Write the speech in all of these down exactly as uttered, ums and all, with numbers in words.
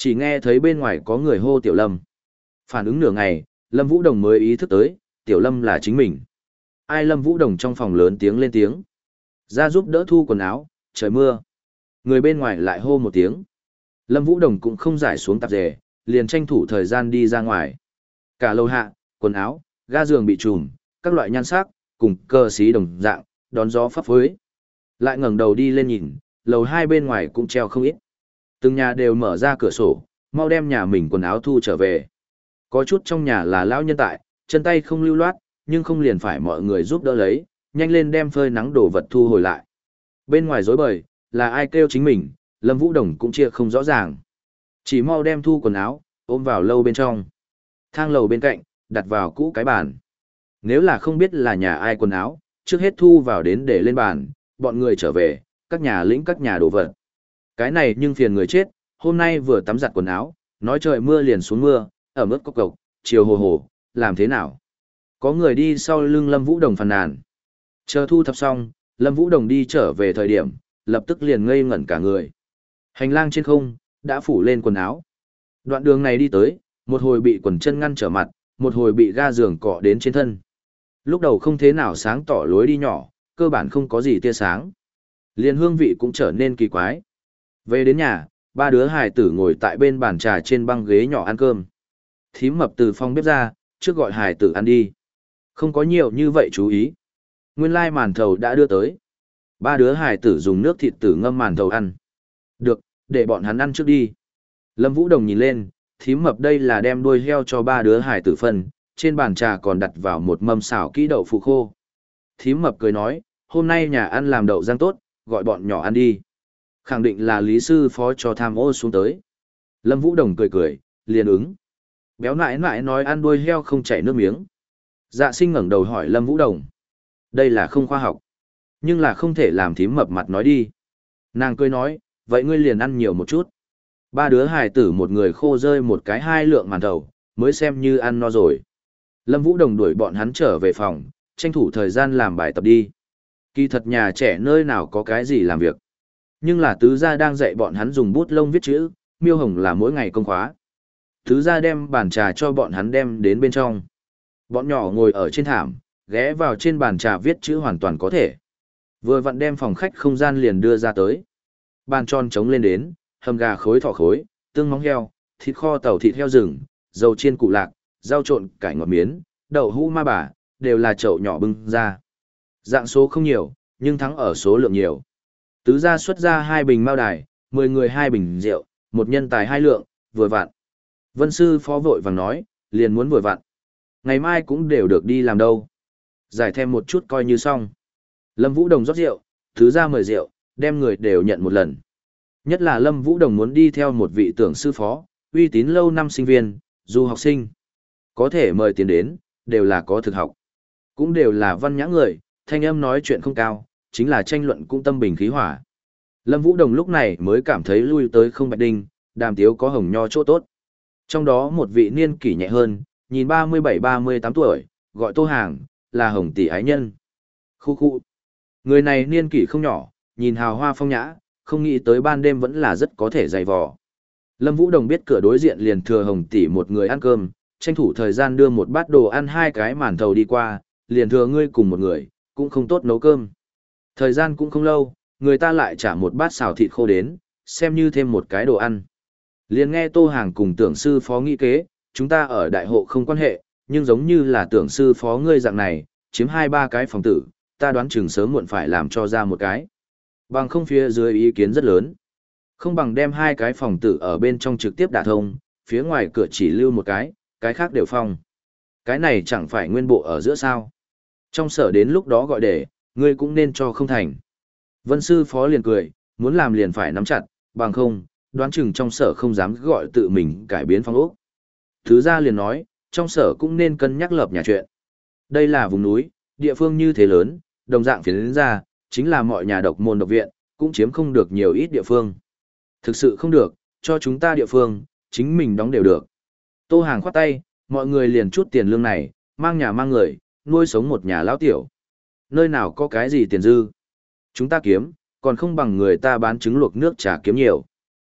Chỉ nghe thấy bên ngoài có người hô Tiểu Lâm. Phản ứng nửa ngày, Lâm Vũ Đồng mới ý thức tới, Tiểu Lâm là chính mình. Ai Lâm Vũ Đồng trong phòng lớn tiếng lên tiếng. Ra giúp đỡ thu quần áo, trời mưa. Người bên ngoài lại hô một tiếng. Lâm Vũ Đồng cũng không giải xuống tạp dề, liền tranh thủ thời gian đi ra ngoài. Cả lầu hạ, quần áo, ga giường bị trùm, các loại nhan sắc, cùng cơ xí đồng dạng, đón gió phấp phới. Lại ngẩng đầu đi lên nhìn, lầu hai bên ngoài cũng treo không ít. Từng nhà đều mở ra cửa sổ, mau đem nhà mình quần áo thu trở về. Có chút trong nhà là lão nhân tại, chân tay không lưu loát, nhưng không liền phải mọi người giúp đỡ lấy, nhanh lên đem phơi nắng đổ vật thu hồi lại. Bên ngoài rối bời, là ai kêu chính mình, Lâm Vũ Đồng cũng chia không rõ ràng. Chỉ mau đem thu quần áo, ôm vào lâu bên trong. Thang lầu bên cạnh, đặt vào cũ cái bàn. Nếu là không biết là nhà ai quần áo, trước hết thu vào đến để lên bàn, bọn người trở về, các nhà lĩnh các nhà đổ vật. Cái này nhưng phiền người chết, hôm nay vừa tắm giặt quần áo, nói trời mưa liền xuống mưa, ở mức cốc cộc, chiều hồ hồ, làm thế nào? Có người đi sau lưng Lâm Vũ Đồng phàn nàn. Chờ thu thập xong, Lâm Vũ Đồng đi trở về thời điểm, lập tức liền ngây ngẩn cả người. Hành lang trên không, đã phủ lên quần áo. Đoạn đường này đi tới, một hồi bị quần chân ngăn trở mặt, một hồi bị ga giường cọ đến trên thân. Lúc đầu không thế nào sáng tỏ lối đi nhỏ, cơ bản không có gì tia sáng. Liền hương vị cũng trở nên kỳ quái. Về đến nhà, ba đứa hài tử ngồi tại bên bàn trà trên băng ghế nhỏ ăn cơm. Thím mập từ phòng bếp ra, trước gọi hài tử ăn đi. Không có nhiều như vậy chú ý. Nguyên lai màn thầu đã đưa tới. Ba đứa hài tử dùng nước thịt tử ngâm màn thầu ăn. Được, để bọn hắn ăn trước đi. Lâm Vũ Đồng nhìn lên, thím mập đây là đem đuôi heo cho ba đứa hài tử phân, trên bàn trà còn đặt vào một mâm xào kỹ đậu phụ khô. Thím mập cười nói, hôm nay nhà ăn làm đậu rang tốt, gọi bọn nhỏ ăn đi. Khẳng định là lý sư phó cho tham ô xuống tới. Lâm Vũ Đồng cười cười, liền ứng. Béo nãi nãi nói ăn đuôi heo không chảy nước miếng. Dạ sinh ngẩng đầu hỏi Lâm Vũ Đồng. Đây là không khoa học. Nhưng là không thể làm thím mập mặt nói đi. Nàng cười nói, vậy ngươi liền ăn nhiều một chút. Ba đứa hài tử một người khô rơi một cái hai lượng màn thầu, mới xem như ăn no rồi. Lâm Vũ Đồng đuổi bọn hắn trở về phòng, tranh thủ thời gian làm bài tập đi. Kỳ thật nhà trẻ nơi nào có cái gì làm việc. Nhưng là tứ gia đang dạy bọn hắn dùng bút lông viết chữ, Miêu Hồng là mỗi ngày công khóa. Tứ gia đem bàn trà cho bọn hắn đem đến bên trong. Bọn nhỏ ngồi ở trên thảm, ghé vào trên bàn trà viết chữ hoàn toàn có thể. Vừa vặn đem phòng khách không gian liền đưa ra tới. Bàn tròn trống lên đến, hầm gà khối thỏ khối, tương móng heo, thịt kho tàu thịt heo rừng, dầu chiên củ lạc, rau trộn cải ngọt miến, đậu hũ ma bà, đều là chậu nhỏ bưng ra. Dạng số không nhiều, nhưng thắng ở số lượng nhiều. Tứ gia xuất ra hai bình mao đài, mười người hai bình rượu, một nhân tài hai lượng, vừa vặn. Vân sư phó vội vàng nói, liền muốn vừa vặn. Ngày mai cũng đều được đi làm đâu. Giải thêm một chút coi như xong. Lâm Vũ Đồng rót rượu, tứ gia mời rượu, đem người đều nhận một lần. Nhất là Lâm Vũ Đồng muốn đi theo một vị tưởng sư phó, uy tín lâu năm sinh viên, du học sinh. Có thể mời tiền đến, đều là có thực học. Cũng đều là văn nhã người, thanh âm nói chuyện không cao, chính là tranh luận cũng tâm bình khí hỏa. Lâm Vũ Đồng lúc này mới cảm thấy lui tới không bạch đinh, đàm tiếu có hồng nho chỗ tốt. Trong đó một vị niên kỷ nhẹ hơn, nhìn ba mươi bảy ba mươi tám tuổi, gọi Tô Hàng, là hồng tỷ ái nhân. Khu khu. Người này niên kỷ không nhỏ, nhìn hào hoa phong nhã, không nghĩ tới ban đêm vẫn là rất có thể dày vò. Lâm Vũ Đồng biết cửa đối diện liền thừa hồng tỷ một người ăn cơm, tranh thủ thời gian đưa một bát đồ ăn hai cái màn thầu đi qua, liền thừa ngươi cùng một người, cũng không tốt nấu cơm. Thời gian cũng không lâu, người ta lại trả một bát xào thịt khô đến, xem như thêm một cái đồ ăn. Liền nghe Tô Hàng cùng tưởng sư phó nghĩ kế, chúng ta ở đại hộ không quan hệ, nhưng giống như là tưởng sư phó ngươi dạng này, chiếm hai ba cái phòng tử, ta đoán chừng sớm muộn phải làm cho ra một cái. Bằng không phía dưới ý kiến rất lớn. Không bằng đem hai cái phòng tử ở bên trong trực tiếp đả thông, phía ngoài cửa chỉ lưu một cái, cái khác đều phong. Cái này chẳng phải nguyên bộ ở giữa sao. Trong sở đến lúc đó gọi để, ngươi cũng nên cho không thành. Vân sư phó liền cười, muốn làm liền phải nắm chặt, bằng không, đoán chừng trong sở không dám gọi tự mình cải biến phong ốc. Thứ ra liền nói, trong sở cũng nên cân nhắc lập nhà chuyện. Đây là vùng núi, địa phương như thế lớn, đồng dạng phiến ra, chính là mọi nhà độc môn độc viện, cũng chiếm không được nhiều ít địa phương. Thực sự không được, cho chúng ta địa phương, chính mình đóng đều được. Tô Hàng khoát tay, mọi người liền chút tiền lương này, mang nhà mang người, nuôi sống một nhà lão tiểu. Nơi nào có cái gì tiền dư? Chúng ta kiếm, còn không bằng người ta bán trứng luộc nước trà kiếm nhiều.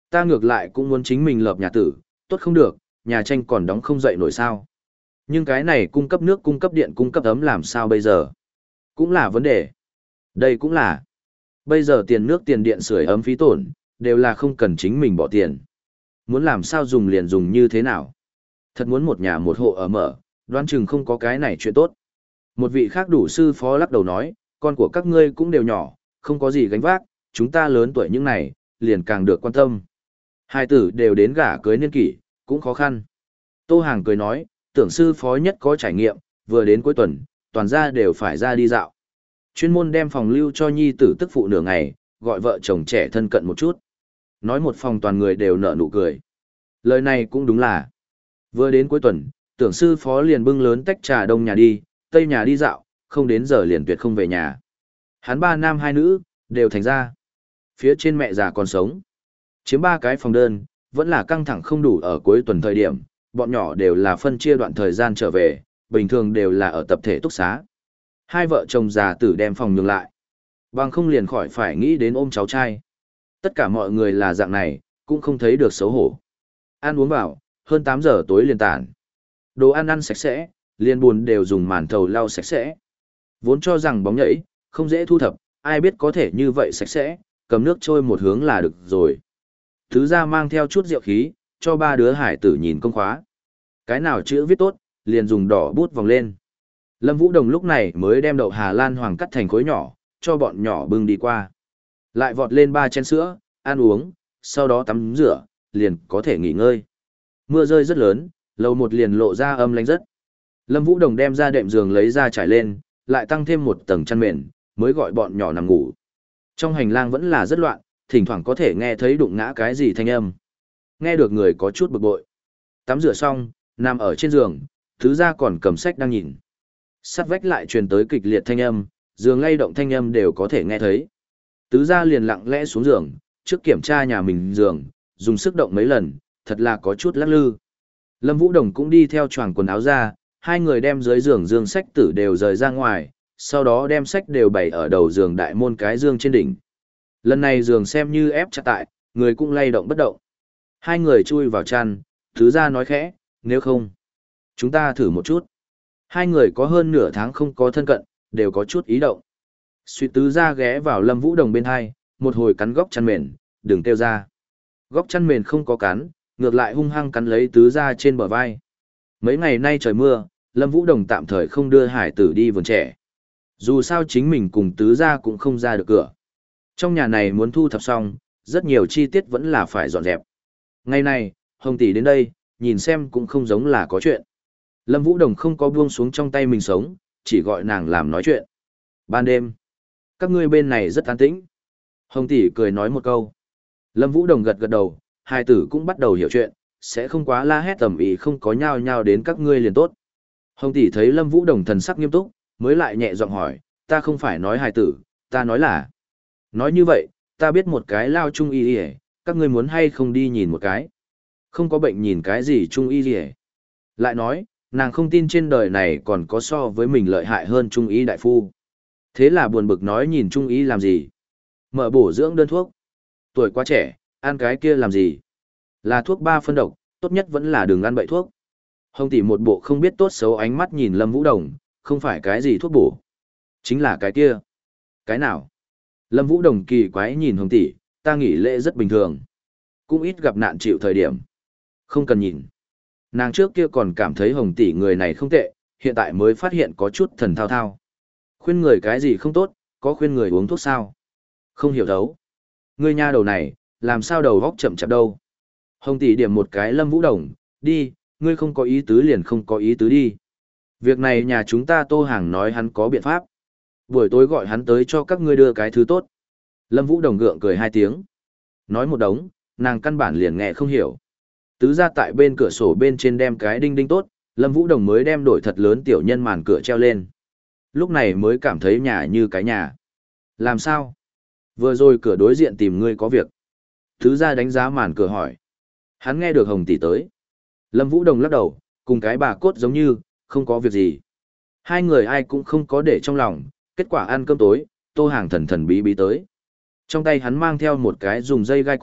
Ta ngược lại cũng muốn chính mình lập nhà tử, tốt không được, nhà tranh còn đóng không dậy nổi sao. Nhưng cái này cung cấp nước, cung cấp điện, cung cấp ấm làm sao bây giờ? Cũng là vấn đề. Đây cũng là. Bây giờ tiền nước tiền điện sưởi ấm phí tổn, đều là không cần chính mình bỏ tiền. Muốn làm sao dùng liền dùng như thế nào? Thật muốn một nhà một hộ ở mở, đoán chừng không có cái này chuyện tốt. Một vị khác đủ sư phó lắc đầu nói, con của các ngươi cũng đều nhỏ, không có gì gánh vác, chúng ta lớn tuổi những này, liền càng được quan tâm. Hai tử đều đến gả cưới niên kỷ, cũng khó khăn. Tô Hàng cười nói, tưởng sư phó nhất có trải nghiệm, vừa đến cuối tuần, toàn gia đều phải ra đi dạo. Chuyên môn đem phòng lưu cho nhi tử tức phụ nửa ngày, gọi vợ chồng trẻ thân cận một chút. Nói một phòng toàn người đều nở nụ cười. Lời này cũng đúng là. Vừa đến cuối tuần, tưởng sư phó liền bưng lớn tách trà đông nhà đi, tây nhà đi dạo, không đến giờ liền tuyệt không về nhà. Hắn ba nam hai nữ, đều thành ra. Phía trên mẹ già còn sống. Chiếm ba cái phòng đơn, vẫn là căng thẳng không đủ ở cuối tuần thời điểm, bọn nhỏ đều là phân chia đoạn thời gian trở về, bình thường đều là ở tập thể túc xá. Hai vợ chồng già tử đem phòng nhường lại. Bằng không liền khỏi phải nghĩ đến ôm cháu trai. Tất cả mọi người là dạng này, cũng không thấy được xấu hổ. Ăn uống vào, hơn tám giờ tối liền tản. Đồ ăn ăn sạch sẽ, liền buồn đều dùng màn thầu lau sạch sẽ. Vốn cho rằng bóng nhảy, không dễ thu thập, ai biết có thể như vậy sạch sẽ, cầm nước trôi một hướng là được rồi. Thứ ra mang theo chút rượu khí, cho ba đứa hải tử nhìn công khóa. Cái nào chữ viết tốt, liền dùng đỏ bút vòng lên. Lâm Vũ Đồng lúc này mới đem đậu Hà Lan hoàng cắt thành khối nhỏ, cho bọn nhỏ bưng đi qua. Lại vọt lên ba chén sữa, ăn uống, sau đó tắm rửa, liền có thể nghỉ ngơi. Mưa rơi rất lớn, lầu một liền lộ ra âm lánh rất. Lâm Vũ Đồng đem ra đệm giường lấy ra trải lên, lại tăng thêm một tầng chăn mền, mới gọi bọn nhỏ nằm ngủ. Trong hành lang vẫn là rất loạn, thỉnh thoảng có thể nghe thấy đụng ngã cái gì thanh âm. Nghe được người có chút bực bội. Tắm rửa xong, nằm ở trên giường, thứ ra còn cầm sách đang nhìn. Sát vách lại truyền tới kịch liệt thanh âm, giường lay động thanh âm đều có thể nghe thấy. Tứ gia liền lặng lẽ xuống giường, trước kiểm tra nhà mình giường, dùng sức động mấy lần, thật là có chút lắc lư. Lâm Vũ Đồng cũng đi theo choàng quần áo ra, hai người đem dưới giường dương sách tử đều rời ra ngoài, sau đó đem sách đều bày ở đầu giường đại môn cái dương trên đỉnh. Lần này giường xem như ép chặt tại, người cũng lay động bất động. Hai người chui vào chăn, tứ gia nói khẽ, nếu không, chúng ta thử một chút. Hai người có hơn nửa tháng không có thân cận, đều có chút ý động. Suy tứ ra ghé vào Lâm Vũ Đồng bên hai, một hồi cắn góc chăn mền, đừng kêu ra. Góc chăn mền không có cắn, ngược lại hung hăng cắn lấy tứ ra trên bờ vai. Mấy ngày nay trời mưa, Lâm Vũ Đồng tạm thời không đưa hải tử đi vườn trẻ. Dù sao chính mình cùng tứ ra cũng không ra được cửa. Trong nhà này muốn thu thập xong, rất nhiều chi tiết vẫn là phải dọn dẹp. Ngày này, Hồng tỷ đến đây, nhìn xem cũng không giống là có chuyện. Lâm Vũ Đồng không có buông xuống trong tay mình sống, chỉ gọi nàng làm nói chuyện. Ban đêm, các ngươi bên này rất an tĩnh. Hồng tỷ cười nói một câu. Lâm Vũ Đồng gật gật đầu, hai tử cũng bắt đầu hiểu chuyện, sẽ không quá la hét tầm ý không có nhao nhao đến các ngươi liền tốt. Hồng tỷ thấy Lâm Vũ Đồng thần sắc nghiêm túc, mới lại nhẹ giọng hỏi, ta không phải nói hài tử, ta nói là. Nói như vậy, ta biết một cái lao trung y y, các ngươi muốn hay không đi nhìn một cái. Không có bệnh nhìn cái gì trung y y. Lại nói, nàng không tin trên đời này còn có so với mình lợi hại hơn trung y đại phu. Thế là buồn bực nói nhìn trung y làm gì? Mở bổ dưỡng đơn thuốc. Tuổi quá trẻ, ăn cái kia làm gì? Là thuốc ba phân độc, tốt nhất vẫn là đừng ăn bậy thuốc. Hồng tỷ một bộ không biết tốt xấu ánh mắt nhìn Lâm Vũ Đồng, không phải cái gì thuốc bổ. Chính là cái kia. Cái nào? Lâm Vũ Đồng kỳ quái nhìn Hồng tỷ, ta nghỉ lễ rất bình thường. Cũng ít gặp nạn chịu thời điểm. Không cần nhìn. Nàng trước kia còn cảm thấy Hồng tỷ người này không tệ, hiện tại mới phát hiện có chút thần thao thao. Khuyên người cái gì không tốt, có khuyên người uống thuốc sao? Không hiểu thấu. Ngươi nha đầu này, làm sao đầu góc chậm chạp đâu? Hồng tỷ điểm một cái Lâm Vũ Đồng, đi, ngươi không có ý tứ liền không có ý tứ đi. Việc này nhà chúng ta Tô Hàng nói hắn có biện pháp. Buổi tối gọi hắn tới cho các ngươi đưa cái thứ tốt. Lâm Vũ Đồng gượng cười hai tiếng. Nói một đống, nàng căn bản liền nghe không hiểu. Tứ ra tại bên cửa sổ bên trên đem cái đinh đinh tốt, Lâm Vũ Đồng mới đem đổi thật lớn tiểu nhân màn cửa treo lên. Lúc này mới cảm thấy nhà như cái nhà. Làm sao? Vừa rồi cửa đối diện tìm ngươi có việc. Tứ ra đánh giá màn cửa hỏi. Hắn nghe được Hồng tỷ tới. Lâm Vũ Đồng lắc đầu, cùng cái bà cốt giống như, không có việc gì. Hai người ai cũng không có để trong lòng, kết quả ăn cơm tối, Tô Hàng thần thần bí bí tới. Trong tay hắn mang theo một cái dùng dây gai cột,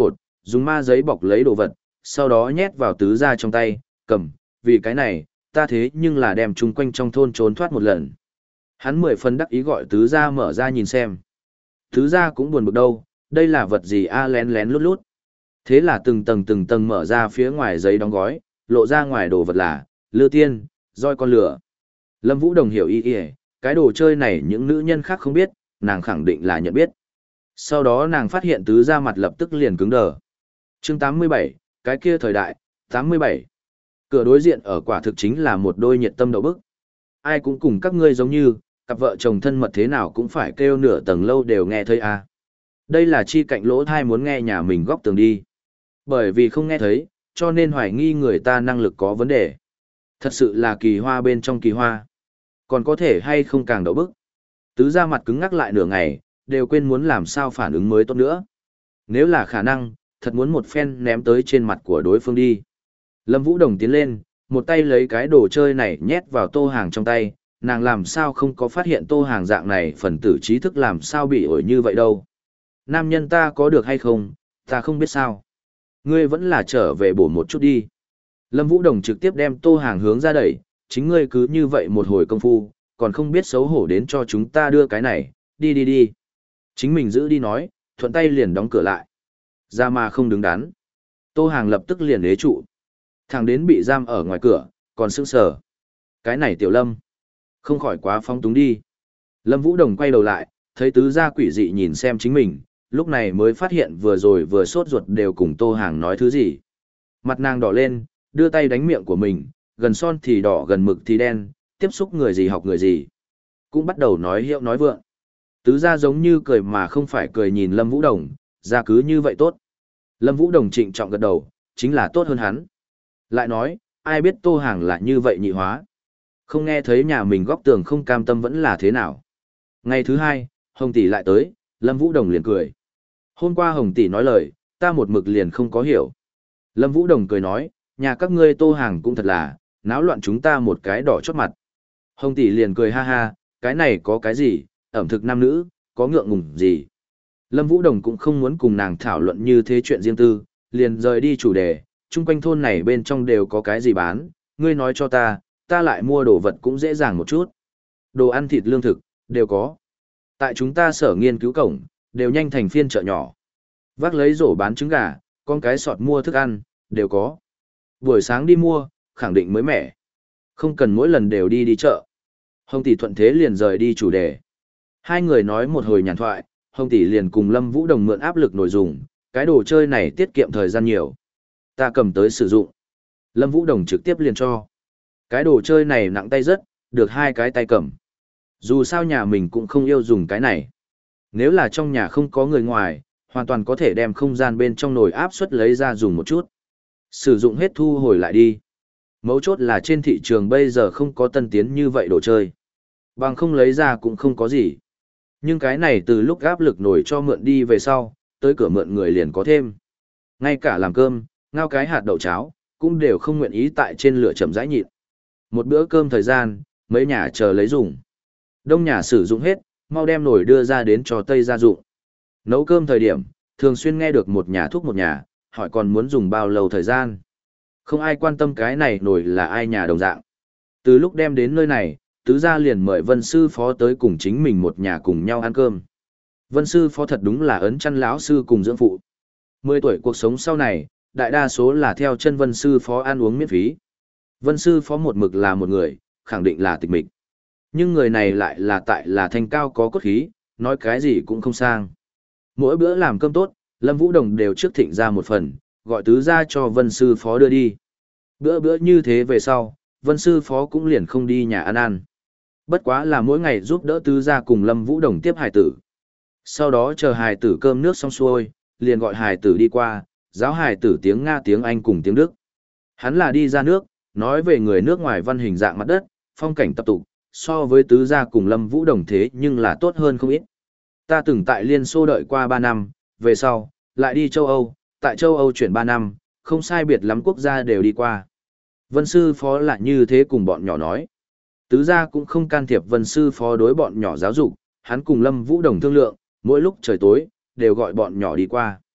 dùng ma giấy bọc lấy đồ vật, sau đó nhét vào tứ gia trong tay, cầm, vì cái này, ta thế nhưng là đem chung quanh trong thôn trốn thoát một lần. Hắn mười phần đắc ý gọi tứ gia mở ra nhìn xem. Tứ gia cũng buồn bực đâu, đây là vật gì a lén lén lút lút. Thế là từng tầng từng tầng mở ra phía ngoài giấy đóng gói, lộ ra ngoài đồ vật là, lư tiên, roi con lửa. Lâm Vũ Đồng hiểu ý ý, cái đồ chơi này những nữ nhân khác không biết, nàng khẳng định là nhận biết. Sau đó nàng phát hiện tứ gia mặt lập tức liền cứng đờ. Chương tám mươi bảy, cái kia thời đại, tám mươi bảy. Cửa đối diện ở quả thực chính là một đôi nhiệt tâm đậu bức. Ai cũng cùng các ngươi giống như, cặp vợ chồng thân mật thế nào cũng phải kêu nửa tầng lâu đều nghe thấy à. Đây là chi cạnh lỗ thai muốn nghe nhà mình góc tường đi. Bởi vì không nghe thấy, cho nên hoài nghi người ta năng lực có vấn đề. Thật sự là kỳ hoa bên trong kỳ hoa. Còn có thể hay không càng đậu bức. Tứ ra mặt cứng ngắc lại nửa ngày, đều quên muốn làm sao phản ứng mới tốt nữa. Nếu là khả năng, thật muốn một phen ném tới trên mặt của đối phương đi. Lâm Vũ Đồng tiến lên, một tay lấy cái đồ chơi này nhét vào Tô Hàng trong tay, nàng làm sao không có phát hiện Tô Hàng dạng này phần tử trí thức làm sao bị ổi như vậy đâu. Nam nhân ta có được hay không, ta không biết sao. Ngươi vẫn là trở về bổ một chút đi. Lâm Vũ Đồng trực tiếp đem Tô Hàng hướng ra đẩy, chính ngươi cứ như vậy một hồi công phu, còn không biết xấu hổ đến cho chúng ta đưa cái này, đi đi đi. Chính mình giữ đi nói, thuận tay liền đóng cửa lại. Ra mà không đứng đắn. Tô Hàng lập tức liền ế trụ. Thằng đến bị giam ở ngoài cửa, còn sững sờ. Cái này Tiểu Lâm, không khỏi quá phóng túng đi. Lâm Vũ Đồng quay đầu lại, thấy tứ gia quỷ dị nhìn xem chính mình, lúc này mới phát hiện vừa rồi vừa sốt ruột đều cùng Tô Hàng nói thứ gì. Mặt nàng đỏ lên, đưa tay đánh miệng của mình, gần son thì đỏ gần mực thì đen, tiếp xúc người gì học người gì. Cũng bắt đầu nói hiệu nói vượng. Tứ gia giống như cười mà không phải cười nhìn Lâm Vũ Đồng, ra cứ như vậy tốt. Lâm Vũ Đồng trịnh trọng gật đầu, chính là tốt hơn hắn. Lại nói, ai biết Tô Hàng là như vậy nhị hóa. Không nghe thấy nhà mình góc tường không cam tâm vẫn là thế nào. Ngày thứ hai, Hồng Tỷ lại tới, Lâm Vũ Đồng liền cười. Hôm qua Hồng Tỷ nói lời, ta một mực liền không có hiểu. Lâm Vũ Đồng cười nói, nhà các ngươi Tô Hàng cũng thật là, náo loạn chúng ta một cái đỏ chót mặt. Hồng Tỷ liền cười ha ha, cái này có cái gì, ẩm thực nam nữ, có ngượng ngùng gì. Lâm Vũ Đồng cũng không muốn cùng nàng thảo luận như thế chuyện riêng tư, liền rời đi chủ đề, chung quanh thôn này bên trong đều có cái gì bán, ngươi nói cho ta, ta lại mua đồ vật cũng dễ dàng một chút. Đồ ăn thịt lương thực, đều có. Tại chúng ta sở nghiên cứu cổng, đều nhanh thành phiên chợ nhỏ. Vác lấy rổ bán trứng gà, con cái sọt mua thức ăn, đều có. Buổi sáng đi mua, khẳng định mới mẻ. Không cần mỗi lần đều đi đi chợ. Hồng Tỷ thuận thế liền rời đi chủ đề. Hai người nói một hồi nhàn thoại, Hồng Tỷ liền cùng Lâm Vũ Đồng mượn áp lực nội dùng, cái đồ chơi này tiết kiệm thời gian nhiều. Ta cầm tới sử dụng. Lâm Vũ Đồng trực tiếp liền cho. Cái đồ chơi này nặng tay rất, được hai cái tay cầm. Dù sao nhà mình cũng không yêu dùng cái này. Nếu là trong nhà không có người ngoài, hoàn toàn có thể đem không gian bên trong nồi áp suất lấy ra dùng một chút. Sử dụng hết thu hồi lại đi. Mấu chốt là trên thị trường bây giờ không có tân tiến như vậy đồ chơi. Bằng không lấy ra cũng không có gì. Nhưng cái này từ lúc áp lực nổi cho mượn đi về sau, tới cửa mượn người liền có thêm. Ngay cả làm cơm, ngao cái hạt đậu cháo, cũng đều không nguyện ý tại trên lửa chậm rãi nhịn. Một bữa cơm thời gian, mấy nhà chờ lấy dùng. Đông nhà sử dụng hết, mau đem nồi đưa ra đến cho Tây gia dụng. Nấu cơm thời điểm, thường xuyên nghe được một nhà thuốc một nhà, hỏi còn muốn dùng bao lâu thời gian. Không ai quan tâm cái này nồi là ai nhà đồng dạng. Từ lúc đem đến nơi này, tứ gia liền mời Vân sư phó tới cùng chính mình một nhà cùng nhau ăn cơm. Vân sư phó thật đúng là ấn chăn lão sư cùng dưỡng phụ. Mười tuổi cuộc sống sau này, đại đa số là theo chân Vân sư phó ăn uống miễn phí. Vân sư phó một mực là một người, khẳng định là tịch mịch. Nhưng người này lại là tại là thanh cao có cốt khí, nói cái gì cũng không sang. Mỗi bữa làm cơm tốt, Lâm Vũ Đồng đều trước thịnh ra một phần, gọi tứ gia cho Vân sư phó đưa đi. Bữa bữa như thế về sau, Vân sư phó cũng liền không đi nhà ăn ăn. Bất quá là mỗi ngày giúp đỡ tứ gia cùng Lâm Vũ Đồng tiếp hài tử. Sau đó chờ hài tử cơm nước xong xuôi, liền gọi hài tử đi qua, giáo hài tử tiếng Nga tiếng Anh cùng tiếng Đức. Hắn là đi ra nước, nói về người nước ngoài văn hình dạng mặt đất, phong cảnh tập tục, so với tứ gia cùng Lâm Vũ Đồng thế nhưng là tốt hơn không ít. Ta từng tại Liên Xô đợi qua ba năm, về sau, lại đi châu Âu, tại châu Âu chuyển ba năm, không sai biệt lắm quốc gia đều đi qua. Vân sư phó lại như thế cùng bọn nhỏ nói. Tứ gia cũng không can thiệp Vân sư phó đối bọn nhỏ giáo dục, hắn cùng Lâm Vũ Đồng thương lượng, mỗi lúc trời tối, đều gọi bọn nhỏ đi qua.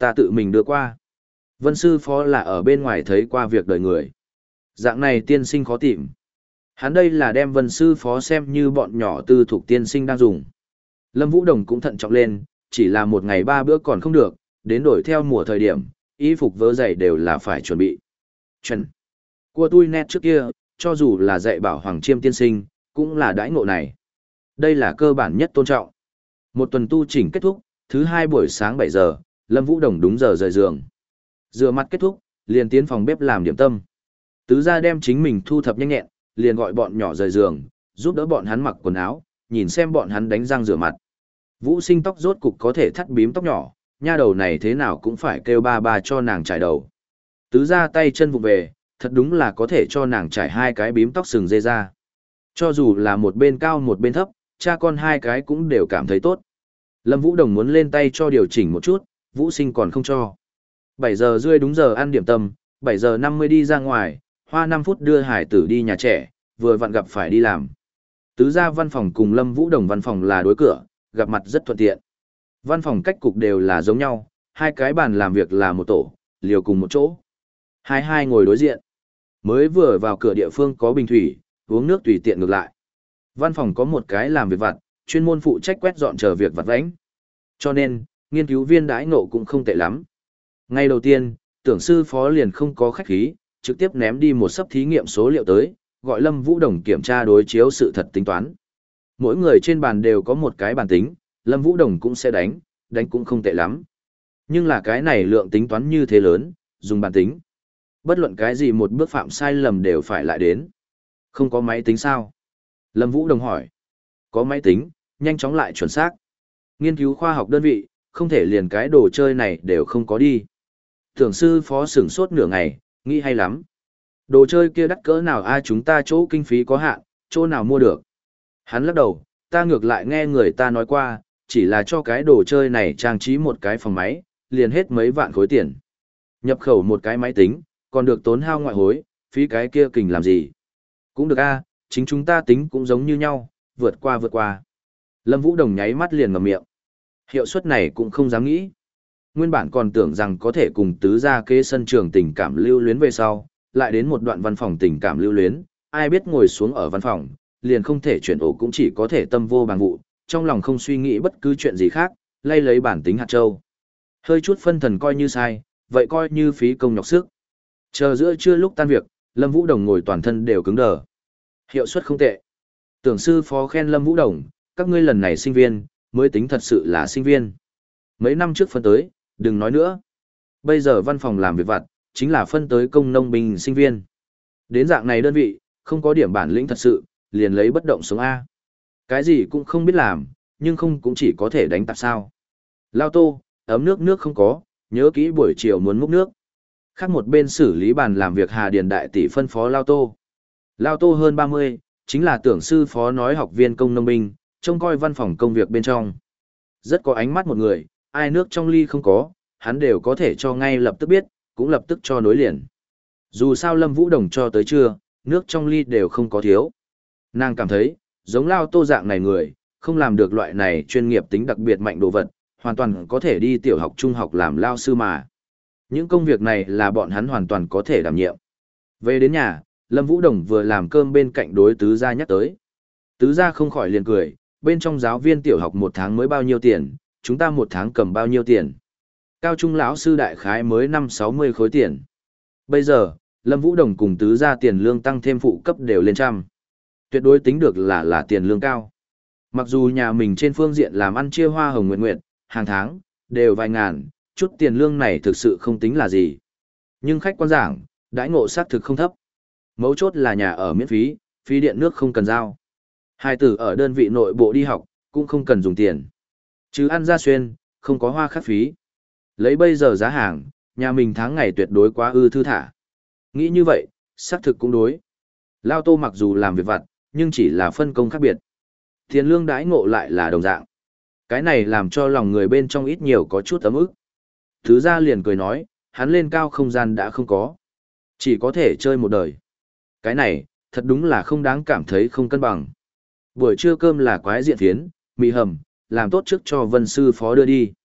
Ta tự mình đưa qua. Vân sư phó là ở bên ngoài thấy qua việc đời người. Dạng này tiên sinh khó tìm. Hắn đây là đem vân sư phó xem như bọn nhỏ tư thuộc tiên sinh đang dùng. Lâm Vũ Đồng cũng thận trọng lên, chỉ là một ngày ba bữa còn không được, đến đổi theo mùa thời điểm, y phục vớ giày đều là phải chuẩn bị. Chuẩn. Của tôi nét trước kia, cho dù là dạy bảo Hoàng Chiêm tiên sinh, cũng là đãi ngộ này. Đây là cơ bản nhất tôn trọng. Một tuần tu chỉnh kết thúc, thứ hai buổi sáng bảy giờ, Lâm Vũ Đồng đúng giờ rời giường. Rửa mặt kết thúc, liền tiến phòng bếp làm điểm tâm. Tứ gia đem chính mình thu thập nhanh nhẹn, liền gọi bọn nhỏ rời giường, giúp đỡ bọn hắn mặc quần áo, nhìn xem bọn hắn đánh răng rửa mặt. Vũ Sinh tóc rốt cục có thể thắt bím tóc nhỏ, nha đầu này thế nào cũng phải kêu ba ba cho nàng trải đầu. Tứ gia tay chân vụ về, thật đúng là có thể cho nàng trải hai cái bím tóc sừng dê ra. Cho dù là một bên cao một bên thấp, cha con hai cái cũng đều cảm thấy tốt. Lâm Vũ Đồng muốn lên tay cho điều chỉnh một chút, Vũ Sinh còn không cho. bảy giờ rưỡi đúng giờ ăn điểm tâm, bảy giờ năm mươi đi ra ngoài, hoa năm phút đưa hải tử đi nhà trẻ, vừa vặn gặp phải đi làm. Tứ gia văn phòng cùng Lâm Vũ Đồng văn phòng là đối cửa, gặp mặt rất thuận tiện. Văn phòng cách cục đều là giống nhau, hai cái bàn làm việc là một tổ, liều cùng một chỗ. Hai hai ngồi đối diện. Mới vừa vào cửa địa phương có bình thủy, uống nước tùy tiện ngược lại. Văn phòng có một cái làm việc vặt, chuyên môn phụ trách quét dọn chờ việc vặt vãnh. Cho nên, nghiên cứu viên đãi ngộ cũng không tệ lắm. Ngay đầu tiên, tưởng sư phó liền không có khách khí, trực tiếp ném đi một sấp thí nghiệm số liệu tới, gọi Lâm Vũ Đồng kiểm tra đối chiếu sự thật tính toán. Mỗi người trên bàn đều có một cái bàn tính, Lâm Vũ Đồng cũng sẽ đánh, đánh cũng không tệ lắm. Nhưng là cái này lượng tính toán như thế lớn, dùng bàn tính. Bất luận cái gì một bước phạm sai lầm đều phải lại đến. Không có máy tính sao? Lâm Vũ Đồng hỏi. Có máy tính, nhanh chóng lại chuẩn xác. Nghiên cứu khoa học đơn vị, không thể liền cái đồ chơi này đều không có đi. Tưởng sư phó sửng sốt nửa ngày, nghĩ hay lắm. Đồ chơi kia đắt cỡ nào ai chúng ta chỗ kinh phí có hạn, chỗ nào mua được. Hắn lắc đầu, ta ngược lại nghe người ta nói qua, chỉ là cho cái đồ chơi này trang trí một cái phòng máy, liền hết mấy vạn khối tiền. Nhập khẩu một cái máy tính, còn được tốn hao ngoại hối, phí cái kia kình làm gì. Cũng được a, chính chúng ta tính cũng giống như nhau, vượt qua vượt qua. Lâm Vũ Đồng nháy mắt liền ngậm miệng. Hiệu suất này cũng không dám nghĩ. Nguyên bản còn tưởng rằng có thể cùng tứ gia kế sân trường tình cảm lưu luyến về sau, lại đến một đoạn văn phòng tình cảm lưu luyến, ai biết ngồi xuống ở văn phòng, liền không thể chuyển ổ cũng chỉ có thể tâm vô bằng vụ, trong lòng không suy nghĩ bất cứ chuyện gì khác, lay lấy bản tính hạt châu. Hơi chút phân thần coi như sai, vậy coi như phí công nhọc sức. Chờ giữa trưa lúc tan việc, Lâm Vũ Đồng ngồi toàn thân đều cứng đờ. Hiệu suất không tệ. Tưởng sư phó khen Lâm Vũ Đồng, các ngươi lần này sinh viên, mới tính thật sự là sinh viên. Mấy năm trước phân tới, đừng nói nữa. Bây giờ văn phòng làm việc vặt, chính là phân tới công nông binh sinh viên. Đến dạng này đơn vị, không có điểm bản lĩnh thật sự, liền lấy bất động sống A. Cái gì cũng không biết làm, nhưng không cũng chỉ có thể đánh tạp sao. Lao tô, ấm nước nước không có, nhớ kỹ buổi chiều muốn múc nước. Khác một bên xử lý bàn làm việc Hà Điền đại tỷ phân phó Lao tô. Lao tô hơn ba mươi, chính là tưởng sư phó nói học viên công nông binh, trông coi văn phòng công việc bên trong. Rất có ánh mắt một người, ai nước trong ly không có, hắn đều có thể cho ngay lập tức biết, cũng lập tức cho nối liền. Dù sao Lâm Vũ Đồng cho tới trưa, nước trong ly đều không có thiếu. Nàng cảm thấy, giống Lao tô dạng này người, không làm được loại này chuyên nghiệp tính đặc biệt mạnh đồ vật, hoàn toàn có thể đi tiểu học trung học làm lao sư mà. Những công việc này là bọn hắn hoàn toàn có thể đảm nhiệm. Về đến nhà, Lâm Vũ Đồng vừa làm cơm bên cạnh đối tứ gia nhắc tới. Tứ gia không khỏi liền cười, bên trong giáo viên tiểu học một tháng mới bao nhiêu tiền, chúng ta một tháng cầm bao nhiêu tiền. Cao trung lão sư đại khái mới năm sáu mươi khối tiền. Bây giờ, Lâm Vũ Đồng cùng tứ gia tiền lương tăng thêm phụ cấp đều lên trăm. Tuyệt đối tính được là là tiền lương cao. Mặc dù nhà mình trên phương diện làm ăn chia hoa hồng nguyện nguyện, hàng tháng, đều vài ngàn, chút tiền lương này thực sự không tính là gì. Nhưng khách quan giảng, đãi ngộ xác thực không thấp. Mấu chốt là nhà ở miễn phí, phí điện nước không cần giao. Hai tử ở đơn vị nội bộ đi học, cũng không cần dùng tiền. Chứ ăn ra xuyên, không có hoa khắc phí. Lấy bây giờ giá hàng, nhà mình tháng ngày tuyệt đối quá ư thư thả. Nghĩ như vậy, xác thực cũng đối. Lao tô mặc dù làm việc vặt, nhưng chỉ là phân công khác biệt. Tiền lương đãi ngộ lại là đồng dạng. Cái này làm cho lòng người bên trong ít nhiều có chút ấm ức. Thứ ra liền cười nói, hắn lên cao không gian đã không có. Chỉ có thể chơi một đời. Cái này, thật đúng là không đáng cảm thấy không cân bằng. Buổi trưa cơm là quái diện phiến, mì hầm, làm tốt trước cho vân sư phó đưa đi.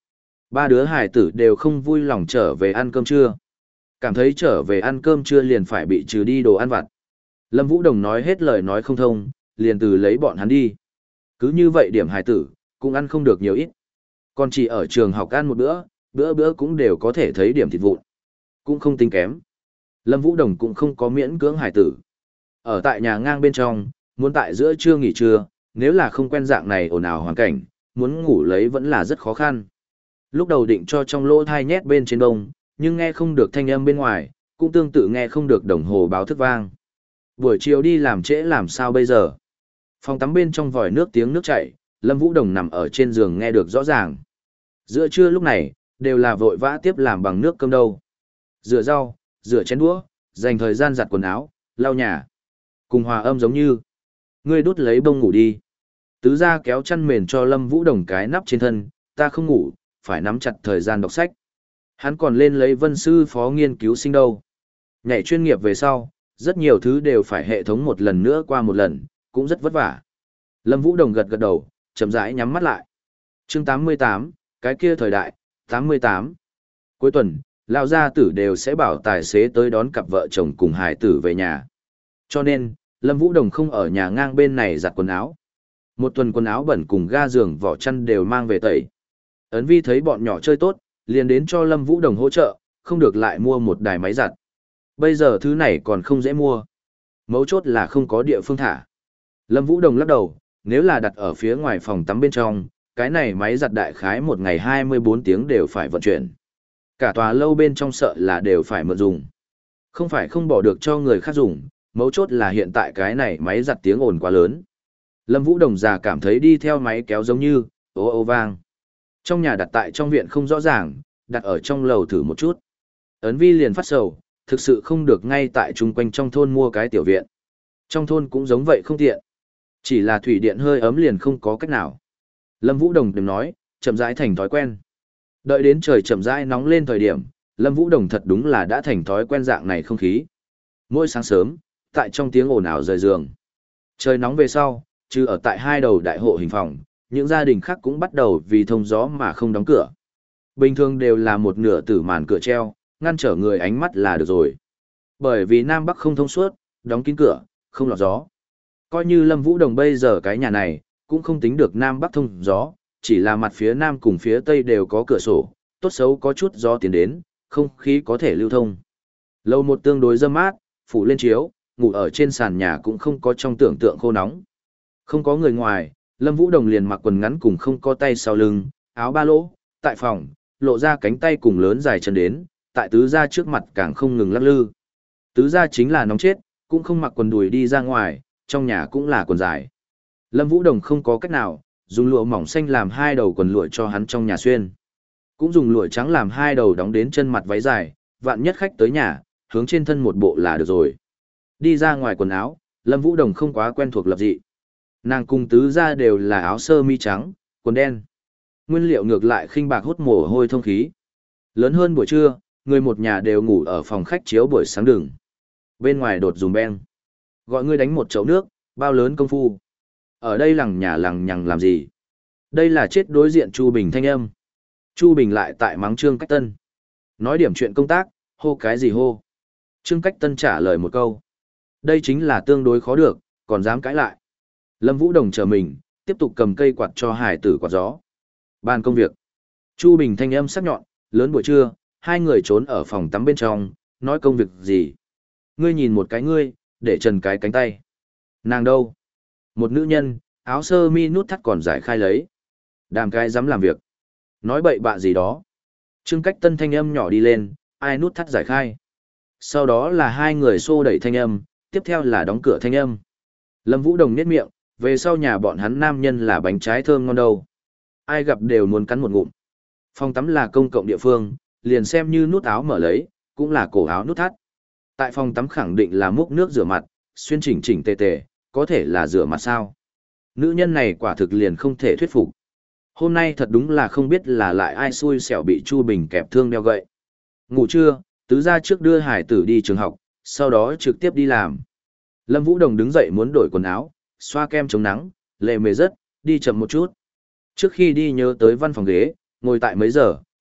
Ba đứa hải tử đều không vui lòng trở về ăn cơm trưa. Cảm thấy trở về ăn cơm trưa liền phải bị trừ đi đồ ăn vặt. Lâm Vũ Đồng nói hết lời nói không thông, liền từ lấy bọn hắn đi. Cứ như vậy điểm hải tử, cũng ăn không được nhiều ít. Còn chỉ ở trường học ăn một bữa, bữa bữa cũng đều có thể thấy điểm thịt vụn. Cũng không tính kém. Lâm Vũ Đồng cũng không có miễn cưỡng hải tử. Ở tại nhà ngang bên trong, muốn tại giữa trưa nghỉ trưa, nếu là không quen dạng này ồn ào hoàn cảnh, muốn ngủ lấy vẫn là rất khó khăn. Lúc đầu định cho trong lỗ thai nhét bên trên đông, nhưng nghe không được thanh âm bên ngoài, cũng tương tự nghe không được đồng hồ báo thức vang. Buổi chiều đi làm trễ làm sao bây giờ? Phòng tắm bên trong vòi nước tiếng nước chảy, Lâm Vũ Đồng nằm ở trên giường nghe được rõ ràng. Giữa trưa lúc này, đều là vội vã tiếp làm bằng nước cơm đâu. Rửa rau, rửa chén đũa, dành thời gian giặt quần áo, lau nhà. Cùng hòa âm giống như. Ngươi đút lấy bông ngủ đi. Tứ gia kéo chăn mền cho Lâm Vũ Đồng cái nắp trên thân, ta không ngủ, phải nắm chặt thời gian đọc sách. Hắn còn lên lấy vân sư phó nghiên cứu sinh đâu. Nhảy chuyên nghiệp về sau, rất nhiều thứ đều phải hệ thống một lần nữa qua một lần, cũng rất vất vả. Lâm Vũ Đồng gật gật đầu, chậm rãi nhắm mắt lại. Chương tám mươi tám, cái kia thời đại, tám mươi tám. Cuối tuần, lão gia tử đều sẽ bảo tài xế tới đón cặp vợ chồng cùng hải tử về nhà. Cho nên, Lâm Vũ Đồng không ở nhà ngang bên này giặt quần áo. Một tuần quần áo bẩn cùng ga giường vỏ chăn đều mang về tẩy. Ấn Vi thấy bọn nhỏ chơi tốt, liền đến cho Lâm Vũ Đồng hỗ trợ, không được lại mua một đài máy giặt. Bây giờ thứ này còn không dễ mua. Mấu chốt là không có địa phương thả. Lâm Vũ Đồng lắc đầu, nếu là đặt ở phía ngoài phòng tắm bên trong, cái này máy giặt đại khái một ngày hai mươi bốn tiếng đều phải vận chuyển. Cả tòa lâu bên trong sợ là đều phải mượn dùng. Không phải không bỏ được cho người khác dùng, mấu chốt là hiện tại cái này máy giặt tiếng ồn quá lớn. Lâm Vũ Đồng già cảm thấy đi theo máy kéo giống như, ô ô vang. Trong nhà đặt tại trong viện không rõ ràng, đặt ở trong lầu thử một chút. Ấn Vi liền phát sầu, thực sự không được ngay tại chung quanh trong thôn mua cái tiểu viện. Trong thôn cũng giống vậy không tiện. Chỉ là thủy điện hơi ấm liền không có cách nào. Lâm Vũ Đồng từng nói, chậm rãi thành thói quen. Đợi đến trời chậm rãi nóng lên thời điểm, Lâm Vũ Đồng thật đúng là đã thành thói quen dạng này không khí. Mỗi sáng sớm, tại trong tiếng ồn ào rời giường. Trời nóng về sau, trừ ở tại hai đầu đại hộ hình phòng, những gia đình khác cũng bắt đầu vì thông gió mà không đóng cửa. Bình thường đều là một nửa tử màn cửa treo, ngăn trở người ánh mắt là được rồi. Bởi vì Nam Bắc không thông suốt, đóng kín cửa, không lọt gió. Coi như Lâm Vũ Đồng bây giờ cái nhà này, cũng không tính được Nam Bắc thông gió, chỉ là mặt phía Nam cùng phía Tây đều có cửa sổ, tốt xấu có chút gió tiến đến, không khí có thể lưu thông. Lầu một tương đối râm mát, phủ lên chiếu, ngủ ở trên sàn nhà cũng không có trong tưởng tượng khô nóng. Không có người ngoài, Lâm Vũ Đồng liền mặc quần ngắn cùng không có tay sau lưng, áo ba lỗ, tại phòng, lộ ra cánh tay cùng lớn dài chân đến, tại tứ gia trước mặt càng không ngừng lắc lư. Tứ gia chính là nóng chết, cũng không mặc quần đùi đi ra ngoài, trong nhà cũng là quần dài. Lâm Vũ Đồng không có cách nào, dùng lụa mỏng xanh làm hai đầu quần lụa cho hắn trong nhà xuyên. Cũng dùng lụa trắng làm hai đầu đóng đến chân mặt váy dài, vạn nhất khách tới nhà, hướng trên thân một bộ là được rồi. Đi ra ngoài quần áo, Lâm Vũ Đồng không quá quen thuộc lập dị. Nàng cùng tứ gia đều là áo sơ mi trắng, quần đen. Nguyên liệu ngược lại khinh bạc hút mồ hôi thông khí. Lớn hơn buổi trưa, người một nhà đều ngủ ở phòng khách chiếu buổi sáng đường. Bên ngoài đột dùm beng. Gọi ngươi đánh một chậu nước, bao lớn công phu. Ở đây lằng nhà lằng nhằng làm gì? Đây là chết đối diện Chu Bình thanh âm. Chu Bình lại tại mắng Trương Cách Tân. Nói điểm chuyện công tác, hô cái gì hô? Trương Cách Tân trả lời một câu. Đây chính là tương đối khó được, còn dám cãi lại. Lâm Vũ Đồng chờ mình, tiếp tục cầm cây quạt cho hải tử quạt gió. Bàn công việc. Chu Bình thanh âm sắc nhọn, lớn buổi trưa, hai người trốn ở phòng tắm bên trong, nói công việc gì. Ngươi nhìn một cái ngươi, để trần cái cánh tay. Nàng đâu? Một nữ nhân, áo sơ mi nút thắt còn giải khai lấy. Đàm cái dám làm việc. Nói bậy bạ gì đó. Trương Cách Tân thanh âm nhỏ đi lên, ai nút thắt giải khai. Sau đó là hai người xô đẩy thanh âm, tiếp theo là đóng cửa thanh âm. Lâm Vũ Đồng nhếch miệng, về sau nhà bọn hắn nam nhân là bánh trái thơm ngon đâu. Ai gặp đều muốn cắn một ngụm. Phòng tắm là công cộng địa phương, liền xem như nút áo mở lấy, cũng là cổ áo nút thắt. Tại phòng tắm khẳng định là múc nước rửa mặt, xuyên chỉnh chỉnh tề tề, có thể là rửa mặt sao. Nữ nhân này quả thực liền không thể thuyết phục. Hôm nay thật đúng là không biết là lại ai xui xẻo bị Chu Bình kẹp thương đeo gậy. Ngủ trưa, tứ gia trước đưa hải tử đi trường học, sau đó trực tiếp đi làm. Lâm Vũ Đồng đứng dậy muốn đổi quần áo, xoa kem chống nắng, lệ mề rất, đi chậm một chút. Trước khi đi nhớ tới văn phòng ghế, ngồi tại mấy giờ,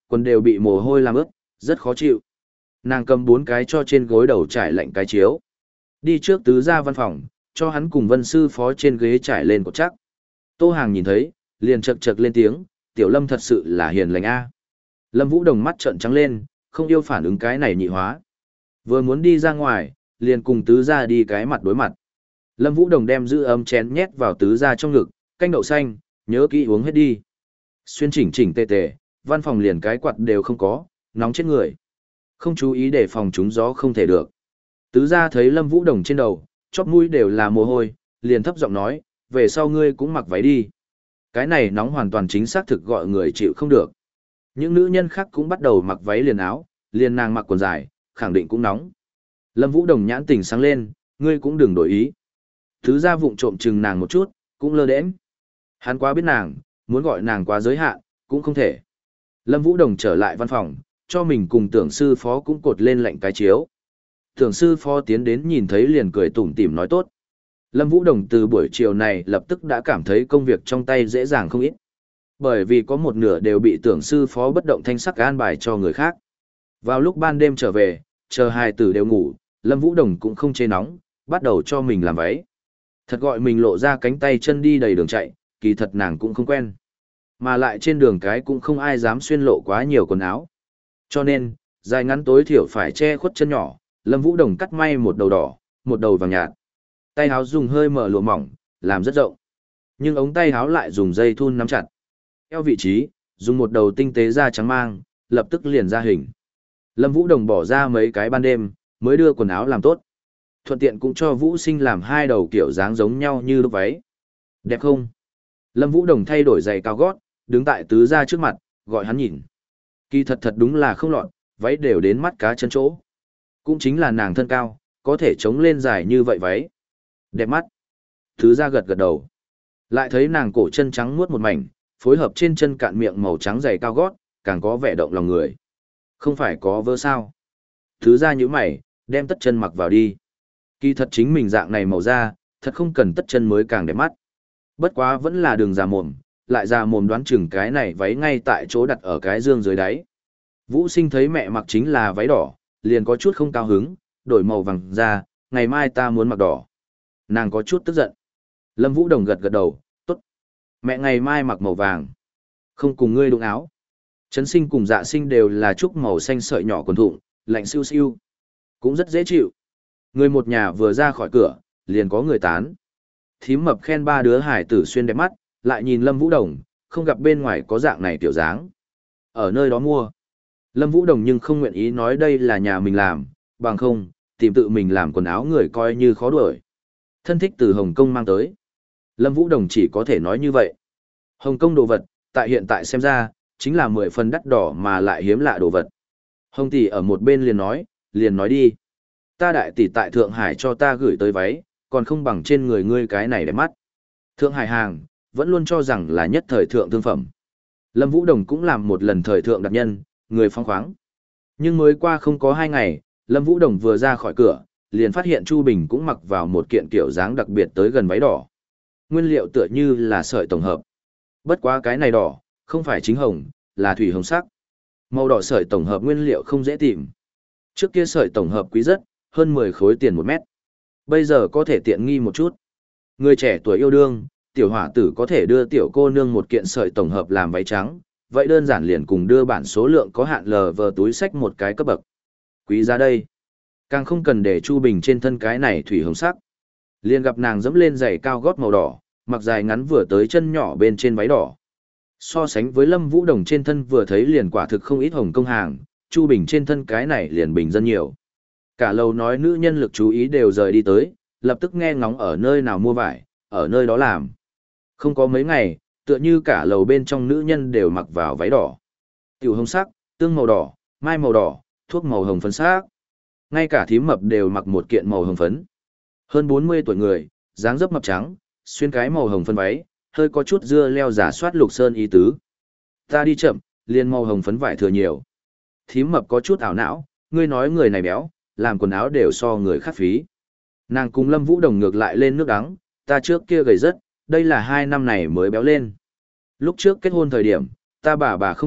quần đều bị mồ hôi làm ướt, rất khó chịu. Nàng cầm bốn cái cho trên gối đầu trải lạnh cái chiếu. Đi trước tứ gia văn phòng, cho hắn cùng Vân sư phó trên ghế trải lên cột chắc. Tô Hàng nhìn thấy, liền chậc chậc lên tiếng, Tiểu Lâm thật sự là hiền lành a. Lâm Vũ Đồng mắt trợn trắng lên, không yêu phản ứng cái này nhị hóa. Vừa muốn đi ra ngoài, liền cùng tứ gia đi cái mặt đối mặt. Lâm Vũ Đồng đem giữ ấm chén nhét vào tứ gia trong ngực, canh đậu xanh, nhớ kỹ uống hết đi. Xuyên chỉnh chỉnh tề tề, văn phòng liền cái quạt đều không có, nóng chết người. Không chú ý để phòng trúng gió không thể được. Tứ gia thấy Lâm Vũ Đồng trên đầu, chóp mũi đều là mồ hôi, liền thấp giọng nói, về sau ngươi cũng mặc váy đi. Cái này nóng hoàn toàn chính xác thực gọi người chịu không được. Những nữ nhân khác cũng bắt đầu mặc váy liền áo, liền nàng mặc quần dài, khẳng định cũng nóng. Lâm Vũ Đồng nhãn tỉnh sáng lên, ngươi cũng đừng đổi ý. Tứ gia vụng trộm chừng nàng một chút, cũng lơ đễnh. Hắn quá biết nàng, muốn gọi nàng quá giới hạn, cũng không thể. Lâm Vũ Đồng trở lại văn phòng, cho mình cùng tưởng sư phó cũng cột lên lệnh cái chiếu. Tưởng sư phó tiến đến nhìn thấy liền cười tủm tỉm nói tốt. Lâm Vũ Đồng từ buổi chiều này lập tức đã cảm thấy công việc trong tay dễ dàng không ít. Bởi vì có một nửa đều bị tưởng sư phó bất động thanh sắc an bài cho người khác. Vào lúc ban đêm trở về, chờ hai tử đều ngủ, Lâm Vũ Đồng cũng không chê nóng, bắt đầu cho mình làm váy. Thật gọi mình lộ ra cánh tay chân đi đầy đường chạy, kỳ thật nàng cũng không quen. Mà lại trên đường cái cũng không ai dám xuyên lộ quá nhiều quần áo. Cho nên, dài ngắn tối thiểu phải che khuất chân nhỏ, Lâm Vũ Đồng cắt may một đầu đỏ, một đầu vàng nhạt. Tay áo dùng hơi mở lụa mỏng, làm rất rộng. Nhưng ống tay áo lại dùng dây thun nắm chặt. Eo vị trí, dùng một đầu tinh tế da trắng mang, lập tức liền ra hình. Lâm Vũ Đồng bỏ ra mấy cái ban đêm, mới đưa quần áo làm tốt. Thuận tiện cũng cho Vũ Sinh làm hai đầu kiểu dáng giống nhau như lúc váy. Đẹp không? Lâm Vũ Đồng thay đổi giày cao gót, đứng tại tứ gia trước mặt, gọi hắn nhìn. Kỳ thật thật đúng là không lọt, váy đều đến mắt cá chân chỗ. Cũng chính là nàng thân cao, có thể chống lên dài như vậy váy. Đẹp mắt. Tứ gia gật gật đầu. Lại thấy nàng cổ chân trắng muốt một mảnh, phối hợp trên chân cạn miệng màu trắng giày cao gót, càng có vẻ động lòng người. Không phải có vớ sao. Tứ gia nhíu mày, đem tất chân mặc vào đi. Kỳ thật chính mình dạng này màu da, thật không cần tất chân mới càng đẹp mắt. Bất quá vẫn là đường già mồm, lại già mồm đoán chừng cái này váy ngay tại chỗ đặt ở cái dương dưới đáy. Vũ Sinh thấy mẹ mặc chính là váy đỏ, liền có chút không cao hứng, đổi màu vàng ra, ngày mai ta muốn mặc đỏ. Nàng có chút tức giận. Lâm Vũ Đồng gật gật đầu, tốt. Mẹ ngày mai mặc màu vàng. Không cùng ngươi đụng áo. Trấn Sinh cùng Dạ Sinh đều là trúc màu xanh sợi nhỏ quần thụng, lạnh siêu siêu. Cũng rất dễ chịu. Người một nhà vừa ra khỏi cửa, liền có người tán. Thím mập khen ba đứa hải tử xuyên đẹp mắt, lại nhìn Lâm Vũ Đồng, không gặp bên ngoài có dạng này tiểu dáng. Ở nơi đó mua. Lâm Vũ Đồng nhưng không nguyện ý nói đây là nhà mình làm, bằng không, tìm tự mình làm quần áo người coi như khó đuổi. Thân thích từ Hồng Kông mang tới. Lâm Vũ Đồng chỉ có thể nói như vậy. Hồng Kông đồ vật, tại hiện tại xem ra, chính là mười phần đắt đỏ mà lại hiếm lạ đồ vật. Hồng tỷ ở một bên liền nói, liền nói đi. Ta đại tỷ tại Thượng Hải cho ta gửi tới váy, còn không bằng trên người ngươi cái này đẹp mắt. Thượng Hải hàng, vẫn luôn cho rằng là nhất thời thượng thương phẩm. Lâm Vũ Đồng cũng làm một lần thời thượng đặc nhân, người phong khoáng. Nhưng mới qua không có hai ngày, Lâm Vũ Đồng vừa ra khỏi cửa, liền phát hiện Chu Bình cũng mặc vào một kiện kiểu dáng đặc biệt tới gần váy đỏ. Nguyên liệu tựa như là sợi tổng hợp. Bất quá cái này đỏ, không phải chính hồng, là thủy hồng sắc. Màu đỏ sợi tổng hợp nguyên liệu không dễ tìm. Trước kia sợi tổng hợp quý rất, hơn mười khối tiền một mét. Bây giờ có thể tiện nghi một chút. Người trẻ tuổi yêu đương, tiểu hỏa tử có thể đưa tiểu cô nương một kiện sợi tổng hợp làm váy trắng, vậy đơn giản liền cùng đưa bản số lượng có hạn lờ vờ túi sách một cái cấp bậc. Quý giá đây. Càng không cần để Chu Bình trên thân cái này thủy hồng sắc. Liền gặp nàng dẫm lên giày cao gót màu đỏ, mặc dài ngắn vừa tới chân nhỏ bên trên váy đỏ. So sánh với Lâm Vũ Đồng trên thân vừa thấy liền quả thực không ít Hồng Công hàng, Chu Bình trên thân cái này liền bình dân nhiều. Cả lầu nói nữ nhân lực chú ý đều rời đi tới, lập tức nghe ngóng ở nơi nào mua vải, ở nơi đó làm. Không có mấy ngày, tựa như cả lầu bên trong nữ nhân đều mặc vào váy đỏ. Tiểu hồng sắc, tương màu đỏ, mai màu đỏ, thuốc màu hồng phấn sắc. Ngay cả thím mập đều mặc một kiện màu hồng phấn. Hơn bốn mươi tuổi người, dáng dấp mập trắng, xuyên cái màu hồng phấn váy, hơi có chút dưa leo giả soát lục sơn y tứ. Ta đi chậm, liền màu hồng phấn vải thừa nhiều. Thím mập có chút ảo não, ngươi nói người này béo, làm quần áo đều so người khác phí. Nàng cùng Lâm Vũ Đồng ngược lại lên nước đắng, ta trước kia gầy rất, đây là hai năm này mới béo lên. Lúc trước kết hôn thời điểm, ta bà bà không thích,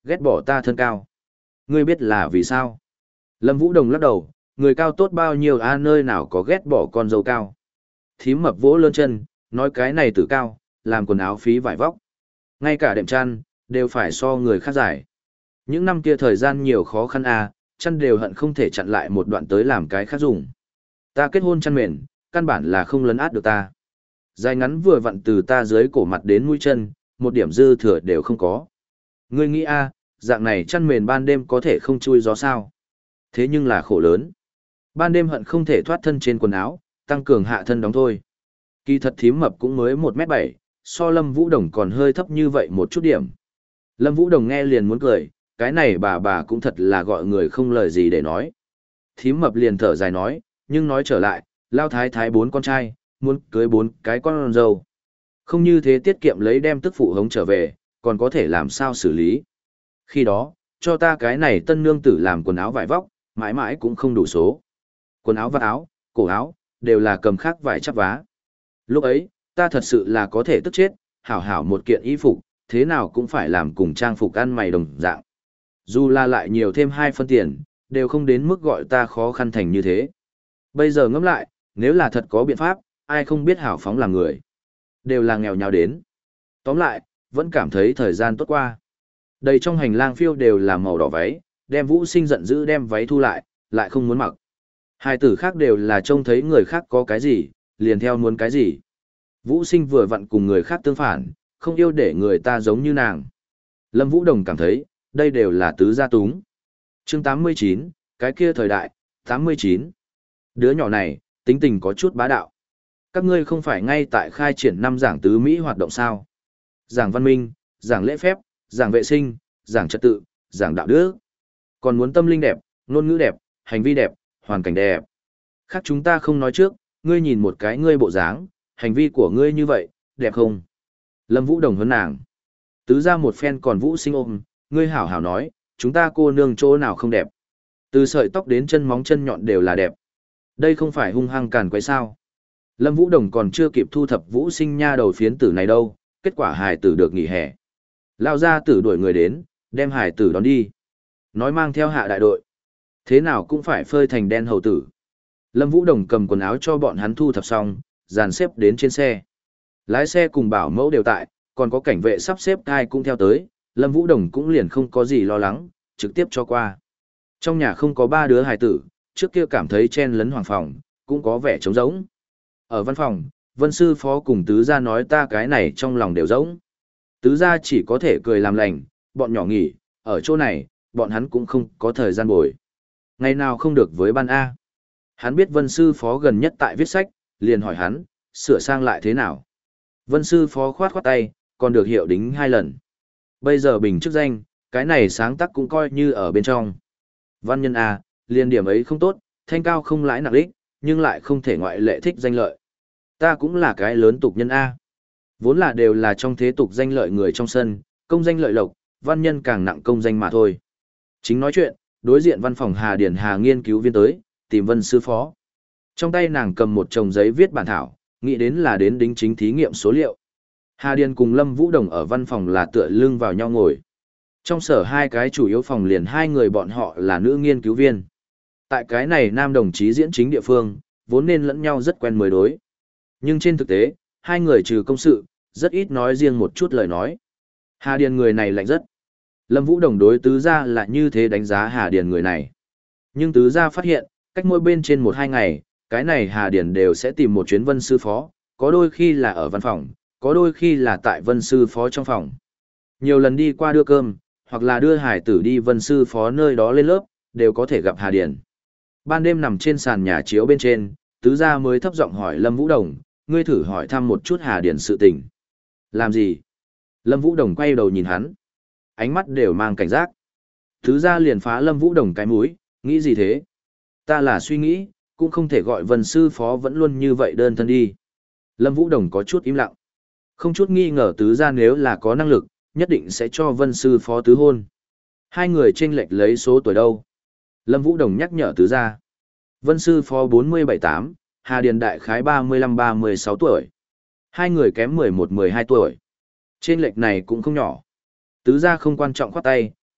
ghét bỏ ta thân cao. Ngươi biết là vì sao? Lâm Vũ Đồng lắc đầu, người cao tốt bao nhiêu a nơi nào có ghét bỏ con dâu cao. Thím mập vỗ lơn chân, nói cái này tử cao, làm quần áo phí vải vóc. Ngay cả đệm chăn, đều phải so người khác giải. Những năm kia thời gian nhiều khó khăn a, chăn đều hận không thể chặn lại một đoạn tới làm cái khác dùng. Ta kết hôn chăn mền, căn bản là không lấn át được ta. Dài ngắn vừa vặn từ ta dưới cổ mặt đến mũi chân, một điểm dư thừa đều không có. Ngươi nghĩ a, dạng này chăn mền ban đêm có thể không chui gió sao? Thế nhưng là khổ lớn. Ban đêm hận không thể thoát thân trên quần áo, tăng cường hạ thân đóng thôi. Kỳ thật thím mập cũng mới một mét bảy, so Lâm Vũ Đồng còn hơi thấp như vậy một chút điểm. Lâm Vũ Đồng nghe liền muốn cười, cái này bà bà cũng thật là gọi người không lời gì để nói. Thím mập liền thở dài nói, nhưng nói trở lại, lao thái thái bốn con trai, muốn cưới bốn cái con dâu. Không như thế tiết kiệm lấy đem tức phụ hống trở về, còn có thể làm sao xử lý. Khi đó, cho ta cái này tân nương tử làm quần áo vải vóc, mãi mãi cũng không đủ số. Quần áo vạt áo, cổ áo, đều là cầm khác vải chắp vá. Lúc ấy, ta thật sự là có thể tức chết, hảo hảo một kiện y phục, thế nào cũng phải làm cùng trang phục ăn mày đồng dạng. Dù là lại nhiều thêm hai phân tiền, đều không đến mức gọi ta khó khăn thành như thế. Bây giờ ngẫm lại, nếu là thật có biện pháp, ai không biết hảo phóng làm người. Đều là nghèo nhào đến. Tóm lại, vẫn cảm thấy thời gian tốt qua. Đầy trong hành lang phiêu đều là màu đỏ váy, đem Vũ Sinh giận dữ đem váy thu lại, lại không muốn mặc. Hai tử khác đều là trông thấy người khác có cái gì, liền theo muốn cái gì. Vũ Sinh vừa vặn cùng người khác tương phản, không yêu để người ta giống như nàng. Lâm Vũ Đồng cảm thấy, đây đều là tứ gia túng. Chương tám mươi chín, cái kia thời đại, tám mươi chín. Đứa nhỏ này, tính tình có chút bá đạo. Các ngươi không phải ngay tại khai triển năm giảng tứ Mỹ hoạt động sao? Giảng văn minh, giảng lễ phép, giảng vệ sinh, giảng trật tự, giảng đạo đức. Còn muốn tâm linh đẹp, ngôn ngữ đẹp, hành vi đẹp, hoàn cảnh đẹp. Khác chúng ta không nói trước, ngươi nhìn một cái ngươi bộ dáng, hành vi của ngươi như vậy, đẹp không? Lâm Vũ Đồng hơn nàng. Tứ ra một phen còn Vũ Sinh ôm, ngươi hảo hảo nói, chúng ta cô nương chỗ nào không đẹp. Từ sợi tóc đến chân móng chân nhọn đều là đẹp. Đây không phải hung hăng càn quấy sao. Lâm Vũ Đồng còn chưa kịp thu thập Vũ Sinh nha đầu phiến tử này đâu, kết quả hài tử được nghỉ hè. Lao ra tử đuổi người đến, đem hài tử đón đi. Nói mang theo hạ đại đội. Thế nào cũng phải phơi thành đen hầu tử. Lâm Vũ Đồng cầm quần áo cho bọn hắn thu thập xong, dàn xếp đến trên xe. Lái xe cùng bảo mẫu đều tại, còn có cảnh vệ sắp xếp thai cũng theo tới, Lâm Vũ Đồng cũng liền không có gì lo lắng, trực tiếp cho qua. Trong nhà không có ba đứa hài tử, trước kia cảm thấy chen lấn hoàng phòng, cũng có vẻ trống rỗng. Ở văn phòng, Vân Sư Phó cùng Tứ Gia nói ta cái này trong lòng đều rỗng. Tứ Gia chỉ có thể cười làm lành, bọn nhỏ nghỉ, ở chỗ này, bọn hắn cũng không có thời gian bồi. Ngày nào không được với ban A. Hắn biết Vân Sư Phó gần nhất tại viết sách, liền hỏi hắn, sửa sang lại thế nào. Vân Sư Phó khoát khoát tay, còn được hiệu đính hai lần. Bây giờ bình chức danh, cái này sáng tác cũng coi như ở bên trong. Văn nhân A, liền điểm ấy không tốt, thanh cao không lãi nặng ích, nhưng lại không thể ngoại lệ thích danh lợi. Ta cũng là cái lớn tục nhân A. Vốn là đều là trong thế tục danh lợi người trong sân, công danh lợi lộc, văn nhân càng nặng công danh mà thôi. Chính nói chuyện, đối diện văn phòng Hà Điển Hà nghiên cứu viên tới, tìm Vân Sư Phó. Trong tay nàng cầm một chồng giấy viết bản thảo, nghĩ đến là đến đính chính thí nghiệm số liệu. Hà Điền cùng Lâm Vũ Đồng ở văn phòng là tựa lưng vào nhau ngồi. Trong sở hai cái chủ yếu phòng liền hai người bọn họ là nữ nghiên cứu viên. Tại cái này nam đồng chí diễn chính địa phương, vốn nên lẫn nhau rất quen mới đối. Nhưng trên thực tế, hai người trừ công sự, rất ít nói riêng một chút lời nói. Hà Điền người này lạnh rất. Lâm Vũ Đồng đối Tứ Gia là như thế đánh giá Hà Điền người này. Nhưng Tứ Gia phát hiện, cách mỗi bên trên một hai ngày, cái này Hà Điền đều sẽ tìm một chuyến Vân Sư Phó, có đôi khi là ở văn phòng, có đôi khi là tại Vân Sư Phó trong phòng. Nhiều lần đi qua đưa cơm, hoặc là đưa hải tử đi Vân Sư Phó nơi đó lên lớp, đều có thể gặp Hà Điền. Ban đêm nằm trên sàn nhà chiếu bên trên, Tứ Gia mới thấp giọng hỏi Lâm Vũ Đồng, ngươi thử hỏi thăm một chút Hà Điền sự tình. Làm gì? Lâm Vũ Đồng quay đầu nhìn hắn. Ánh mắt đều mang cảnh giác. Tứ Gia liền phá Lâm Vũ Đồng cái mũi, nghĩ gì thế? Ta là suy nghĩ, cũng không thể gọi Vân Sư Phó vẫn luôn như vậy đơn thân đi. Lâm Vũ Đồng có chút im lặng. Không chút nghi ngờ Tứ Gia nếu là có năng lực, nhất định sẽ cho Vân Sư Phó tứ hôn. Hai người chênh lệch lấy số tuổi đâu? Lâm Vũ Đồng nhắc nhở Tứ Gia. Vân Sư Phó bốn mươi bảy tám, Hà Điền đại khái ba mươi lăm ba mươi sáu tuổi. Hai người kém mười một mười hai tuổi. Chênh lệch này cũng không nhỏ. Tứ Gia không quan trọng khoát tay,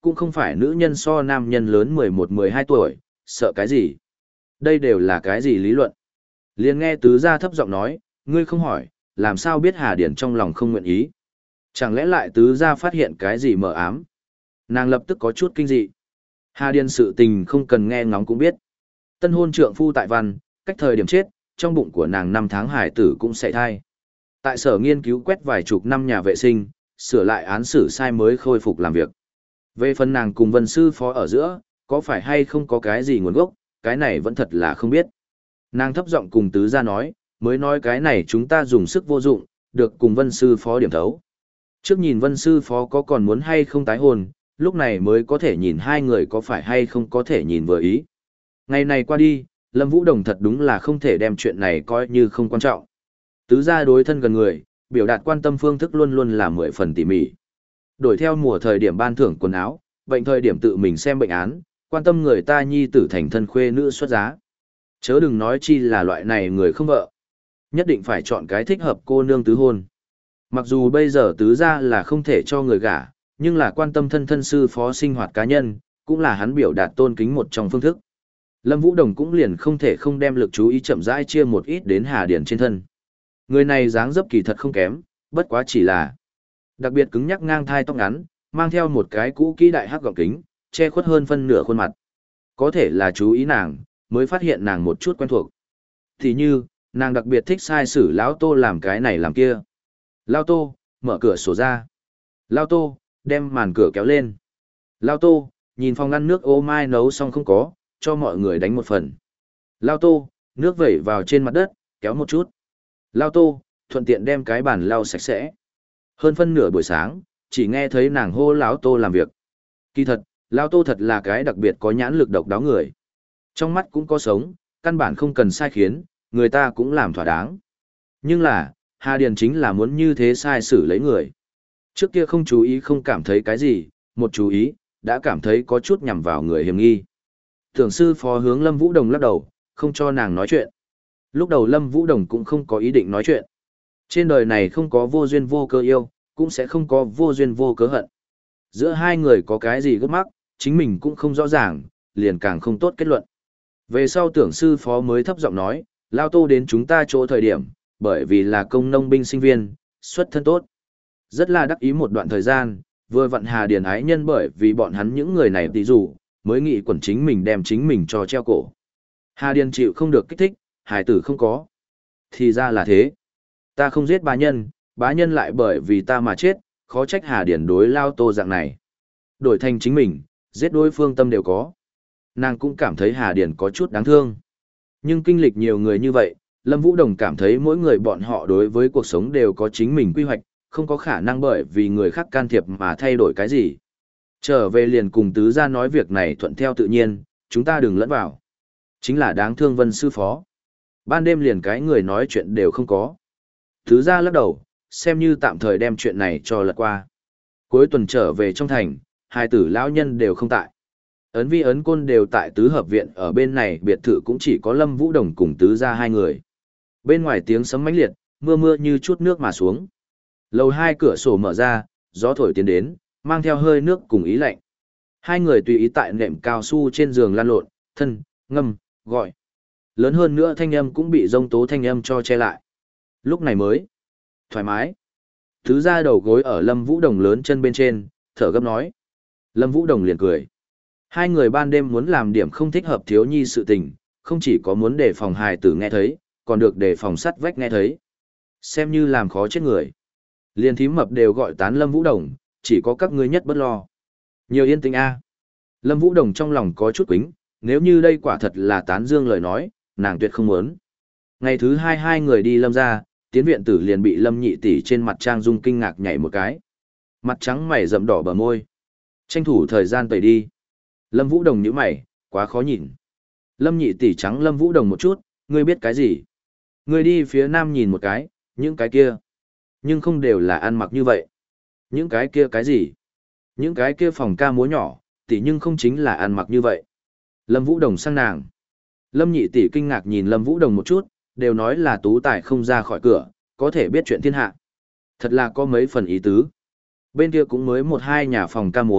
cũng không phải nữ nhân so nam nhân lớn mười một mười hai tuổi, sợ cái gì? Đây đều là cái gì lý luận? Liền nghe tứ gia thấp giọng nói, ngươi không hỏi, làm sao biết Hà Điển trong lòng không nguyện ý? Chẳng lẽ lại tứ gia phát hiện cái gì mờ ám? Nàng lập tức có chút kinh dị. Hà Điển sự tình không cần nghe ngóng cũng biết. Tân hôn trượng phu tại văn, cách thời điểm chết, trong bụng của nàng năm tháng hải tử cũng sẽ thai. Tại sở nghiên cứu quét vài chục năm nhà vệ sinh, sửa lại án xử sai mới khôi phục làm việc. Về phần nàng cùng vân sư phó ở giữa, có phải hay không có cái gì nguồn gốc, cái này vẫn thật là không biết. Nàng thấp giọng cùng tứ gia nói, mới nói cái này chúng ta dùng sức vô dụng, được cùng vân sư phó điểm thấu. Trước nhìn vân sư phó có còn muốn hay không tái hôn, lúc này mới có thể nhìn hai người có phải hay không có thể nhìn vừa ý. Ngày này qua đi, Lâm Vũ Đồng thật đúng là không thể đem chuyện này coi như không quan trọng. Tứ gia đối thân gần người, biểu đạt quan tâm phương thức luôn luôn là mười phần tỉ mỉ. Đổi theo mùa thời điểm ban thưởng quần áo, bệnh thời điểm tự mình xem bệnh án, quan tâm người ta nhi tử thành thân khuê nữ xuất giá. Chớ đừng nói chi là loại này người không vợ. Nhất định phải chọn cái thích hợp cô nương tứ hôn. Mặc dù bây giờ tứ gia là không thể cho người gả, nhưng là quan tâm thân thân sư phó sinh hoạt cá nhân, cũng là hắn biểu đạt tôn kính một trong phương thức. Lâm Vũ Đồng cũng liền không thể không đem lực chú ý chậm rãi chia một ít đến Hà Điển trên thân. Người này dáng dấp kỳ thật không kém, bất quá chỉ là đặc biệt cứng nhắc ngang thai tóc ngắn, mang theo một cái cũ kỹ đại hắc gọng kính, che khuất hơn phân nửa khuôn mặt. Có thể là chú ý nàng, mới phát hiện nàng một chút quen thuộc. Thì như, nàng đặc biệt thích sai sử lão Tô làm cái này làm kia. Lão Tô, mở cửa sổ ra. Lão Tô, đem màn cửa kéo lên. Lão Tô, nhìn phòng ngăn nước ô mai nấu xong không có, cho mọi người đánh một phần. Lão Tô, nước vẩy vào trên mặt đất, kéo một chút. Lão Tô, thuận tiện đem cái bàn lau sạch sẽ. Hơn phân nửa buổi sáng, chỉ nghe thấy nàng hô Lão Tô làm việc. Kỳ thật, Lão Tô thật là cái đặc biệt có nhãn lực độc đáo người. Trong mắt cũng có sống, căn bản không cần sai khiến, người ta cũng làm thỏa đáng. Nhưng là, Hà Điền chính là muốn như thế sai xử lấy người. Trước kia không chú ý không cảm thấy cái gì, một chú ý, đã cảm thấy có chút nhằm vào người hiểm nghi. Tưởng sư phó hướng Lâm Vũ Đồng lắc đầu, không cho nàng nói chuyện. Lúc đầu Lâm Vũ Đồng cũng không có ý định nói chuyện. Trên đời này không có vô duyên vô cớ yêu, cũng sẽ không có vô duyên vô cớ hận. Giữa hai người có cái gì gấp mắc, chính mình cũng không rõ ràng, liền càng không tốt kết luận. Về sau tưởng sư phó mới thấp giọng nói, Lao Tô đến chúng ta chỗ thời điểm, bởi vì là công nông binh sinh viên, xuất thân tốt. Rất là đắc ý một đoạn thời gian, vừa vặn Hà Điền ái nhân bởi vì bọn hắn những người này tỷ dụ, mới nghĩ quẩn chính mình đem chính mình cho treo cổ. Hà Điền chịu không được kích thích, hài tử không có. Thì ra là thế. Ta không giết bá nhân, bá nhân lại bởi vì ta mà chết, khó trách Hà Điền đối Lao Tô dạng này. Đổi thành chính mình, giết đối phương tâm đều có. Nàng cũng cảm thấy Hà Điền có chút đáng thương. Nhưng kinh lịch nhiều người như vậy, Lâm Vũ Đồng cảm thấy mỗi người bọn họ đối với cuộc sống đều có chính mình quy hoạch, không có khả năng bởi vì người khác can thiệp mà thay đổi cái gì. Trở về liền cùng tứ gia nói việc này thuận theo tự nhiên, chúng ta đừng lẫn vào. Chính là đáng thương Vân sư phó. Ban đêm liền cái người nói chuyện đều không có. Tứ gia lắc đầu, xem như tạm thời đem chuyện này cho lật qua. Cuối tuần trở về trong thành, hai tử lão nhân đều không tại. Ấn vi ấn côn đều tại tứ hợp viện, ở bên này biệt thự cũng chỉ có Lâm Vũ Đồng cùng tứ gia hai người. Bên ngoài tiếng sấm mãnh liệt, mưa mưa như chút nước mà xuống. Lầu hai cửa sổ mở ra, gió thổi tiến đến, mang theo hơi nước cùng ý lạnh. Hai người tùy ý tại nệm cao su trên giường lăn lộn, thân, ngâm, gọi. Lớn hơn nữa thanh âm cũng bị rông tố thanh âm cho che lại. Lúc này mới thoải mái. Tứ gia đầu gối ở Lâm Vũ Đồng lớn chân bên trên, thở gấp nói. Lâm Vũ Đồng liền cười. Hai người ban đêm muốn làm điểm không thích hợp thiếu nhi sự tình, không chỉ có muốn để phòng hài tử nghe thấy, còn được để phòng sắt vách nghe thấy. Xem như làm khó chết người. Liên thím mập đều gọi tán Lâm Vũ Đồng, chỉ có các ngươi nhất bất lo. Nhiều yên tĩnh a. Lâm Vũ Đồng trong lòng có chút quính, nếu như đây quả thật là tán dương lời nói, nàng tuyệt không muốn. Ngày thứ hai hai người đi Lâm ra, tiến viện tử liền bị Lâm nhị tỷ trên mặt trang dung kinh ngạc nhảy một cái. Mặt trắng mày rậm đỏ bờ môi. Tranh thủ thời gian tẩy đi. Lâm Vũ Đồng nhíu mày, quá khó nhìn. Lâm nhị tỷ trắng Lâm Vũ Đồng một chút, ngươi biết cái gì? Ngươi đi phía nam nhìn một cái, những cái kia. Nhưng không đều là ăn mặc như vậy. Những cái kia cái gì? Những cái kia phòng ca múa nhỏ, tỷ nhưng không chính là ăn mặc như vậy. Lâm Vũ Đồng sang nàng. Lâm nhị tỷ kinh ngạc nhìn Lâm Vũ Đồng một chút, đều nói là tú tài không ra khỏi cửa, có thể biết chuyện thiên hạ. Thật là có mấy phần ý tứ. Bên kia cũng mới một hai nhà phòng ca múa,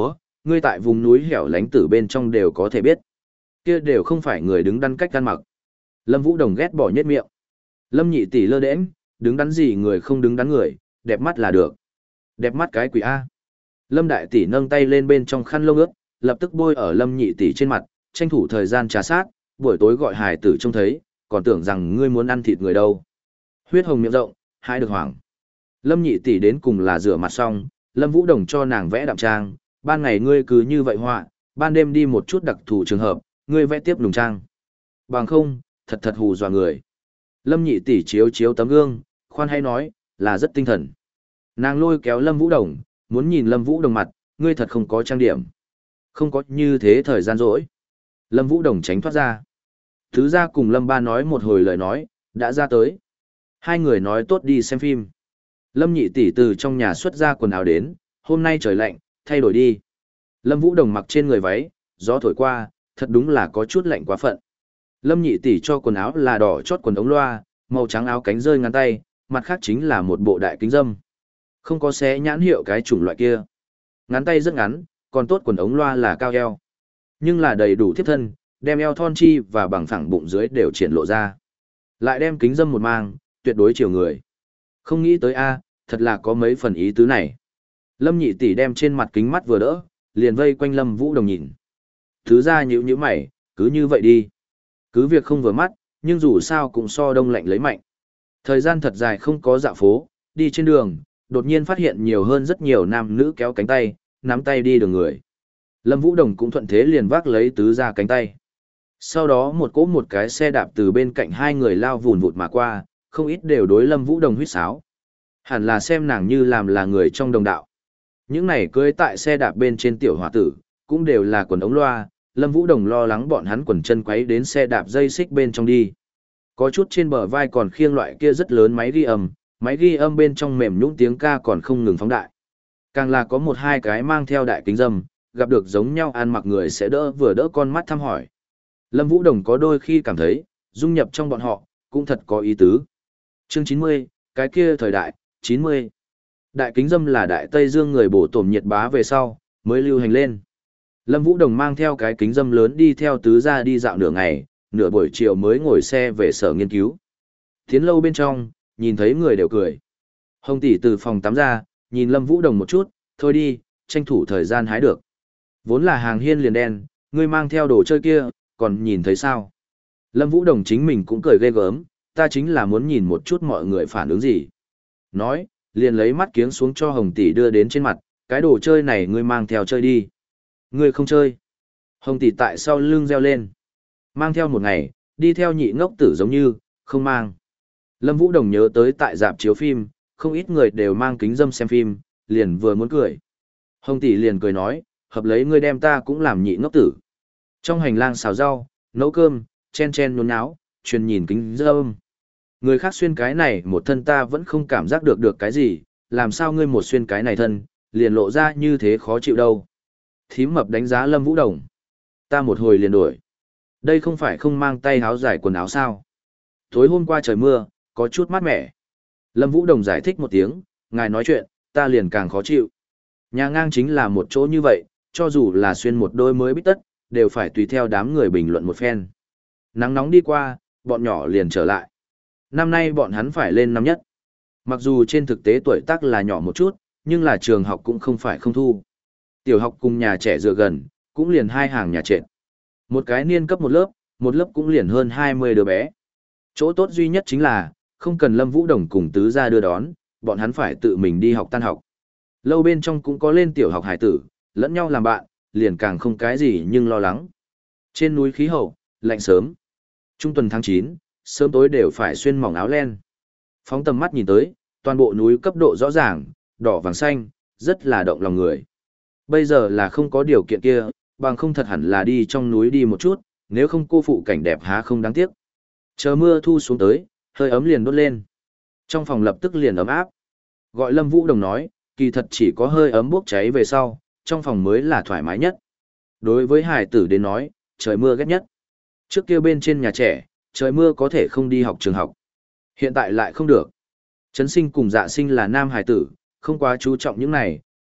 ngươi tại vùng núi hẻo lánh tử bên trong đều có thể biết. Kia đều không phải người đứng đắn cách ăn mặc. Lâm Vũ Đồng ghét bỏ nhếch miệng. Lâm nhị tỷ lơ đễnh, đứng đắn gì người không đứng đắn người, đẹp mắt là được. Đẹp mắt cái quỷ A. Lâm đại tỷ nâng tay lên bên trong khăn lông ướt, lập tức bôi ở Lâm nhị tỷ trên mặt, tranh thủ thời gian trà sát, buổi tối gọi hài tử trông thấy, còn tưởng rằng ngươi muốn ăn thịt người đâu. Huyết hồng miệng rộng, hãi được hoảng. Lâm nhị tỷ đến cùng là rửa mặt xong, Lâm Vũ Đồng cho nàng vẽ đạm trang, ban ngày ngươi cứ như vậy họa, ban đêm đi một chút đặc thù trường hợp, ngươi vẽ tiếp nùng trang. Bằng không, thật thật hù dọa người. Lâm nhị tỷ chiếu chiếu tấm gương, khoan hay nói, là rất tinh thần. Nàng lôi kéo Lâm Vũ Đồng, muốn nhìn Lâm Vũ Đồng mặt, ngươi thật không có trang điểm. Không có như thế thời gian rỗi. Lâm Vũ Đồng tránh thoát ra. Thứ ra cùng Lâm Ba nói một hồi lời nói, đã ra tới. Hai người nói tốt đi xem phim. Lâm nhị tỷ từ trong nhà xuất ra quần áo đến, hôm nay trời lạnh, thay đổi đi. Lâm Vũ Đồng mặc trên người váy, gió thổi qua, thật đúng là có chút lạnh quá phận. Lâm nhị tỷ cho quần áo là đỏ chót quần ống loa, màu trắng áo cánh rơi ngắn tay, mặt khác chính là một bộ đại kính dâm. Không có xé nhãn hiệu cái chủng loại kia. Ngắn tay rất ngắn, còn tốt quần ống loa là cao eo. Nhưng là đầy đủ thiếp thân, đem eo thon chi và bằng phẳng bụng dưới đều triển lộ ra. Lại đem kính dâm một mang, tuyệt đối chiều người. Không nghĩ tới a, thật là có mấy phần ý tứ này. Lâm nhị tỷ đem trên mặt kính mắt vừa đỡ, liền vây quanh Lâm Vũ Đồng nhìn. Thứ ra nhíu nhíu mày, cứ như vậy đi. Cứ việc không vừa mắt, nhưng dù sao cũng so đông lạnh lấy mạnh. Thời gian thật dài không có dạo phố, đi trên đường, đột nhiên phát hiện nhiều hơn rất nhiều nam nữ kéo cánh tay, nắm tay đi đường người. Lâm Vũ Đồng cũng thuận thế liền vác lấy tứ ra cánh tay. Sau đó một cỗ một cái xe đạp từ bên cạnh hai người lao vùn vụt mà qua, không ít đều đối Lâm Vũ Đồng huýt sáo. Hẳn là xem nàng như làm là người trong đồng đạo. Những này cưới tại xe đạp bên trên tiểu hòa tử, cũng đều là quần ống loa, Lâm Vũ Đồng lo lắng bọn hắn quần chân quấy đến xe đạp dây xích bên trong đi. Có chút trên bờ vai còn khiêng loại kia rất lớn máy ghi âm, máy ghi âm bên trong mềm nhũn tiếng ca còn không ngừng phóng đại. Càng là có một hai cái mang theo đại kính dâm, gặp được giống nhau ăn mặc người sẽ đỡ vừa đỡ con mắt thăm hỏi. Lâm Vũ Đồng có đôi khi cảm thấy, dung nhập trong bọn họ, cũng thật có ý tứ. Chương chín mươi, cái kia thời đại, chín mươi. Đại kính dâm là đại Tây Dương người bổ tổm nhiệt bá về sau, mới lưu hành lên. Lâm Vũ Đồng mang theo cái kính dâm lớn đi theo tứ gia đi dạo nửa ngày, nửa buổi chiều mới ngồi xe về sở nghiên cứu. Tiến lâu bên trong, nhìn thấy người đều cười. Hồng tỷ từ phòng tắm ra, nhìn Lâm Vũ Đồng một chút, thôi đi, tranh thủ thời gian hái được. Vốn là hàng hiên liền đen, ngươi mang theo đồ chơi kia, còn nhìn thấy sao? Lâm Vũ Đồng chính mình cũng cười ghê gớm, ta chính là muốn nhìn một chút mọi người phản ứng gì. Nói, liền lấy mắt kiếng xuống cho Hồng tỷ đưa đến trên mặt, cái đồ chơi này ngươi mang theo chơi đi. Ngươi không chơi. Hồng tỷ tại sau lưng reo lên. Mang theo một ngày, đi theo nhị ngốc tử giống như, không mang. Lâm Vũ Đồng nhớ tới tại dạp chiếu phim, không ít người đều mang kính dâm xem phim, liền vừa muốn cười. Hồng tỷ liền cười nói, hợp lấy ngươi đem ta cũng làm nhị ngốc tử. Trong hành lang xào rau, nấu cơm, chen chen nhốn nháo, truyền nhìn kính dâm. Người khác xuyên cái này một thân ta vẫn không cảm giác được được cái gì, làm sao ngươi một xuyên cái này thân, liền lộ ra như thế khó chịu đâu. Thím mập đánh giá Lâm Vũ Đồng. Ta một hồi liền đổi. Đây không phải không mang tay áo dài quần áo sao. Tối hôm qua trời mưa, có chút mát mẻ. Lâm Vũ Đồng giải thích một tiếng, ngài nói chuyện, ta liền càng khó chịu. Nhà ngang chính là một chỗ như vậy, cho dù là xuyên một đôi mới bít tất, đều phải tùy theo đám người bình luận một phen. Nắng nóng đi qua, bọn nhỏ liền trở lại. Năm nay bọn hắn phải lên năm nhất. Mặc dù trên thực tế tuổi tác là nhỏ một chút, nhưng là trường học cũng không phải không thu. Tiểu học cùng nhà trẻ dựa gần, cũng liền hai hàng nhà trệt. Một cái niên cấp một lớp, một lớp cũng liền hơn hai mươi đứa bé. Chỗ tốt duy nhất chính là, không cần Lâm Vũ Đồng cùng tứ gia đưa đón, bọn hắn phải tự mình đi học tan học. Lâu bên trong cũng có lên tiểu học hải tử, lẫn nhau làm bạn, liền càng không cái gì nhưng lo lắng. Trên núi khí hậu, lạnh sớm. Trung tuần tháng chín, sớm tối đều phải xuyên mỏng áo len. Phóng tầm mắt nhìn tới, toàn bộ núi cấp độ rõ ràng, đỏ vàng xanh, rất là động lòng người. Bây giờ là không có điều kiện kia, bằng không thật hẳn là đi trong núi đi một chút, nếu không cô phụ cảnh đẹp há không đáng tiếc. Chờ mưa thu xuống tới, hơi ấm liền đốt lên. Trong phòng lập tức liền ấm áp. Gọi Lâm Vũ Đồng nói, kỳ thật chỉ có hơi ấm bốc cháy về sau, trong phòng mới là thoải mái nhất. Đối với hải tử đến nói, trời mưa ghét nhất. Trước kia bên trên nhà trẻ, trời mưa có thể không đi học trường học. Hiện tại lại không được. Trấn Sinh cùng Dạ Sinh là nam hải tử, không quá chú trọng những này,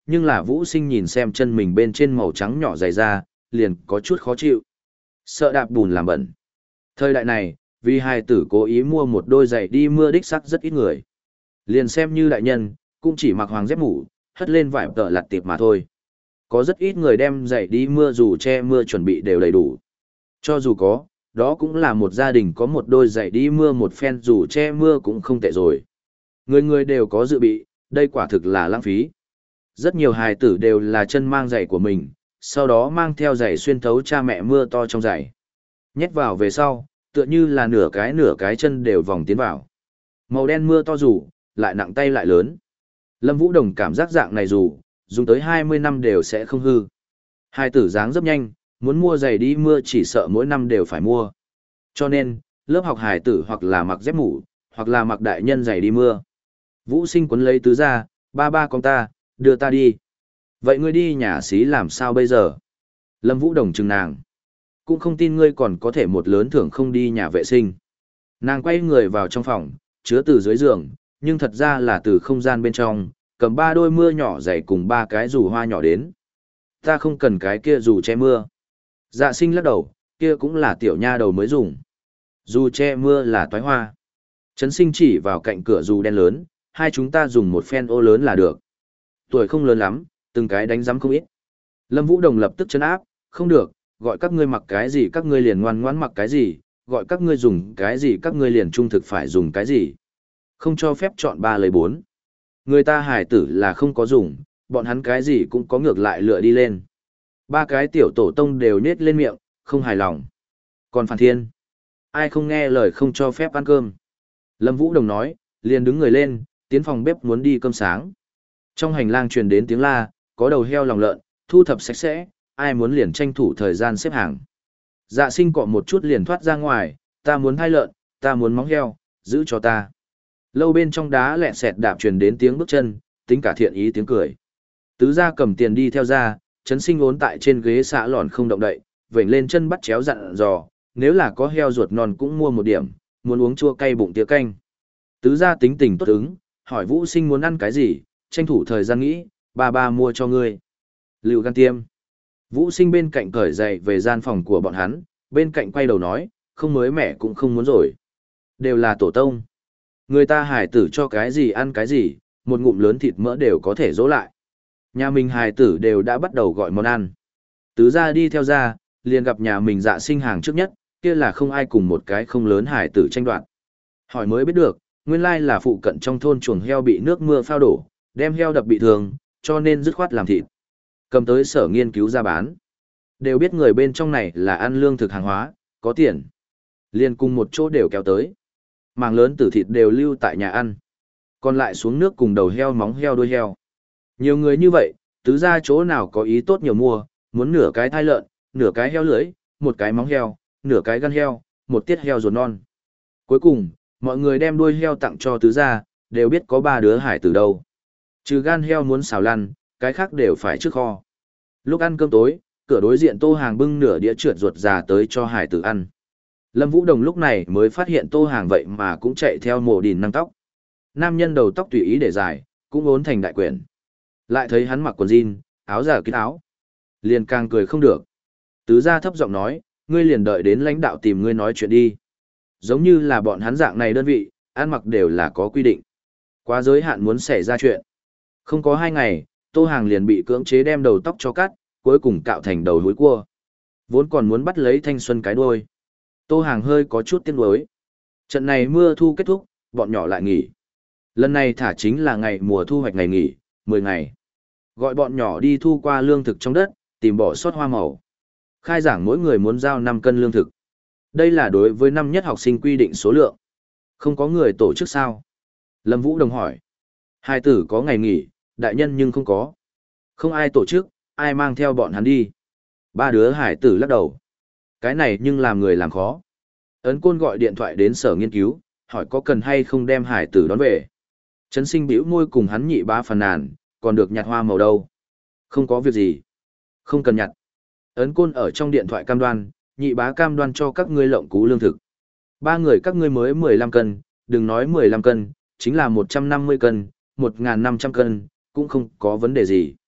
nhưng là Vũ Sinh nhìn xem chân mình bên trên màu trắng nhỏ dày ra, liền có chút khó chịu. Sợ đạp bùn làm bẩn. Thời đại này, vì hài tử cố ý mua một đôi giày đi mưa đích sắc rất ít người. Liền xem như đại nhân, cũng chỉ mặc hoàng dép mũ, hất lên vải tợ lặt tiệp mà thôi. Có rất ít người đem giày đi mưa dù che mưa chuẩn bị đều đầy đủ. Cho dù có, đó cũng là một gia đình có một đôi giày đi mưa một phen dù che mưa cũng không tệ rồi. Người người đều có dự bị, đây quả thực là lãng phí. Rất nhiều hài tử đều là chân mang giày của mình, sau đó mang theo giày xuyên thấu cha mẹ mưa to trong giày. Nhét vào về sau, tựa như là nửa cái nửa cái chân đều vòng tiến vào. Màu đen mưa to rủ, lại nặng tay lại lớn. Lâm Vũ Đồng cảm giác dạng này dù, dùng tới hai mươi năm đều sẽ không hư. Hai tử dáng rất nhanh, muốn mua giày đi mưa chỉ sợ mỗi năm đều phải mua. Cho nên, lớp học hài tử hoặc là mặc dép mũ, hoặc là mặc đại nhân giày đi mưa. Vũ Sinh quấn lấy tứ ra, ba ba con ta, đưa ta đi. Vậy ngươi đi nhà xí làm sao bây giờ? Lâm Vũ Đồng chừng nàng. Cũng không tin ngươi còn có thể một lớn thưởng không đi nhà vệ sinh. Nàng quay người vào trong phòng, chứa từ dưới giường, nhưng thật ra là từ không gian bên trong, cầm ba đôi mưa nhỏ dày cùng ba cái dù hoa nhỏ đến. Ta không cần cái kia dù che mưa. Dạ Sinh lắc đầu, kia cũng là tiểu nha đầu mới dùng. Dù che mưa là toái hoa. Trấn Sinh chỉ vào cạnh cửa dù đen lớn, hai chúng ta dùng một phen ô lớn là được. Tuổi không lớn lắm, từng cái đánh giám không ít. Lâm Vũ Đồng lập tức chấn áp, không được, gọi các ngươi mặc cái gì các ngươi liền ngoan ngoãn mặc cái gì, gọi các ngươi dùng cái gì các ngươi liền trung thực phải dùng cái gì. Không cho phép chọn ba lấy bốn. Người ta hải tử là không có dùng, bọn hắn cái gì cũng có ngược lại lựa đi lên. Ba cái tiểu tổ tông đều nết lên miệng, không hài lòng. Còn Phan Thiên, ai không nghe lời không cho phép ăn cơm. Lâm Vũ Đồng nói, liền đứng người lên, tiến phòng bếp muốn đi cơm sáng. Trong hành lang truyền đến tiếng la, có đầu heo lòng lợn, thu thập sạch sẽ, ai muốn liền tranh thủ thời gian xếp hàng. Dạ Sinh cọ một chút liền thoát ra ngoài, ta muốn thai lợn, ta muốn móng heo, giữ cho ta. Lâu bên trong đá lẹ sẹt đạp truyền đến tiếng bước chân, tính cả thiện ý tiếng cười. Tứ gia cầm tiền đi theo ra, Trấn Sinh ốn tại trên ghế xạ lòn không động đậy, vểnh lên chân bắt chéo dặn dò, nếu là có heo ruột non cũng mua một điểm, muốn uống chua cay bụng tía canh. Tứ gia tính tình tốt ứng, hỏi Vũ Sinh muốn ăn cái gì, tranh thủ thời gian nghĩ, ba ba mua cho ngươi. Lưu gan tiêm. Vũ Sinh bên cạnh cởi giày về gian phòng của bọn hắn, bên cạnh quay đầu nói, không mới mẻ cũng không muốn rồi. Đều là tổ tông. Người ta hài tử cho cái gì ăn cái gì, một ngụm lớn thịt mỡ đều có thể dỗ lại. Nhà mình hài tử đều đã bắt đầu gọi món ăn. Tứ gia đi theo ra, liền gặp nhà mình Dạ Sinh hàng trước nhất, kia là không ai cùng một cái không lớn hài tử tranh đoạt. Hỏi mới biết được, nguyên lai là phụ cận trong thôn chuồng heo bị nước mưa phao đổ, đem heo đập bị thương, cho nên dứt khoát làm thịt. Cầm tới sở nghiên cứu ra bán. Đều biết người bên trong này là ăn lương thực hàng hóa, có tiền. Liên cùng một chỗ đều kéo tới. Màng lớn tử thịt đều lưu tại nhà ăn. Còn lại xuống nước cùng đầu heo móng heo đuôi heo. Nhiều người như vậy, tứ ra chỗ nào có ý tốt nhiều mua, muốn nửa cái thai lợn, nửa cái heo lưỡi, một cái móng heo, nửa cái gan heo, một tiết heo ruột non. Cuối cùng, mọi người đem đuôi heo tặng cho tứ gia, đều biết có ba đứa hải tử đâu. Trừ gan heo muốn xào lăn, cái khác đều phải trước kho. Lúc ăn cơm tối, cửa đối diện Tô Hàng bưng nửa đĩa trượt ruột già tới cho hải tử ăn. Lâm Vũ Đồng lúc này mới phát hiện Tô Hàng vậy mà cũng chạy theo mổ đìn năng tóc. Nam nhân đầu tóc tùy ý để dài, cũng ốn thành đại quyển. Lại thấy hắn mặc quần jean, áo giả kín áo. Liền càng cười không được. Tứ gia thấp giọng nói, ngươi liền đợi đến lãnh đạo tìm ngươi nói chuyện đi. Giống như là bọn hắn dạng này đơn vị, ăn mặc đều là có quy định. Quá giới hạn muốn xảy ra chuyện. Không có hai ngày, Tô Hàng liền bị cưỡng chế đem đầu tóc cho cắt, cuối cùng cạo thành đầu húi cua. Vốn còn muốn bắt lấy thanh xuân cái đuôi. Tô Hàng hơi có chút tiếc nuối. Trận này mưa thu kết thúc, bọn nhỏ lại nghỉ. Lần này thả chính là ngày mùa thu hoạch ngày nghỉ, mười ngày. Gọi bọn nhỏ đi thu qua lương thực trong đất, tìm bỏ sót hoa màu. Khai giảng mỗi người muốn giao năm cân lương thực. Đây là đối với năm nhất học sinh quy định số lượng. Không có người tổ chức sao? Lâm Vũ Đồng hỏi. Hai tử có ngày nghỉ, đại nhân nhưng không có. Không ai tổ chức, ai mang theo bọn hắn đi. Ba đứa hải tử lắc đầu. Cái này nhưng làm người làm khó. Ấn Côn gọi điện thoại đến sở nghiên cứu, hỏi có cần hay không đem hải tử đón về. Trấn Sinh bĩu môi cùng hắn nhị bá phàn nàn, còn được nhặt hoa màu đâu. Không có việc gì. Không cần nhặt. Ấn Côn ở trong điện thoại cam đoan, nhị bá cam đoan cho các ngươi lộng cú lương thực. Ba người các ngươi mới mười lăm cân, đừng nói mười lăm cân, chính là một trăm năm mươi cân, một nghìn năm trăm cân, cũng không có vấn đề gì.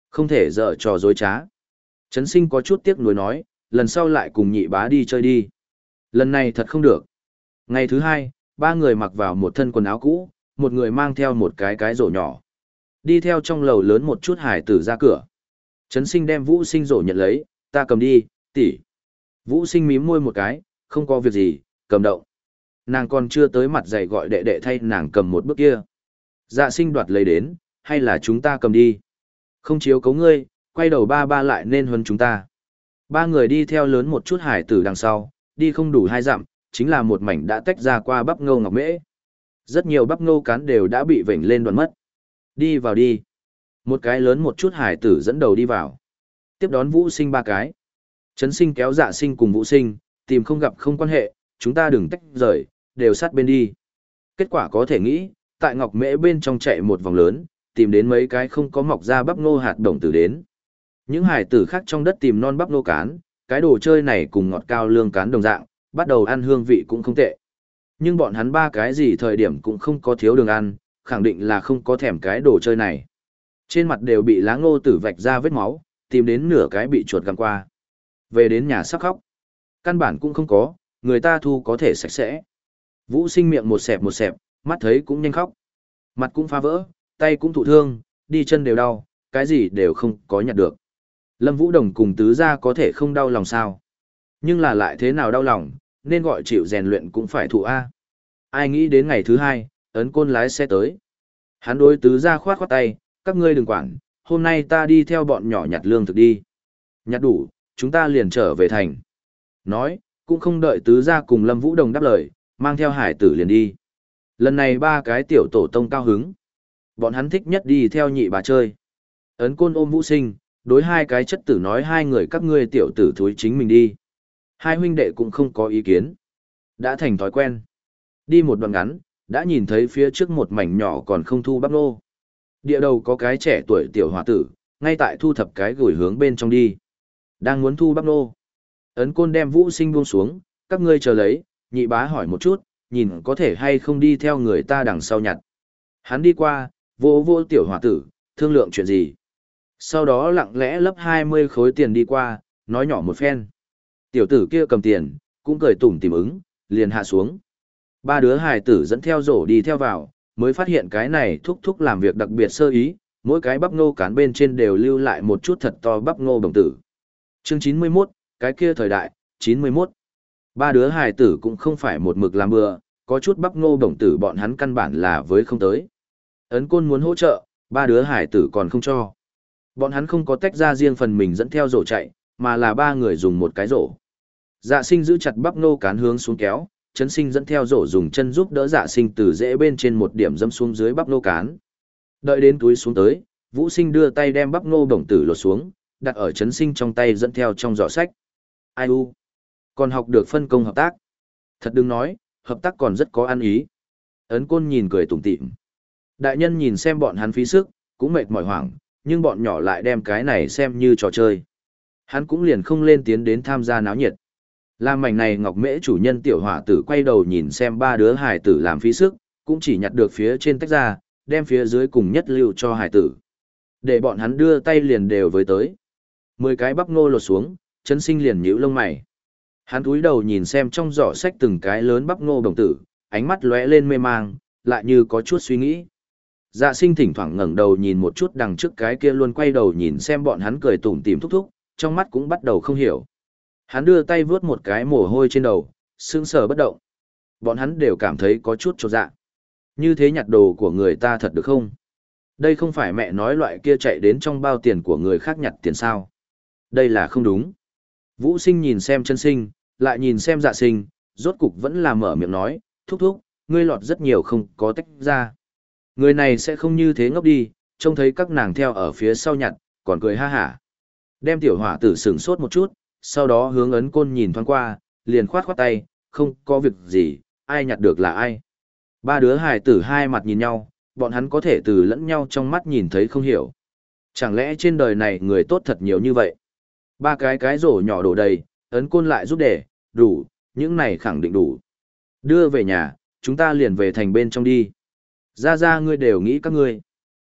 Không thể dở trò dối trá. Trấn sinh có chút tiếc nuối nói, lần sau lại cùng nhị bá đi chơi đi. Lần này thật không được. Ngày thứ hai, ba người mặc vào một thân quần áo cũ, một người mang theo một cái cái rổ nhỏ. Đi theo trong lầu lớn một chút hải tử ra cửa. Trấn sinh đem Vũ Sinh rổ nhận lấy, ta cầm đi, tỷ. Vũ Sinh mím môi một cái, không có việc gì, cầm động. Nàng còn chưa tới mặt dày gọi đệ đệ thay nàng cầm một bước kia. Dạ sinh đoạt lấy đến, hay là chúng ta cầm đi. Không chiếu cấu ngươi, quay đầu ba ba lại nên huấn chúng ta. Ba người đi theo lớn một chút hải tử đằng sau, đi không đủ hai dặm, chính là một mảnh đã tách ra qua bắp ngô ngọc mễ. Rất nhiều bắp ngô cán đều đã bị vểnh lên đoạn mất. Đi vào đi. Một cái lớn một chút hải tử dẫn đầu đi vào. Tiếp đón Vũ Sinh ba cái. Trấn sinh kéo Dạ sinh cùng Vũ Sinh, tìm không gặp không quan hệ, chúng ta đừng tách rời, đều sát bên đi. Kết quả có thể nghĩ, tại ngọc mễ bên trong chạy một vòng lớn, tìm đến mấy cái không có mọc ra bắp ngô hạt đồng tử đến. Những hải tử khác trong đất tìm non bắp ngô cán, cái đồ chơi này cùng ngọt cao lương cán đồng dạng, bắt đầu ăn hương vị cũng không tệ. Nhưng bọn hắn ba cái gì thời điểm cũng không có thiếu đường ăn, khẳng định là không có thèm cái đồ chơi này. Trên mặt đều bị lá ngô tử vạch ra vết máu, tìm đến nửa cái bị chuột gặm qua. Về đến nhà sắp khóc. Căn bản cũng không có, người ta thu có thể sạch sẽ. Vũ Sinh miệng một xẹp một xẹp, mắt thấy cũng nhanh khóc. Mặt cũng phá vỡ, tay cũng thụ thương, đi chân đều đau, cái gì đều không có nhặt được. Lâm Vũ Đồng cùng tứ gia có thể không đau lòng sao. Nhưng là lại thế nào đau lòng, nên gọi chịu rèn luyện cũng phải thụ A. Ai nghĩ đến ngày thứ hai, ấn côn lái xe tới. Hắn đối tứ gia khoát khoát tay, các ngươi đừng quản, hôm nay ta đi theo bọn nhỏ nhặt lương thực đi. Nhặt đủ, chúng ta liền trở về thành. Nói, cũng không đợi tứ gia cùng Lâm Vũ Đồng đáp lời, mang theo hải tử liền đi. Lần này ba cái tiểu tổ tông cao hứng. Bọn hắn thích nhất đi theo nhị bà chơi. Ấn côn ôm Vũ Sinh, đối hai cái chất tử nói hai người các ngươi tiểu tử thúi chính mình đi. Hai huynh đệ cũng không có ý kiến. Đã thành thói quen. Đi một đoạn ngắn, đã nhìn thấy phía trước một mảnh nhỏ còn không thu bắp nô. Địa đầu có cái trẻ tuổi tiểu hòa tử, ngay tại thu thập cái gửi hướng bên trong đi. Đang muốn thu bắp nô. Ấn côn đem Vũ Sinh buông xuống, các ngươi chờ lấy, nhị bá hỏi một chút, nhìn có thể hay không đi theo người ta đằng sau nhặt. Hắn đi qua, vô vô tiểu hòa tử, thương lượng chuyện gì. Sau đó lặng lẽ lấp hai mươi khối tiền đi qua, nói nhỏ một phen. Tiểu tử kia cầm tiền, cũng cười tủm tỉm ứng, liền hạ xuống. Ba đứa hài tử dẫn theo rổ đi theo vào, mới phát hiện cái này thúc thúc làm việc đặc biệt sơ ý, mỗi cái bắp ngô cán bên trên đều lưu lại một chút thật to bắp ngô đồng tử. Chương chín mươi mốt, cái kia thời đại, chín mươi mốt. Ba đứa hài tử cũng không phải một mực làm bừa, có chút bắp ngô đồng tử bọn hắn căn bản là với không tới. Ấn côn muốn hỗ trợ, ba đứa hài tử còn không cho. Bọn hắn không có tách ra riêng phần mình dẫn theo rổ chạy, mà là ba người dùng một cái rổ. Dạ sinh giữ chặt bắp ngô cán hướng xuống kéo, Trấn sinh dẫn theo rổ dùng chân giúp đỡ dạ sinh từ rễ bên trên một điểm dâm xuống dưới bắp ngô cán. Đợi đến túi xuống tới, Vũ Sinh đưa tay đem bắp ngô đồng tử lột xuống, đặt ở Trấn sinh trong tay dẫn theo trong giỏ sách. Ai u? Còn học được phân công hợp tác. Thật đừng nói, hợp tác còn rất có ăn ý. Ấn côn nhìn cười tủm tỉm. Đại nhân nhìn xem bọn hắn phí sức, cũng mệt mỏi hoảng, nhưng bọn nhỏ lại đem cái này xem như trò chơi. Hắn cũng liền không lên tiến đến tham gia náo nhiệt. Làm mảnh này ngọc mễ chủ nhân tiểu hỏa tử quay đầu nhìn xem ba đứa hải tử làm phí sức, cũng chỉ nhặt được phía trên tách ra, đem phía dưới cùng nhất lưu cho hải tử. Để bọn hắn đưa tay liền đều với tới. Mười cái bắp ngô lột xuống, Trấn sinh liền nhíu lông mày. Hắn cúi đầu nhìn xem trong giỏ sách từng cái lớn bắp ngô đồng tử, ánh mắt lóe lên mê mang, lại như có chút suy nghĩ. Dạ sinh thỉnh thoảng ngẩng đầu nhìn một chút đằng trước cái kia luôn quay đầu nhìn xem bọn hắn cười tủm tỉm thúc thúc, trong mắt cũng bắt đầu không hiểu. Hắn đưa tay vướt một cái mồ hôi trên đầu, sững sờ bất động. Bọn hắn đều cảm thấy có chút chột dạ. Như thế nhặt đồ của người ta thật được không? Đây không phải mẹ nói loại kia chạy đến trong bao tiền của người khác nhặt tiền sao? Đây là không đúng. Vũ Sinh nhìn xem Trấn sinh, lại nhìn xem Dạ sinh, rốt cục vẫn là mở miệng nói, thúc thúc, ngươi lọt rất nhiều không có tách ra. Người này sẽ không như thế ngốc đi, trông thấy các nàng theo ở phía sau nhặt, còn cười ha hả. Đem tiểu hỏa tử sửng sốt một chút, sau đó hướng ấn côn nhìn thoáng qua, liền khoát khoát tay, không có việc gì, ai nhặt được là ai. Ba đứa hài tử hai mặt nhìn nhau, bọn hắn có thể từ lẫn nhau trong mắt nhìn thấy không hiểu. Chẳng lẽ trên đời này người tốt thật nhiều như vậy? Ba cái cái rổ nhỏ đổ đầy, ấn côn lại giúp để, đủ, những này khẳng định đủ. Đưa về nhà, chúng ta liền về thành bên trong đi. Ra ra ngươi đều nghĩ các ngươi.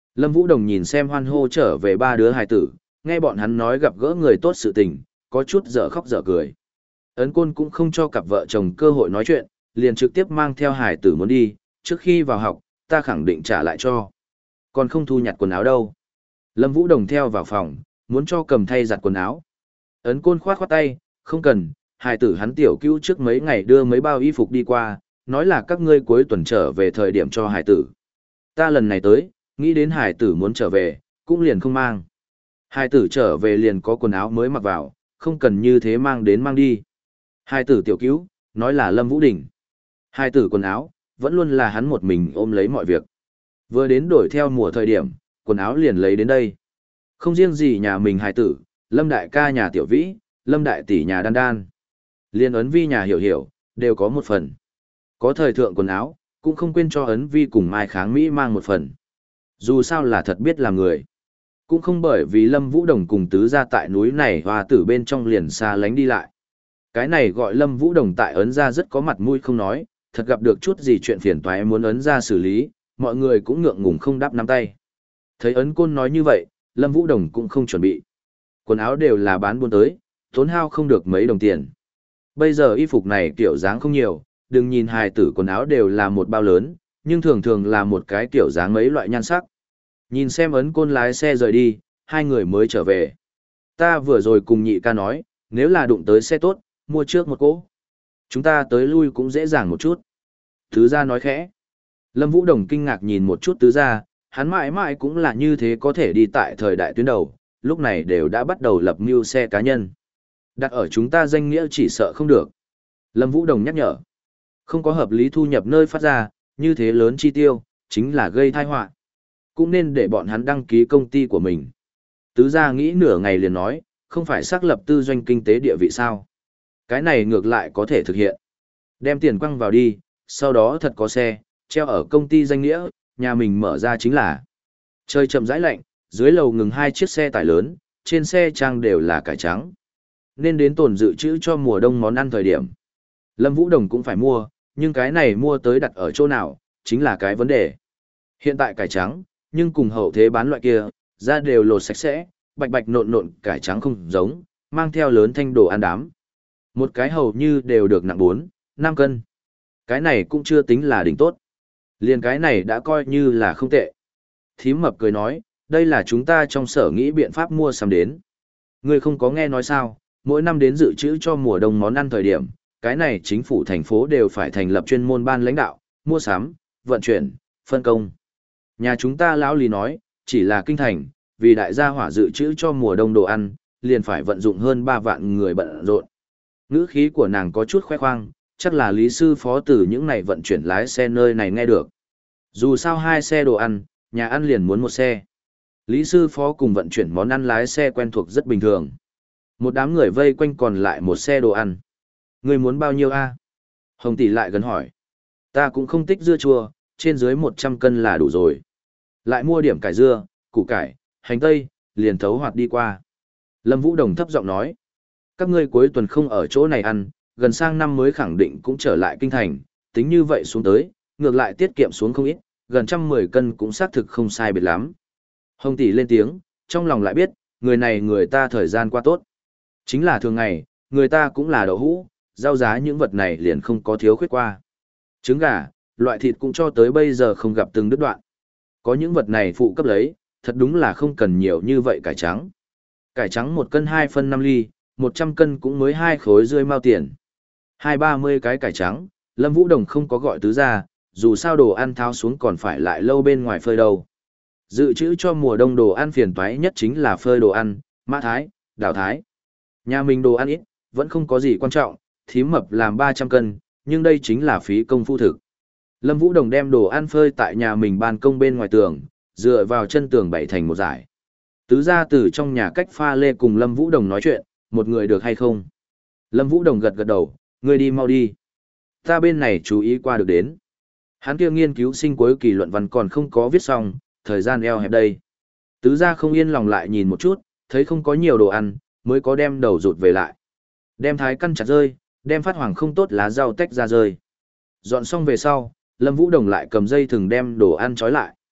Lâm Vũ Đồng nhìn xem hoan hô trở về ba đứa hài tử, nghe bọn hắn nói gặp gỡ người tốt sự tình, có chút dở khóc dở cười. Ấn Côn cũng không cho cặp vợ chồng cơ hội nói chuyện, liền trực tiếp mang theo hài tử muốn đi, trước khi vào học, ta khẳng định trả lại cho. Còn không thu nhặt quần áo đâu. Lâm Vũ Đồng theo vào phòng, muốn cho cầm thay giặt quần áo. Ấn Côn khoát khoát tay, không cần, hài tử hắn tiểu cứu trước mấy ngày đưa mấy bao y phục đi qua, nói là các ngươi cuối tuần trở về thời điểm cho hài tử. Ta lần này tới, nghĩ đến hài tử muốn trở về, cũng liền không mang. Hài tử trở về liền có quần áo mới mặc vào, không cần như thế mang đến mang đi. Hài tử tiểu cứu, nói là Lâm Vũ Đình. Hài tử quần áo, vẫn luôn là hắn một mình ôm lấy mọi việc. Vừa đến đổi theo mùa thời điểm, quần áo liền lấy đến đây. Không riêng gì nhà mình hài tử, Lâm đại ca nhà tiểu vĩ, Lâm đại tỷ nhà đan đan. Liên ấn vi nhà hiểu hiểu, đều có một phần. Có thời thượng quần áo, cũng không quên cho ấn vi cùng Mai Kháng Mỹ mang một phần. Dù sao là thật biết làm người. Cũng không bởi vì Lâm Vũ Đồng cùng tứ gia tại núi này hoa tử bên trong liền xa lánh đi lại. Cái này gọi Lâm Vũ Đồng tại ấn gia rất có mặt mũi không nói, thật gặp được chút gì chuyện phiền toái muốn ấn gia xử lý, mọi người cũng ngượng ngùng không đáp nắm tay. Thấy ấn Côn nói như vậy, Lâm Vũ Đồng cũng không chuẩn bị. Quần áo đều là bán buôn tới, tốn hao không được mấy đồng tiền. Bây giờ y phục này kiểu dáng không nhiều, đừng nhìn hài tử quần áo đều là một bao lớn, nhưng thường thường là một cái kiểu dáng mấy loại nhan sắc. Nhìn xem ấn Côn lái xe rời đi, hai người mới trở về. Ta vừa rồi cùng nhị ca nói, nếu là đụng tới xe tốt, mua trước một cỗ. Chúng ta tới lui cũng dễ dàng một chút. Tứ gia nói khẽ. Lâm Vũ Đồng kinh ngạc nhìn một chút tứ gia, hắn mãi mãi cũng là như thế có thể đi tại thời đại tuyến đầu, lúc này đều đã bắt đầu lập mưu xe cá nhân. Đặt ở chúng ta danh nghĩa chỉ sợ không được. Lâm Vũ Đồng nhắc nhở. Không có hợp lý thu nhập nơi phát ra, như thế lớn chi tiêu, chính là gây tai họa. Cũng nên để bọn hắn đăng ký công ty của mình. Tứ gia nghĩ nửa ngày liền nói, không phải xác lập tư doanh kinh tế địa vị sao. Cái này ngược lại có thể thực hiện. Đem tiền quăng vào đi, sau đó thật có xe, treo ở công ty danh nghĩa, nhà mình mở ra chính là. Trời chậm rãi lạnh, dưới lầu ngừng hai chiếc xe tải lớn, trên xe trang đều là cải trắng. Nên đến tồn dự trữ cho mùa đông món ăn thời điểm. Lâm Vũ Đồng cũng phải mua, nhưng cái này mua tới đặt ở chỗ nào, chính là cái vấn đề. Hiện tại cải trắng, nhưng cùng hậu thế bán loại kia, ra đều lột sạch sẽ, bạch bạch nộn nộn cải trắng không giống, mang theo lớn thanh đồ ăn đám. Một cái hầu như đều được nặng bốn, năm cân. Cái này cũng chưa tính là đỉnh tốt. Liền cái này đã coi như là không tệ. Thím mập cười nói, đây là chúng ta trong sở nghĩ biện pháp mua sắm đến. Ngươi không có nghe nói sao, mỗi năm đến dự trữ cho mùa đông món ăn thời điểm, cái này chính phủ thành phố đều phải thành lập chuyên môn ban lãnh đạo, mua sắm, vận chuyển, phân công. Nhà chúng ta lão lý nói, chỉ là kinh thành, vì đại gia hỏa dự trữ cho mùa đông đồ ăn, liền phải vận dụng hơn ba vạn người bận rộn. Ngữ khí của nàng có chút khoe khoang, chắc là lý sư phó từ những này vận chuyển lái xe nơi này nghe được. Dù sao hai xe đồ ăn, nhà ăn liền muốn một xe. Lý sư phó cùng vận chuyển món ăn lái xe quen thuộc rất bình thường. Một đám người vây quanh còn lại một xe đồ ăn. Người muốn bao nhiêu a? Hồng tỷ lại gần hỏi. Ta cũng không thích dưa chua, trên dưới một trăm cân là đủ rồi. Lại mua điểm cải dưa, củ cải, hành tây, liền thấu hoạt đi qua. Lâm Vũ Đồng thấp giọng nói. Các ngươi cuối tuần không ở chỗ này ăn, gần sang năm mới khẳng định cũng trở lại kinh thành, tính như vậy xuống tới, ngược lại tiết kiệm xuống không ít, gần trăm mười cân cũng xác thực không sai biệt lắm. Hồng tỷ lên tiếng, trong lòng lại biết, người này người ta thời gian qua tốt. Chính là thường ngày, người ta cũng là đậu hũ, rau giá những vật này liền không có thiếu khuyết qua. Trứng gà, loại thịt cũng cho tới bây giờ không gặp từng đứt đoạn. Có những vật này phụ cấp lấy, thật đúng là không cần nhiều như vậy cải trắng. Cải trắng một cân hai phân năm ly, một trăm cân cũng mới hai khối rưỡi mao tiền. Hai ba mươi cái cải trắng, Lâm Vũ Đồng không có gọi tứ ra, dù sao đồ ăn tháo xuống còn phải lại lâu bên ngoài phơi đâu. Dự trữ cho mùa đông đồ ăn phiền toái nhất chính là phơi đồ ăn, mã thái, đào thái. Nhà mình đồ ăn ít, vẫn không có gì quan trọng, thím mập làm ba trăm cân, nhưng đây chính là phí công phu thực. Lâm Vũ Đồng đem đồ ăn phơi tại nhà mình ban công bên ngoài tường, dựa vào chân tường bày thành một dải. Tứ gia từ trong nhà cách pha lê cùng Lâm Vũ Đồng nói chuyện, một người được hay không? Lâm Vũ Đồng gật gật đầu, ngươi đi mau đi. Ta bên này chú ý qua được đến. Hắn kia nghiên cứu sinh cuối kỳ luận văn còn không có viết xong, thời gian eo hẹp đây. Tứ gia không yên lòng lại nhìn một chút, thấy không có nhiều đồ ăn, mới có đem đầu rụt về lại. Đem thái căn chặt rơi, đem phát hoàng không tốt lá rau tách ra rơi. Dọn xong về sau, Lâm Vũ Đồng lại cầm dây thừng đem đồ ăn trói lại.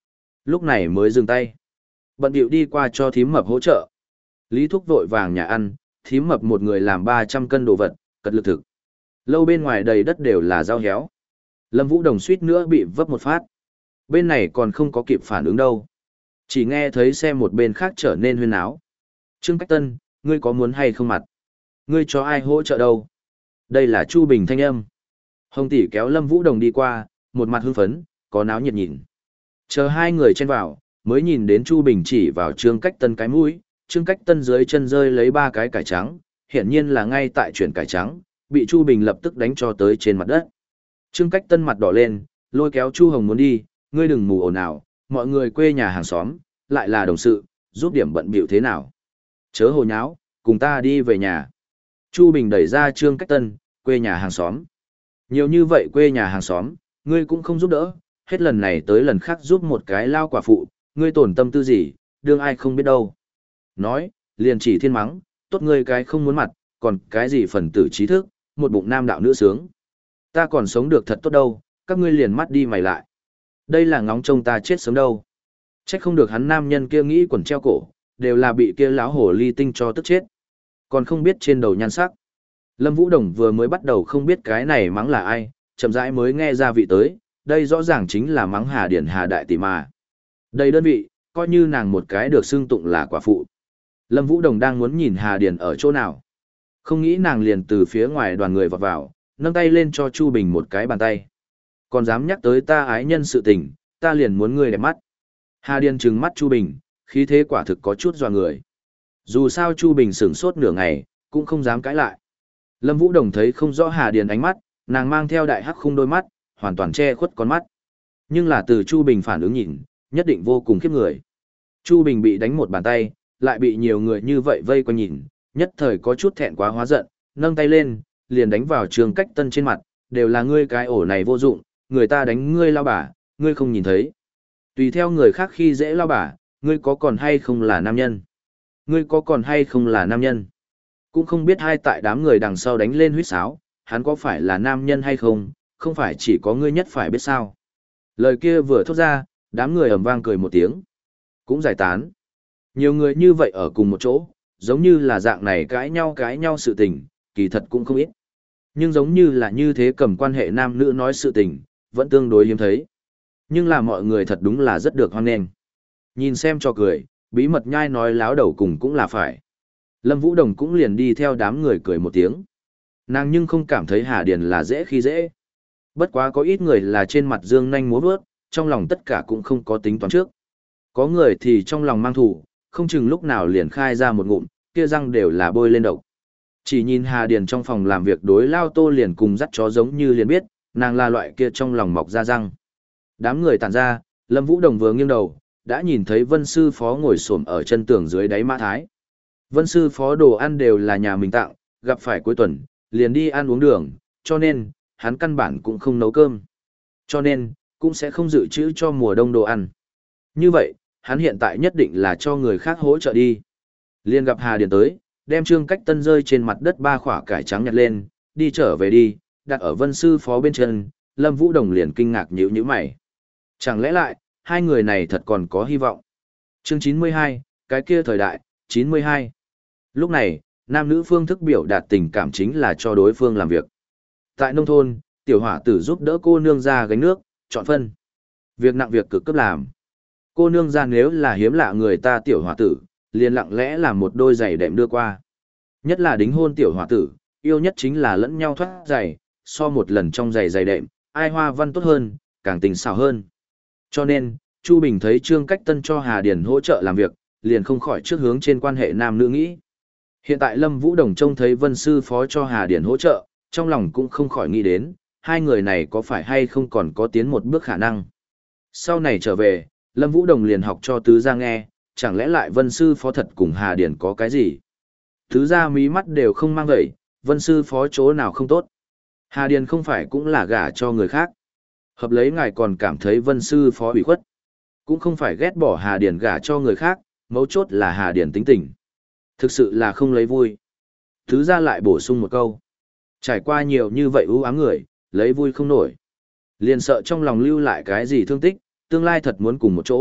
lúc này mới dừng tay. Bận điệu đi qua cho thím mập hỗ trợ. Lý Thúc vội vàng nhà ăn, thím mập một người làm ba trăm cân đồ vật, cật lực thực. Lâu bên ngoài đầy đất đều là rau héo. Lâm Vũ Đồng suýt nữa bị vấp một phát. Bên này còn không có kịp phản ứng đâu. Chỉ nghe thấy xe một bên khác trở nên huyên áo. Trương Cách Tân, ngươi có muốn hay không mặt? Ngươi cho ai hỗ trợ đâu? Đây là Chu Bình thanh âm. Hồng tỷ kéo Lâm Vũ Đồng đi qua, một mặt hưng phấn, có náo nhiệt nhìn. Chờ hai người chen vào, mới nhìn đến Chu Bình chỉ vào Trương Cách Tân cái mũi, Trương Cách Tân dưới chân rơi lấy ba cái cải trắng, hiển nhiên là ngay tại chuyển cải trắng, bị Chu Bình lập tức đánh cho tới trên mặt đất. Trương Cách Tân mặt đỏ lên, lôi kéo Chu Hồng muốn đi, ngươi đừng mù ồn ào, mọi người quê nhà hàng xóm, lại là đồng sự, giúp điểm bận bịu thế nào. Chớ hồ nháo, cùng ta đi về nhà. Chu Bình đẩy ra Trương Cách Tân, quê nhà hàng xóm. Nhiều như vậy quê nhà hàng xóm, ngươi cũng không giúp đỡ, hết lần này tới lần khác giúp một cái lao quả phụ, ngươi tổn tâm tư gì, đương ai không biết đâu. Nói, liền chỉ thiên mắng, tốt ngươi cái không muốn mặt, còn cái gì phần tử trí thức, một bụng nam đạo nữ sướng. Ta còn sống được thật tốt đâu, các ngươi liền mắt đi mày lại. Đây là ngóng trông ta chết sớm đâu. Trách không được hắn nam nhân kia nghĩ quần treo cổ, đều là bị kia láo hổ ly tinh cho tức chết. Còn không biết trên đầu nhan sắc. Lâm Vũ Đồng vừa mới bắt đầu không biết cái này mắng là ai, chậm rãi mới nghe ra vị tới, đây rõ ràng chính là mắng Hà Điển Hà Đại Tỷ mà. Đây đơn vị, coi như nàng một cái được xưng tụng là quả phụ. Lâm Vũ Đồng đang muốn nhìn Hà Điển ở chỗ nào. Không nghĩ nàng liền từ phía ngoài đoàn người vọt vào, nâng tay lên cho Chu Bình một cái bàn tay. Còn dám nhắc tới ta ái nhân sự tình, ta liền muốn ngươi đẹp mắt. Hà Điển trừng mắt Chu Bình, khí thế quả thực có chút dọa người. Dù sao Chu Bình sửng sốt nửa ngày, cũng không dám cãi lại. Lâm Vũ Đồng thấy không rõ Hà Điền ánh mắt, nàng mang theo đại hắc khung đôi mắt, hoàn toàn che khuất con mắt. Nhưng là từ Chu Bình phản ứng nhìn, nhất định vô cùng khiếp người. Chu Bình bị đánh một bàn tay, lại bị nhiều người như vậy vây quanh nhìn, nhất thời có chút thẹn quá hóa giận, nâng tay lên, liền đánh vào Trương Cách Tân trên mặt, đều là ngươi cái ổ này vô dụng, người ta đánh ngươi lao bà, ngươi không nhìn thấy. Tùy theo người khác khi dễ lao bà, ngươi có còn hay không là nam nhân? Ngươi có còn hay không là nam nhân? Cũng không biết hai tại đám người đằng sau đánh lên huýt sáo, hắn có phải là nam nhân hay không, không phải chỉ có ngươi nhất phải biết sao. Lời kia vừa thốt ra, đám người ầm vang cười một tiếng. Cũng giải tán. Nhiều người như vậy ở cùng một chỗ, giống như là dạng này cãi nhau cãi nhau sự tình, kỳ thật cũng không ít. Nhưng giống như là như thế cầm quan hệ nam nữ nói sự tình, vẫn tương đối hiếm thấy. Nhưng là mọi người thật đúng là rất được hoan nghênh. Nhìn xem cho cười, bí mật nhai nói láo đầu cùng cũng là phải. Lâm Vũ Đồng cũng liền đi theo đám người cười một tiếng. Nàng nhưng không cảm thấy Hà Điền là dễ khi dễ. Bất quá có ít người là trên mặt dương nanh múa vớt, trong lòng tất cả cũng không có tính toán trước. Có người thì trong lòng mang thủ, không chừng lúc nào liền khai ra một ngụm, kia răng đều là bôi lên độc. Chỉ nhìn Hà Điền trong phòng làm việc đối lao tô liền cùng dắt chó giống như liền biết, nàng là loại kia trong lòng mọc ra răng. Đám người tản ra, Lâm Vũ Đồng vừa nghiêng đầu, đã nhìn thấy Vân Sư Phó ngồi xổm ở chân tường dưới đáy mã thái. Vân Sư Phó đồ ăn đều là nhà mình tặng, gặp phải cuối tuần, liền đi ăn uống đường, cho nên, hắn căn bản cũng không nấu cơm. Cho nên, cũng sẽ không dự trữ cho mùa đông đồ ăn. Như vậy, hắn hiện tại nhất định là cho người khác hỗ trợ đi. Liền gặp Hà Điền tới, đem Trương Cách Tân rơi trên mặt đất ba khỏa cải trắng nhặt lên, đi trở về đi, đặt ở Vân Sư Phó bên chân, Lâm Vũ Đồng liền kinh ngạc nhíu nhíu mày. Chẳng lẽ lại, hai người này thật còn có hy vọng. Chương chín mươi hai, cái kia thời đại, chín mươi hai. Lúc này, nam nữ phương thức biểu đạt tình cảm chính là cho đối phương làm việc. Tại nông thôn, tiểu hỏa tử giúp đỡ cô nương ra gánh nước, chọn phân. Việc nặng việc cực cấp làm. Cô nương ra nếu là hiếm lạ người ta tiểu hỏa tử, liền lặng lẽ làm một đôi giày đệm đưa qua. Nhất là đính hôn tiểu hỏa tử, yêu nhất chính là lẫn nhau thoát giày, so một lần trong giày giày đệm, ai hoa văn tốt hơn, càng tình xảo hơn. Cho nên, Chu Bình thấy Trương Cách Tân cho Hà Điền hỗ trợ làm việc, liền không khỏi trước hướng trên quan hệ nam nữ nghĩ. Hiện tại Lâm Vũ Đồng trông thấy Vân Sư Phó cho Hà Điền hỗ trợ, trong lòng cũng không khỏi nghĩ đến, hai người này có phải hay không còn có tiến một bước khả năng. Sau này trở về, Lâm Vũ Đồng liền học cho Tứ Gia nghe, chẳng lẽ lại Vân Sư Phó thật cùng Hà Điền có cái gì. Tứ Gia mí mắt đều không mang vậy, Vân Sư Phó chỗ nào không tốt. Hà Điền không phải cũng là gả cho người khác. Hợp lấy ngài còn cảm thấy Vân Sư Phó ủy khuất. Cũng không phải ghét bỏ Hà Điền gả cho người khác, mấu chốt là Hà Điền tính tình. Thực sự là không lấy vui. Thứ ra lại bổ sung một câu. Trải qua nhiều như vậy ưu ám người, lấy vui không nổi. Liền sợ trong lòng lưu lại cái gì thương tích, tương lai thật muốn cùng một chỗ,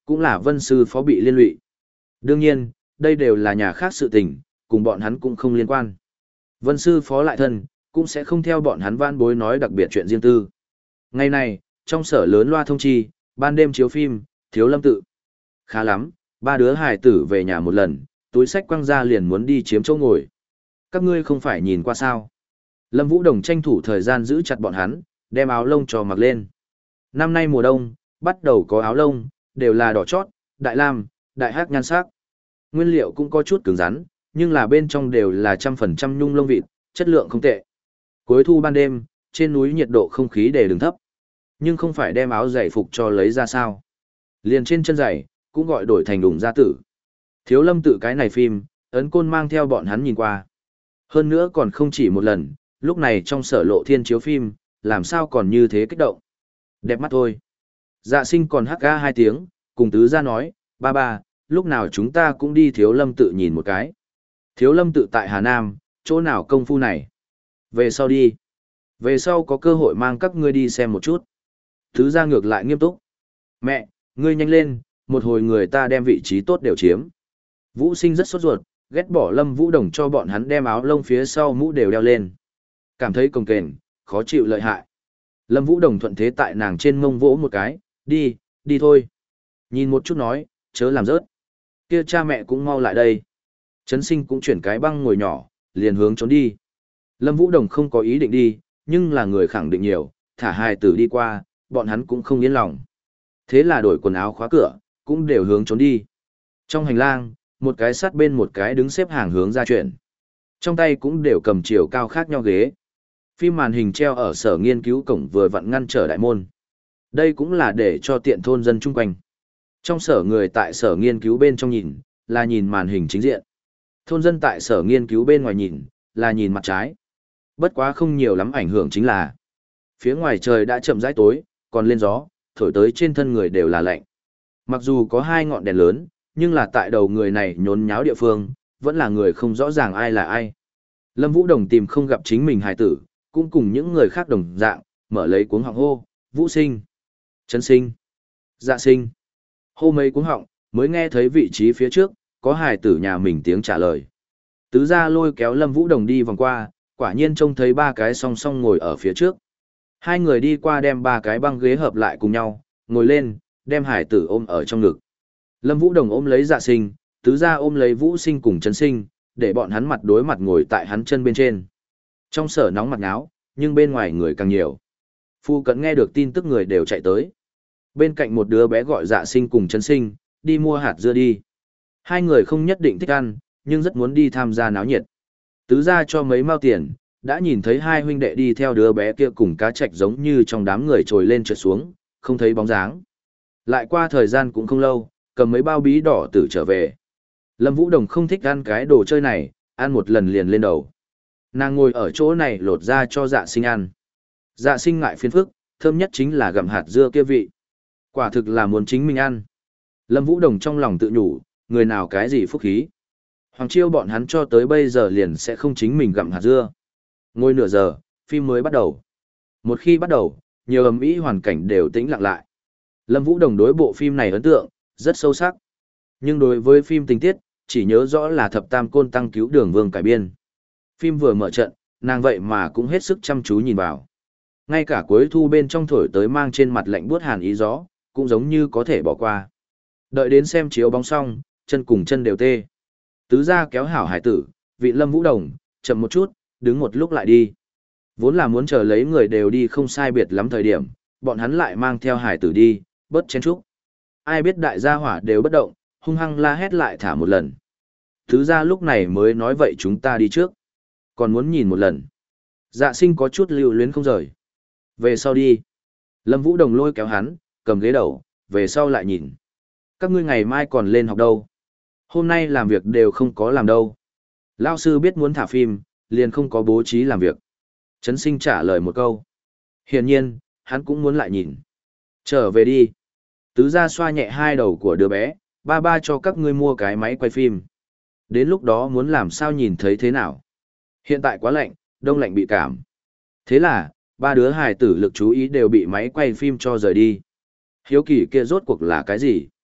cũng là Vân sư phó bị liên lụy. Đương nhiên, đây đều là nhà khác sự tình, cùng bọn hắn cũng không liên quan. Vân sư phó lại thân, cũng sẽ không theo bọn hắn van bối nói đặc biệt chuyện riêng tư. Ngày này, trong sở lớn loa thông chi, ban đêm chiếu phim, Thiếu Lâm tự. Khá lắm, ba đứa hài tử về nhà một lần, túi sách quăng ra liền muốn đi chiếm chỗ ngồi. Các ngươi không phải nhìn qua sao. Lâm Vũ Đồng tranh thủ thời gian giữ chặt bọn hắn, đem áo lông cho mặc lên. Năm nay mùa đông, bắt đầu có áo lông, đều là đỏ chót, đại lam, đại hắc nhan sắc. Nguyên liệu cũng có chút cứng rắn, nhưng là bên trong đều là trăm phần trăm nhung lông vịt, chất lượng không tệ. Cuối thu ban đêm, trên núi nhiệt độ không khí để đường thấp. Nhưng không phải đem áo giày phục cho lấy ra sao. Liền trên chân giày, cũng gọi đổi thành đùng gia tử. Thiếu Lâm tự cái này phim, ấn côn mang theo bọn hắn nhìn qua. Hơn nữa còn không chỉ một lần, lúc này trong sở lộ thiên chiếu phim, làm sao còn như thế kích động. Đẹp mắt thôi. Dạ sinh còn hắc ga hai tiếng, cùng tứ gia nói, ba ba, lúc nào chúng ta cũng đi Thiếu Lâm tự nhìn một cái. Thiếu Lâm tự tại Hà Nam, chỗ nào công phu này? Về sau đi. Về sau có cơ hội mang các ngươi đi xem một chút. Tứ gia ngược lại nghiêm túc. Mẹ, ngươi nhanh lên, một hồi người ta đem vị trí tốt đều chiếm. Vũ Sinh rất sốt ruột, ghét bỏ Lâm Vũ Đồng cho bọn hắn đem áo lông phía sau mũ đều đeo lên. Cảm thấy cồng kềnh, khó chịu lợi hại. Lâm Vũ Đồng thuận thế tại nàng trên mông vỗ một cái, đi, đi thôi. Nhìn một chút nói, chớ làm rớt. Kia cha mẹ cũng mau lại đây. Trấn Sinh cũng chuyển cái băng ngồi nhỏ, liền hướng trốn đi. Lâm Vũ Đồng không có ý định đi, nhưng là người khẳng định nhiều, thả hai tử đi qua, bọn hắn cũng không yên lòng. Thế là đổi quần áo khóa cửa, cũng đều hướng trốn đi. Trong hành lang, một cái sát bên một cái đứng xếp hàng hướng ra chuyển. Trong tay cũng đều cầm chiều cao khác nhau ghế. Phim màn hình treo ở sở nghiên cứu cổng vừa vặn ngăn trở đại môn. Đây cũng là để cho tiện thôn dân chung quanh. Trong sở người tại sở nghiên cứu bên trong nhìn, là nhìn màn hình chính diện. Thôn dân tại sở nghiên cứu bên ngoài nhìn, là nhìn mặt trái. Bất quá không nhiều lắm ảnh hưởng chính là phía ngoài trời đã chậm rãi tối, còn lên gió, thổi tới trên thân người đều là lạnh. Mặc dù có hai ngọn đèn lớn, nhưng là tại đầu người này nhốn nháo địa phương, vẫn là người không rõ ràng ai là ai. Lâm Vũ Đồng tìm không gặp chính mình hài tử, cũng cùng những người khác đồng dạng, mở lấy cuống họng hô, Vũ Sinh, Trấn Sinh, Dạ Sinh. Hô mấy cuống họng, mới nghe thấy vị trí phía trước, có hài tử nhà mình tiếng trả lời. Tứ gia lôi kéo Lâm Vũ Đồng đi vòng qua, quả nhiên trông thấy ba cái song song ngồi ở phía trước. Hai người đi qua đem ba cái băng ghế hợp lại cùng nhau, ngồi lên, đem hải tử ôm ở trong ngực. Lâm Vũ Đồng ôm lấy Dạ Sinh, tứ gia ôm lấy Vũ Sinh cùng Trấn Sinh, để bọn hắn mặt đối mặt ngồi tại hắn chân bên trên. Trong sở nóng mặt náo, nhưng bên ngoài người càng nhiều. Phu cận nghe được tin tức người đều chạy tới. Bên cạnh một đứa bé gọi Dạ Sinh cùng Trấn Sinh, đi mua hạt dưa đi. Hai người không nhất định thích ăn, nhưng rất muốn đi tham gia náo nhiệt. Tứ gia cho mấy mao tiền, đã nhìn thấy hai huynh đệ đi theo đứa bé kia cùng cá trạch giống như trong đám người trồi lên trượt xuống, không thấy bóng dáng. Lại qua thời gian cũng không lâu, cầm mấy bao bí đỏ tử trở về. Lâm Vũ Đồng không thích ăn cái đồ chơi này, ăn một lần liền lên đầu. Nàng ngồi ở chỗ này lột ra cho Dạ Sinh ăn. Dạ Sinh ngại phiền phức, thơm nhất chính là gặm hạt dưa kia vị. Quả thực là muốn chính mình ăn. Lâm Vũ Đồng trong lòng tự nhủ, người nào cái gì phúc khí. Hoàng Chiêu bọn hắn cho tới bây giờ liền sẽ không chính mình gặm hạt dưa. Ngồi nửa giờ, phim mới bắt đầu. Một khi bắt đầu, nhiều ầm ĩ hoàn cảnh đều tĩnh lặng lại. Lâm Vũ Đồng đối bộ phim này ấn tượng rất sâu sắc. Nhưng đối với phim tình tiết, chỉ nhớ rõ là thập tam côn tăng cứu Đường Vương cải biên. Phim vừa mở trận, nàng vậy mà cũng hết sức chăm chú nhìn vào. Ngay cả cuối thu bên trong thổi tới mang trên mặt lạnh buốt hàn ý gió, cũng giống như có thể bỏ qua. Đợi đến xem chiếu bóng xong, chân cùng chân đều tê. Tứ gia kéo hảo hải tử, vị Lâm Vũ Đồng, chậm một chút, đứng một lúc lại đi. Vốn là muốn chờ lấy người đều đi không sai biệt lắm thời điểm, bọn hắn lại mang theo hải tử đi, bớt chen chúc. Ai biết đại gia hỏa đều bất động, hung hăng la hét lại thả một lần. Tứ gia lúc này mới nói vậy chúng ta đi trước. Còn muốn nhìn một lần. Dạ Sinh có chút lưu luyến không rời. Về sau đi. Lâm Vũ Đồng lôi kéo hắn, cầm ghế đầu, về sau lại nhìn. Các ngươi ngày mai còn lên học đâu. Hôm nay làm việc đều không có làm đâu. Lao sư biết muốn thả phim, liền không có bố trí làm việc. Trấn Sinh trả lời một câu. Hiển nhiên, hắn cũng muốn lại nhìn. Trở về đi. Tứ gia xoa nhẹ hai đầu của đứa bé, ba ba cho các ngươi mua cái máy quay phim. Đến lúc đó muốn làm sao nhìn thấy thế nào. Hiện tại quá lạnh, đông lạnh bị cảm. Thế là, ba đứa hài tử lực chú ý đều bị máy quay phim cho rời đi. Hiếu kỳ kia rốt cuộc là cái gì?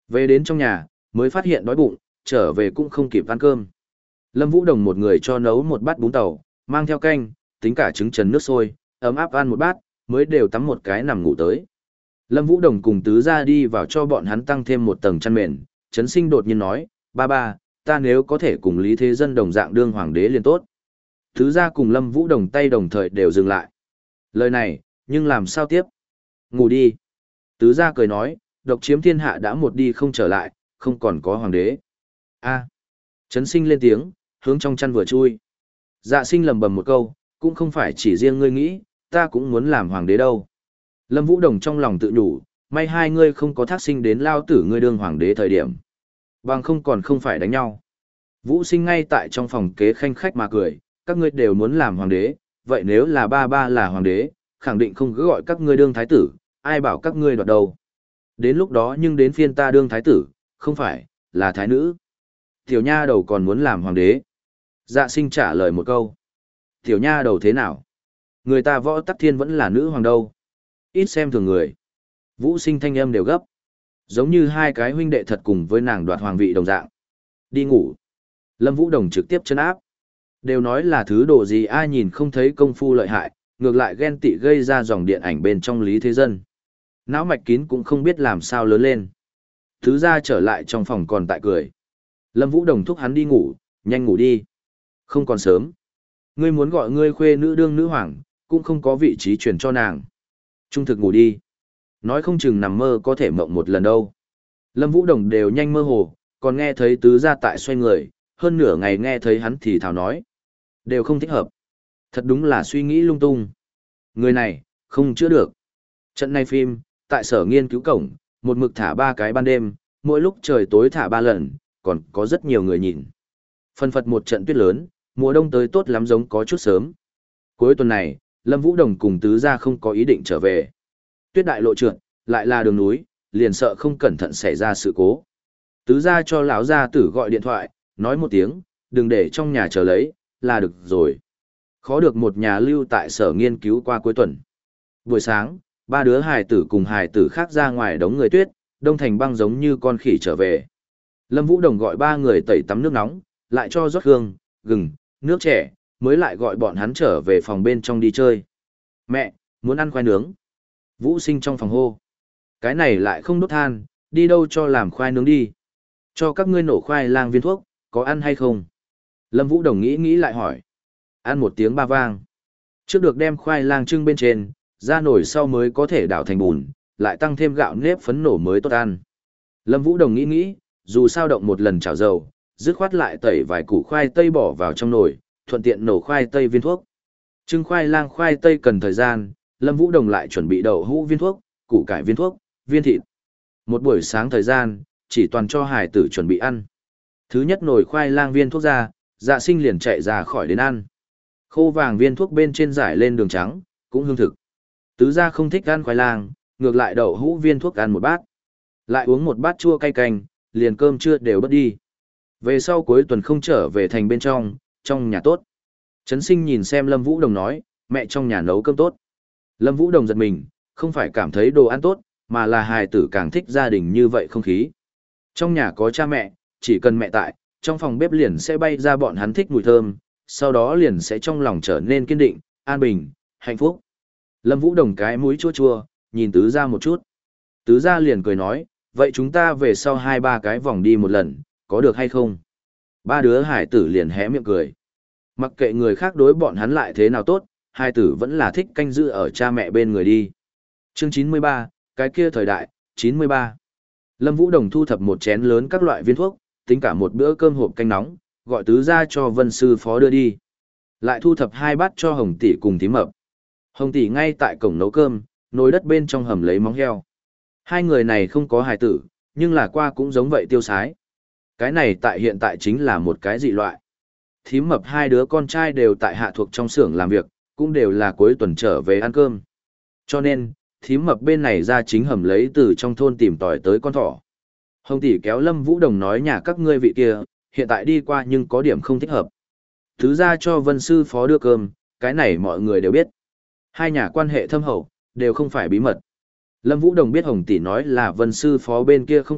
Về đến trong nhà, mới phát hiện đói bụng, trở về cũng không kịp ăn cơm. Lâm Vũ Đồng một người cho nấu một bát bún tàu, mang theo canh, tính cả trứng trần nước sôi, ấm áp ăn một bát, mới đều tắm một cái nằm ngủ tới. Lâm Vũ Đồng cùng tứ gia đi vào cho bọn hắn tăng thêm một tầng chăn mền, Trấn Sinh đột nhiên nói, ba ba, ta nếu có thể cùng Lý Thế Dân đồng dạng đương hoàng đế liền tốt. Tứ gia cùng Lâm Vũ Đồng tay đồng thời đều dừng lại. Lời này, nhưng làm sao tiếp? Ngủ đi. Tứ gia cười nói, độc chiếm thiên hạ đã một đi không trở lại, không còn có hoàng đế. A. Trấn Sinh lên tiếng, hướng trong chăn vừa chui. Dạ Sinh lầm bầm một câu, cũng không phải chỉ riêng ngươi nghĩ, ta cũng muốn làm hoàng đế đâu. Lâm Vũ Đồng trong lòng tự nhủ, may hai ngươi không có thác sinh đến lao tử ngươi đương hoàng đế thời điểm. Bằng không còn không phải đánh nhau. Vũ Sinh ngay tại trong phòng kế khanh khách mà cười, các ngươi đều muốn làm hoàng đế, vậy nếu là ba ba là hoàng đế, khẳng định không cứ gọi các ngươi đương thái tử, ai bảo các ngươi đoạt đầu. Đến lúc đó nhưng đến phiên ta đương thái tử, không phải, là thái nữ. Tiểu nha đầu còn muốn làm hoàng đế. Dạ Sinh trả lời một câu. Tiểu nha đầu thế nào? Người ta Võ Tắc Thiên vẫn là nữ hoàng đâu. Ít xem thường người. Vũ Sinh thanh âm đều gấp. Giống như hai cái huynh đệ thật cùng với nàng đoạt hoàng vị đồng dạng. Đi ngủ. Lâm Vũ Đồng trực tiếp chân áp. Đều nói là thứ đồ gì ai nhìn không thấy công phu lợi hại, ngược lại ghen tị gây ra dòng điện ảnh bên trong Lý Thế Dân. Não mạch kín cũng không biết làm sao lớn lên. Thứ ra trở lại trong phòng còn tại cười. Lâm Vũ Đồng thúc hắn đi ngủ, nhanh ngủ đi. Không còn sớm. Ngươi muốn gọi ngươi khuê nữ đương nữ hoàng, cũng không có vị trí truyền cho nàng. Trung thực ngủ đi. Nói không chừng nằm mơ có thể mộng một lần đâu. Lâm Vũ Đồng đều nhanh mơ hồ, còn nghe thấy tứ gia tại xoay người, hơn nửa ngày nghe thấy hắn thì thào nói. Đều không thích hợp. Thật đúng là suy nghĩ lung tung. Người này, không chữa được. Trận này phim, tại sở nghiên cứu cổng, một mực thả ba cái ban đêm, mỗi lúc trời tối thả ba lần, còn có rất nhiều người nhìn. Phân phật một trận tuyết lớn, mùa đông tới tốt lắm giống có chút sớm. Cuối tuần này, Lâm Vũ Đồng cùng tứ gia không có ý định trở về. Tuyết đại lộ trượt, lại là đường núi, liền sợ không cẩn thận xảy ra sự cố. Tứ gia cho lão gia tử gọi điện thoại, nói một tiếng, đừng để trong nhà chờ lấy, là được rồi. Khó được một nhà lưu tại sở nghiên cứu qua cuối tuần. Buổi sáng, ba đứa hài tử cùng hài tử khác ra ngoài đống người tuyết, đông thành băng giống như con khỉ trở về. Lâm Vũ Đồng gọi ba người tẩy tắm nước nóng, lại cho rót hương, gừng, nước trẻ, mới lại gọi bọn hắn trở về phòng bên trong đi chơi. Mẹ, muốn ăn khoai nướng. Vũ Sinh trong phòng hô. Cái này lại không đốt than, đi đâu cho làm khoai nướng đi. Cho các ngươi nổ khoai lang viên thuốc, có ăn hay không? Lâm Vũ Đồng nghĩ nghĩ lại hỏi. Ăn một tiếng ba vang. Trước được đem khoai lang trưng bên trên, ra nổi sau mới có thể đảo thành bùn, lại tăng thêm gạo nếp phấn nổ mới tốt ăn. Lâm Vũ Đồng nghĩ nghĩ, dù sao động một lần chảo dầu, dứt khoát lại tẩy vài củ khoai tây bỏ vào trong nồi, thuận tiện nổ khoai tây viên thuốc. Trưng khoai lang khoai tây cần thời gian, Lâm Vũ Đồng lại chuẩn bị đậu hũ viên thuốc, củ cải viên thuốc, viên thịt. Một buổi sáng thời gian, chỉ toàn cho hải tử chuẩn bị ăn. Thứ nhất nồi khoai lang viên thuốc ra, Dạ Sinh liền chạy ra khỏi đến ăn. Khô vàng viên thuốc bên trên giải lên đường trắng, cũng hương thực. Tứ gia không thích ăn khoai lang, ngược lại đậu hũ viên thuốc ăn một bát. Lại uống một bát chua cay canh, liền cơm trưa đều bất đi. Về sau cuối tuần không trở về thành bên trong, trong nhà tốt. Trấn Sinh nhìn xem Lâm Vũ Đồng nói, mẹ trong nhà nấu cơm tốt. Lâm Vũ Đồng giật mình, không phải cảm thấy đồ ăn tốt, mà là hài tử càng thích gia đình như vậy không khí. Trong nhà có cha mẹ, chỉ cần mẹ tại, trong phòng bếp liền sẽ bay ra bọn hắn thích mùi thơm, sau đó liền sẽ trong lòng trở nên kiên định, an bình, hạnh phúc. Lâm Vũ Đồng cái mũi chua chua, nhìn tứ gia một chút. Tứ gia liền cười nói, vậy chúng ta về sau hai ba cái vòng đi một lần, có được hay không? Ba đứa hải tử liền hé miệng cười. Mặc kệ người khác đối bọn hắn lại thế nào tốt, hai tử vẫn là thích canh giữ ở cha mẹ bên người đi. Chương chín mươi ba, cái kia thời đại, chín mươi ba. Lâm Vũ Đồng thu thập một chén lớn các loại viên thuốc, tính cả một bữa cơm hộp canh nóng, gọi tứ gia cho Vân sư phó đưa đi. Lại thu thập hai bát cho Hồng tỷ cùng Thím Mập. Hồng tỷ ngay tại cổng nấu cơm, nồi đất bên trong hầm lấy móng heo. Hai người này không có hài tử, nhưng là qua cũng giống vậy tiêu sái. Cái này tại hiện tại chính là một cái dị loại. Thím Mập hai đứa con trai đều tại hạ thuộc trong xưởng làm việc, cũng đều là cuối tuần trở về ăn cơm. Cho nên, Thím Mập bên này ra chính hầm lấy từ trong thôn tìm tòi tới con thỏ. Hồng tỷ kéo Lâm Vũ Đồng nói nhà các ngươi vị kia, hiện tại đi qua nhưng có điểm không thích hợp. Thứ ra cho Vân sư phó đưa cơm, cái này mọi người đều biết. Hai nhà quan hệ thâm hậu, đều không phải bí mật. Lâm Vũ Đồng biết Hồng tỷ nói là Vân sư phó bên kia không tiện,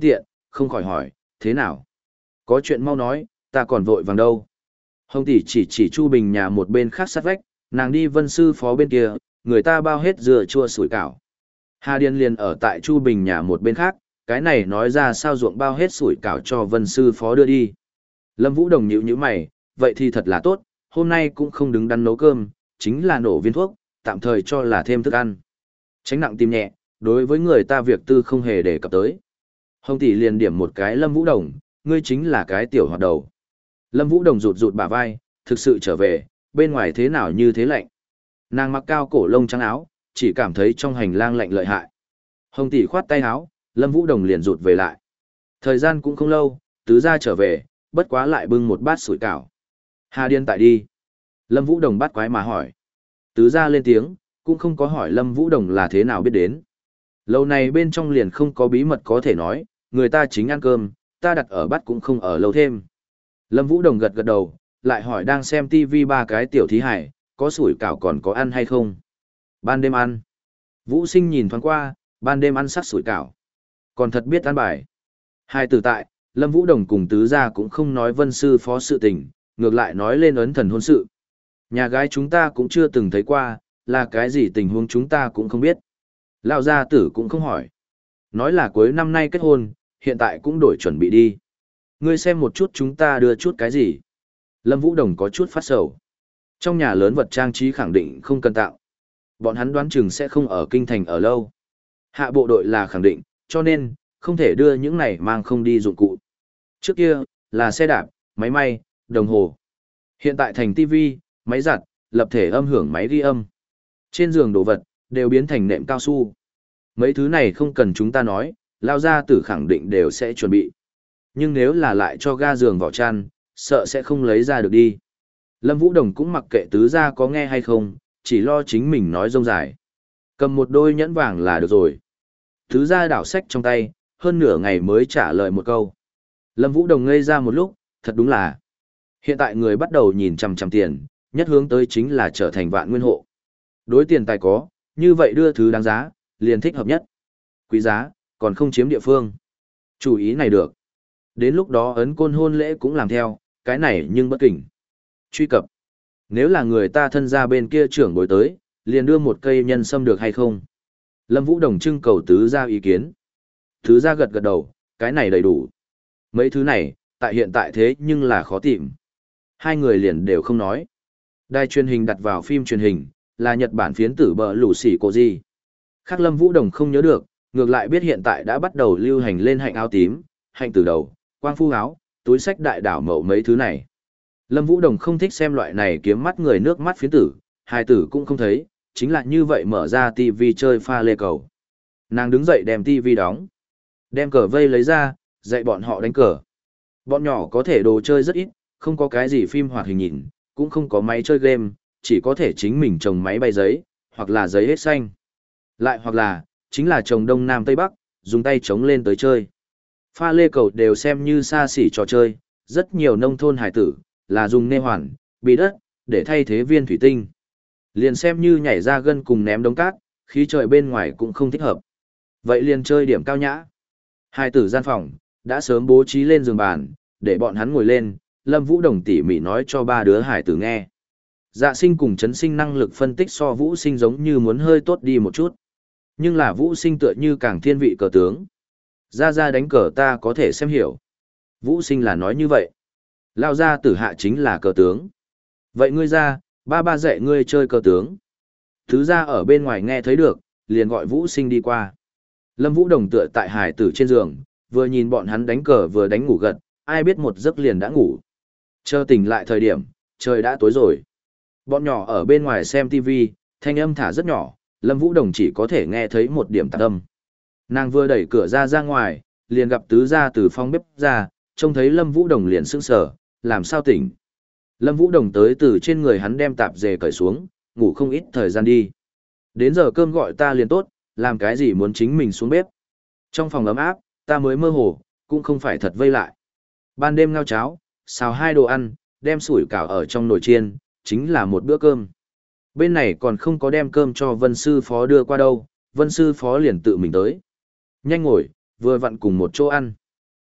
không khỏi hỏi, thế nào? Có chuyện mau nói, ta còn vội vàng đâu. Hồng tỷ chỉ chỉ Chu Bình nhà một bên khác sát vách, nàng đi Vân sư phó bên kia, người ta bao hết dừa chua sủi cảo. Hà Điền liền ở tại Chu Bình nhà một bên khác, cái này nói ra sao ruộng bao hết sủi cảo cho Vân sư phó đưa đi. Lâm Vũ Đồng nhíu nhíu mày, vậy thì thật là tốt, hôm nay cũng không đứng đắn nấu cơm, chính là nổ viên thuốc, tạm thời cho là thêm thức ăn. Tránh nặng tim nhẹ, đối với người ta việc tư không hề đề cập tới. Hồng tỷ liền điểm một cái Lâm Vũ Đồng, ngươi chính là cái tiểu hoạt đầu. Lâm Vũ Đồng rụt rụt bả vai, thực sự trở về, bên ngoài thế nào như thế lạnh. Nàng mặc cao cổ lông trắng áo, chỉ cảm thấy trong hành lang lạnh lợi hại. Hồng tỷ khoát tay áo, Lâm Vũ Đồng liền rụt về lại. Thời gian cũng không lâu, tứ gia trở về, bất quá lại bưng một bát sủi cảo. Hà Điên tại đi. Lâm Vũ Đồng bắt quái mà hỏi. Tứ gia lên tiếng, cũng không có hỏi Lâm Vũ Đồng là thế nào biết đến. Lâu này bên trong liền không có bí mật có thể nói, người ta chính ăn cơm, ta đặt ở bát cũng không ở lâu thêm. Lâm Vũ Đồng gật gật đầu, lại hỏi đang xem tivi ba cái tiểu thí hải, có sủi cảo còn có ăn hay không? Ban đêm ăn. Vũ Sinh nhìn thoáng qua, ban đêm ăn sắc sủi cảo. Còn thật biết ăn bài. Hai từ tại, Lâm Vũ Đồng cùng tứ gia cũng không nói Vân sư phó sự tình, ngược lại nói lên ấn thần hôn sự. Nhà gái chúng ta cũng chưa từng thấy qua, là cái gì tình huống chúng ta cũng không biết. Lão gia tử cũng không hỏi. Nói là cuối năm nay kết hôn, hiện tại cũng đổi chuẩn bị đi. Ngươi xem một chút chúng ta đưa chút cái gì. Lâm Vũ Đồng có chút phát sầu. Trong nhà lớn vật trang trí khẳng định không cần tạo. Bọn hắn đoán chừng sẽ không ở kinh thành ở lâu. Hạ bộ đội là khẳng định, cho nên, không thể đưa những này mang không đi dụng cụ. Trước kia, là xe đạp, máy may, đồng hồ. Hiện tại thành tivi, máy giặt, lập thể âm hưởng máy ghi âm. Trên giường đồ vật, đều biến thành nệm cao su. Mấy thứ này không cần chúng ta nói, lao gia tử khẳng định đều sẽ chuẩn bị. Nhưng nếu là lại cho ga giường vỏ chăn, sợ sẽ không lấy ra được đi. Lâm Vũ Đồng cũng mặc kệ tứ gia có nghe hay không, chỉ lo chính mình nói rông dài. Cầm một đôi nhẫn vàng là được rồi. Tứ gia đảo sách trong tay, hơn nửa ngày mới trả lời một câu. Lâm Vũ Đồng ngây ra một lúc, thật đúng là. Hiện tại người bắt đầu nhìn chằm chằm tiền, nhất hướng tới chính là trở thành vạn nguyên hộ. Đối tiền tài có, như vậy đưa thứ đáng giá, liền thích hợp nhất. Quý giá, còn không chiếm địa phương. Chủ ý này được. Đến lúc đó ấn côn hôn lễ cũng làm theo, cái này nhưng bất kỉnh. Truy cập. Nếu là người ta thân ra bên kia trưởng bối tới, liền đưa một cây nhân sâm được hay không? Lâm Vũ Đồng trưng cầu tứ gia ý kiến. Tứ gia gật gật đầu, cái này đầy đủ. Mấy thứ này, tại hiện tại thế nhưng là khó tìm. Hai người liền đều không nói. Đài truyền hình đặt vào phim truyền hình, là Nhật Bản phiến tử bờ lũ xỉ cổ gì. Khác Lâm Vũ Đồng không nhớ được, ngược lại biết hiện tại đã bắt đầu lưu hành lên hạnh áo tím, hạnh từ đầu, quang phu áo, túi sách đại đảo mậu mấy thứ này. Lâm Vũ Đồng không thích xem loại này kiếm mắt người nước mắt phiến tử, hai tử cũng không thấy, chính là như vậy mở ra tivi chơi pha lê cầu. Nàng đứng dậy đem tivi đóng, đem cờ vây lấy ra, dạy bọn họ đánh cờ. Bọn nhỏ có thể đồ chơi rất ít, không có cái gì phim hoạt hình nhìn, cũng không có máy chơi game, chỉ có thể chính mình trồng máy bay giấy, hoặc là giấy hết xanh. Lại hoặc là, chính là trồng đông nam tây bắc, dùng tay chống lên tới chơi. Pha lê cầu đều xem như xa xỉ trò chơi, rất nhiều nông thôn hải tử, là dùng nê hoàn, bị đất, để thay thế viên thủy tinh. Liền xem như nhảy ra gân cùng ném đống cát, khí trời bên ngoài cũng không thích hợp. Vậy liền chơi điểm cao nhã. Hải tử gian phòng, đã sớm bố trí lên giường bàn, để bọn hắn ngồi lên, Lâm Vũ Đồng tỉ mỉ nói cho ba đứa hải tử nghe. Dạ sinh cùng chấn sinh năng lực phân tích so Vũ sinh giống như muốn hơi tốt đi một chút. Nhưng là Vũ sinh tựa như càng thiên vị cờ tướng. Ra ra đánh cờ ta có thể xem hiểu. Vũ sinh là nói như vậy. Lao ra tử hạ chính là cờ tướng. Vậy ngươi ra, ba ba dạy ngươi chơi cờ tướng. Thứ ra ở bên ngoài nghe thấy được, liền gọi Vũ sinh đi qua. Lâm Vũ Đồng tựa tại hải tử trên giường, vừa nhìn bọn hắn đánh cờ vừa đánh ngủ gật, ai biết một giấc liền đã ngủ. Chờ tỉnh lại thời điểm, trời đã tối rồi. Bọn nhỏ ở bên ngoài xem tivi, thanh âm thả rất nhỏ, Lâm Vũ Đồng chỉ có thể nghe thấy một điểm tạp âm. Nàng vừa đẩy cửa ra ra ngoài, liền gặp tứ gia từ phòng bếp ra, trông thấy Lâm Vũ Đồng liền sững sờ, làm sao tỉnh. Lâm Vũ Đồng tới từ trên người hắn đem tạp dề cởi xuống, ngủ không ít thời gian đi. Đến giờ cơm gọi ta liền tốt, làm cái gì muốn chính mình xuống bếp. Trong phòng ấm áp, ta mới mơ hồ, cũng không phải thật vây lại. Ban đêm ngao cháo, xào hai đồ ăn, đem sủi cảo ở trong nồi chiên, chính là một bữa cơm. Bên này còn không có đem cơm cho Vân sư phó đưa qua đâu, Vân sư phó liền tự mình tới. Nhanh ngồi, vừa vặn cùng một chỗ ăn.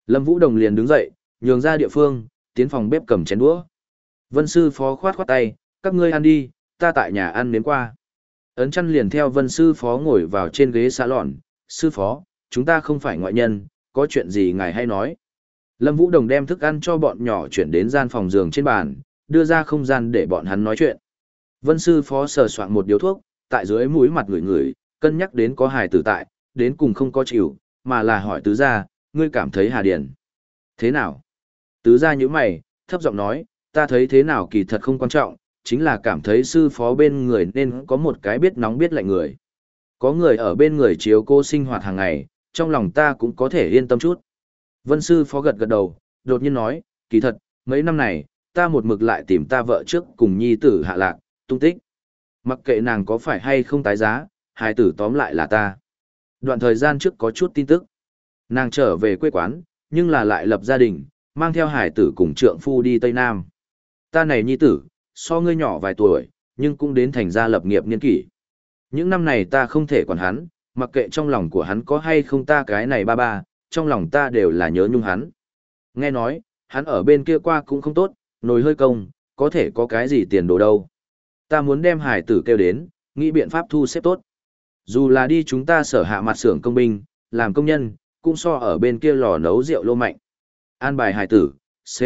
Lâm Vũ Đồng liền đứng dậy, nhường ra địa phương, tiến phòng bếp cầm chén đũa. Vân sư phó khoát khoát tay, các ngươi ăn đi, ta tại nhà ăn đến qua. Ấn chăn liền theo vân sư phó ngồi vào trên ghế xạ lọn, sư phó, chúng ta không phải ngoại nhân, có chuyện gì ngài hay nói. Lâm Vũ Đồng đem thức ăn cho bọn nhỏ chuyển đến gian phòng giường trên bàn, đưa ra không gian để bọn hắn nói chuyện. Vân sư phó sờ soạn một điếu thuốc, tại dưới mũi mặt người người, cân nhắc đến có hài tử tại, đến cùng không có chịu, mà là hỏi tứ gia, ngươi cảm thấy Hà Điền thế nào? Tứ gia nhíu mày, thấp giọng nói, ta thấy thế nào kỳ thật không quan trọng, chính là cảm thấy sư phó bên người nên có một cái biết nóng biết lạnh người. Có người ở bên người chiếu cô sinh hoạt hàng ngày, trong lòng ta cũng có thể yên tâm chút. Vân sư phó gật gật đầu, đột nhiên nói, kỳ thật, mấy năm này, ta một mực lại tìm ta vợ trước cùng nhi tử hạ lạc, tung tích. Mặc kệ nàng có phải hay không tái giá, hài tử tóm lại là ta. Đoạn thời gian trước có chút tin tức. Nàng trở về quê quán, nhưng là lại lập gia đình, mang theo hài tử cùng trượng phu đi Tây Nam. Ta này nhi tử, so ngươi nhỏ vài tuổi, nhưng cũng đến thành gia lập nghiệp niên kỷ. Những năm này ta không thể quản hắn, mặc kệ trong lòng của hắn có hay không ta cái này ba ba, trong lòng ta đều là nhớ nhung hắn. Nghe nói, hắn ở bên kia qua cũng không tốt, nồi hơi công, có thể có cái gì tiền đồ đâu. Ta muốn đem hải tử kêu đến, nghĩ biện pháp thu xếp tốt. Dù là đi chúng ta sở hạ mặt xưởng công binh, làm công nhân, cũng so ở bên kia lò nấu rượu lô mạnh. An bài hải tử, C.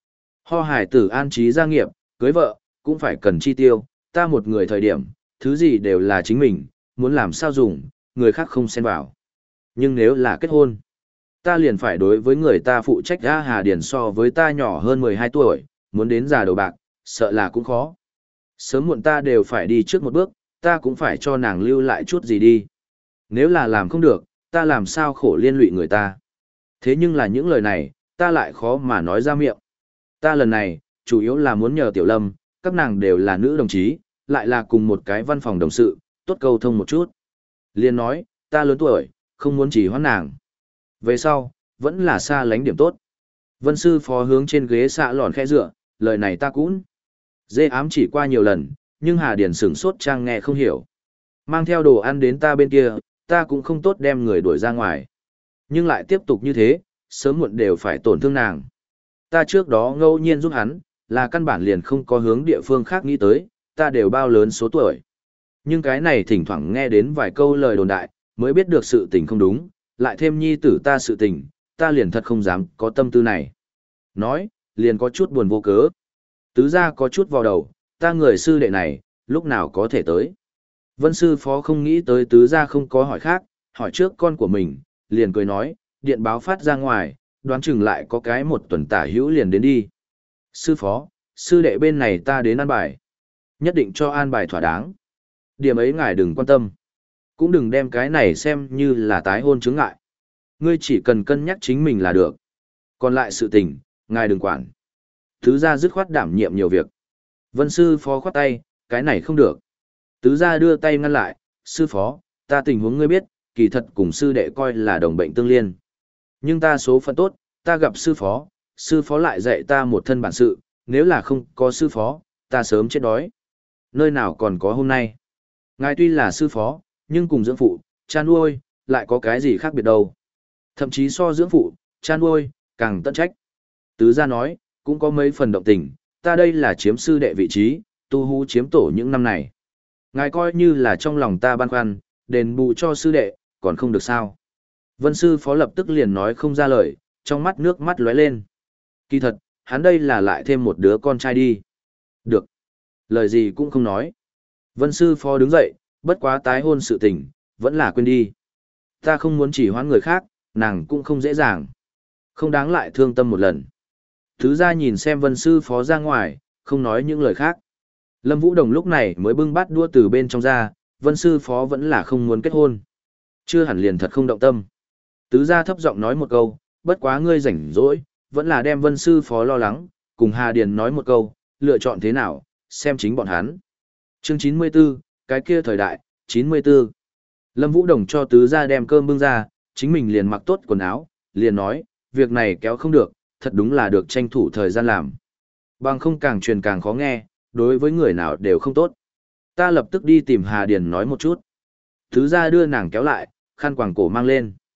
Ho hải tử an trí gia nghiệp, cưới vợ, cũng phải cần chi tiêu, ta một người thời điểm, thứ gì đều là chính mình, muốn làm sao dùng, người khác không xen vào. Nhưng nếu là kết hôn, ta liền phải đối với người ta phụ trách. A Hà Điền so với ta nhỏ hơn mười hai tuổi, muốn đến già đầu bạc, sợ là cũng khó. Sớm muộn ta đều phải đi trước một bước, ta cũng phải cho nàng lưu lại chút gì đi. Nếu là làm không được, ta làm sao khổ liên lụy người ta. Thế nhưng là những lời này, ta lại khó mà nói ra miệng. Ta lần này, chủ yếu là muốn nhờ Tiểu Lâm, các nàng đều là nữ đồng chí, lại là cùng một cái văn phòng đồng sự, tốt câu thông một chút. Liên nói, ta lớn tuổi, không muốn chỉ hoãn nàng. Về sau, vẫn là xa lánh điểm tốt. Vân sư phó hướng trên ghế xạ lòn khẽ dựa, lời này ta cũng dê ám chỉ qua nhiều lần, nhưng Hà Điền sửng sốt trang nghe không hiểu. Mang theo đồ ăn đến ta bên kia, ta cũng không tốt đem người đuổi ra ngoài. Nhưng lại tiếp tục như thế, sớm muộn đều phải tổn thương nàng. Ta trước đó ngẫu nhiên giúp hắn, là căn bản liền không có hướng địa phương khác nghĩ tới, ta đều bao lớn số tuổi. Nhưng cái này thỉnh thoảng nghe đến vài câu lời đồn đại, mới biết được sự tình không đúng, lại thêm nhi tử ta sự tình, ta liền thật không dám có tâm tư này. Nói, liền có chút buồn vô cớ. Tứ gia có chút vào đầu, ta người sư đệ này, lúc nào có thể tới. Vân sư phó không nghĩ tới tứ gia không có hỏi khác, hỏi trước con của mình, liền cười nói, điện báo phát ra ngoài, đoán chừng lại có cái một tuần tả hữu liền đến đi. Sư phó, sư đệ bên này ta đến an bài. Nhất định cho an bài thỏa đáng. Điểm ấy ngài đừng quan tâm. Cũng đừng đem cái này xem như là tái hôn chứng ngại. Ngươi chỉ cần cân nhắc chính mình là được. Còn lại sự tình, ngài đừng quản. Tứ gia dứt khoát đảm nhiệm nhiều việc. Vân sư phó khoát tay, cái này không được. Tứ gia đưa tay ngăn lại, sư phó, ta tình huống ngươi biết, kỳ thật cùng sư đệ coi là đồng bệnh tương liên. Nhưng ta số phận tốt, ta gặp sư phó, sư phó lại dạy ta một thân bản sự, nếu là không có sư phó, ta sớm chết đói. Nơi nào còn có hôm nay. Ngài tuy là sư phó, nhưng cùng dưỡng phụ, cha nuôi, lại có cái gì khác biệt đâu. Thậm chí so dưỡng phụ, cha nuôi, càng tận trách. Tứ gia nói, cũng có mấy phần động tình, ta đây là chiếm sư đệ vị trí, tu hú chiếm tổ những năm này. Ngài coi như là trong lòng ta băn khoăn, đền bù cho sư đệ, còn không được sao. Vân sư phó lập tức liền nói không ra lời, trong mắt nước mắt lóe lên. Kỳ thật, hắn đây là lại thêm một đứa con trai đi. Được. Lời gì cũng không nói. Vân sư phó đứng dậy, bất quá tái hôn sự tình, vẫn là quên đi. Ta không muốn chỉ hoãn người khác, nàng cũng không dễ dàng. Không đáng lại thương tâm một lần. Thứ ra nhìn xem vân sư phó ra ngoài, không nói những lời khác. Lâm Vũ Đồng lúc này mới bưng bát đua từ bên trong ra, vân sư phó vẫn là không muốn kết hôn. Chưa hẳn liền thật không động tâm. Tứ gia thấp giọng nói một câu, bất quá ngươi rảnh rỗi, vẫn là đem vân sư phó lo lắng, cùng Hà Điền nói một câu, lựa chọn thế nào, xem chính bọn hắn. Chương chín mươi tư, cái kia thời đại, chín mươi tư. Lâm Vũ Đồng cho tứ gia đem cơm bưng ra, chính mình liền mặc tốt quần áo, liền nói, việc này kéo không được, thật đúng là được tranh thủ thời gian làm. Bằng không càng truyền càng khó nghe, đối với người nào đều không tốt. Ta lập tức đi tìm Hà Điền nói một chút. Tứ gia đưa nàng kéo lại, khăn quàng cổ mang lên.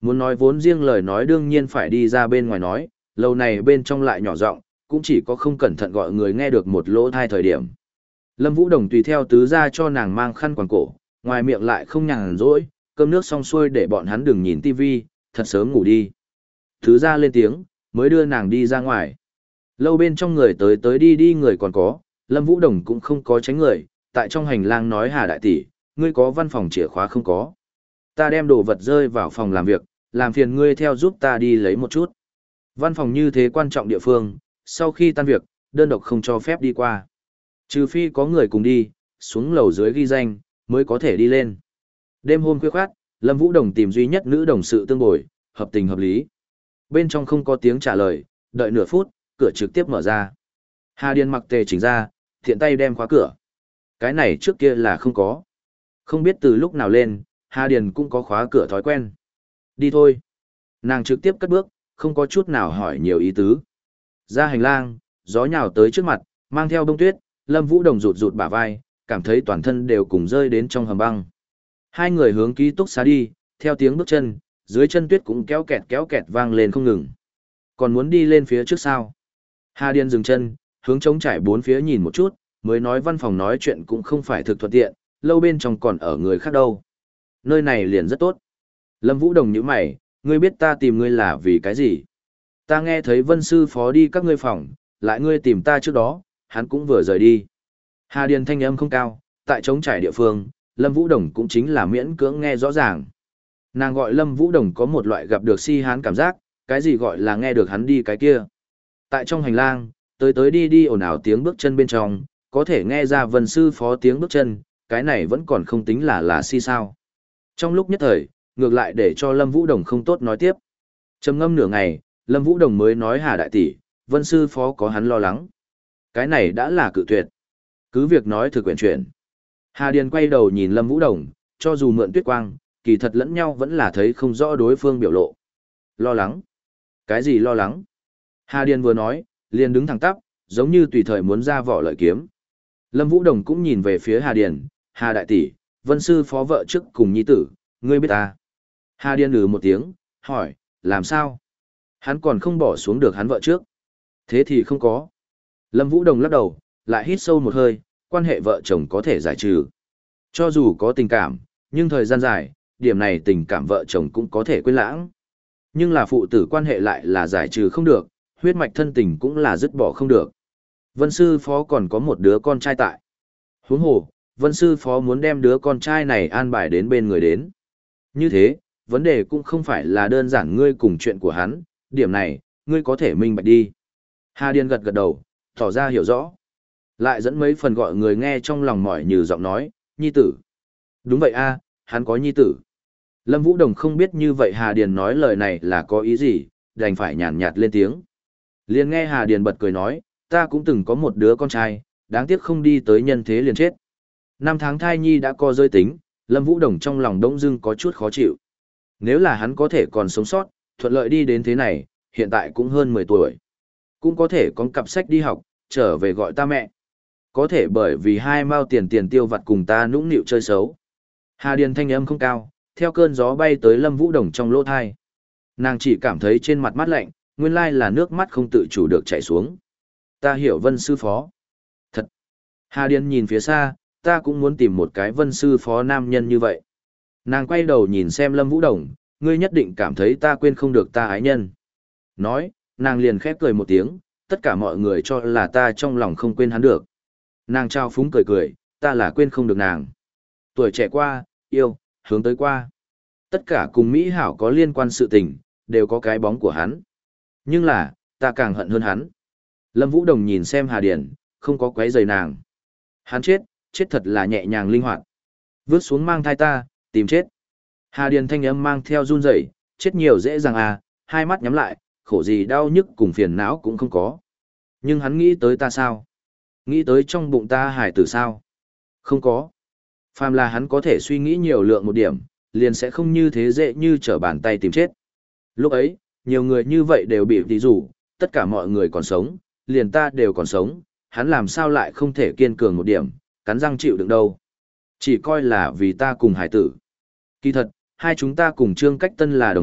Muốn nói vốn riêng lời nói đương nhiên phải đi ra bên ngoài nói, lâu này bên trong lại nhỏ giọng, cũng chỉ có không cẩn thận gọi người nghe được một lỗ thai thời điểm. Lâm Vũ Đồng tùy theo tứ ra cho nàng mang khăn quàng cổ, ngoài miệng lại không nhàn rỗi, cơm nước xong xuôi để bọn hắn đừng nhìn tivi, thật sớm ngủ đi. Tứ ra lên tiếng, mới đưa nàng đi ra ngoài. Lâu bên trong người tới tới đi đi người còn có, Lâm Vũ Đồng cũng không có tránh người, tại trong hành lang nói Hà đại tỷ, ngươi có văn phòng chìa khóa không có? Ta đem đồ vật rơi vào phòng làm việc, làm phiền ngươi theo giúp ta đi lấy một chút. Văn phòng như thế quan trọng địa phương, sau khi tan việc, đơn độc không cho phép đi qua. Trừ phi có người cùng đi, xuống lầu dưới ghi danh, mới có thể đi lên. Đêm hôm khuya khoát, Lâm Vũ Đồng tìm duy nhất nữ đồng sự tương bồi, hợp tình hợp lý. Bên trong không có tiếng trả lời, đợi nửa phút, cửa trực tiếp mở ra. Hà Điền mặc tề chỉnh ra, thiện tay đem khóa cửa. Cái này trước kia là không có. Không biết từ lúc nào lên, Hà Điền cũng có khóa cửa thói quen. Đi thôi. Nàng trực tiếp cất bước, không có chút nào hỏi nhiều ý tứ. Ra hành lang, gió nhào tới trước mặt, mang theo bông tuyết, Lâm Vũ Đồng rụt rụt bả vai, cảm thấy toàn thân đều cùng rơi đến trong hầm băng. Hai người hướng ký túc xá đi, theo tiếng bước chân, dưới chân tuyết cũng kéo kẹt kéo kẹt vang lên không ngừng. Còn muốn đi lên phía trước sao? Hà Điền dừng chân, hướng trống trải bốn phía nhìn một chút, mới nói văn phòng nói chuyện cũng không phải thực thuận tiện, lâu bên trong còn ở người khác đâu. Nơi này liền rất tốt. Lâm Vũ Đồng nhíu mày, ngươi biết ta tìm ngươi là vì cái gì? Ta nghe thấy Vân sư phó đi các ngươi phòng, lại ngươi tìm ta trước đó, hắn cũng vừa rời đi. Hà Điền thanh âm không cao, tại trống trải địa phương, Lâm Vũ Đồng cũng chính là miễn cưỡng nghe rõ ràng. Nàng gọi Lâm Vũ Đồng có một loại gặp được si hán cảm giác, cái gì gọi là nghe được hắn đi cái kia. Tại trong hành lang, tới tới đi đi ồn ào tiếng bước chân bên trong, có thể nghe ra Vân sư phó tiếng bước chân, cái này vẫn còn không tính là là si sao. Trong lúc nhất thời, ngược lại để cho Lâm Vũ Đồng không tốt nói tiếp. Trầm ngâm nửa ngày, Lâm Vũ Đồng mới nói Hà đại tỷ, Vân sư phó có hắn lo lắng. Cái này đã là cự tuyệt. Cứ việc nói thực quyển chuyển. Hà Điền quay đầu nhìn Lâm Vũ Đồng, cho dù mượn tuyết quang, kỳ thật lẫn nhau vẫn là thấy không rõ đối phương biểu lộ. Lo lắng? Cái gì lo lắng? Hà Điền vừa nói, liền đứng thẳng tắp, giống như tùy thời muốn ra vỏ lợi kiếm. Lâm Vũ Đồng cũng nhìn về phía Hà Điền, Hà đại tỷ, Vân sư phó vợ trước cùng nhi tử, ngươi biết ta. Hà Điền lừ một tiếng, hỏi, làm sao? Hắn còn không bỏ xuống được hắn vợ trước. Thế thì không có. Lâm Vũ Đồng lắc đầu, lại hít sâu một hơi, quan hệ vợ chồng có thể giải trừ. Cho dù có tình cảm, nhưng thời gian dài, điểm này tình cảm vợ chồng cũng có thể quên lãng. Nhưng là phụ tử quan hệ lại là giải trừ không được, huyết mạch thân tình cũng là dứt bỏ không được. Vân sư phó còn có một đứa con trai tại. Huống hồ, Vân sư phó muốn đem đứa con trai này an bài đến bên người đến. Như thế, vấn đề cũng không phải là đơn giản ngươi cùng chuyện của hắn, điểm này, ngươi có thể minh bạch đi. Hà Điền gật gật đầu, tỏ ra hiểu rõ. Lại dẫn mấy phần gọi người nghe trong lòng mỏi như giọng nói, nhi tử. Đúng vậy a, hắn có nhi tử. Lâm Vũ Đồng không biết như vậy Hà Điền nói lời này là có ý gì, đành phải nhàn nhạt lên tiếng. Liền nghe Hà Điền bật cười nói, ta cũng từng có một đứa con trai, đáng tiếc không đi tới nhân thế liền chết. Năm tháng thai nhi đã co rơi tính, Lâm Vũ Đồng trong lòng đông dưng có chút khó chịu. Nếu là hắn có thể còn sống sót, thuận lợi đi đến thế này, hiện tại cũng hơn mười tuổi. Cũng có thể có cặp sách đi học, trở về gọi ta mẹ. Có thể bởi vì hai mao tiền tiền tiêu vặt cùng ta nũng nịu chơi xấu. Hà Điền thanh âm không cao, theo cơn gió bay tới Lâm Vũ Đồng trong lỗ thai. Nàng chỉ cảm thấy trên mặt mát lạnh, nguyên lai là nước mắt không tự chủ được chảy xuống. Ta hiểu Vân sư phó. Thật. Hà Điền nhìn phía xa, ta cũng muốn tìm một cái Vân sư phó nam nhân như vậy. Nàng quay đầu nhìn xem Lâm Vũ Đồng, ngươi nhất định cảm thấy ta quên không được ta ái nhân. Nói, nàng liền khép cười một tiếng, tất cả mọi người cho là ta trong lòng không quên hắn được. Nàng trao phúng cười cười, ta là quên không được nàng. Tuổi trẻ qua, yêu, hướng tới qua. Tất cả cùng Mỹ Hảo có liên quan sự tình, đều có cái bóng của hắn. Nhưng là, ta càng hận hơn hắn. Lâm Vũ Đồng nhìn xem Hà Điền, không có quấy rầy nàng. Hắn chết, chết thật là nhẹ nhàng linh hoạt. Vướt xuống mang thai ta, tìm chết. Hà Điền thanh âm mang theo run rẩy, chết nhiều dễ dàng à, hai mắt nhắm lại, khổ gì đau nhức cùng phiền não cũng không có. Nhưng hắn nghĩ tới ta sao? Nghĩ tới trong bụng ta hải tử sao? Không có. Phàm là hắn có thể suy nghĩ nhiều lượng một điểm, liền sẽ không như thế dễ như trở bàn tay tìm chết. Lúc ấy, nhiều người như vậy đều bị ví dụ, tất cả mọi người còn sống, liền ta đều còn sống, hắn làm sao lại không thể kiên cường một điểm, cắn răng chịu đựng đâu. Chỉ coi là vì ta cùng hải tử. Kỳ thật, hai chúng ta cùng Trương Cách Tân là đồng học,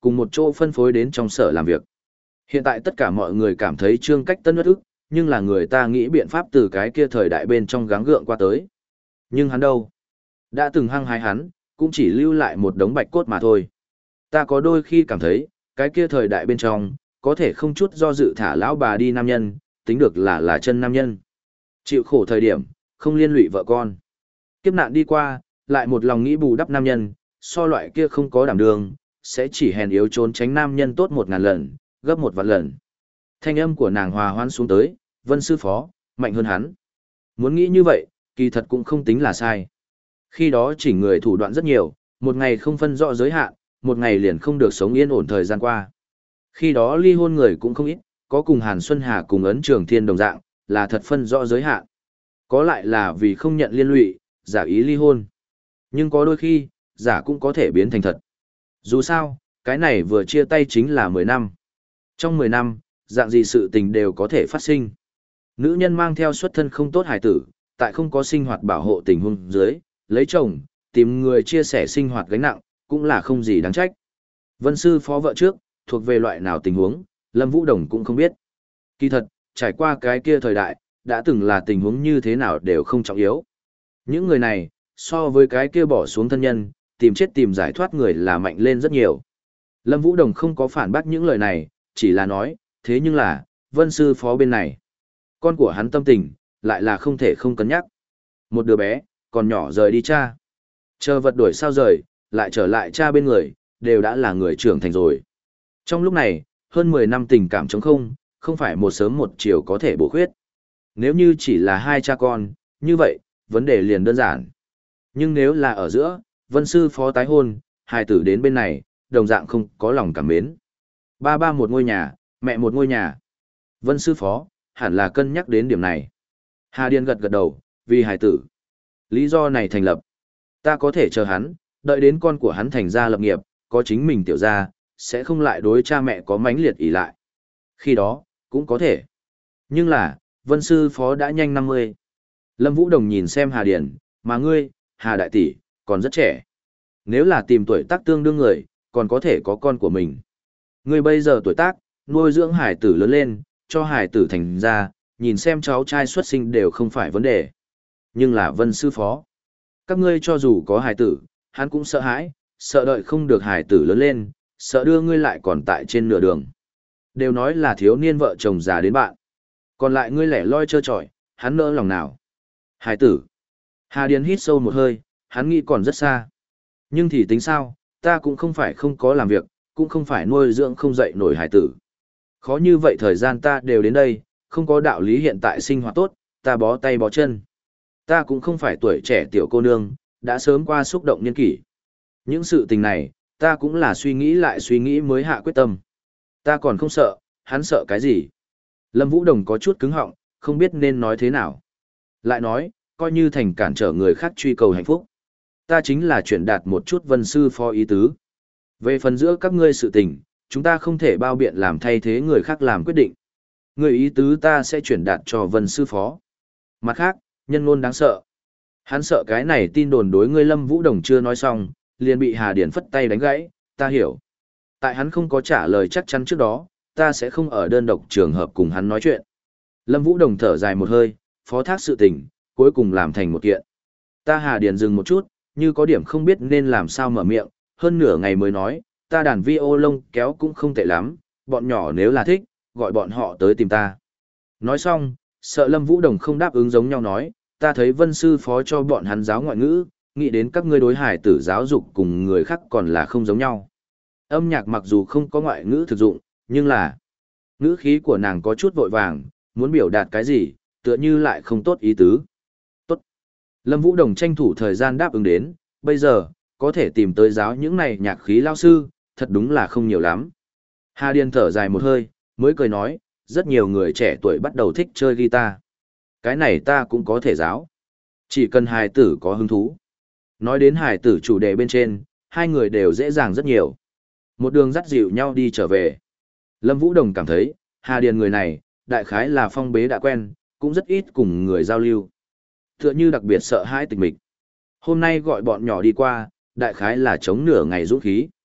cùng một chỗ phân phối đến trong sở làm việc. Hiện tại tất cả mọi người cảm thấy Trương Cách Tân bất ức, nhưng là người ta nghĩ biện pháp từ cái kia thời đại bên trong gắng gượng qua tới. Nhưng hắn đâu? Đã từng hăng hái hắn, cũng chỉ lưu lại một đống bạch cốt mà thôi. Ta có đôi khi cảm thấy, cái kia thời đại bên trong, có thể không chút do dự thả lão bà đi nam nhân, tính được là là chân nam nhân. Chịu khổ thời điểm, không liên lụy vợ con. Kiếp nạn đi qua, lại một lòng nghĩ bù đắp nam nhân, so loại kia không có đảm đường, sẽ chỉ hèn yếu trốn tránh nam nhân tốt một ngàn lần, gấp một vạn lần. Thanh âm của nàng hòa hoãn xuống tới, Vân sư phó, mạnh hơn hắn. Muốn nghĩ như vậy, kỳ thật cũng không tính là sai. Khi đó chỉnh người thủ đoạn rất nhiều, một ngày không phân rõ giới hạn, một ngày liền không được sống yên ổn thời gian qua. Khi đó ly hôn người cũng không ít, có cùng Hàn Xuân Hà cùng ấn Trường Thiên đồng dạng, là thật phân rõ giới hạn. Có lại là vì không nhận liên lụy, giả ý ly hôn. Nhưng có đôi khi, giả cũng có thể biến thành thật. Dù sao, cái này vừa chia tay chính là mười năm. Trong mười năm, dạng gì sự tình đều có thể phát sinh. Nữ nhân mang theo xuất thân không tốt hài tử, tại không có sinh hoạt bảo hộ tình huống dưới, lấy chồng, tìm người chia sẻ sinh hoạt gánh nặng, cũng là không gì đáng trách. Vân sư phó vợ trước, thuộc về loại nào tình huống, Lâm Vũ Đồng cũng không biết. Kỳ thật, trải qua cái kia thời đại, đã từng là tình huống như thế nào đều không trọng yếu. Những người này, so với cái kia bỏ xuống thân nhân, tìm chết tìm giải thoát người là mạnh lên rất nhiều. Lâm Vũ Đồng không có phản bác những lời này, chỉ là nói, thế nhưng là, Vân sư phó bên này. Con của hắn tâm tình, lại là không thể không cân nhắc. Một đứa bé, còn nhỏ rời đi cha. Chờ vật đuổi sao rời, lại trở lại cha bên người, đều đã là người trưởng thành rồi. Trong lúc này, hơn mười năm tình cảm trống không, không phải một sớm một chiều có thể bổ khuyết. Nếu như chỉ là hai cha con, như vậy, vấn đề liền đơn giản. Nhưng nếu là ở giữa, Vân sư phó tái hôn, hài tử đến bên này, đồng dạng không có lòng cảm mến. Ba ba một ngôi nhà, mẹ một ngôi nhà. Vân sư phó, hẳn là cân nhắc đến điểm này. Hà Điền gật gật đầu, vì hài tử. Lý do này thành lập. Ta có thể chờ hắn, đợi đến con của hắn thành ra lập nghiệp, có chính mình tiểu gia, sẽ không lại đối cha mẹ có mãnh liệt ỷ lại. Khi đó, cũng có thể. Nhưng là, Vân sư phó đã nhanh năm mươi. Lâm Vũ Đồng nhìn xem Hà Điền, mà ngươi, Hà đại tỷ, còn rất trẻ. Nếu là tìm tuổi tác tương đương người, còn có thể có con của mình. Ngươi bây giờ tuổi tác, nuôi dưỡng hải tử lớn lên, cho hải tử thành ra, nhìn xem cháu trai xuất sinh đều không phải vấn đề. Nhưng là Vân sư phó. Các ngươi cho dù có hải tử, hắn cũng sợ hãi, sợ đợi không được hải tử lớn lên, sợ đưa ngươi lại còn tại trên nửa đường. Đều nói là thiếu niên vợ chồng già đến bạn. Còn lại ngươi lẻ loi trơ trọi, hắn nỡ lòng nào. Hải tử. Hà Điền hít sâu một hơi, hắn nghĩ còn rất xa. Nhưng thì tính sao, ta cũng không phải không có làm việc, cũng không phải nuôi dưỡng không dậy nổi hải tử. Khó như vậy thời gian ta đều đến đây, không có đạo lý hiện tại sinh hoạt tốt, ta bó tay bó chân. Ta cũng không phải tuổi trẻ tiểu cô nương, đã sớm qua xúc động niên kỷ. Những sự tình này, ta cũng là suy nghĩ lại suy nghĩ mới hạ quyết tâm. Ta còn không sợ, hắn sợ cái gì? Lâm Vũ Đồng có chút cứng họng, không biết nên nói thế nào. Lại nói, coi như thành cản trở người khác truy cầu hạnh phúc. Ta chính là chuyển đạt một chút Vân sư phó ý tứ. Về phần giữa các ngươi sự tình, chúng ta không thể bao biện làm thay thế người khác làm quyết định. Người ý tứ ta sẽ chuyển đạt cho Vân sư phó. Mặt khác, nhân ngôn đáng sợ. Hắn sợ cái này tin đồn đối ngươi Lâm Vũ Đồng chưa nói xong, liền bị Hà Điển phất tay đánh gãy, ta hiểu. Tại hắn không có trả lời chắc chắn trước đó, ta sẽ không ở đơn độc trường hợp cùng hắn nói chuyện. Lâm Vũ Đồng thở dài một hơi, phó thác sự tình, cuối cùng làm thành một kiện. Ta Hà Điển dừng một chút, như có điểm không biết nên làm sao mở miệng, hơn nửa ngày mới nói, ta đàn vi ô lông kéo cũng không tệ lắm, bọn nhỏ nếu là thích, gọi bọn họ tới tìm ta. Nói xong, sợ Lâm Vũ Đồng không đáp ứng giống nhau nói, ta thấy Vân sư phó cho bọn hắn giáo ngoại ngữ, nghĩ đến các ngươi đối hải tử giáo dục cùng người khác còn là không giống nhau. Âm nhạc mặc dù không có ngoại ngữ thực dụng, nhưng là ngữ khí của nàng có chút vội vàng, muốn biểu đạt cái gì, tựa như lại không tốt ý tứ. Tốt. Lâm Vũ Đồng tranh thủ thời gian đáp ứng đến, bây giờ, có thể tìm tới giáo những này nhạc khí lao sư, thật đúng là không nhiều lắm. Hà Điền thở dài một hơi, mới cười nói, rất nhiều người trẻ tuổi bắt đầu thích chơi guitar. Cái này ta cũng có thể giáo. Chỉ cần hài tử có hứng thú. Nói đến hài tử chủ đề bên trên, hai người đều dễ dàng rất nhiều. Một đường dắt dịu nhau đi trở về. Lâm Vũ Đồng cảm thấy, Hà Điền người này, đại khái là phong bế đã quen, cũng rất ít cùng người giao lưu. Tựa như đặc biệt sợ hãi tịch mịch. Hôm nay gọi bọn nhỏ đi qua, đại khái là chống nửa ngày dũng khí.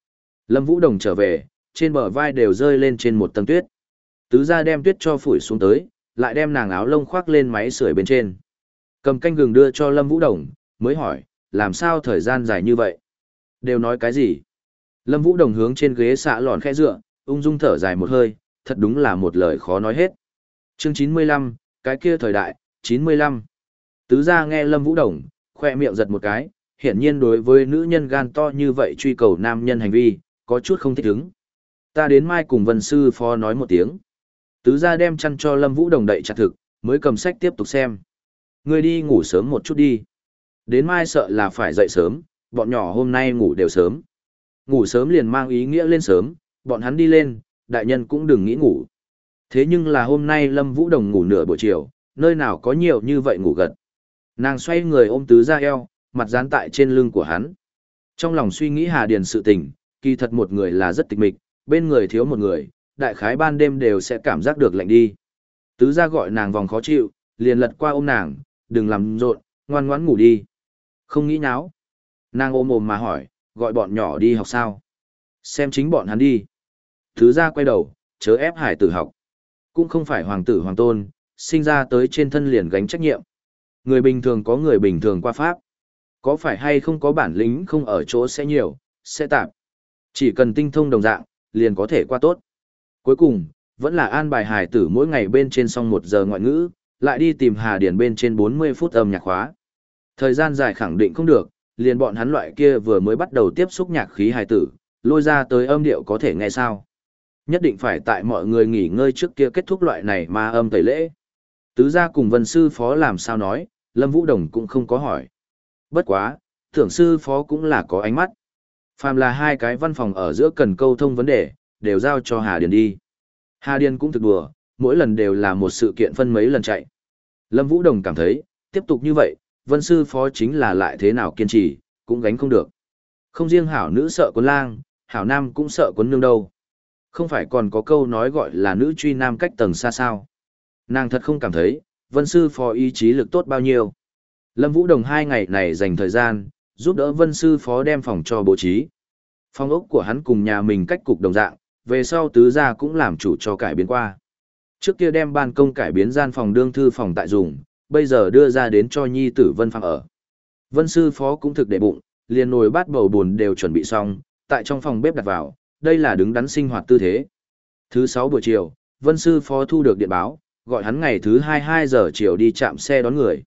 Lâm Vũ Đồng trở về, trên bờ vai đều rơi lên trên một tầng tuyết. Tứ gia đem tuyết cho phủi xuống tới, lại đem nàng áo lông khoác lên máy sưởi bên trên. Cầm canh gừng đưa cho Lâm Vũ Đồng, mới hỏi, làm sao thời gian dài như vậy? Đều nói cái gì? Lâm Vũ Đồng hướng trên ghế xạ lòn khẽ dựa, ung dung thở dài một hơi, thật đúng là một lời khó nói hết. Chương chín mươi lăm, cái kia thời đại, chín mươi lăm. Tứ gia nghe Lâm Vũ Đồng, khoe miệng giật một cái, hiển nhiên đối với nữ nhân gan to như vậy truy cầu nam nhân hành vi, có chút không thích ứng. Ta đến mai cùng Vân sư phó nói một tiếng. Tứ gia đem chăn cho Lâm Vũ Đồng đậy chặt thực, mới cầm sách tiếp tục xem. Ngươi đi ngủ sớm một chút đi. Đến mai sợ là phải dậy sớm, bọn nhỏ hôm nay ngủ đều sớm. Ngủ sớm liền mang ý nghĩa lên sớm, bọn hắn đi lên, đại nhân cũng đừng nghĩ ngủ. Thế nhưng là hôm nay Lâm Vũ Đồng ngủ nửa buổi chiều, nơi nào có nhiều như vậy ngủ gật. Nàng xoay người ôm tứ gia eo, mặt dán tại trên lưng của hắn. Trong lòng suy nghĩ Hà Điền sự tình, kỳ thật một người là rất tịch mịch, bên người thiếu một người, đại khái ban đêm đều sẽ cảm giác được lạnh đi. Tứ gia gọi nàng vòng khó chịu, liền lật qua ôm nàng, đừng làm rộn, ngoan ngoãn ngủ đi. Không nghĩ nháo. Nàng ôm ôm mà hỏi, gọi bọn nhỏ đi học sao? Xem chính bọn hắn đi. Tứ gia quay đầu, chớ ép hải tử học. Cũng không phải hoàng tử hoàng tôn, sinh ra tới trên thân liền gánh trách nhiệm. Người bình thường có người bình thường qua pháp. Có phải hay không có bản lĩnh không ở chỗ sẽ nhiều, sẽ tạp. Chỉ cần tinh thông đồng dạng, liền có thể qua tốt. Cuối cùng, vẫn là an bài hài tử mỗi ngày bên trên xong một giờ ngoại ngữ, lại đi tìm Hà Điển bên trên bốn mươi phút âm nhạc khóa. Thời gian dài khẳng định không được, liền bọn hắn loại kia vừa mới bắt đầu tiếp xúc nhạc khí hài tử, lôi ra tới âm điệu có thể nghe sao. Nhất định phải tại mọi người nghỉ ngơi trước kia kết thúc loại này mà âm tẩy lễ. Tứ gia cùng Vân sư phó làm sao nói, Lâm Vũ Đồng cũng không có hỏi. Bất quá, tưởng sư phó cũng là có ánh mắt. Phàm là hai cái văn phòng ở giữa cần câu thông vấn đề, đều giao cho Hà Điền đi. Hà Điền cũng thực đùa, mỗi lần đều là một sự kiện phân mấy lần chạy. Lâm Vũ Đồng cảm thấy, tiếp tục như vậy, Vân sư phó chính là lại thế nào kiên trì, cũng gánh không được. Không riêng hảo nữ sợ quân lang, hảo nam cũng sợ quân nương đâu. Không phải còn có câu nói gọi là nữ truy nam cách tầng xa sao. Nàng thật không cảm thấy, Vân sư phó ý chí lực tốt bao nhiêu. Lâm Vũ Đồng hai ngày này dành thời gian, giúp đỡ Vân sư phó đem phòng cho bố trí. Phòng ốc của hắn cùng nhà mình cách cục đồng dạng, về sau tứ gia cũng làm chủ cho cải biến qua. Trước kia đem ban công cải biến gian phòng đương thư phòng tại dùng, bây giờ đưa ra đến cho nhi tử Vân Phạm ở. Vân sư phó cũng thực để bụng, liền nồi bát bầu buồn đều chuẩn bị xong, tại trong phòng bếp đặt vào, đây là đứng đắn sinh hoạt tư thế. Thứ sáu buổi chiều, Vân sư phó thu được điện báo, gọi hắn ngày thứ hai hai giờ chiều đi chạm xe đón người.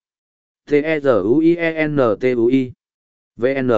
T-E-Z-U-I-E-N-T-U-I vê en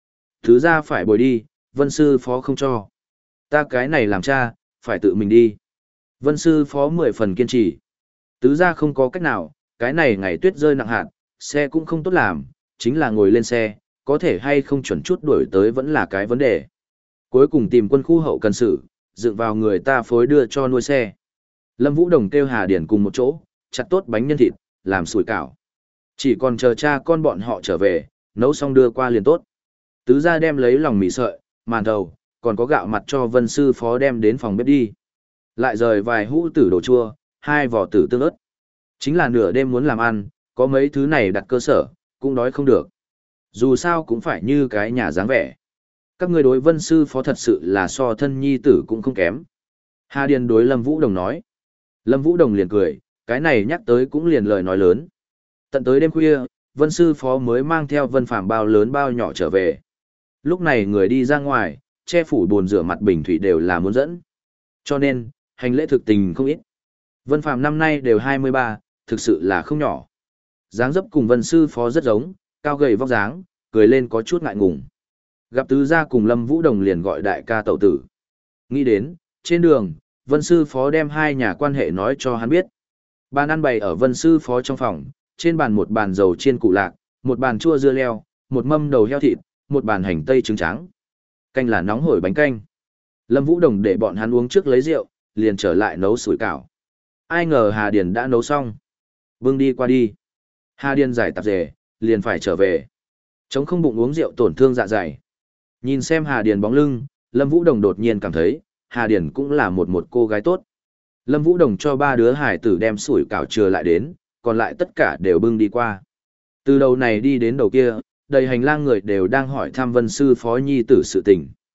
Thứ ra phải bồi đi, Vân sư phó không cho. Ta cái này làm cha, phải tự mình đi. Vân sư phó mười phần kiên trì. Tứ ra không có cách nào, cái này ngày tuyết rơi nặng hạt, xe cũng không tốt làm, chính là ngồi lên xe, có thể hay không chuẩn chút đuổi tới vẫn là cái vấn đề. Cuối cùng tìm quân khu hậu cần sự, dựng vào người ta phối đưa cho nuôi xe. Lâm Vũ Đồng kêu Hà Điển cùng một chỗ, chặt tốt bánh nhân thịt, làm sủi cảo. Chỉ còn chờ cha con bọn họ trở về, nấu xong đưa qua liền tốt. Tứ gia đem lấy lòng mì sợi, màn thầu, còn có gạo mặt cho Vân sư phó đem đến phòng bếp đi. Lại rời vài hũ tử đồ chua, hai vỏ tử tương ớt. Chính là nửa đêm muốn làm ăn, có mấy thứ này đặt cơ sở, cũng đói không được. Dù sao cũng phải như cái nhà dáng vẻ. Các người đối Vân sư phó thật sự là so thân nhi tử cũng không kém. Hà Điền đối Lâm Vũ Đồng nói. Lâm Vũ Đồng liền cười, cái này nhắc tới cũng liền lời nói lớn. Tận tới đêm khuya, Vân sư phó mới mang theo Vân Phàm bao lớn bao nhỏ trở về. Lúc này người đi ra ngoài, che phủ bồn rửa mặt bình thủy đều là muốn dẫn. Cho nên, hành lễ thực tình không ít. Vân Phàm năm nay đều hai mươi ba, thực sự là không nhỏ. Dáng dấp cùng Vân sư phó rất giống, cao gầy vóc dáng, cười lên có chút ngại ngùng. Gặp tứ gia cùng Lâm Vũ Đồng liền gọi đại ca tẩu tử. Nghĩ đến, trên đường, Vân sư phó đem hai nhà quan hệ nói cho hắn biết. Bàn ăn bày ở Vân sư phó trong phòng, trên bàn một bàn dầu chiên củ lạc, một bàn chua dưa leo, một mâm đầu heo thịt, một bàn hành tây trứng trắng. Canh là nóng hổi bánh canh. Lâm Vũ Đồng để bọn hắn uống trước lấy rượu, liền trở lại nấu sủi cảo. Ai ngờ Hà Điền đã nấu xong. Vương đi qua đi. Hà Điền giải tạp dề, liền phải trở về. Chống không bụng uống rượu tổn thương dạ dày. Nhìn xem Hà Điền bóng lưng, Lâm Vũ Đồng đột nhiên cảm thấy, Hà Điền cũng là một một cô gái tốt. Lâm Vũ Đồng cho ba đứa hải tử đem sủi cảo chừa lại đến, còn lại tất cả đều bưng đi qua. Từ đầu này đi đến đầu kia, đầy hành lang người đều đang hỏi thăm Vân sư phó nhi tử sự tình.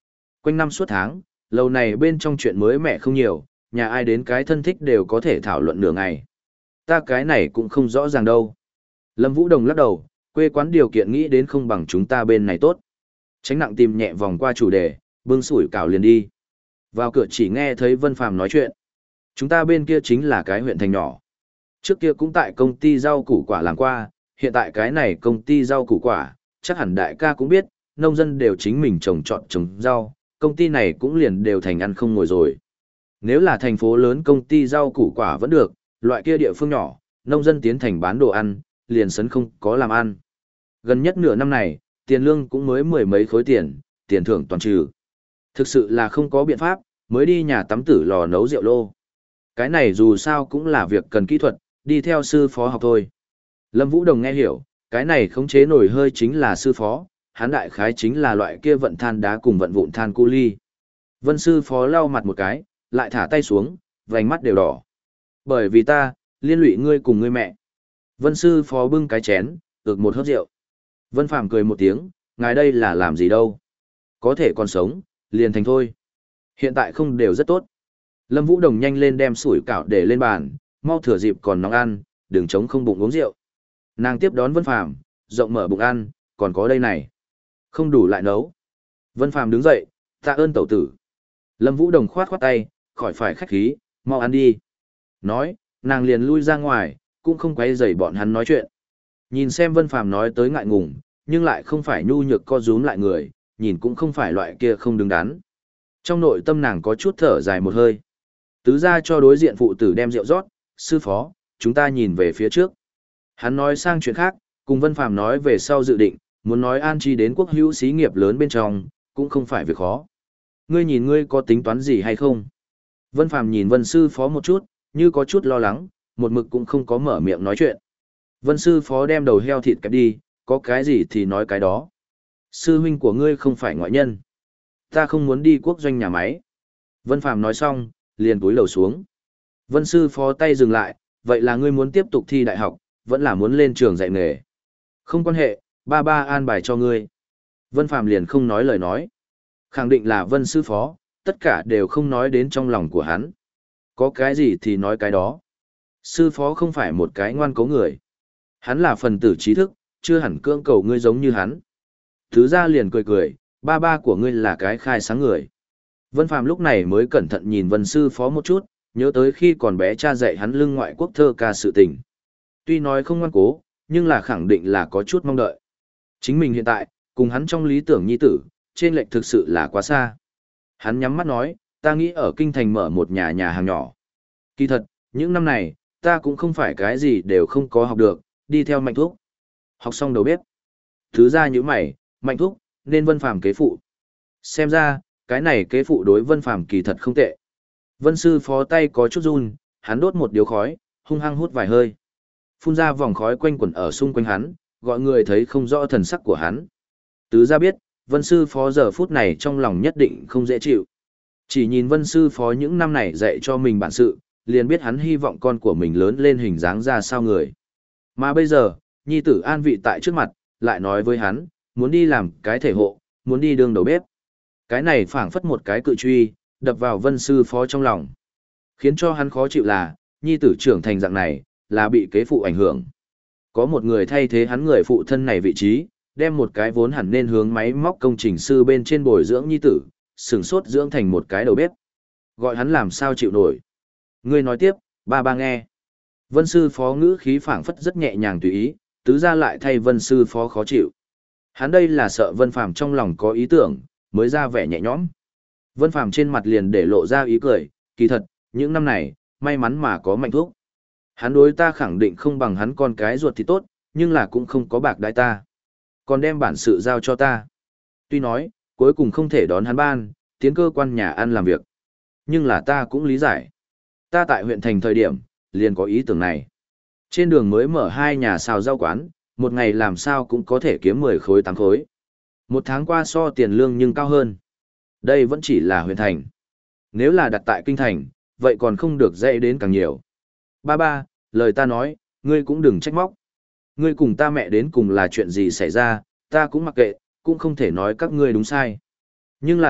Quanh năm suốt tháng, lâu này bên trong chuyện mới mẻ không nhiều, nhà ai đến cái thân thích đều có thể thảo luận nửa ngày. Ta cái này cũng không rõ ràng đâu. Lâm Vũ Đồng lắc đầu, quê quán điều kiện nghĩ đến không bằng chúng ta bên này tốt. Tránh nặng tìm nhẹ vòng qua chủ đề, bưng sủi cảo liền đi. Vào cửa chỉ nghe thấy Vân Phàm nói chuyện. Chúng ta bên kia chính là cái huyện thành nhỏ. Trước kia cũng tại công ty rau củ quả làm qua, hiện tại cái này công ty rau củ quả, chắc hẳn đại ca cũng biết, nông dân đều chính mình trồng trọt trồng rau, công ty này cũng liền đều thành ăn không ngồi rồi. Nếu là thành phố lớn công ty rau củ quả vẫn được, loại kia địa phương nhỏ, nông dân tiến thành bán đồ ăn, liền sấn không có làm ăn. Gần nhất nửa năm này, tiền lương cũng mới mười mấy khối tiền, tiền thưởng toàn trừ. Thực sự là không có biện pháp, mới đi nhà tắm tử lò nấu rượu lô. Cái này dù sao cũng là việc cần kỹ thuật, đi theo sư phó học thôi. Lâm Vũ Đồng nghe hiểu, cái này khống chế nổi hơi chính là sư phó, hắn đại khái chính là loại kia vận than đá cùng vận vụn than cu ly. Vân sư phó lau mặt một cái, lại thả tay xuống, vành mắt đều đỏ. Bởi vì ta, liên lụy ngươi cùng ngươi mẹ. Vân sư phó bưng cái chén, ực một hớp rượu. Vân Phàm cười một tiếng, ngài đây là làm gì đâu. Có thể còn sống, liền thành thôi. Hiện tại không đều rất tốt. Lâm Vũ Đồng nhanh lên đem sủi cảo để lên bàn, mau thừa dịp còn nóng ăn, đừng chống không bụng uống rượu. Nàng tiếp đón Vân Phàm, rộng mở bụng ăn, còn có đây này. Không đủ lại nấu. Vân Phàm đứng dậy, tạ ơn tẩu tử. Lâm Vũ Đồng khoát khoát tay, khỏi phải khách khí, mau ăn đi. Nói, nàng liền lui ra ngoài, cũng không quấy rầy bọn hắn nói chuyện. Nhìn xem Vân Phàm nói tới ngại ngùng, nhưng lại không phải nhu nhược co rúm lại người, nhìn cũng không phải loại kia không đứng đắn. Trong nội tâm nàng có chút thở dài một hơi. Tứ ra cho đối diện phụ tử đem rượu rót, sư phó, chúng ta nhìn về phía trước. Hắn nói sang chuyện khác, cùng Vân Phàm nói về sau dự định, muốn nói an chi đến quốc hữu xí nghiệp lớn bên trong, cũng không phải việc khó. Ngươi nhìn ngươi có tính toán gì hay không? Vân Phàm nhìn Vân sư phó một chút, như có chút lo lắng, một mực cũng không có mở miệng nói chuyện. Vân sư phó đem đầu heo thịt kẹp đi, có cái gì thì nói cái đó. Sư huynh của ngươi không phải ngoại nhân. Ta không muốn đi quốc doanh nhà máy. Vân Phàm nói xong, liền cúi đầu xuống. Vân sư phó tay dừng lại, vậy là ngươi muốn tiếp tục thi đại học, vẫn là muốn lên trường dạy nghề. Không quan hệ, ba ba an bài cho ngươi. Vân Phàm liền không nói lời nói. Khẳng định là Vân sư phó, tất cả đều không nói đến trong lòng của hắn. Có cái gì thì nói cái đó. Sư phó không phải một cái ngoan cố người. Hắn là phần tử trí thức, chưa hẳn cưỡng cầu ngươi giống như hắn. Thứ ra liền cười cười, ba ba của ngươi là cái khai sáng người. Vân Phàm lúc này mới cẩn thận nhìn Vân sư phó một chút, nhớ tới khi còn bé cha dạy hắn lưng ngoại quốc thơ ca sự tình. Tuy nói không ngoan cố, nhưng là khẳng định là có chút mong đợi. Chính mình hiện tại, cùng hắn trong lý tưởng nhi tử, trên lệch thực sự là quá xa. Hắn nhắm mắt nói, ta nghĩ ở kinh thành mở một nhà nhà hàng nhỏ. Kỳ thật, những năm này, ta cũng không phải cái gì đều không có học được, đi theo Mạnh Thúc. Học xong đầu bếp. Thứ ra như mày, Mạnh Thúc, nên Vân Phàm kế phụ. Xem ra, cái này kế phụ đối Vân Phàm kỳ thật không tệ. Vân sư phó tay có chút run, hắn đốt một điếu khói, hung hăng hút vài hơi. Phun ra vòng khói quanh quẩn ở xung quanh hắn, gọi người thấy không rõ thần sắc của hắn. Tứ ra biết, Vân sư phó giờ phút này trong lòng nhất định không dễ chịu. Chỉ nhìn Vân sư phó những năm này dạy cho mình bản sự, liền biết hắn hy vọng con của mình lớn lên hình dáng ra sao người. Mà bây giờ, nhi tử an vị tại trước mặt, lại nói với hắn, muốn đi làm cái thể hộ, muốn đi đường đầu bếp. Cái này phảng phất một cái cự truy, đập vào Vân sư phó trong lòng. Khiến cho hắn khó chịu là, nhi tử trưởng thành dạng này, là bị kế phụ ảnh hưởng. Có một người thay thế hắn người phụ thân này vị trí, đem một cái vốn hẳn nên hướng máy móc công trình sư bên trên bồi dưỡng nhi tử, sừng sốt dưỡng thành một cái đầu bếp. Gọi hắn làm sao chịu nổi. Ngươi nói tiếp, ba ba nghe. Vân sư phó ngữ khí phảng phất rất nhẹ nhàng tùy ý, tứ ra lại thay Vân sư phó khó chịu. Hắn đây là sợ Vân Phàm trong lòng có ý tưởng, mới ra vẻ nhẹ nhõm. Vân Phàm trên mặt liền để lộ ra ý cười, kỳ thật, những năm này, may mắn mà có Mạnh Thúc. Hắn đối ta khẳng định không bằng hắn con cái ruột thì tốt, nhưng là cũng không có bạc đãi ta. Còn đem bản sự giao cho ta. Tuy nói, cuối cùng không thể đón hắn ban, tiến cơ quan nhà ăn làm việc. Nhưng là ta cũng lý giải. Ta tại huyện thành thời điểm, liền có ý tưởng này. Trên đường mới mở hai nhà xào rau quán, một ngày làm sao cũng có thể kiếm mười khối tám khối. Một tháng qua so tiền lương nhưng cao hơn. Đây vẫn chỉ là huyện thành. Nếu là đặt tại kinh thành, vậy còn không được dạy đến càng nhiều. Ba ba, lời ta nói, ngươi cũng đừng trách móc. Ngươi cùng ta mẹ đến cùng là chuyện gì xảy ra, ta cũng mặc kệ, cũng không thể nói các ngươi đúng sai. Nhưng là,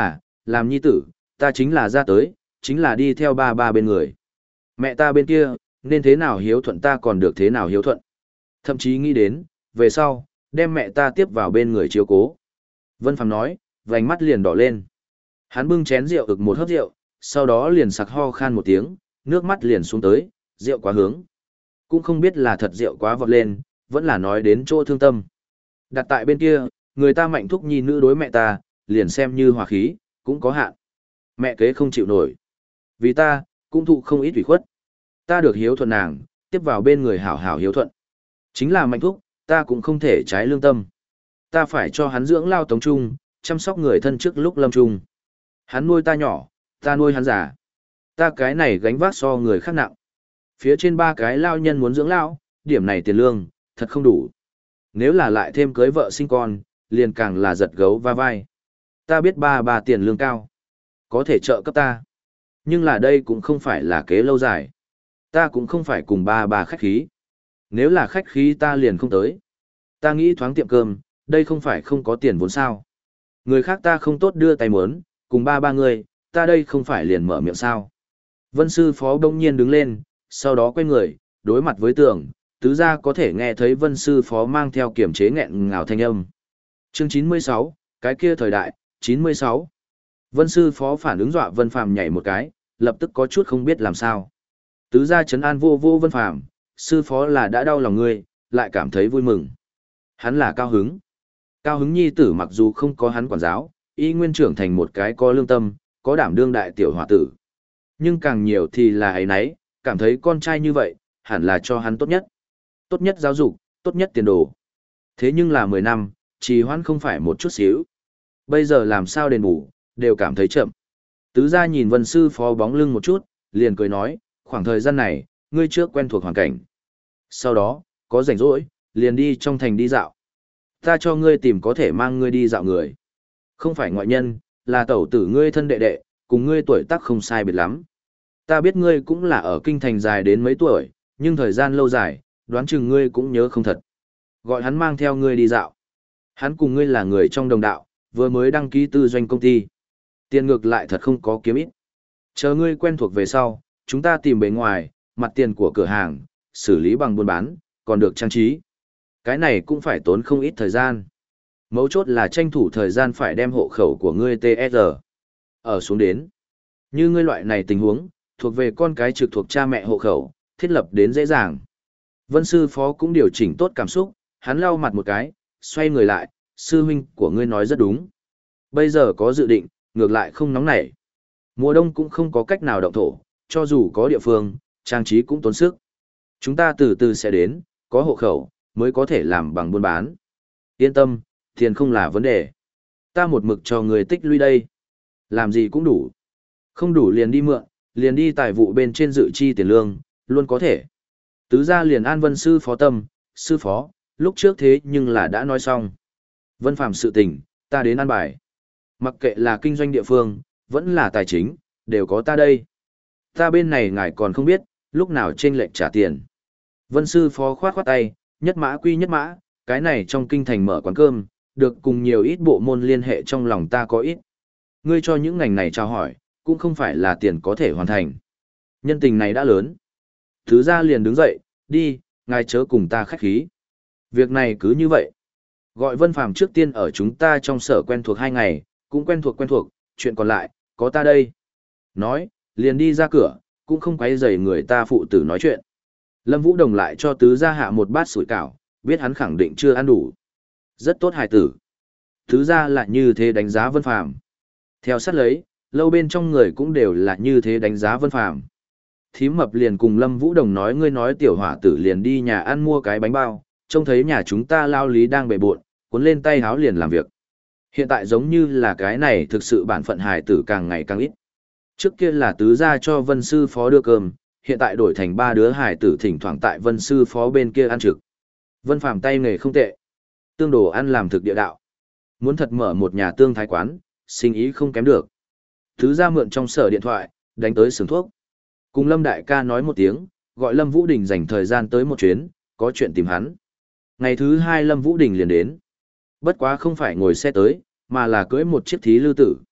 làm nhi tử, ta chính là ra tới, chính là đi theo ba ba bên người. Mẹ ta bên kia, nên thế nào hiếu thuận ta còn được thế nào hiếu thuận. Thậm chí nghĩ đến, về sau, đem mẹ ta tiếp vào bên người chiếu cố. Vân Phàm nói, vành mắt liền đỏ lên. Hắn bưng chén rượu ực một hớp rượu, sau đó liền sặc ho khan một tiếng, nước mắt liền xuống tới, rượu quá hướng. Cũng không biết là thật rượu quá vọt lên, vẫn là nói đến chỗ thương tâm. Đặt tại bên kia, người ta mạnh thúc nhi nữ đối mẹ ta, liền xem như hòa khí, cũng có hạn. Mẹ kế không chịu nổi. Vì ta, cũng thụ không ít ủy khuất. Ta được hiếu thuận nàng, tiếp vào bên người hảo hảo hiếu thuận. Chính là mạnh thúc, ta cũng không thể trái lương tâm. Ta phải cho hắn dưỡng lao tống trung, chăm sóc người thân trước lúc lâm trung. Hắn nuôi ta nhỏ, ta nuôi hắn già. Ta cái này gánh vác so người khác nặng. Phía trên ba cái lao nhân muốn dưỡng lao, điểm này tiền lương, thật không đủ. Nếu là lại thêm cưới vợ sinh con, liền càng là giật gấu va vai. Ta biết ba ba tiền lương cao, có thể trợ cấp ta. Nhưng là đây cũng không phải là kế lâu dài. Ta cũng không phải cùng ba ba khách khí. Nếu là khách khí ta liền không tới. Ta nghĩ thoáng tiệm cơm, đây không phải không có tiền vốn sao. Người khác ta không tốt đưa tay muốn, cùng ba ba người, ta đây không phải liền mở miệng sao. Vân sư phó đông nhiên đứng lên, sau đó quay người, đối mặt với tường, tứ gia có thể nghe thấy vân sư phó mang theo kiểm chế nghẹn ngào thanh âm. Chương chín mươi sáu, cái kia thời đại, chín mươi sáu. Vân sư phó phản ứng dọa Vân Phàm nhảy một cái, lập tức có chút không biết làm sao. Tứ gia trấn an vô vô Vân Phàm, sư phó là đã đau lòng ngươi, lại cảm thấy vui mừng. Hắn là cao hứng. Cao hứng nhi tử mặc dù không có hắn quản giáo, y nguyên trưởng thành một cái có lương tâm, có đảm đương đại tiểu hòa tử. Nhưng càng nhiều thì là ấy nấy, cảm thấy con trai như vậy, hẳn là cho hắn tốt nhất. Tốt nhất giáo dục, tốt nhất tiền đồ. Thế nhưng là mười năm, trì hoãn không phải một chút xíu. Bây giờ làm sao đền bù, đều cảm thấy chậm. Tứ gia nhìn Vân sư phó bóng lưng một chút, liền cười nói, khoảng thời gian này, ngươi trước quen thuộc hoàn cảnh. Sau đó, có rảnh rỗi, liền đi trong thành đi dạo. Ta cho ngươi tìm có thể mang ngươi đi dạo người. Không phải ngoại nhân, là tẩu tử ngươi thân đệ đệ, cùng ngươi tuổi tác không sai biệt lắm. Ta biết ngươi cũng là ở kinh thành dài đến mấy tuổi, nhưng thời gian lâu dài, đoán chừng ngươi cũng nhớ không thật. Gọi hắn mang theo ngươi đi dạo. Hắn cùng ngươi là người trong đồng đạo, vừa mới đăng ký tư doanh công ty. Tiền ngược lại thật không có kiếm ít. Chờ ngươi quen thuộc về sau, chúng ta tìm bề ngoài, mặt tiền của cửa hàng, xử lý bằng buôn bán, còn được trang trí. Cái này cũng phải tốn không ít thời gian. Mấu chốt là tranh thủ thời gian phải đem hộ khẩu của ngươi tê ét rờ ở xuống đến. Như ngươi loại này tình huống, thuộc về con cái trực thuộc cha mẹ hộ khẩu, thiết lập đến dễ dàng. Vân sư phó cũng điều chỉnh tốt cảm xúc, hắn lau mặt một cái, xoay người lại, sư huynh của ngươi nói rất đúng. Bây giờ có dự định, ngược lại không nóng nảy. Mùa đông cũng không có cách nào động thổ, cho dù có địa phương, trang trí cũng tốn sức. Chúng ta từ từ sẽ đến, có hộ khẩu, mới có thể làm bằng buôn bán. Yên tâm, tiền không là vấn đề. Ta một mực cho người tích lũy đây. Làm gì cũng đủ. Không đủ liền đi mượn, liền đi tài vụ bên trên dự chi tiền lương, luôn có thể. Tứ gia liền an Vân sư phó tâm, sư phó, lúc trước thế nhưng là đã nói xong. Vân Phàm sự tình, ta đến an bài. Mặc kệ là kinh doanh địa phương, vẫn là tài chính, đều có ta đây. Ta bên này ngài còn không biết, lúc nào chênh lệch trả tiền. Vân sư phó khoát khoát tay, nhất mã quy nhất mã, cái này trong kinh thành mở quán cơm, được cùng nhiều ít bộ môn liên hệ trong lòng ta có ít. Ngươi cho những ngành này trao hỏi, cũng không phải là tiền có thể hoàn thành. Nhân tình này đã lớn. Thứ ra liền đứng dậy, đi, ngài chớ cùng ta khách khí. Việc này cứ như vậy. Gọi Vân Phàm trước tiên ở chúng ta trong sở quen thuộc hai ngày, cũng quen thuộc quen thuộc, chuyện còn lại, có ta đây. Nói, liền đi ra cửa, cũng không quấy rầy người ta phụ tử nói chuyện. Lâm Vũ Đồng lại cho tứ gia hạ một bát sủi cảo, biết hắn khẳng định chưa ăn đủ. Rất tốt hài tử. Tứ gia lại như thế đánh giá Vân Phàm. Theo sát lấy, lâu bên trong người cũng đều là như thế đánh giá Vân Phàm. Thím mập liền cùng Lâm Vũ Đồng nói ngươi nói tiểu hỏa tử liền đi nhà ăn mua cái bánh bao, trông thấy nhà chúng ta lao lý đang bề bộn, cuốn lên tay háo liền làm việc. Hiện tại giống như là cái này thực sự bản phận hài tử càng ngày càng ít. Trước kia là tứ gia cho Vân sư phó đưa cơm, hiện tại đổi thành ba đứa hài tử thỉnh thoảng tại Vân sư phó bên kia ăn trực. Vân Phàm tay nghề không tệ, tương đồ ăn làm thực địa đạo. Muốn thật mở một nhà tương thái quán, sinh ý không kém được. Tứ gia mượn trong sở điện thoại, đánh tới xưởng thuốc. Cùng Lâm đại ca nói một tiếng, gọi Lâm Vũ Đình dành thời gian tới một chuyến, có chuyện tìm hắn. Ngày thứ hai Lâm Vũ Đình liền đến. Bất quá không phải ngồi xe tới, mà là cưỡi một chiếc thí lư tử.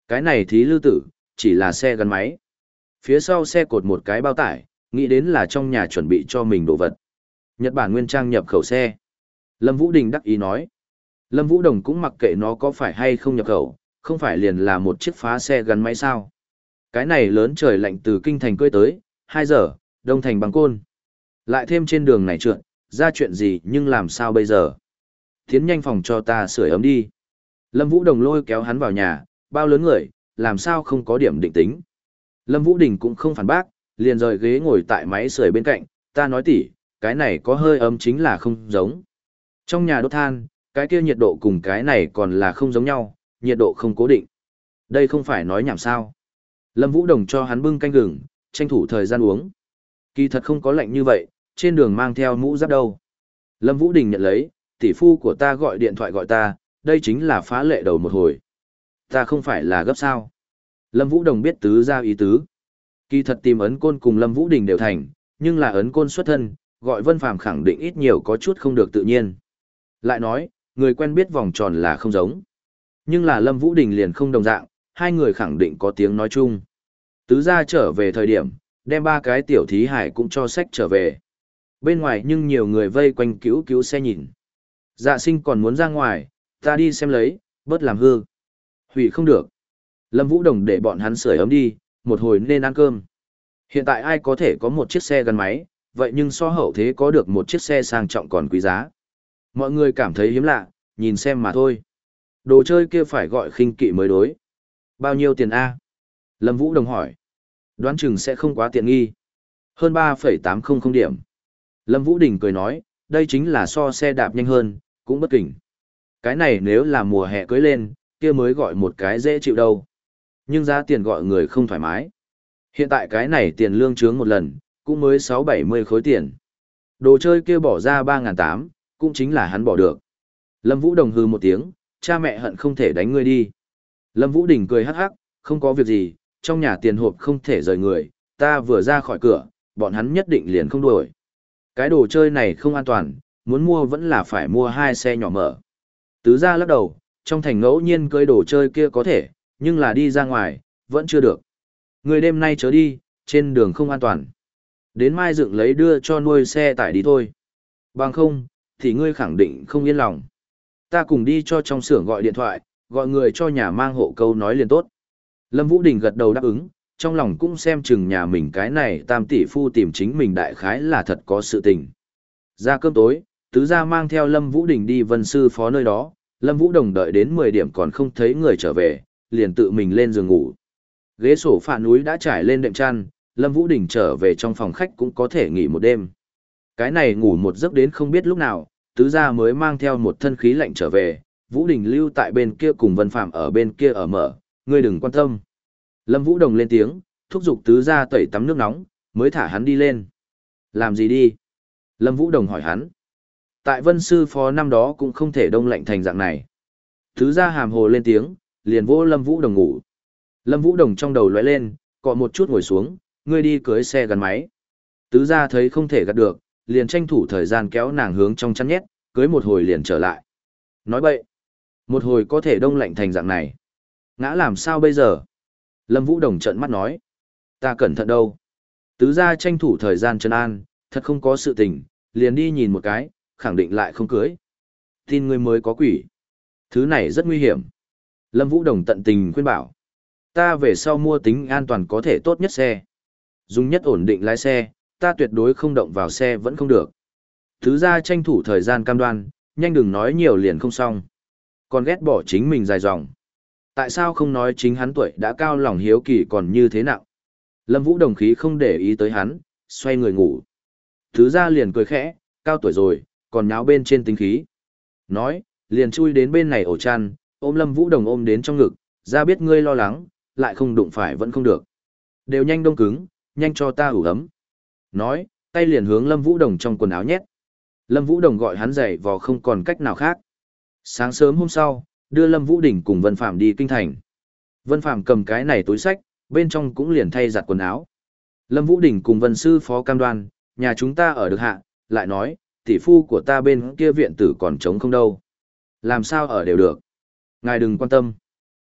Cái này thí lư tử, chỉ là xe gắn máy. Phía sau xe cột một cái bao tải, nghĩ đến là trong nhà chuẩn bị cho mình đồ vật. Nhật Bản nguyên trang nhập khẩu xe. Lâm Vũ Đình đắc ý nói. Lâm Vũ Đồng cũng mặc kệ nó có phải hay không nhập khẩu, không phải liền là một chiếc phá xe gắn máy sao. Cái này lớn trời lạnh từ kinh thành cưỡi tới, hai giờ, đông thành bằng côn. Lại thêm trên đường này trượt, ra chuyện gì nhưng làm sao bây giờ. Tiến nhanh phòng cho ta sưởi ấm đi. Lâm Vũ Đồng lôi kéo hắn vào nhà, bao lớn người, làm sao không có điểm định tính. Lâm Vũ Đình cũng không phản bác, liền rời ghế ngồi tại máy sưởi bên cạnh, ta nói tỉ, cái này có hơi ấm chính là không giống. Trong nhà đốt than, cái kia nhiệt độ cùng cái này còn là không giống nhau, nhiệt độ không cố định. Đây không phải nói nhảm sao. Lâm Vũ Đồng cho hắn bưng canh gừng, tranh thủ thời gian uống. Kỳ thật không có lạnh như vậy, trên đường mang theo mũ giáp đâu. Lâm Vũ Đình nhận lấy, tỷ phu của ta gọi điện thoại gọi ta, đây chính là phá lệ đầu một hồi. Ta không phải là gấp sao. Lâm Vũ Đồng biết tứ ra ý tứ. Kỳ thật tìm ấn côn cùng Lâm Vũ Đình đều thành, nhưng là ấn côn xuất thân, gọi Vân Phàm khẳng định ít nhiều có chút không được tự nhiên. Lại nói, người quen biết vòng tròn là không giống. Nhưng là Lâm Vũ Đình liền không đồng dạng, hai người khẳng định có tiếng nói chung. Tứ gia trở về thời điểm, đem ba cái tiểu thí hải cũng cho sách trở về. Bên ngoài nhưng nhiều người vây quanh cứu cứu xe nhìn. Dạ sinh còn muốn ra ngoài, ta đi xem lấy, bớt làm hư. Hủy không được. Lâm Vũ Đồng để bọn hắn sưởi ấm đi, một hồi nên ăn cơm. Hiện tại ai có thể có một chiếc xe gắn máy, vậy nhưng so hậu thế có được một chiếc xe sang trọng còn quý giá. Mọi người cảm thấy hiếm lạ, nhìn xem mà thôi. Đồ chơi kia phải gọi khinh kỵ mới đối. Bao nhiêu tiền A? Lâm Vũ Đồng hỏi. Đoán chừng sẽ không quá tiện nghi. Hơn ba phẩy tám không không điểm. Lâm Vũ Đình cười nói, đây chính là so xe đạp nhanh hơn, cũng bất kỉnh. Cái này nếu là mùa hè cưới lên, kia mới gọi một cái dễ chịu đâu. Nhưng giá tiền gọi người không thoải mái. Hiện tại cái này tiền lương trướng một lần, cũng mới sáu bảy mươi khối tiền. Đồ chơi kia bỏ ra ba nghìn tám trăm, cũng chính là hắn bỏ được. Lâm Vũ Đồng hừ một tiếng, cha mẹ hận không thể đánh ngươi đi. Lâm Vũ Đình cười hắc hắc, không có việc gì, trong nhà tiền hộp không thể rời người, ta vừa ra khỏi cửa, bọn hắn nhất định liền không đuổi. Cái đồ chơi này không an toàn, muốn mua vẫn là phải mua hai xe nhỏ mở. Tứ gia lắc đầu, trong thành ngẫu nhiên cưới đồ chơi kia có thể, nhưng là đi ra ngoài, vẫn chưa được. Người đêm nay chớ đi, trên đường không an toàn. Đến mai dựng lấy đưa cho nuôi xe tải đi thôi. Bằng không, thì ngươi khẳng định không yên lòng. Ta cùng đi cho trong xưởng gọi điện thoại, gọi người cho nhà mang hộ câu nói liền tốt. Lâm Vũ Đình gật đầu đáp ứng, trong lòng cũng xem chừng nhà mình cái này tam tỷ phu tìm chính mình đại khái là thật có sự tình. Ra cơm tối, tứ gia mang theo Lâm Vũ Đình đi Vân sư phó nơi đó, Lâm Vũ Đồng đợi đến mười điểm còn không thấy người trở về, liền tự mình lên giường ngủ. Ghế sổ phạ núi đã trải lên đệm chăn, Lâm Vũ Đình trở về trong phòng khách cũng có thể nghỉ một đêm. Cái này ngủ một giấc đến không biết lúc nào, tứ gia mới mang theo một thân khí lạnh trở về, Vũ Đình lưu tại bên kia cùng Vân Phạm ở bên kia ở mở, ngươi đừng quan tâm. Lâm Vũ Đồng lên tiếng, thúc giục tứ gia tẩy tắm nước nóng, mới thả hắn đi lên. Làm gì đi? Lâm Vũ Đồng hỏi hắn. Tại Vân sư phó năm đó cũng không thể đông lạnh thành dạng này. Tứ gia hàm hồ lên tiếng, liền vỗ Lâm Vũ Đồng ngủ. Lâm Vũ Đồng trong đầu lóe lên, cọ một chút ngồi xuống, ngươi đi cưới xe gắn máy. Tứ gia thấy không thể gạt được, liền tranh thủ thời gian kéo nàng hướng trong chăn nhét, cưới một hồi liền trở lại. Nói bậy, một hồi có thể đông lạnh thành dạng này. Ngã làm sao bây giờ? Lâm Vũ Đồng trợn mắt nói. Ta cẩn thận đâu. Tứ gia tranh thủ thời gian trấn an, thật không có sự tình, liền đi nhìn một cái, khẳng định lại không cưới. Tin ngươi mới có quỷ. Thứ này rất nguy hiểm. Lâm Vũ Đồng tận tình khuyên bảo. Ta về sau mua tính an toàn có thể tốt nhất xe. Dùng nhất ổn định lái xe, ta tuyệt đối không động vào xe vẫn không được. Tứ gia tranh thủ thời gian cam đoan, nhanh đừng nói nhiều liền không xong. Còn ghét bỏ chính mình dài dòng. Tại sao không nói chính hắn tuổi đã cao lòng hiếu kỳ còn như thế nào? Lâm Vũ Đồng khí không để ý tới hắn, xoay người ngủ. Tứ gia liền cười khẽ, cao tuổi rồi, còn nháo bên trên tính khí. Nói, liền chui đến bên này ổ chăn, ôm Lâm Vũ Đồng ôm đến trong ngực, ra biết ngươi lo lắng, lại không đụng phải vẫn không được. Đều nhanh đông cứng, nhanh cho ta ủ ấm. Nói, tay liền hướng Lâm Vũ Đồng trong quần áo nhét. Lâm Vũ Đồng gọi hắn dậy vò không còn cách nào khác. Sáng sớm hôm sau, đưa Lâm Vũ Đình cùng Vân Phạm đi kinh thành. Vân Phạm cầm cái này túi sách, bên trong cũng liền thay giặt quần áo. Lâm Vũ Đình cùng Vân sư phó cam đoan, nhà chúng ta ở được hạ, lại nói, tỷ phu của ta bên kia viện tử còn trống không đâu. Làm sao ở đều được. Ngài đừng quan tâm.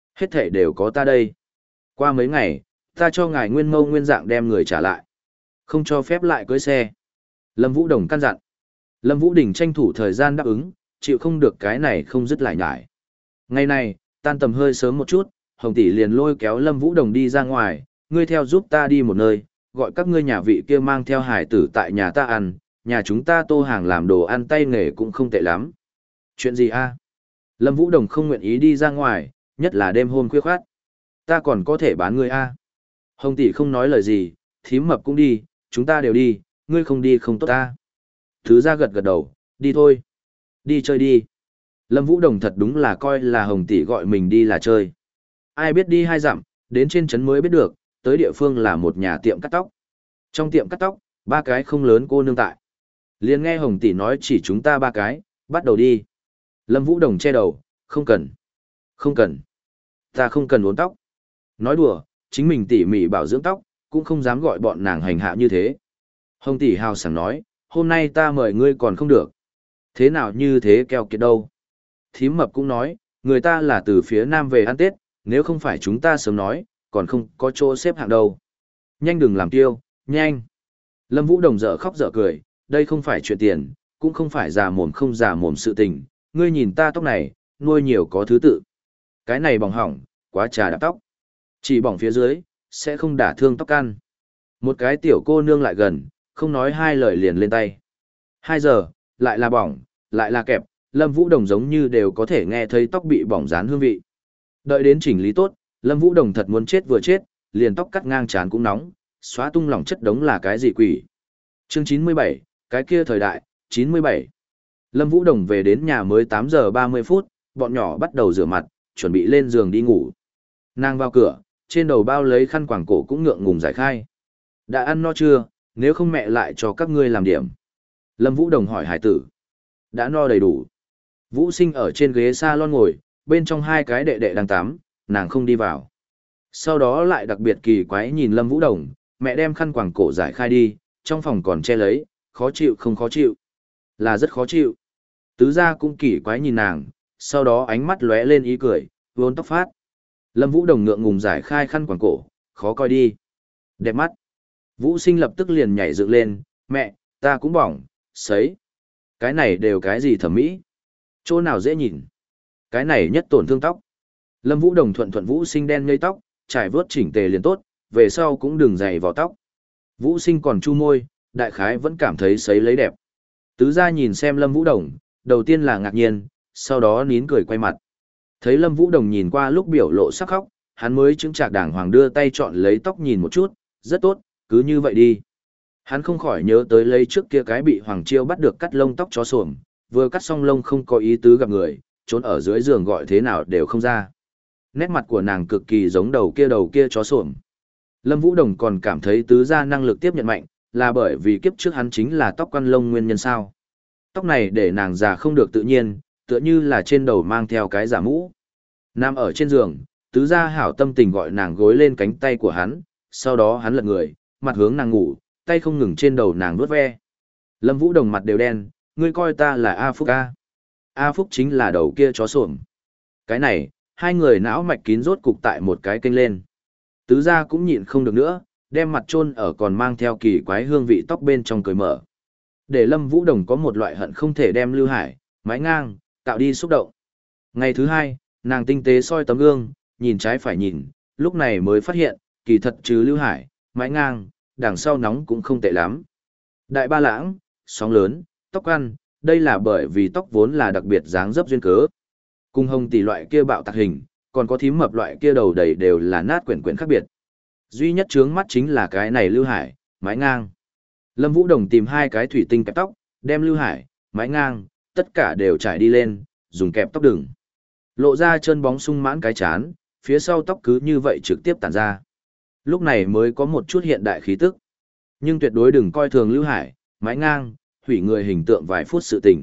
Hết thể đều có ta đây. Qua mấy ngày, ta cho ngài nguyên mâu nguyên dạng đem người trả lại. Không cho phép lại cưới xe. Lâm Vũ Đồng căn dặn. Lâm Vũ Đình tranh thủ thời gian đáp ứng, chịu không được cái này không dứt lại nhải. Ngày này, tan tầm hơi sớm một chút, Hồng Tỷ liền lôi kéo Lâm Vũ Đồng đi ra ngoài, ngươi theo giúp ta đi một nơi, gọi các ngươi nhà vị kia mang theo hải tử tại nhà ta ăn, nhà chúng ta tô hàng làm đồ ăn tay nghề cũng không tệ lắm. Chuyện gì a? Lâm Vũ Đồng không nguyện ý đi ra ngoài, nhất là đêm hôm khuya khoát. Ta còn có thể bán ngươi a. Hồng Tỷ không nói lời gì, thím mập cũng đi, chúng ta đều đi, ngươi không đi không tốt ta. Thứ ra gật gật đầu, đi thôi. Đi chơi đi. Lâm Vũ Đồng thật đúng là coi là Hồng Tỷ gọi mình đi là chơi. Ai biết đi hai dặm, đến trên trấn mới biết được, tới địa phương là một nhà tiệm cắt tóc. Trong tiệm cắt tóc, ba cái không lớn cô nương tại. Liền nghe Hồng Tỷ nói chỉ chúng ta ba cái, bắt đầu đi. Lâm Vũ Đồng che đầu, không cần. Không cần. Ta không cần uốn tóc. Nói đùa, chính mình tỉ mỉ bảo dưỡng tóc, cũng không dám gọi bọn nàng hành hạ như thế. Hồng Tỷ hào sảng nói, hôm nay ta mời ngươi còn không được. Thế nào như thế keo kiệt đâu. Thím mập cũng nói, người ta là từ phía Nam về ăn Tết, nếu không phải chúng ta sớm nói, còn không có chỗ xếp hạng đâu. Nhanh đừng làm tiêu, nhanh. Lâm Vũ Đồng dở khóc dở cười, đây không phải chuyện tiền, cũng không phải già mồm không già mồm sự tình, ngươi nhìn ta tóc này, nuôi nhiều có thứ tự. Cái này bỏng hỏng, quá trà đạp tóc. Chỉ bỏng phía dưới, sẽ không đả thương tóc căn. Một cái tiểu cô nương lại gần, không nói hai lời liền lên tay. Hai giờ, lại là bỏng, lại là kẹp, Lâm Vũ Đồng giống như đều có thể nghe thấy tóc bị bỏng rán hương vị. Đợi đến chỉnh lý tốt, Lâm Vũ Đồng thật muốn chết vừa chết, liền tóc cắt ngang trán cũng nóng, xóa tung lỏng chất đống là cái gì quỷ. Chương chín mươi bảy, cái kia thời đại, chín mươi bảy. Lâm Vũ Đồng về đến nhà mới tám giờ ba mươi phút, bọn nhỏ bắt đầu rửa mặt, chuẩn bị lên giường đi ngủ. Nàng vào cửa, trên đầu bao lấy khăn quàng cổ cũng ngượng ngùng giải khai. Đã ăn no chưa, nếu không mẹ lại cho các ngươi làm điểm. Lâm Vũ Đồng hỏi hải tử. Đã no đầy đủ. Vũ Sinh ở trên ghế salon ngồi, bên trong hai cái đệ đệ đang tắm, nàng không đi vào. Sau đó lại đặc biệt kỳ quái nhìn Lâm Vũ Đồng, mẹ đem khăn quàng cổ giải khai đi, trong phòng còn che lấy, khó chịu không khó chịu. Là rất khó chịu. Tứ gia cũng kỳ quái nhìn nàng, sau đó ánh mắt lóe lên ý cười, vốn tóc phát. Lâm Vũ Đồng ngượng ngùng giải khai khăn quàng cổ, khó coi đi. Đẹp mắt. Vũ Sinh lập tức liền nhảy dựng lên, mẹ, ta cũng bỏng, sấy. Cái này đều cái gì thẩm mỹ? Chỗ nào dễ nhìn? Cái này nhất tổn thương tóc. Lâm Vũ Đồng thuận thuận Vũ Sinh đen ngây tóc, trải vớt chỉnh tề liền tốt, về sau cũng đừng dày vào tóc. Vũ Sinh còn chu môi, đại khái vẫn cảm thấy sấy lấy đẹp. Tứ gia nhìn xem Lâm Vũ Đồng, đầu tiên là ngạc nhiên, sau đó nín cười quay mặt. Thấy Lâm Vũ Đồng nhìn qua lúc biểu lộ sắc khóc, hắn mới chứng trạc đàng hoàng đưa tay chọn lấy tóc nhìn một chút, rất tốt, cứ như vậy đi. Hắn không khỏi nhớ tới lấy trước kia cái bị Hoàng Chiêu bắt được cắt lông tóc chó sổm, vừa cắt xong lông không có ý tứ gặp người, trốn ở dưới giường gọi thế nào đều không ra. Nét mặt của nàng cực kỳ giống đầu kia đầu kia chó sổm. Lâm Vũ Đồng còn cảm thấy tứ gia năng lực tiếp nhận mạnh, là bởi vì kiếp trước hắn chính là tóc quăn lông nguyên nhân sao. Tóc này để nàng già không được tự nhiên, tựa như là trên đầu mang theo cái giả mũ. Nằm ở trên giường, tứ gia hảo tâm tình gọi nàng gối lên cánh tay của hắn, sau đó hắn lật người, mặt hướng nàng ngủ, tay không ngừng trên đầu nàng vuốt ve. Lâm Vũ Đồng mặt đều đen, ngươi coi ta là A Phúc A. A Phúc chính là đầu kia chó sổm. Cái này, hai người não mạch kín rốt cục tại một cái kênh lên. Tứ gia cũng nhịn không được nữa, đem mặt chôn ở còn mang theo kỳ quái hương vị tóc bên trong cười mở. Để Lâm Vũ Đồng có một loại hận không thể đem Lưu Hải, mái ngang, tạo đi xúc động. Ngày thứ hai, nàng tinh tế soi tấm gương, nhìn trái phải nhìn, lúc này mới phát hiện, kỳ thật trừ Lưu Hải, mái ngang, đằng sau nóng cũng không tệ lắm. Đại ba lãng, sóng lớn, tóc ăn, đây là bởi vì tóc vốn là đặc biệt dáng dấp duyên cớ. Cùng Hồng Tỷ loại kia bạo tạc hình, còn có thím mập loại kia đầu đầy đều là nát quyển quyển khác biệt. Duy nhất chướng mắt chính là cái này Lưu Hải, mái ngang. Lâm Vũ Đồng tìm hai cái thủy tinh kẹp tóc, đem Lưu Hải, mái ngang, tất cả đều trải đi lên, dùng kẹp tóc đừng. Lộ ra chân bóng sung mãn cái chán, phía sau tóc cứ như vậy trực tiếp tản ra. Lúc này mới có một chút hiện đại khí tức. Nhưng tuyệt đối đừng coi thường Lưu Hải, mái ngang, hủy người hình tượng vài phút sự tình.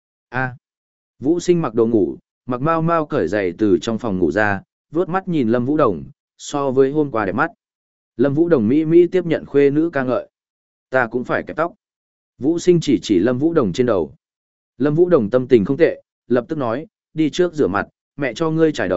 A. Vũ Sinh mặc đồ ngủ, mặc mau mau cởi giày từ trong phòng ngủ ra, vướt mắt nhìn Lâm Vũ Đồng, so với hôm qua đẹp mắt. Lâm Vũ Đồng mỹ mỹ tiếp nhận khuê nữ ca ngợi. Ta cũng phải kẹp tóc. Vũ Sinh chỉ chỉ Lâm Vũ Đồng trên đầu. Lâm Vũ Đồng tâm tình không tệ, lập tức nói, đi trước rửa mặt, mẹ cho ngươi trải đầu,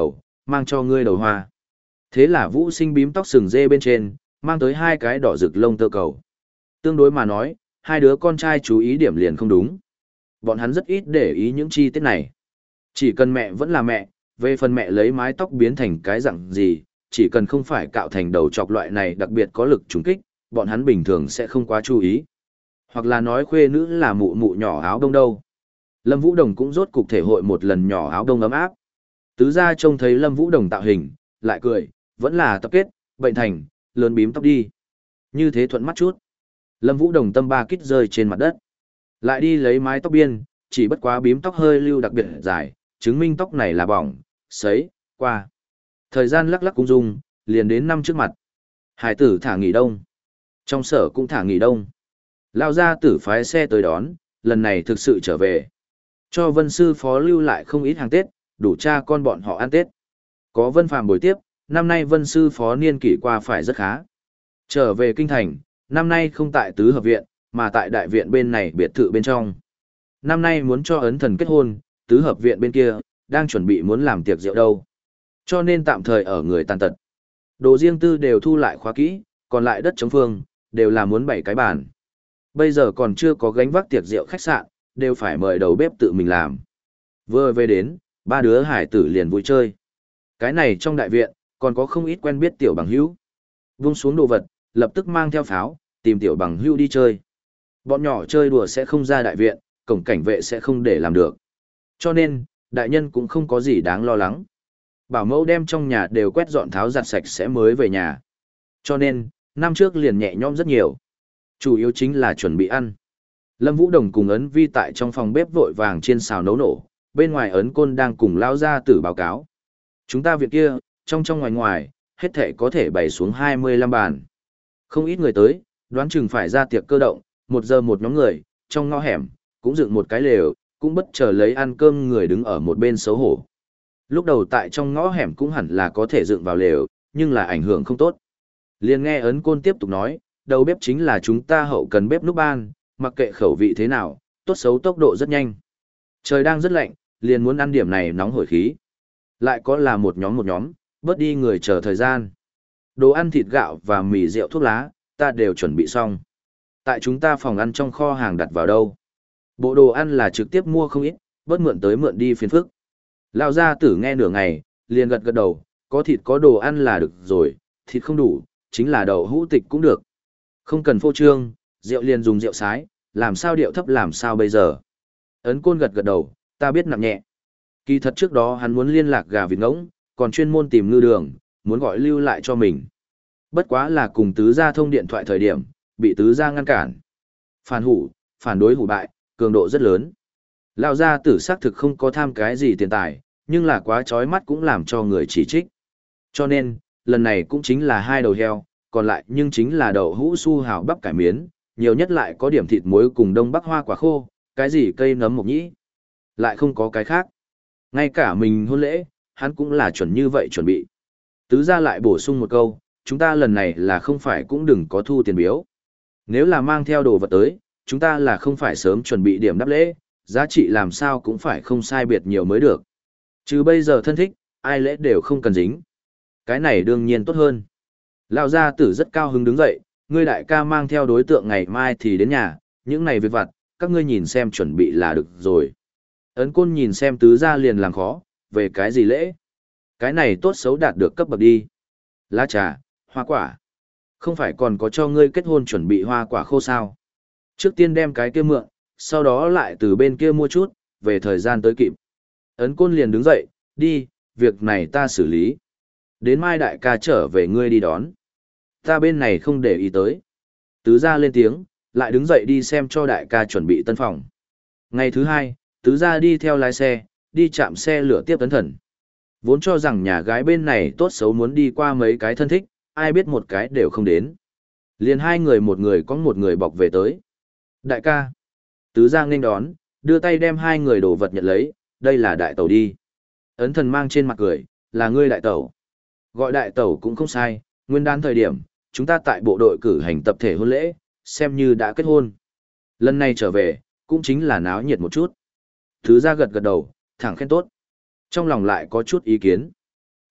mang cho ngươi đầu hoa. Thế là Vũ Sinh bím tóc sừng dê bên trên, mang tới hai cái đỏ rực lông tơ cầu. Tương đối mà nói, hai đứa con trai chú ý điểm liền không đúng. Bọn hắn rất ít để ý những chi tiết này. Chỉ cần mẹ vẫn là mẹ, về phần mẹ lấy mái tóc biến thành cái dạng gì, chỉ cần không phải cạo thành đầu chọc loại này đặc biệt có lực trùng kích, bọn hắn bình thường sẽ không quá chú ý. Hoặc là nói khuê nữ là mụ mụ nhỏ áo đông đâu. Lâm Vũ Đồng cũng rốt cục thể hội một lần nhỏ áo đông ấm áp. Tứ gia trông thấy Lâm Vũ Đồng tạo hình, lại cười, vẫn là tập kết, bệnh thành, lớn bím tóc đi. Như thế thuận mắt chút. Lâm Vũ Đồng tâm ba kít rơi trên mặt đất. Lại đi lấy mái tóc biên, chỉ bất quá bím tóc hơi lưu đặc biệt dài, chứng minh tóc này là bỏng, sấy, qua. Thời gian lắc lắc cung dung, liền đến năm trước mặt. Hải tử thả nghỉ đông. Trong sở cũng thả nghỉ đông. Lao ra tử phái xe tới đón, lần này thực sự trở về. Cho Vân Sư Phó lưu lại không ít hàng Tết, đủ cha con bọn họ ăn Tết. Có Vân Phàm bồi tiếp, năm nay Vân Sư Phó niên kỷ qua phải rất khá. Trở về kinh thành, năm nay không tại tứ hợp viện, mà tại đại viện bên này biệt thự bên trong. Năm nay muốn cho ấn thần kết hôn, tứ hợp viện bên kia, đang chuẩn bị muốn làm tiệc rượu đâu. Cho nên tạm thời ở người tàn tật. Đồ riêng tư đều thu lại khóa kỹ, còn lại đất chống phương, đều là muốn bảy cái bàn. Bây giờ còn chưa có gánh vác tiệc rượu khách sạn, đều phải mời đầu bếp tự mình làm. Vừa về đến, ba đứa hải tử liền vui chơi. Cái này trong đại viện, còn có không ít quen biết tiểu bằng hữu. Vung xuống đồ vật, lập tức mang theo pháo, tìm tiểu bằng hữu đi chơi. Bọn nhỏ chơi đùa sẽ không ra đại viện, cổng cảnh vệ sẽ không để làm được. Cho nên, đại nhân cũng không có gì đáng lo lắng. Bảo mẫu đem trong nhà đều quét dọn tháo giặt sạch sẽ mới về nhà. Cho nên, năm trước liền nhẹ nhõm rất nhiều. Chủ yếu chính là chuẩn bị ăn. Lâm Vũ Đồng cùng Ấn Vi tại trong phòng bếp vội vàng chiên xào nấu nổ, bên ngoài Ấn Côn đang cùng lao ra tử báo cáo. Chúng ta việc kia, trong trong ngoài ngoài, hết thể có thể bày xuống hai mươi lăm bàn. Không ít người tới, đoán chừng phải ra tiệc cơ động, một giờ một nhóm người, trong ngõ hẻm, cũng dựng một cái lều, cũng bất chờ lấy ăn cơm người đứng ở một bên xấu hổ. Lúc đầu tại trong ngõ hẻm cũng hẳn là có thể dựng vào lều, nhưng là ảnh hưởng không tốt. Liền nghe Ấn Côn tiếp tục nói, đầu bếp chính là chúng ta hậu cần bếp núc ban, mặc kệ khẩu vị thế nào, tốt xấu tốc độ rất nhanh. Trời đang rất lạnh, liền muốn ăn điểm này nóng hổi khí. Lại có là một nhóm một nhóm, bớt đi người chờ thời gian. Đồ ăn thịt gạo và mì rượu thuốc lá, ta đều chuẩn bị xong. Tại chúng ta phòng ăn trong kho hàng đặt vào đâu. Bộ đồ ăn là trực tiếp mua không ít, bớt mượn tới mượn đi phiền phức. Lao gia tử nghe nửa ngày, liền gật gật đầu, có thịt có đồ ăn là được rồi, thịt không đủ, chính là đậu hũ tịch cũng được. Không cần phô trương, rượu liền dùng rượu sái, làm sao điệu thấp làm sao bây giờ. Ấn Côn gật gật đầu, ta biết nặng nhẹ. Kỳ thật trước đó hắn muốn liên lạc gà vịt ngỗng, còn chuyên môn tìm ngư đường, muốn gọi lưu lại cho mình. Bất quá là cùng tứ gia thông điện thoại thời điểm, bị tứ gia ngăn cản. Phản hủ, phản đối hủ bại, cường độ rất lớn. Lão gia tử xác thực không có tham cái gì tiền tài, nhưng là quá chói mắt cũng làm cho người chỉ trích. Cho nên, lần này cũng chính là hai đầu heo, còn lại nhưng chính là đậu hũ su hào bắp cải miến, nhiều nhất lại có điểm thịt muối cùng đông bắc hoa quả khô, cái gì cây nấm mộc nhĩ. Lại không có cái khác. Ngay cả mình hôn lễ, hắn cũng là chuẩn như vậy chuẩn bị. Tứ gia lại bổ sung một câu, chúng ta lần này là không phải cũng đừng có thu tiền biếu. Nếu là mang theo đồ vật tới, chúng ta là không phải sớm chuẩn bị điểm đáp lễ, giá trị làm sao cũng phải không sai biệt nhiều mới được. Chứ bây giờ thân thích, ai lễ đều không cần dính. Cái này đương nhiên tốt hơn. Lão gia tử rất cao hứng đứng dậy, ngươi đại ca mang theo đối tượng ngày mai thì đến nhà, những này việc vặt, các ngươi nhìn xem chuẩn bị là được rồi. Ấn Côn nhìn xem tứ gia liền làm khó, về cái gì lễ? Cái này tốt xấu đạt được cấp bậc đi. Lá trà, hoa quả. Không phải còn có cho ngươi kết hôn chuẩn bị hoa quả khô sao? Trước tiên đem cái kia mượn, sau đó lại từ bên kia mua chút, về thời gian tới kịp. Ấn Côn liền đứng dậy, đi, việc này ta xử lý. Đến mai đại ca trở về ngươi đi đón. Ta bên này không để ý tới. Tứ gia lên tiếng, lại đứng dậy đi xem cho đại ca chuẩn bị tân phòng. Ngày thứ hai, tứ gia đi theo lái xe, đi chạm xe lửa tiếp ấn thần. Vốn cho rằng nhà gái bên này tốt xấu muốn đi qua mấy cái thân thích, ai biết một cái đều không đến. Liền hai người một người có một người bọc về tới. Đại ca. Tứ gia nghênh đón, đưa tay đem hai người đồ vật nhận lấy, đây là đại tẩu đi. Ấn thần mang trên mặt cười, là ngươi đại tẩu. Gọi đại tẩu cũng không sai, nguyên đán thời điểm, chúng ta tại bộ đội cử hành tập thể hôn lễ, xem như đã kết hôn. Lần này trở về, cũng chính là náo nhiệt một chút. Tứ gia gật gật đầu, thẳng khen tốt. Trong lòng lại có chút ý kiến.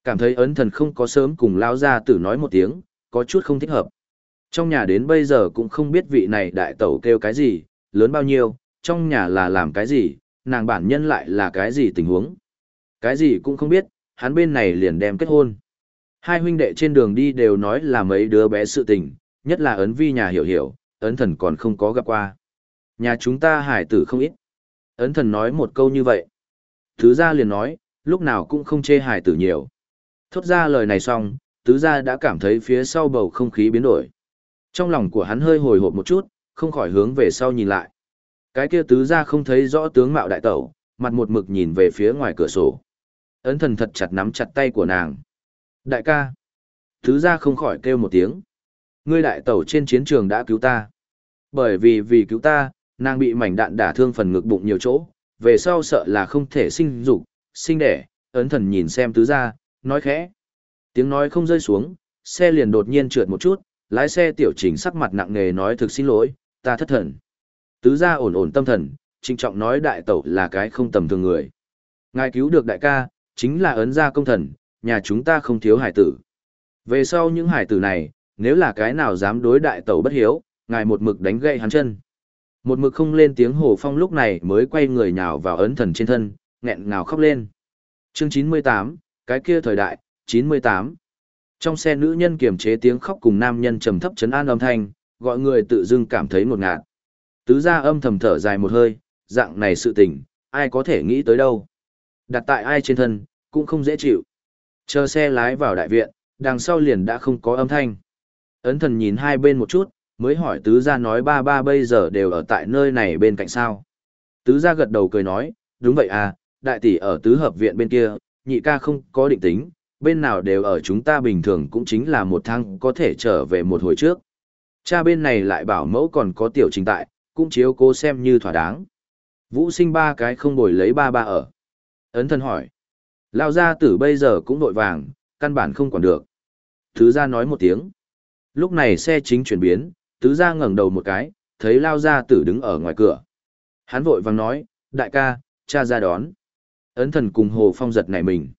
Cảm thấy ấn thần không có sớm cùng lao gia tử nói một tiếng, có chút không thích hợp. Trong nhà đến bây giờ cũng không biết vị này đại tẩu kêu cái gì, lớn bao nhiêu, trong nhà là làm cái gì, nàng bản nhân lại là cái gì tình huống. Cái gì cũng không biết, hắn bên này liền đem kết hôn. Hai huynh đệ trên đường đi đều nói là mấy đứa bé sự tình, nhất là ấn vi nhà hiểu hiểu, ấn thần còn không có gặp qua. Nhà chúng ta hải tử không ít. Ấn thần nói một câu như vậy. Thứ gia liền nói, lúc nào cũng không chê hải tử nhiều. Thốt ra lời này xong, tứ gia đã cảm thấy phía sau bầu không khí biến đổi. Trong lòng của hắn hơi hồi hộp một chút, không khỏi hướng về sau nhìn lại. Cái kia tứ gia không thấy rõ tướng mạo đại tẩu, mặt một mực nhìn về phía ngoài cửa sổ. Ấn thần thật chặt nắm chặt tay của nàng. Đại ca. Tứ gia không khỏi kêu một tiếng. Ngươi đại tẩu trên chiến trường đã cứu ta. Bởi vì vì cứu ta, nàng bị mảnh đạn đả thương phần ngực bụng nhiều chỗ, về sau sợ là không thể sinh dục, sinh đẻ. Ấn thần nhìn xem tứ gia, nói khẽ. Tiếng nói không rơi xuống, xe liền đột nhiên trượt một chút, lái xe tiểu chỉnh sắc mặt nặng nề nói thực xin lỗi, ta thất thần. Tứ gia ổn ổn tâm thần, trịnh trọng nói đại tẩu là cái không tầm thường người. Ngài cứu được đại ca, chính là ấn gia công thần, nhà chúng ta không thiếu hải tử. Về sau những hải tử này, nếu là cái nào dám đối đại tẩu bất hiếu, ngài một mực đánh gậy hắn chân. Một mực không lên tiếng Hồ Phong lúc này mới quay người nhào vào ấn thần trên thân, nghẹn ngào khóc lên. Chương chín mươi tám, cái kia thời đại, chín mươi tám. Trong xe nữ nhân kiềm chế tiếng khóc cùng nam nhân trầm thấp trấn an âm thanh, gọi người tự dưng cảm thấy ngột ngạt. Tứ gia âm thầm thở dài một hơi, dạng này sự tình, ai có thể nghĩ tới đâu. Đặt tại ai trên thân, cũng không dễ chịu. Chờ xe lái vào đại viện, đằng sau liền đã không có âm thanh. Ấn thần nhìn hai bên một chút, mới hỏi tứ gia nói ba ba bây giờ đều ở tại nơi này bên cạnh sao. Tứ gia gật đầu cười nói, đúng vậy à, đại tỷ ở tứ hợp viện bên kia, nhị ca không có định tính, bên nào đều ở chúng ta bình thường cũng chính là một tháng có thể trở về một hồi trước. Cha bên này lại bảo mẫu còn có tiểu trình tại, cũng chiếu cố xem như thỏa đáng. Vũ sinh ba cái không bồi lấy ba ba ở. Ấn thần hỏi. Lao gia tử bây giờ cũng vội vàng, căn bản không còn được. Tứ gia nói một tiếng. Lúc này xe chính chuyển biến, tứ gia ngẩng đầu một cái, thấy Lao gia tử đứng ở ngoài cửa. Hắn vội vàng nói, đại ca, cha ra đón. Ấn thần cùng Hồ Phong giật nảy mình.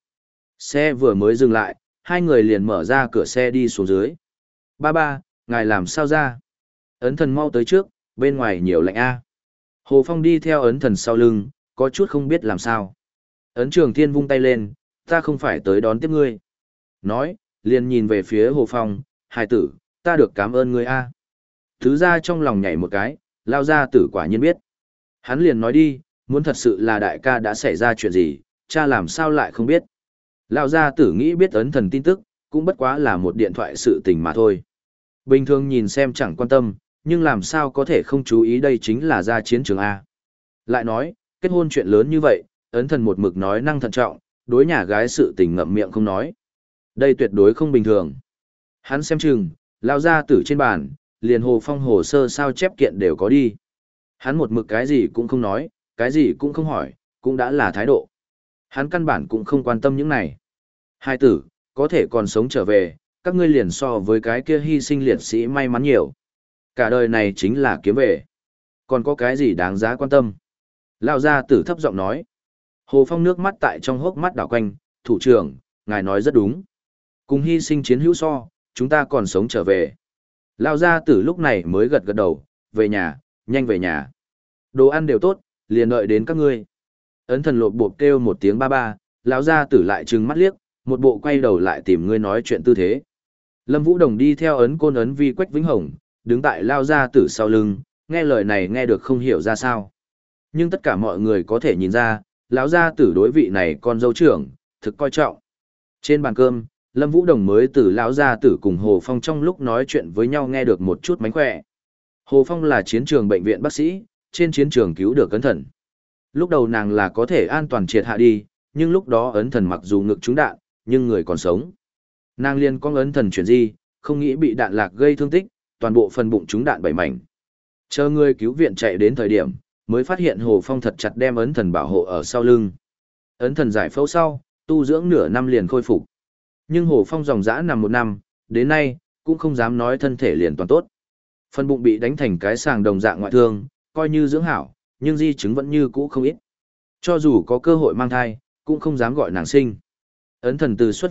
Xe vừa mới dừng lại, hai người liền mở ra cửa xe đi xuống dưới. Ba ba, ngài làm sao ra? Ấn thần mau tới trước, bên ngoài nhiều lạnh a. Hồ Phong đi theo ấn thần sau lưng, có chút không biết làm sao. Ấn Trường Thiên vung tay lên, ta không phải tới đón tiếp ngươi. Nói, liền nhìn về phía Hồ Phong, hài tử, ta được cảm ơn ngươi a. Thứ ra trong lòng nhảy một cái, Lao gia tử quả nhiên biết. Hắn liền nói đi, muốn thật sự là đại ca đã xảy ra chuyện gì, cha làm sao lại không biết. Lao gia tử nghĩ biết ấn thần tin tức, cũng bất quá là một điện thoại sự tình mà thôi. Bình thường nhìn xem chẳng quan tâm, nhưng làm sao có thể không chú ý đây chính là ra chiến trường A. Lại nói, kết hôn chuyện lớn như vậy, ấn thần một mực nói năng thận trọng, đối nhà gái sự tình ngậm miệng không nói. Đây tuyệt đối không bình thường. Hắn xem chừng, Lao gia tử trên bàn, liền Hồ Phong hồ sơ sao chép kiện đều có đi. Hắn một mực cái gì cũng không nói, cái gì cũng không hỏi, cũng đã là thái độ. Hắn căn bản cũng không quan tâm những này. Hai tử, có thể còn sống trở về, các ngươi liền so với cái kia hy sinh liệt sĩ may mắn nhiều. Cả đời này chính là kiếm về. Còn có cái gì đáng giá quan tâm? Lão gia tử thấp giọng nói. Hồ Phong nước mắt tại trong hốc mắt đảo quanh, thủ trưởng, ngài nói rất đúng. Cùng hy sinh chiến hữu so, chúng ta còn sống trở về. Lão gia tử lúc này mới gật gật đầu, về nhà, nhanh về nhà. Đồ ăn đều tốt, liền đợi đến các ngươi. Ấn thần lột bộp kêu một tiếng ba ba, lão gia tử lại trừng mắt liếc, một bộ quay đầu lại tìm ngươi nói chuyện tư thế. Lâm Vũ Đồng đi theo ấn côn ấn vi Quách Vĩnh Hồng, đứng tại lao gia tử sau lưng, nghe lời này nghe được không hiểu ra sao. Nhưng tất cả mọi người có thể nhìn ra, lão gia tử đối vị này con dâu trưởng, thực coi trọng. Trên bàn cơm, Lâm Vũ Đồng mới từ lão gia tử cùng Hồ Phong trong lúc nói chuyện với nhau nghe được một chút mánh khỏe. Hồ Phong là chiến trường bệnh viện bác sĩ, trên chiến trường cứu được ấn thần. Lúc đầu nàng là có thể an toàn triệt hạ đi, nhưng lúc đó ấn thần mặc dù ngực trúng đạn, nhưng người còn sống. Nàng liền con ấn thần chuyển di, không nghĩ bị đạn lạc gây thương tích, toàn bộ phần bụng trúng đạn bảy mảnh. Chờ người cứu viện chạy đến thời điểm, mới phát hiện Hồ Phong thật chặt đem ấn thần bảo hộ ở sau lưng. Ấn thần giải phẫu sau, tu dưỡng nửa năm liền khôi phục. Nhưng Hồ Phong dòng dã nằm một năm, đến nay, cũng không dám nói thân thể liền toàn tốt. Phần bụng bị đánh thành cái sàng đồng dạng ngoại thương, coi như dưỡng hảo, nhưng di chứng vẫn như cũ không ít. Cho dù có cơ hội mang thai, cũng không dám gọi nàng sinh. Ấn thần từ xuất viện,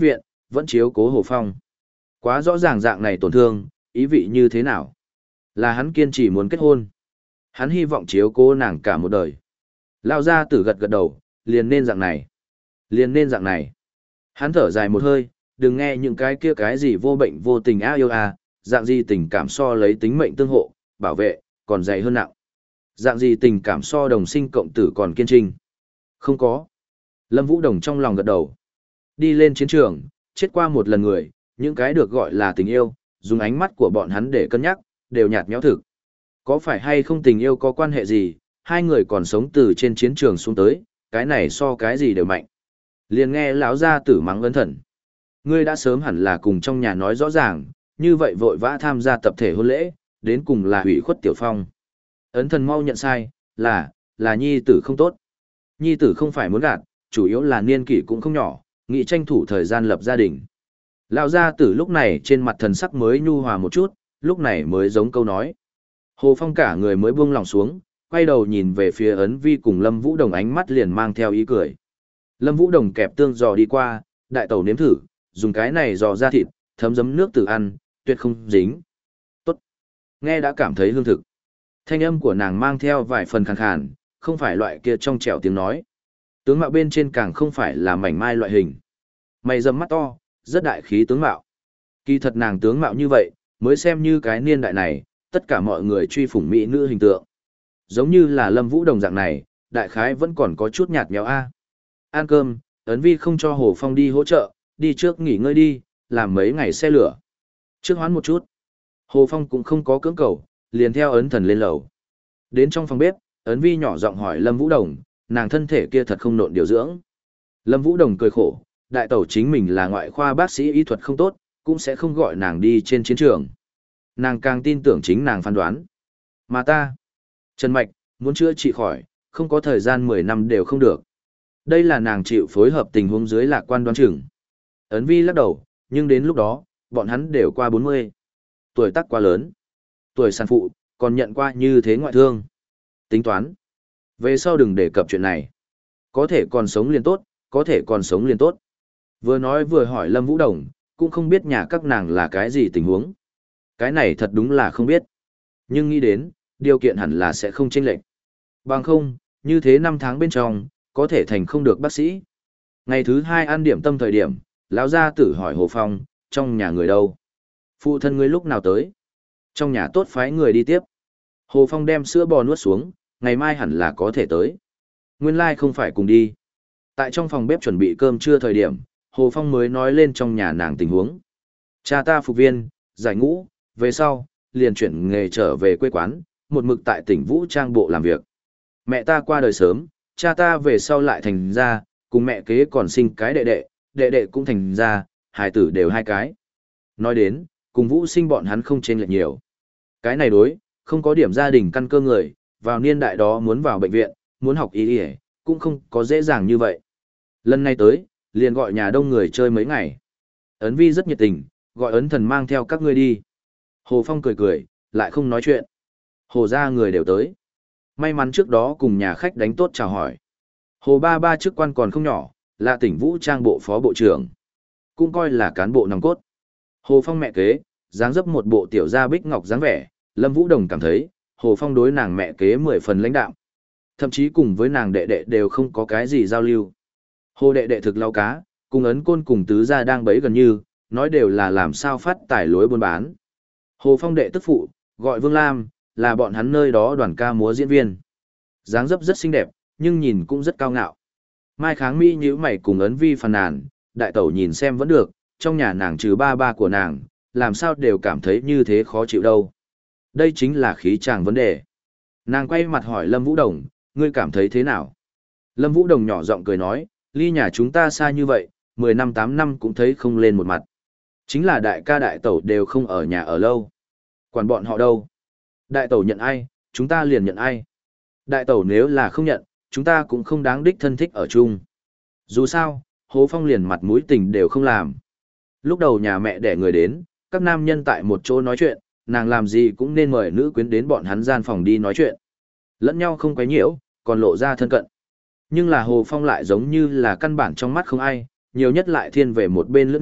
vẫn chiếu cố Hồ Phong. Quá rõ ràng dạng này tổn thương, ý vị như thế nào? Là hắn kiên trì muốn kết hôn. Hắn hy vọng chiếu cố nàng cả một đời. Lao ra tử gật gật đầu, liền nên dạng này. Liền nên dạng này. Hắn thở dài một hơi, đừng nghe những cái kia cái gì vô bệnh vô tình á yêu à, dạng gì tình cảm so lấy tính mệnh tương hộ, bảo vệ, còn dày hơn nặng. Dạng gì tình cảm so đồng sinh cộng tử còn kiên trinh. Không có. Lâm Vũ Đồng trong lòng gật đầu. Đi lên chiến trường, chết qua một lần người, những cái được gọi là tình yêu, dùng ánh mắt của bọn hắn để cân nhắc, đều nhạt nhẽo thực. Có phải hay không tình yêu có quan hệ gì, hai người còn sống từ trên chiến trường xuống tới, cái này so cái gì đều mạnh. Liền nghe lão gia tử mắng ấn thần. Ngươi đã sớm hẳn là cùng trong nhà nói rõ ràng, như vậy vội vã tham gia tập thể hôn lễ, đến cùng là hủy khuất Tiểu Phong. Ấn thần mau nhận sai, là, là nhi tử không tốt. Nhi tử không phải muốn gạt, chủ yếu là niên kỷ cũng không nhỏ, nghĩ tranh thủ thời gian lập gia đình. Lão gia tử lúc này trên mặt thần sắc mới nhu hòa một chút, lúc này mới giống câu nói. Hồ Phong cả người mới buông lòng xuống, quay đầu nhìn về phía Ấn Vi cùng Lâm Vũ Đồng, ánh mắt liền mang theo ý cười. Lâm Vũ Đồng kẹp tương giò đi qua, đại tẩu nếm thử, dùng cái này giò ra thịt, thấm giấm nước từ ăn, tuyệt không dính. Tốt. Nghe đã cảm thấy hương thực. Thanh âm của nàng mang theo vài phần khàn khàn, không phải loại kia trong trẻo tiếng nói. Tướng mạo bên trên càng không phải là mảnh mai loại hình. Mày rậm mắt to, rất đại khí tướng mạo. Kỳ thật nàng tướng mạo như vậy, mới xem như cái niên đại này, tất cả mọi người truy phủng mỹ nữ hình tượng. Giống như là Lâm Vũ Đồng dạng này, đại khái vẫn còn có chút nhạt nhẽo a. Ăn cơm, Ấn Vi không cho Hồ Phong đi hỗ trợ, đi trước nghỉ ngơi đi, làm mấy ngày xe lửa. Trước hoán một chút. Hồ Phong cũng không có cưỡng cầu, liền theo Ấn Thần lên lầu. Đến trong phòng bếp, Ấn Vi nhỏ giọng hỏi Lâm Vũ Đồng, nàng thân thể kia thật không nộn điều dưỡng. Lâm Vũ Đồng cười khổ, đại tẩu chính mình là ngoại khoa bác sĩ y thuật không tốt, cũng sẽ không gọi nàng đi trên chiến trường. Nàng càng tin tưởng chính nàng phán đoán. Mà ta, Trần Mạch, muốn chữa trị khỏi, không có thời gian mười năm đều không được. Đây là nàng chịu phối hợp tình huống dưới lạc quan đoán chừng. Ấn Vi lắc đầu, nhưng đến lúc đó, bọn hắn đều qua bốn mươi. Tuổi tác quá lớn. Tuổi sản phụ, còn nhận qua như thế ngoại thương. Tính toán. Về sau đừng đề cập chuyện này. Có thể còn sống liền tốt, có thể còn sống liền tốt. Vừa nói vừa hỏi Lâm Vũ Đồng, cũng không biết nhà các nàng là cái gì tình huống. Cái này thật đúng là không biết. Nhưng nghĩ đến, điều kiện hẳn là sẽ không chênh lệch. Bằng không, như thế năm tháng bên trong, có thể thành không được bác sĩ. Ngày thứ hai ăn điểm tâm thời điểm, lão gia tử hỏi Hồ Phong, trong nhà người đâu? Phụ thân ngươi lúc nào tới? Trong nhà tốt phái người đi tiếp. Hồ Phong đem sữa bò nuốt xuống, ngày mai hẳn là có thể tới. Nguyên lai like không phải cùng đi. Tại trong phòng bếp chuẩn bị cơm trưa thời điểm, Hồ Phong mới nói lên trong nhà nàng tình huống. Cha ta phục viên, giải ngũ, về sau, liền chuyển nghề trở về quê quán, một mực tại tỉnh Vũ Trang bộ làm việc. Mẹ ta qua đời sớm, cha ta về sau lại thành ra, cùng mẹ kế còn sinh cái đệ đệ, đệ đệ cũng thành ra, hài tử đều hai cái. Nói đến, cùng Vũ sinh bọn hắn không chênh lệch nhiều. Cái này đối, không có điểm gia đình căn cơ người, vào niên đại đó muốn vào bệnh viện, muốn học y y, cũng không có dễ dàng như vậy. Lần này tới, liền gọi nhà đông người chơi mấy ngày. Ấn Vi rất nhiệt tình, gọi Ấn Thần mang theo các ngươi đi. Hồ Phong cười cười, lại không nói chuyện. Hồ ra người đều tới. May mắn trước đó cùng nhà khách đánh tốt chào hỏi. Hồ ba ba chức quan còn không nhỏ, là tỉnh Vũ Trang bộ phó bộ trưởng. Cũng coi là cán bộ nòng cốt. Hồ Phong mẹ kế, dáng dấp một bộ tiểu gia bích ngọc dáng vẻ, Lâm Vũ Đồng cảm thấy, Hồ Phong đối nàng mẹ kế mười phần lãnh đạm. Thậm chí cùng với nàng đệ đệ đều không có cái gì giao lưu. Hồ đệ đệ thực lao cá, cùng Ấn Côn cùng tứ gia đang bấy gần như, nói đều là làm sao phát tài lối buôn bán. Hồ Phong đệ tức phụ, gọi Vương Lam, là bọn hắn nơi đó đoàn ca múa diễn viên. Dáng dấp rất xinh đẹp, nhưng nhìn cũng rất cao ngạo. Mai Kháng Mỹ nhíu mày cùng Ấn Vi phàn nàn, đại tẩu nhìn xem vẫn được, trong nhà nàng trừ ba ba của nàng, làm sao đều cảm thấy như thế khó chịu đâu. Đây chính là khí chàng vấn đề. Nàng quay mặt hỏi Lâm Vũ Đồng, ngươi cảm thấy thế nào? Lâm Vũ Đồng nhỏ giọng cười nói, ly nhà chúng ta xa như vậy, mười năm tám năm cũng thấy không lên một mặt. Chính là đại ca đại tẩu đều không ở nhà ở lâu. Quản bọn họ đâu? Đại tẩu nhận ai, chúng ta liền nhận ai. Đại tẩu nếu là không nhận, chúng ta cũng không đáng đích thân thích ở chung. Dù sao, Hồ Phong liền mặt mũi tình đều không làm. Lúc đầu nhà mẹ đẻ người đến, các nam nhân tại một chỗ nói chuyện, nàng làm gì cũng nên mời nữ quyến đến bọn hắn gian phòng đi nói chuyện. Lẫn nhau không quấy nhiễu, còn lộ ra thân cận. Nhưng là Hồ Phong lại giống như là căn bản trong mắt không ai, nhiều nhất lại thiên về một bên lướt nước,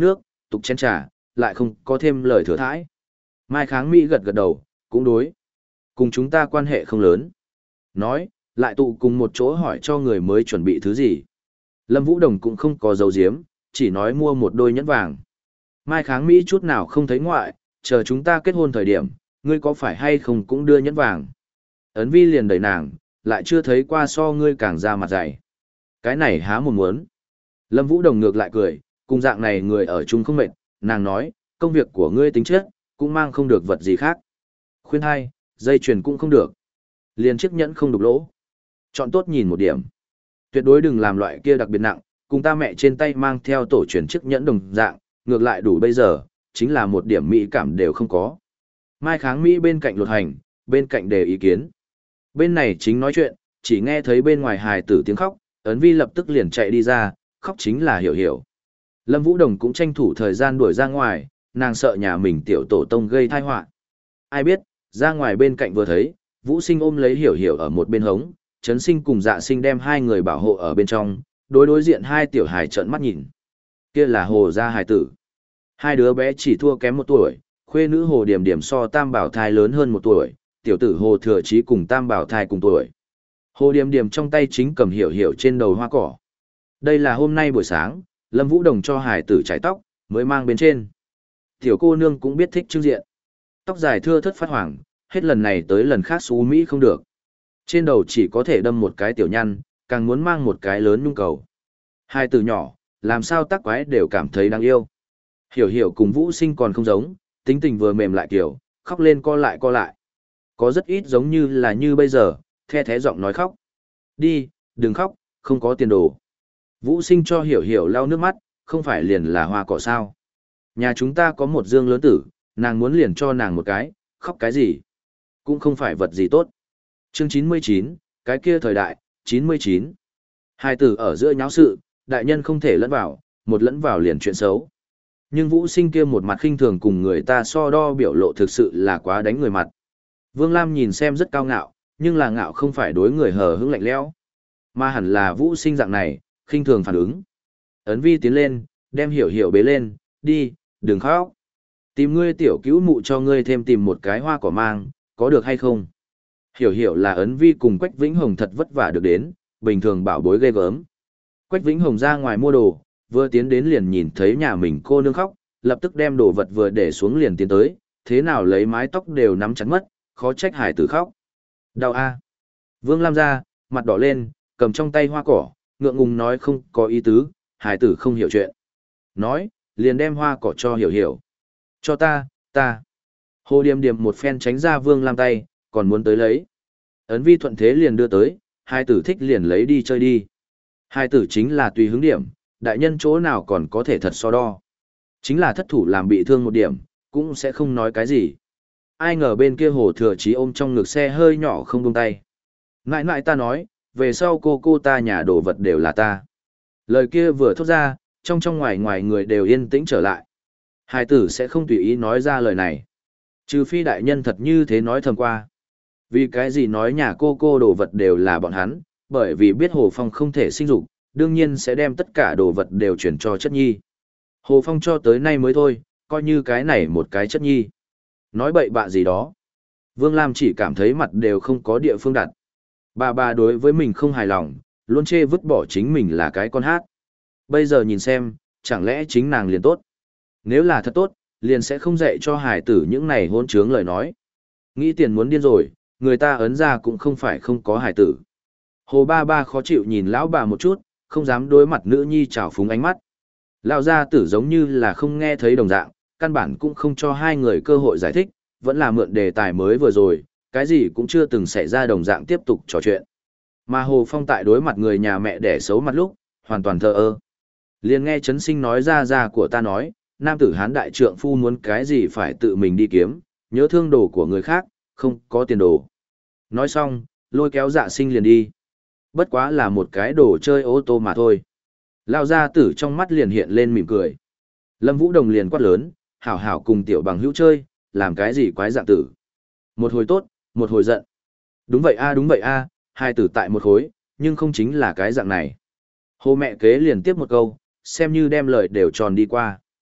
tục chén trà, lại không có thêm lời thừa thãi. Mai Kháng Mỹ gật gật đầu, cũng đối. Cùng chúng ta quan hệ không lớn. Nói, lại tụ cùng một chỗ hỏi cho người mới chuẩn bị thứ gì. Lâm Vũ Đồng cũng không có dấu diếm, chỉ nói mua một đôi nhẫn vàng. Mai Kháng Mỹ chút nào không thấy ngoại, chờ chúng ta kết hôn thời điểm, ngươi có phải hay không cũng đưa nhẫn vàng. Ấn Vi liền đẩy nàng, lại chưa thấy qua so ngươi càng ra mặt dày. Cái này há một muốn. Lâm Vũ Đồng ngược lại cười, cùng dạng này người ở chung không mệt, nàng nói, công việc của ngươi tính chất, cũng mang không được vật gì khác. Khuyên hai, dây chuyền cũng không được. Liền chiếc nhẫn không đục lỗ. Chọn tốt nhìn một điểm. Tuyệt đối đừng làm loại kia đặc biệt nặng, cùng ta mẹ trên tay mang theo tổ truyền chiếc nhẫn đồng dạng, ngược lại đủ bây giờ, chính là một điểm mỹ cảm đều không có. Mai Kháng Mỹ bên cạnh lột hành, bên cạnh đề ý kiến. Bên này chính nói chuyện, chỉ nghe thấy bên ngoài hài tử tiếng khóc, Ấn Vi lập tức liền chạy đi ra, khóc chính là Hiểu Hiểu. Lâm Vũ Đồng cũng tranh thủ thời gian đuổi ra ngoài, nàng sợ nhà mình tiểu tổ tông gây tai họa. Ai biết, ra ngoài bên cạnh vừa thấy, Vũ Sinh ôm lấy Hiểu Hiểu ở một bên hống, Trấn Sinh cùng Dạ Sinh đem hai người bảo hộ ở bên trong, đối đối diện hai tiểu hài trợn mắt nhìn. Kia là Hồ gia hài tử. Hai đứa bé chỉ thua kém một tuổi, khuê nữ Hồ Điểm Điểm so Tam Bảo Thai lớn hơn một tuổi, tiểu tử Hồ Thừa Chí cùng Tam Bảo Thai cùng tuổi. Hồ Điểm Điểm trong tay chính cầm Hiểu Hiểu trên đầu hoa cỏ. Đây là hôm nay buổi sáng, Lâm Vũ Đồng cho hài tử chải tóc, mới mang bên trên. Tiểu cô nương cũng biết thích trưng diện. Tóc dài thưa thớt phát hoàng, hết lần này tới lần khác xú Mỹ không được. Trên đầu chỉ có thể đâm một cái tiểu nhăn, càng muốn mang một cái lớn nhung cầu. Hai từ nhỏ, làm sao tác quái đều cảm thấy đáng yêu. Hiểu Hiểu cùng Vũ Sinh còn không giống, tính tình vừa mềm lại kiểu, khóc lên co lại co lại. Có rất ít giống như là như bây giờ, the thế giọng nói khóc. Đi, đừng khóc, không có tiền đồ. Vũ Sinh cho Hiểu Hiểu lau nước mắt, không phải liền là hoa cỏ sao. Nhà chúng ta có một dương lớn tử, nàng muốn liền cho nàng một cái, khóc cái gì. Cũng không phải vật gì tốt. Chương chín mươi chín, cái kia thời đại, chín mươi chín. Hai tử ở giữa nháo sự, đại nhân không thể lẫn vào, một lẫn vào liền chuyện xấu. Nhưng Vũ Sinh kia một mặt khinh thường cùng người ta so đo biểu lộ thực sự là quá đánh người mặt. Vương Lam nhìn xem rất cao ngạo, nhưng là ngạo không phải đối người hờ hững lạnh lẽo, mà hẳn là Vũ Sinh dạng này, khinh thường phản ứng. Ấn Vi tiến lên, đem Hiểu Hiểu bế lên, đi, đừng khóc. Tìm ngươi tiểu cứu mụ cho ngươi thêm tìm một cái hoa cỏ mang, có được hay không? Hiểu Hiểu là Ấn Vi cùng Quách Vĩnh Hồng thật vất vả được đến, bình thường bảo bối ghê gớm. Quách Vĩnh Hồng ra ngoài mua đồ, vừa tiến đến liền nhìn thấy nhà mình cô nương khóc, lập tức đem đồ vật vừa để xuống liền tiến tới, thế nào lấy mái tóc đều nắm chặt mất, khó trách hải tử khóc. Đau a. Vương Lam ra, mặt đỏ lên, cầm trong tay hoa cỏ, ngượng ngùng nói không có ý tứ, hải tử không hiểu chuyện. Nói, liền đem hoa cỏ cho Hiểu Hiểu. Cho ta, ta. Hồ Điềm Điềm một phen tránh ra Vương Lam tay, còn muốn tới lấy. Ấn Vi thuận thế liền đưa tới, hai tử thích liền lấy đi chơi đi. Hai tử chính là tùy hứng điểm, đại nhân chỗ nào còn có thể thật so đo. Chính là thất thủ làm bị thương một điểm, cũng sẽ không nói cái gì. Ai ngờ bên kia Hồ Thừa Chí ôm trong ngực xe hơi nhỏ không buông tay. Ngại ngại ta nói, về sau cô cô ta nhà đồ vật đều là ta. Lời kia vừa thốt ra, trong trong ngoài ngoài người đều yên tĩnh trở lại. Hai tử sẽ không tùy ý nói ra lời này. Trừ phi đại nhân thật như thế nói thầm qua. Vì cái gì nói nhà cô cô đồ vật đều là bọn hắn, bởi vì biết Hồ Phong không thể sinh dục, đương nhiên sẽ đem tất cả đồ vật đều chuyển cho chất nhi. Hồ Phong cho tới nay mới thôi, coi như cái này một cái chất nhi. Nói bậy bạ gì đó. Vương Lam chỉ cảm thấy mặt đều không có địa phương đặt. Bà bà đối với mình không hài lòng, luôn chê vứt bỏ chính mình là cái con hát. Bây giờ nhìn xem, chẳng lẽ chính nàng liền tốt. Nếu là thật tốt, liền sẽ không dạy cho hài tử những này hôn trướng lời nói. Nghĩ tiền muốn điên rồi, người ta ấn ra cũng không phải không có hài tử. Hồ ba ba khó chịu nhìn lão bà một chút, không dám đối mặt nữ nhi trào phúng ánh mắt. Lão gia tử giống như là không nghe thấy đồng dạng, căn bản cũng không cho hai người cơ hội giải thích, vẫn là mượn đề tài mới vừa rồi, cái gì cũng chưa từng xảy ra đồng dạng tiếp tục trò chuyện. Mà Hồ Phong tại đối mặt người nhà mẹ đẻ xấu mặt lúc, hoàn toàn thờ ơ. Liền nghe Trấn Sinh nói ra ra của ta nói, nam tử hán đại trượng phu muốn cái gì phải tự mình đi kiếm, nhớ thương đồ của người khác, không có tiền đồ. Nói xong, lôi kéo Dạ Sinh liền đi. Bất quá là một cái đồ chơi ô tô mà thôi. Lao gia tử trong mắt liền hiện lên mỉm cười. Lâm Vũ Đồng liền quát lớn, hảo hảo cùng tiểu bằng hữu chơi, làm cái gì quái dạng tử. Một hồi tốt, một hồi giận. Đúng vậy a đúng vậy a, hai tử tại một khối, nhưng không chính là cái dạng này. Hồ mẹ kế liền tiếp một câu, xem như đem lời đều tròn đi qua.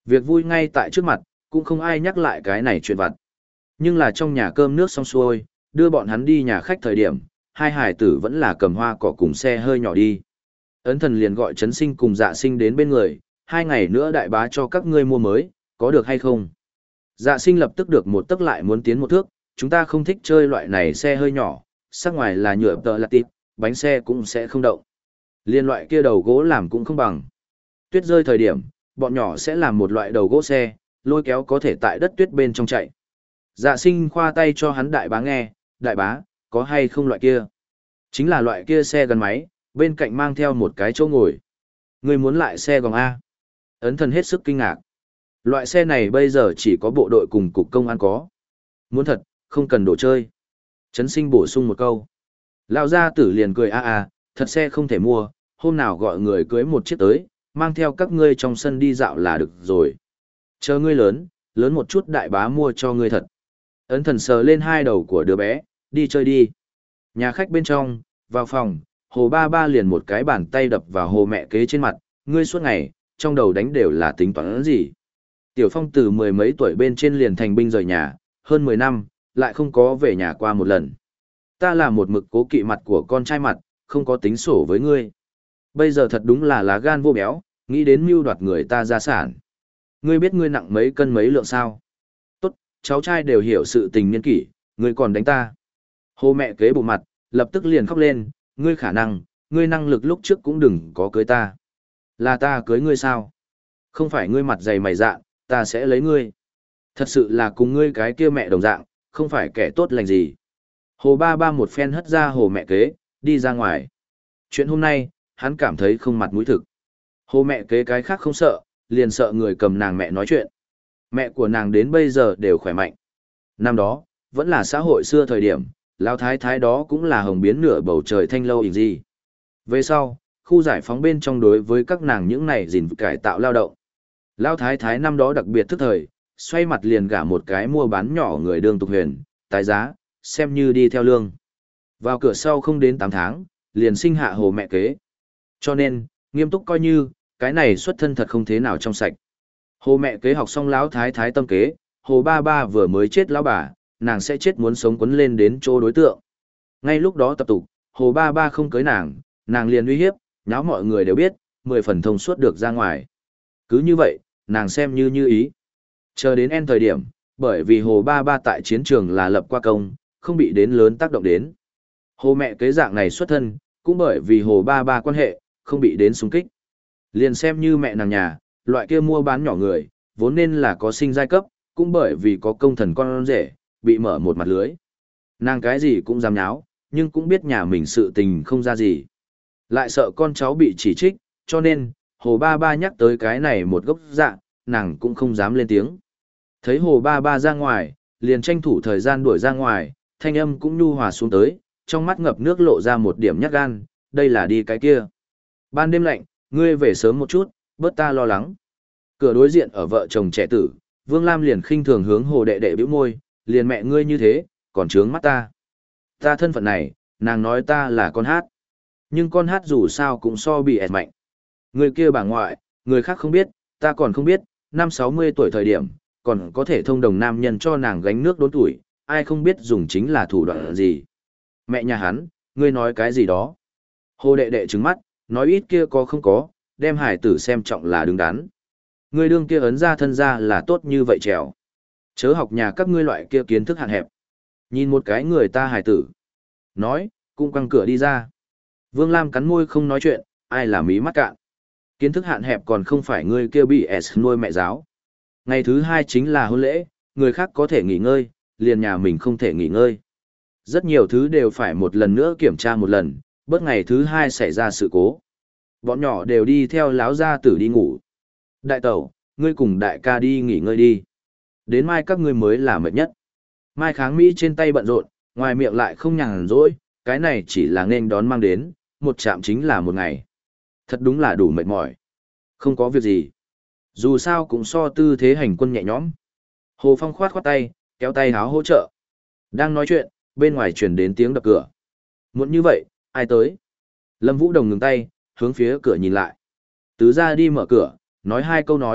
Việc vui ngay tại trước mặt, cũng không ai nhắc lại cái này chuyện vặt. Nhưng là trong nhà cơm nước xong xuôi, đưa bọn hắn đi nhà khách thời điểm, hai hải tử vẫn là cầm hoa cỏ cùng xe hơi nhỏ đi. Ấn thần liền gọi Trấn Sinh cùng Dạ Sinh đến bên người, hai ngày nữa đại bá cho các ngươi mua mới, có được hay không? Dạ Sinh lập tức được một tức lại muốn tiến một thước, chúng ta không thích chơi loại này xe hơi nhỏ, sắc ngoài là nhựa tợ là tịp, bánh xe cũng sẽ không động. Liên loại kia đầu gỗ làm cũng không bằng. Tuyết rơi thời điểm, bọn nhỏ sẽ làm một loại đầu gỗ xe, lôi kéo có thể tại đất tuyết bên trong chạy. Dạ Sinh khoa tay cho hắn đại bá nghe, đại bá, có hay không loại kia? Chính là loại kia xe gắn máy, bên cạnh mang theo một cái chỗ ngồi. Ngươi muốn lại xe gòng A. Ấn thần hết sức kinh ngạc. Loại xe này bây giờ chỉ có bộ đội cùng cục công an có. Muốn thật, không cần đồ chơi. Trấn Sinh bổ sung một câu. Lão gia tử liền cười a a, thật xe không thể mua, hôm nào gọi người cưới một chiếc tới, mang theo các ngươi trong sân đi dạo là được rồi. Chờ ngươi lớn, lớn một chút đại bá mua cho ngươi thật. Ấn thần sờ lên hai đầu của đứa bé, đi chơi đi. Nhà khách bên trong, vào phòng, hồ ba ba liền một cái bàn tay đập vào hồ mẹ kế trên mặt, ngươi suốt ngày, trong đầu đánh đều là tính toán gì. Tiểu Phong từ mười mấy tuổi bên trên liền thành binh rời nhà, hơn mười năm, lại không có về nhà qua một lần. Ta là một mực cố kỵ mặt của con trai mặt, không có tính sổ với ngươi. Bây giờ thật đúng là lá gan vô béo, nghĩ đến mưu đoạt người ta gia sản. Ngươi biết ngươi nặng mấy cân mấy lượng sao? Tốt, cháu trai đều hiểu sự tình niên kỷ, ngươi còn đánh ta. Hồ mẹ kế bộ mặt, lập tức liền khóc lên, ngươi khả năng, ngươi năng lực lúc trước cũng đừng có cưới ta. Là ta cưới ngươi sao? Không phải ngươi mặt dày mày dạ, ta sẽ lấy ngươi. Thật sự là cùng ngươi cái kia mẹ đồng dạng, không phải kẻ tốt lành gì. Hồ ba ba một phen hất ra hồ mẹ kế, đi ra ngoài. Chuyện hôm nay, hắn cảm thấy không mặt mũi thực. Hồ mẹ kế cái khác không sợ, liền sợ người cầm nàng mẹ nói chuyện. Mẹ của nàng đến bây giờ đều khỏe mạnh. Năm đó, vẫn là xã hội xưa thời điểm, lão thái thái đó cũng là hồng biến nửa bầu trời thanh lâu hình gì. Về sau, khu giải phóng bên trong đối với các nàng những này gìn cải tạo lao động. Lão thái thái năm đó đặc biệt thức thời, xoay mặt liền gả một cái mua bán nhỏ người đương tục huyền, tái giá, xem như đi theo lương. Vào cửa sau không đến tám tháng, liền sinh hạ hồ mẹ kế. Cho nên, nghiêm túc coi như, cái này xuất thân thật không thế nào trong sạch. Hồ mẹ kế học xong lão thái thái tâm kế, hồ ba ba vừa mới chết lão bà, nàng sẽ chết muốn sống quấn lên đến chỗ đối tượng. Ngay lúc đó tập tục, hồ ba ba không cưới nàng, nàng liền uy hiếp, nháo mọi người đều biết, mười phần thông suốt được ra ngoài. Cứ như vậy, nàng xem như như ý. Chờ đến en thời điểm, bởi vì hồ ba ba tại chiến trường là lập qua công, không bị đến lớn tác động đến. Hồ mẹ kế dạng này xuất thân, cũng bởi vì hồ ba ba quan hệ, không bị đến xung kích. Liền xem như mẹ nàng nhà, loại kia mua bán nhỏ người, vốn nên là có sinh giai cấp, cũng bởi vì có công thần con rể, bị mở một mặt lưới. Nàng cái gì cũng dám nháo, nhưng cũng biết nhà mình sự tình không ra gì. Lại sợ con cháu bị chỉ trích, cho nên, hồ ba ba nhắc tới cái này một gốc dạ, nàng cũng không dám lên tiếng. Thấy hồ ba ba ra ngoài, liền tranh thủ thời gian đuổi ra ngoài, thanh âm cũng nhu hòa xuống tới, trong mắt ngập nước lộ ra một điểm nhát gan, đây là đi cái kia. Ban đêm lạnh, ngươi về sớm một chút, bớt ta lo lắng. Cửa đối diện ở vợ chồng trẻ tử, Vương Lam liền khinh thường hướng hồ đệ đệ bĩu môi, liền mẹ ngươi như thế, còn trướng mắt ta. Ta thân phận này, nàng nói ta là con hát. Nhưng con hát dù sao cũng so bị ẹt mạnh. Người kia bà ngoại, người khác không biết, ta còn không biết, năm sáu mươi tuổi thời điểm, còn có thể thông đồng nam nhân cho nàng gánh nước đốn tuổi, ai không biết dùng chính là thủ đoạn gì. Mẹ nhà hắn, ngươi nói cái gì đó. Hồ đệ đệ trứng mắt, nói ít kia có không có, đem hải tử xem trọng là đứng đắn. Ngươi đương kia ấn ra thân ra là tốt như vậy trèo. Chớ học nhà các ngươi loại kia kiến thức hạn hẹp. Nhìn một cái người ta hải tử. Nói, cũng quăng cửa đi ra. Vương Lam cắn môi không nói chuyện, ai là mí mắt cạn. Kiến thức hạn hẹp còn không phải ngươi kia bị S nuôi mẹ giáo. Ngày thứ hai chính là hôn lễ, người khác có thể nghỉ ngơi, liền nhà mình không thể nghỉ ngơi. Rất nhiều thứ đều phải một lần nữa kiểm tra một lần, bớt ngày thứ hai xảy ra sự cố. Bọn nhỏ đều đi theo láo gia tử đi ngủ. Đại tẩu, ngươi cùng đại ca đi nghỉ ngơi đi. Đến mai các ngươi mới là mệt nhất. Mai Kháng Mỹ trên tay bận rộn, ngoài miệng lại không nhàn rỗi, cái này chỉ là nên đón mang đến, một chạm chính là một ngày. Thật đúng là đủ mệt mỏi. Không có việc gì. Dù sao cũng so tư thế hành quân nhẹ nhõm. Hồ Phong khoát khoát tay, kéo tay háo hỗ trợ. Đang nói chuyện, bên ngoài truyền đến tiếng đập cửa. Muốn như vậy, ai tới? Lâm Vũ Đồng ngừng tay, hướng phía cửa nhìn lại. Tứ ra đi mở cửa, nói hai câu nói,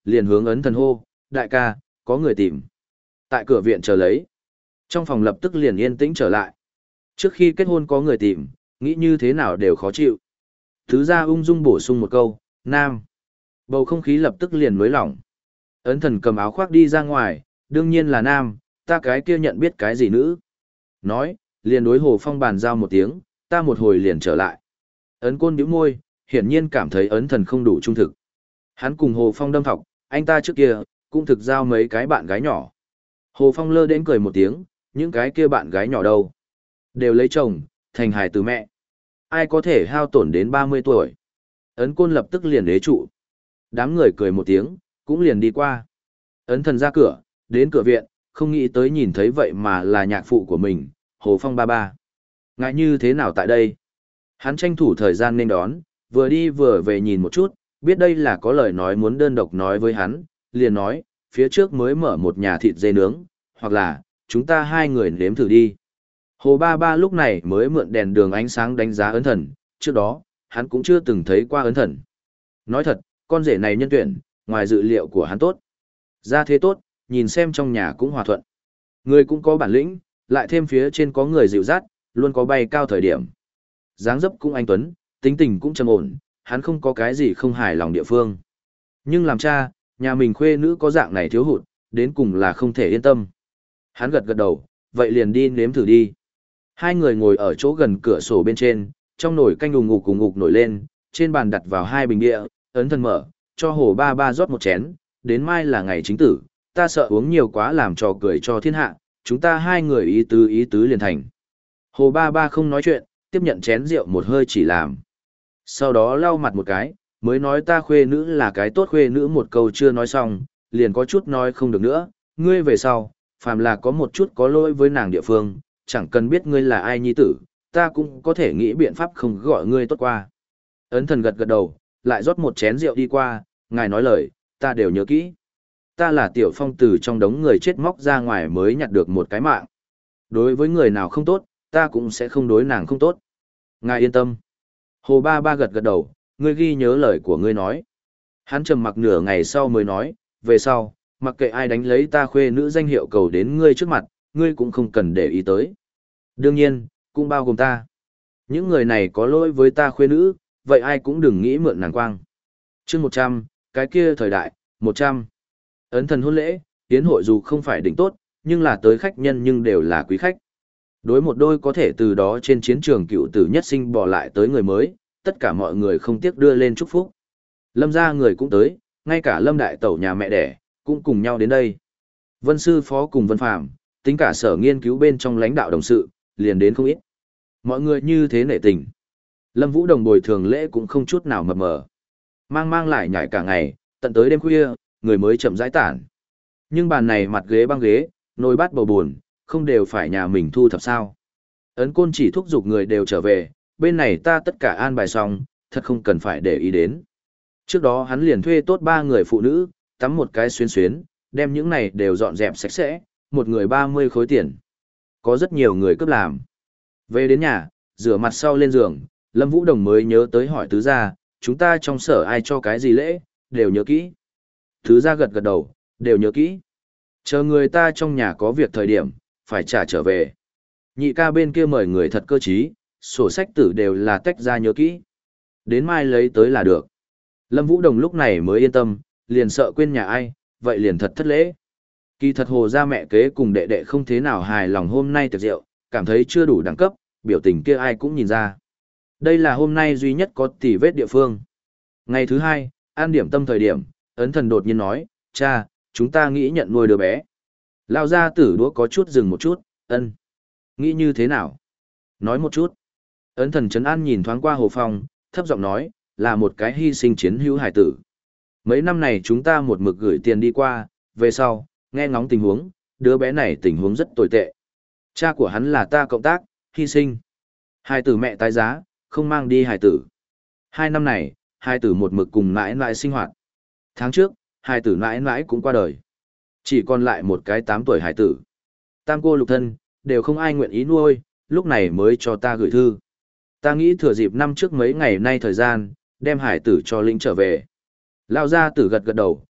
liền hướng ấn thần hô, đại ca, có người tìm. Tại cửa viện chờ lấy. Trong phòng lập tức liền yên tĩnh trở lại. Trước khi kết hôn có người tìm, nghĩ như thế nào đều khó chịu. Thứ ra ung dung bổ sung một câu, nam. Bầu không khí lập tức liền nới lỏng. Ấn thần cầm áo khoác đi ra ngoài, đương nhiên là nam, ta cái kia nhận biết cái gì nữ. Nói, liền đối Hồ Phong bàn giao một tiếng, ta một hồi liền trở lại. Ấn côn bĩu môi, hiển nhiên cảm thấy ấn thần không đủ trung thực. Hắn cùng Hồ Phong đâm thọc, anh ta trước kia, cũng thực giao mấy cái bạn gái nhỏ. Hồ Phong lơ đến cười một tiếng, những cái kia bạn gái nhỏ đâu. Đều lấy chồng, thành hài từ mẹ. Ai có thể hao tổn đến ba mươi tuổi. Ấn côn lập tức liền ế trụ. Đám người cười một tiếng, cũng liền đi qua. Ấn thần ra cửa, đến cửa viện, không nghĩ tới nhìn thấy vậy mà là nhạc phụ của mình, Hồ Phong ba ba. Ngại như thế nào tại đây? Hắn tranh thủ thời gian nên đón, vừa đi vừa về nhìn một chút, biết đây là có lời nói muốn đơn độc nói với hắn, liền nói, phía trước mới mở một nhà thịt dê nướng, hoặc là, chúng ta hai người nếm thử đi. Hồ ba ba lúc này mới mượn đèn đường ánh sáng đánh giá ấn thần, trước đó, hắn cũng chưa từng thấy qua ấn thần. Nói thật, con rể này nhân tuyển, ngoài dự liệu của hắn tốt. Ra thế tốt, nhìn xem trong nhà cũng hòa thuận. Người cũng có bản lĩnh, lại thêm phía trên có người dịu dắt, luôn có bay cao thời điểm. Dáng dấp cũng anh tuấn, tính tình cũng trầm ổn, hắn không có cái gì không hài lòng địa phương. Nhưng làm cha, nhà mình khuê nữ có dạng này thiếu hụt, đến cùng là không thể yên tâm. Hắn gật gật đầu, vậy liền đi nếm thử đi. Hai người ngồi ở chỗ gần cửa sổ bên trên, trong nồi canh ùng ngục cùng ngục nổi lên, trên bàn đặt vào hai bình địa, ấn thần mở, cho Hồ ba ba rót một chén, đến mai là ngày chính tử, ta sợ uống nhiều quá làm trò cười cho thiên hạ, chúng ta hai người ý tứ ý tứ liền thành. Hồ ba ba không nói chuyện, tiếp nhận chén rượu một hơi chỉ làm. Sau đó lau mặt một cái, mới nói ta khuê nữ là cái tốt khuê nữ một câu chưa nói xong, liền có chút nói không được nữa, ngươi về sau, phàm là có một chút có lỗi với nàng địa phương, chẳng cần biết ngươi là ai nhi tử, ta cũng có thể nghĩ biện pháp không gọi ngươi tốt qua. Ấn thần gật gật đầu, lại rót một chén rượu đi qua, ngài nói lời, ta đều nhớ kỹ. Ta là tiểu phong từ trong đống người chết móc ra ngoài mới nhặt được một cái mạng. Đối với người nào không tốt, ta cũng sẽ không đối nàng không tốt. Ngài yên tâm. Hồ ba ba gật gật đầu, ngươi ghi nhớ lời của ngươi nói. Hắn trầm mặc nửa ngày sau mới nói, về sau, mặc kệ ai đánh lấy ta khuê nữ danh hiệu cầu đến ngươi trước mặt, ngươi cũng không cần để ý tới. Đương nhiên, cũng bao gồm ta. Những người này có lỗi với ta khuê nữ, vậy ai cũng đừng nghĩ mượn nàng quang. Chương một trăm, cái kia thời đại, một trăm. Ấn thần hôn lễ, tiến hội dù không phải đỉnh tốt, nhưng là tới khách nhân nhưng đều là quý khách. Đối một đôi có thể từ đó trên chiến trường cựu tử nhất sinh bỏ lại tới người mới, tất cả mọi người không tiếc đưa lên chúc phúc. Lâm gia người cũng tới, ngay cả Lâm đại tẩu nhà mẹ đẻ, cũng cùng nhau đến đây. Vân sư phó cùng Vân Phàm, tính cả sở nghiên cứu bên trong lãnh đạo đồng sự, liền đến không ít. Mọi người như thế nể tình. Lâm Vũ Đồng bồi thường lễ cũng không chút nào mập mờ. Mang mang lại nhảy cả ngày, tận tới đêm khuya, người mới chậm rãi tản. Nhưng bàn này mặt ghế băng ghế, nồi bát bầu buồn, không đều phải nhà mình thu thập sao. Ấn côn chỉ thúc giục người đều trở về, bên này ta tất cả an bài xong, thật không cần phải để ý đến. Trước đó hắn liền thuê tốt ba người phụ nữ, tắm một cái xuyến xuyến, đem những này đều dọn dẹp sạch sẽ, một người ba mươi khối tiền. Có rất nhiều người cướp làm. Về đến nhà, rửa mặt sau lên giường, Lâm Vũ Đồng mới nhớ tới hỏi tứ gia, chúng ta trong sở ai cho cái gì lễ, đều nhớ kỹ. Tứ gia gật gật đầu, đều nhớ kỹ. Chờ người ta trong nhà có việc thời điểm, phải trả trở về. Nhị ca bên kia mời người thật cơ trí, sổ sách tử đều là tách ra nhớ kỹ. Đến mai lấy tới là được. Lâm Vũ Đồng lúc này mới yên tâm, liền sợ quên nhà ai, vậy liền thật thất lễ. Kỳ thật Hồ gia mẹ kế cùng đệ đệ không thế nào hài lòng hôm nay tiệc rượu, cảm thấy chưa đủ đẳng cấp, biểu tình kia ai cũng nhìn ra. Đây là hôm nay duy nhất có tỉ vết địa phương. Ngày thứ hai, an điểm tâm thời điểm, ấn thần đột nhiên nói, cha, chúng ta nghĩ nhận nuôi đứa bé. Lao gia tử đũa có chút dừng một chút, ân. Nghĩ như thế nào? Nói một chút. Ấn thần trấn an nhìn thoáng qua Hồ Phong, thấp giọng nói, là một cái hy sinh chiến hữu hải tử. Mấy năm này chúng ta một mực gửi tiền đi qua, về sau, nghe ngóng tình huống, đứa bé này tình huống rất tồi tệ. Cha của hắn là ta cộng tác, hy sinh. Hải tử mẹ tái giá, không mang đi hải tử. Hai năm này, hải tử một mực cùng mãi mãi sinh hoạt. Tháng trước, hải tử mãi mãi cũng qua đời. Chỉ còn lại một cái tám tuổi hải tử. Tam cô lục thân, đều không ai nguyện ý nuôi, lúc này mới cho ta gửi thư. Ta nghĩ thừa dịp năm trước mấy ngày nay thời gian, đem hải tử cho lĩnh trở về. Lao gia tử gật gật đầu,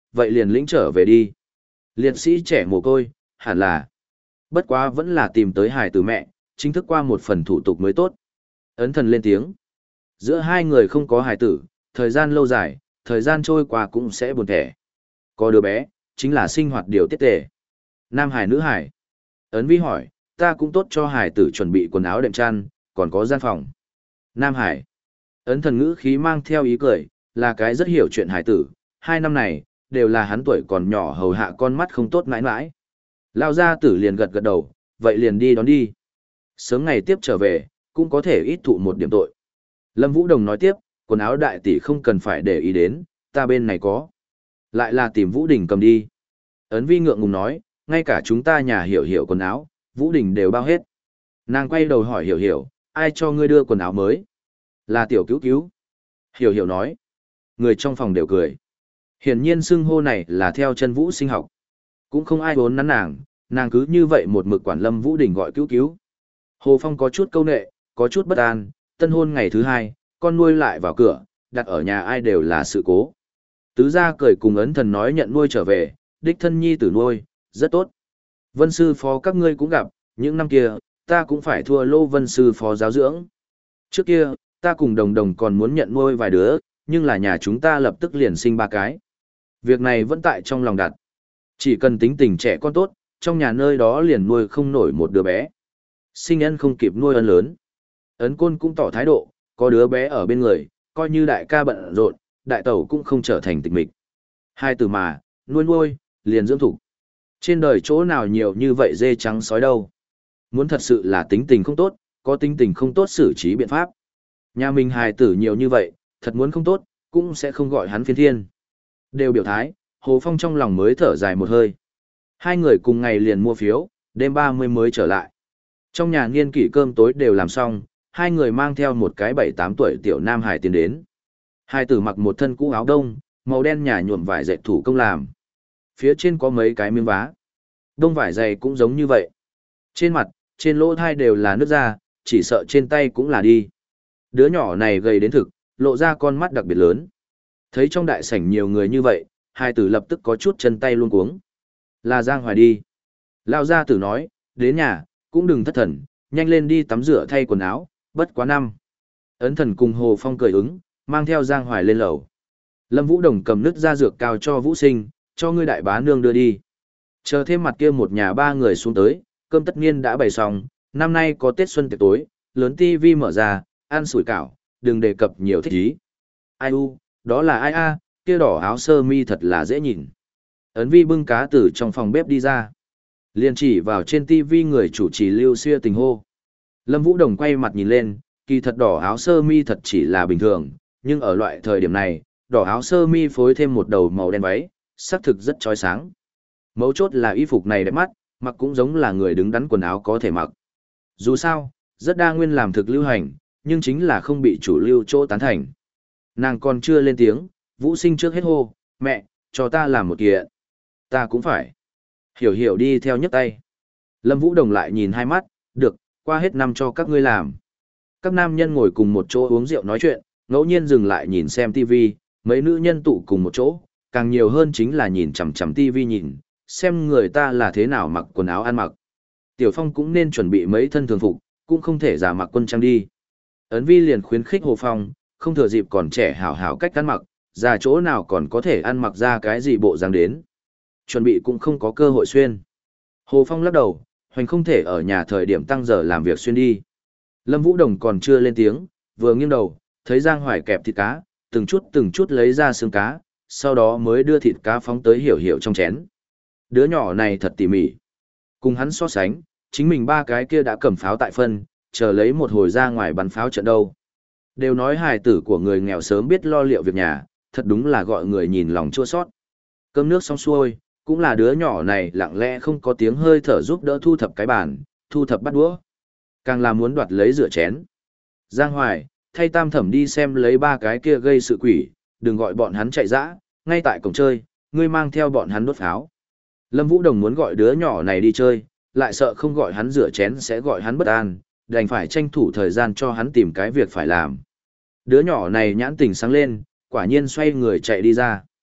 vậy liền lĩnh trở về đi. Liệt sĩ trẻ mồ côi, hẳn là. Bất quá vẫn là tìm tới hài tử mẹ, chính thức qua một phần thủ tục mới tốt. Ấn thần lên tiếng. Giữa hai người không có hài tử, thời gian lâu dài, thời gian trôi qua cũng sẽ buồn thẻ. Có đứa bé, chính là sinh hoạt điều tiết tề. Nam hải nữ hải. Ấn vi hỏi, ta cũng tốt cho hải tử chuẩn bị quần áo đệm chăn, còn có gian phòng. Nam hải. Ấn thần ngữ khí mang theo ý cười, là cái rất hiểu chuyện hải tử. Hai năm này, đều là hắn tuổi còn nhỏ hầu hạ con mắt không tốt mãi mãi. Lao gia tử liền gật gật đầu, vậy liền đi đón đi. Sớm ngày tiếp trở về, cũng có thể ít thụ một điểm tội. Lâm Vũ Đồng nói tiếp, quần áo đại tỷ không cần phải để ý đến, ta bên này có. Lại là tìm Vũ Đình cầm đi. Ấn vi ngượng ngùng nói, ngay cả chúng ta nhà hiểu hiểu quần áo, Vũ Đình đều bao hết. Nàng quay đầu hỏi hiểu hiểu, ai cho ngươi đưa quần áo mới? Là tiểu cứu cứu. Hiểu hiểu nói. Người trong phòng đều cười. Hiển nhiên xưng hô này là theo chân Vũ sinh học. Cũng không ai vốn nắn nàng, nàng cứ như vậy một mực quản Lâm Vũ Đình gọi cứu cứu. Hồ Phong có chút câu nệ, có chút bất an, tân hôn ngày thứ hai, con nuôi lại vào cửa, đặt ở nhà ai đều là sự cố. Tứ gia cười cùng ấn thần nói nhận nuôi trở về, đích thân nhi tử nuôi, rất tốt. Vân sư phó các ngươi cũng gặp, những năm kia, ta cũng phải thua lô vân sư phó giáo dưỡng. Trước kia, ta cùng đồng đồng còn muốn nhận nuôi vài đứa, nhưng là nhà chúng ta lập tức liền sinh ba cái. Việc này vẫn tại trong lòng đặt. Chỉ cần tính tình trẻ con tốt, trong nhà nơi đó liền nuôi không nổi một đứa bé. Sinh ân không kịp nuôi ân lớn. Ấn Côn cũng tỏ thái độ, có đứa bé ở bên người, coi như đại ca bận rộn, đại tẩu cũng không trở thành tịch mịch. Hai từ mà, nuôi nuôi, liền dưỡng thủ. Trên đời chỗ nào nhiều như vậy dê trắng sói đâu. Muốn thật sự là tính tình không tốt, có tính tình không tốt xử trí biện pháp. Nhà mình hài tử nhiều như vậy, thật muốn không tốt, cũng sẽ không gọi hắn phiên thiên. Đều biểu thái, Hồ Phong trong lòng mới thở dài một hơi. Hai người cùng ngày liền mua phiếu, đêm ba mươi mới trở lại. Trong nhà niên kỷ cơm tối đều làm xong, hai người mang theo một cái bảy tám tuổi tiểu nam hải tiến đến. Hai tử mặc một thân cũ áo đông, màu đen nhà nhuộm vải dệt thủ công làm. Phía trên có mấy cái miếng vá. Đông vải dày cũng giống như vậy. Trên mặt, trên lỗ thai đều là nước da, chỉ sợ trên tay cũng là đi. Đứa nhỏ này gầy đến thực, lộ ra con mắt đặc biệt lớn. Thấy trong đại sảnh nhiều người như vậy, hai tử lập tức có chút chân tay luôn cuống. Là Giang Hoài đi. Lão gia tử nói, đến nhà, cũng đừng thất thần, nhanh lên đi tắm rửa thay quần áo, bất quá năm. Ấn thần cùng Hồ Phong cười ứng, mang theo Giang Hoài lên lầu. Lâm Vũ Đồng cầm nứt ra dược cao cho Vũ Sinh, cho ngươi đại bá nương đưa đi. Chờ thêm mặt kia một nhà ba người xuống tới, cơm tất nhiên đã bày xong, năm nay có Tết xuân tiệc tối, lớn tivi mở ra, ăn sủi cảo, đừng đề cập nhiều thích ý. Ai u, đó là ai a, kia đỏ áo sơ mi thật là dễ nhìn. Ấn vi bưng cá từ trong phòng bếp đi ra. Liền chỉ vào trên tivi người chủ trì Lưu Xuyên tình hô. Lâm Vũ Đồng quay mặt nhìn lên, kỳ thật đỏ áo sơ mi thật chỉ là bình thường, nhưng ở loại thời điểm này, đỏ áo sơ mi phối thêm một đầu màu đen váy, sắc thực rất chói sáng. Mấu chốt là y phục này đẹp mắt, mặc cũng giống là người đứng đắn quần áo có thể mặc. Dù sao, rất đa nguyên làm thực lưu hành, nhưng chính là không bị chủ lưu chỗ tán thành. Nàng còn chưa lên tiếng, Vũ Sinh trước hết hô, mẹ, cho ta làm một kiện. Ta cũng phải. Hiểu hiểu đi theo nhấc tay. Lâm Vũ Đồng lại nhìn hai mắt, được, qua hết năm cho các ngươi làm. Các nam nhân ngồi cùng một chỗ uống rượu nói chuyện, ngẫu nhiên dừng lại nhìn xem tivi, mấy nữ nhân tụ cùng một chỗ, càng nhiều hơn chính là nhìn chằm chằm tivi nhìn, xem người ta là thế nào mặc quần áo ăn mặc. Tiểu Phong cũng nên chuẩn bị mấy thân thường phục, cũng không thể giả mặc quân trang đi. Ấn Vi liền khuyến khích Hồ Phong, không thừa dịp còn trẻ hảo hảo cách ăn mặc, ra chỗ nào còn có thể ăn mặc ra cái gì bộ dáng đến. Chuẩn bị cũng không có cơ hội xuyên. Hồ Phong lắc đầu, hoành không thể ở nhà thời điểm tăng giờ làm việc xuyên đi. Lâm Vũ Đồng còn chưa lên tiếng, vừa nghiêng đầu, thấy Giang Hoài kẹp thịt cá, từng chút từng chút lấy ra xương cá, sau đó mới đưa thịt cá phóng tới Hiểu Hiểu trong chén. Đứa nhỏ này thật tỉ mỉ. Cùng hắn so sánh, chính mình ba cái kia đã cầm pháo tại phân, chờ lấy một hồi ra ngoài bắn pháo trận đâu. Đều nói hài tử của người nghèo sớm biết lo liệu việc nhà, thật đúng là gọi người nhìn lòng chua xót. Cơm nước xong xuôi, cũng là đứa nhỏ này lặng lẽ không có tiếng hơi thở giúp đỡ thu thập cái bàn, thu thập bát đũa. Càng là muốn đoạt lấy rửa chén. Giang Hoài, thay Tam Thẩm đi xem lấy ba cái kia gây sự quỷ, đừng gọi bọn hắn chạy dã, ngay tại cổng chơi, ngươi mang theo bọn hắn đốt pháo. Lâm Vũ Đồng muốn gọi đứa nhỏ này đi chơi, lại sợ không gọi hắn rửa chén sẽ gọi hắn bất an, đành phải tranh thủ thời gian cho hắn tìm cái việc phải làm. Đứa nhỏ này nhãn tình sáng lên, quả nhiên xoay người chạy đi ra.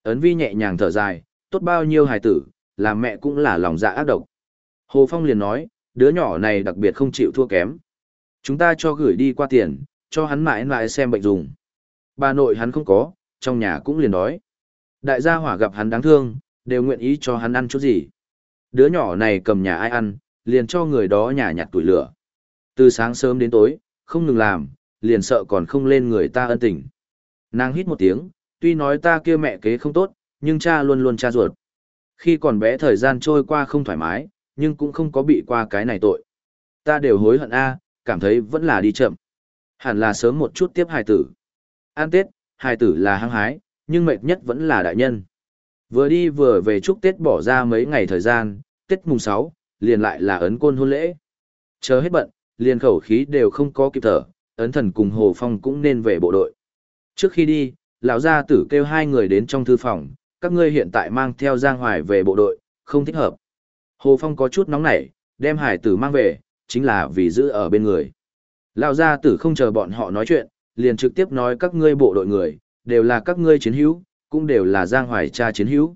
Ấn Vi nhẹ nhàng thở dài, tốt bao nhiêu hài tử, làm mẹ cũng là lòng dạ ác độc. Hồ Phong liền nói, đứa nhỏ này đặc biệt không chịu thua kém. Chúng ta cho gửi đi qua tiền, cho hắn mãi mãi xem bệnh dùng. Bà nội hắn không có, trong nhà cũng liền đói. Đại gia hỏa gặp hắn đáng thương, đều nguyện ý cho hắn ăn chút gì. Đứa nhỏ này cầm nhà ai ăn, liền cho người đó nhà nhặt tuổi lửa. Từ sáng sớm đến tối, không ngừng làm, liền sợ còn không lên người ta ân tình. Nàng hít một tiếng, tuy nói ta kia mẹ kế không tốt, nhưng cha luôn luôn cha ruột. Khi còn bé thời gian trôi qua không thoải mái, nhưng cũng không có bị qua cái này tội. Ta đều hối hận a, cảm thấy vẫn là đi chậm. Hẳn là sớm một chút tiếp hài tử. An Tết, hài tử là hăng hái, nhưng mệt nhất vẫn là đại nhân. Vừa đi vừa về chúc Tết bỏ ra mấy ngày thời gian, Tết mùng sáu, liền lại là ấn côn hôn lễ. Chờ hết bận, liền khẩu khí đều không có kịp thở, ấn thần cùng Hồ Phong cũng nên về bộ đội. Trước khi đi, lão gia tử kêu hai người đến trong thư phòng, các ngươi hiện tại mang theo Giang Hoài về bộ đội, không thích hợp. Hồ Phong có chút nóng nảy, đem hải tử mang về, chính là vì giữ ở bên người. Lão gia tử không chờ bọn họ nói chuyện, liền trực tiếp nói các ngươi bộ đội người, đều là các ngươi chiến hữu, cũng đều là Giang Hoài cha chiến hữu.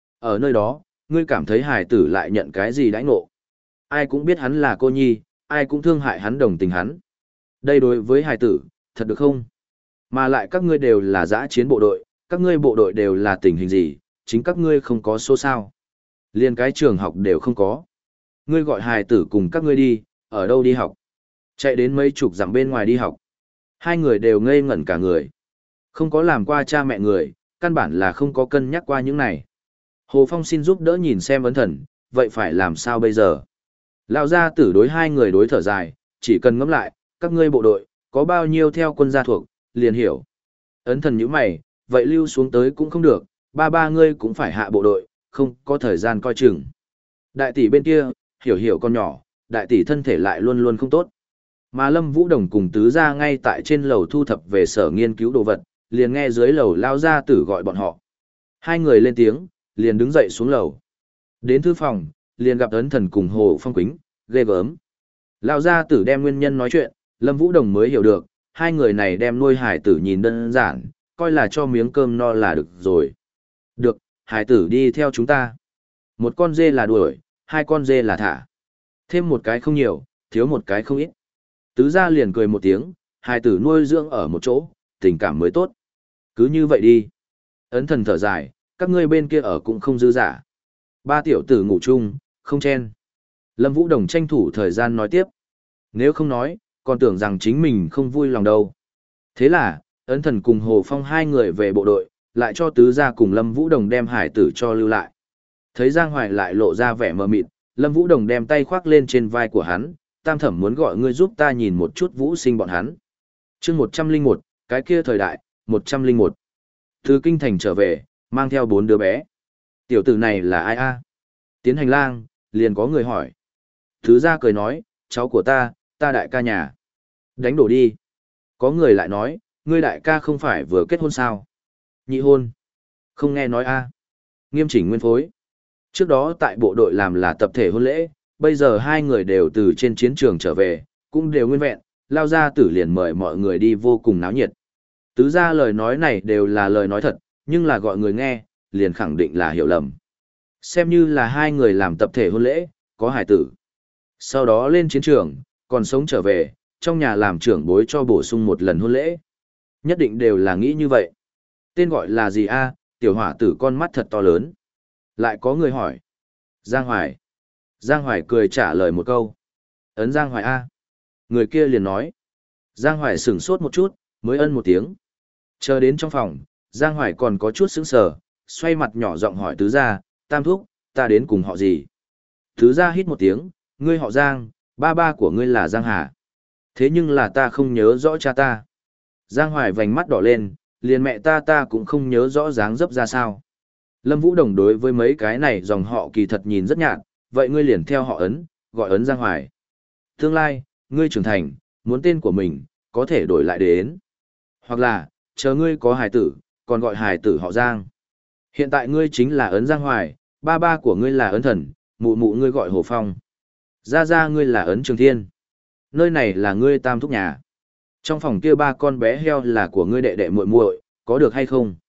Ở nơi đó, ngươi cảm thấy hải tử lại nhận cái gì đãi ngộ. Ai cũng biết hắn là cô nhi, ai cũng thương hại hắn đồng tình hắn. Đây đối với hải tử, thật được không? Mà lại các ngươi đều là giã chiến bộ đội, các ngươi bộ đội đều là tình hình gì, chính các ngươi không có số sao. Liên cái trường học đều không có. Ngươi gọi hài tử cùng các ngươi đi, ở đâu đi học? Chạy đến mấy chục dặm bên ngoài đi học. Hai người đều ngây ngẩn cả người. Không có làm qua cha mẹ người, căn bản là không có cân nhắc qua những này. Hồ Phong xin giúp đỡ nhìn xem ấn thần, vậy phải làm sao bây giờ? Lão gia tử đối hai người đối thở dài, chỉ cần ngẫm lại, các ngươi bộ đội, có bao nhiêu theo quân gia thuộc, liền hiểu. Ấn thần nhíu mày, vậy lưu xuống tới cũng không được, ba ba ngươi cũng phải hạ bộ đội, không có thời gian coi chừng. Đại tỷ bên kia, hiểu hiểu con nhỏ, đại tỷ thân thể lại luôn luôn không tốt. Mà Lâm Vũ Đồng cùng tứ gia ngay tại trên lầu thu thập về sở nghiên cứu đồ vật, liền nghe dưới lầu lao gia tử gọi bọn họ. Hai người lên tiếng, liền đứng dậy xuống lầu. Đến thư phòng, liền gặp ấn thần cùng Hồ Phong Quýnh, ghê gớm. Lao gia tử đem nguyên nhân nói chuyện, Lâm Vũ Đồng mới hiểu được, hai người này đem nuôi hải tử nhìn đơn giản, coi là cho miếng cơm no là được rồi. Được, hải tử đi theo chúng ta. Một con dê là đuổi, hai con dê là thả. Thêm một cái không nhiều, thiếu một cái không ít. Tứ gia liền cười một tiếng, hải tử nuôi dưỡng ở một chỗ, tình cảm mới tốt. Cứ như vậy đi. Ấn thần thở dài, các ngươi bên kia ở cũng không dư giả. Ba tiểu tử ngủ chung, không chen. Lâm Vũ Đồng tranh thủ thời gian nói tiếp. Nếu không nói, còn tưởng rằng chính mình không vui lòng đâu. Thế là, ấn thần cùng Hồ Phong hai người về bộ đội, lại cho tứ gia cùng Lâm Vũ Đồng đem hải tử cho lưu lại. Thấy Giang Hoài lại lộ ra vẻ mờ mịt, Lâm Vũ Đồng đem tay khoác lên trên vai của hắn, tam thẩm muốn gọi ngươi giúp ta nhìn một chút Vũ Sinh bọn hắn. chương một trăm linh một, cái kia thời đại, một trăm linh một. Từ kinh thành trở về, mang theo bốn đứa bé. Tiểu tử này là ai a? Tiến hành lang, liền có người hỏi. Tứ gia cười nói, cháu của ta, ta đại ca nhà. Đánh đổ đi. Có người lại nói, ngươi đại ca không phải vừa kết hôn sao? Nhị hôn. Không nghe nói a. Nghiêm chỉnh nguyên phối. Trước đó tại bộ đội làm là tập thể hôn lễ, bây giờ hai người đều từ trên chiến trường trở về, cũng đều nguyên vẹn, lao ra tử liền mời mọi người đi vô cùng náo nhiệt. Tứ ra lời nói này đều là lời nói thật, nhưng là gọi người nghe, liền khẳng định là hiểu lầm. Xem như là hai người làm tập thể hôn lễ, có hải tử. Sau đó lên chiến trường, còn sống trở về, trong nhà làm trưởng bối cho bổ sung một lần hôn lễ. Nhất định đều là nghĩ như vậy. Tên gọi là gì a? Tiểu hỏa tử con mắt thật to lớn. Lại có người hỏi. Giang Hoài. Giang Hoài cười trả lời một câu. Ấn Giang Hoài a. Người kia liền nói. Giang Hoài sửng sốt một chút, mới ân một tiếng. Chờ đến trong phòng, Giang Hoài còn có chút sững sờ, xoay mặt nhỏ giọng hỏi tứ gia, tam thúc, ta đến cùng họ gì? Tứ gia hít một tiếng, ngươi họ Giang, ba ba của ngươi là Giang Hà. Thế nhưng là ta không nhớ rõ cha ta. Giang Hoài vành mắt đỏ lên, liền mẹ ta ta cũng không nhớ rõ dáng dấp ra sao. Lâm Vũ Đồng đối với mấy cái này dòng họ kỳ thật nhìn rất nhạt, vậy ngươi liền theo họ ấn, gọi ấn Giang Hoài. Tương lai, ngươi trưởng thành, muốn tên của mình, có thể đổi lại đến. Hoặc là, chờ ngươi có hài tử, còn gọi hài tử họ Giang. Hiện tại ngươi chính là ấn Giang Hoài, ba ba của ngươi là ấn thần, mụ mụ ngươi gọi Hồ Phong. Gia gia ngươi là ấn Trường Thiên. Nơi này là ngươi tam thúc nhà. Trong phòng kia ba con bé heo là của ngươi đệ đệ muội muội, có được hay không?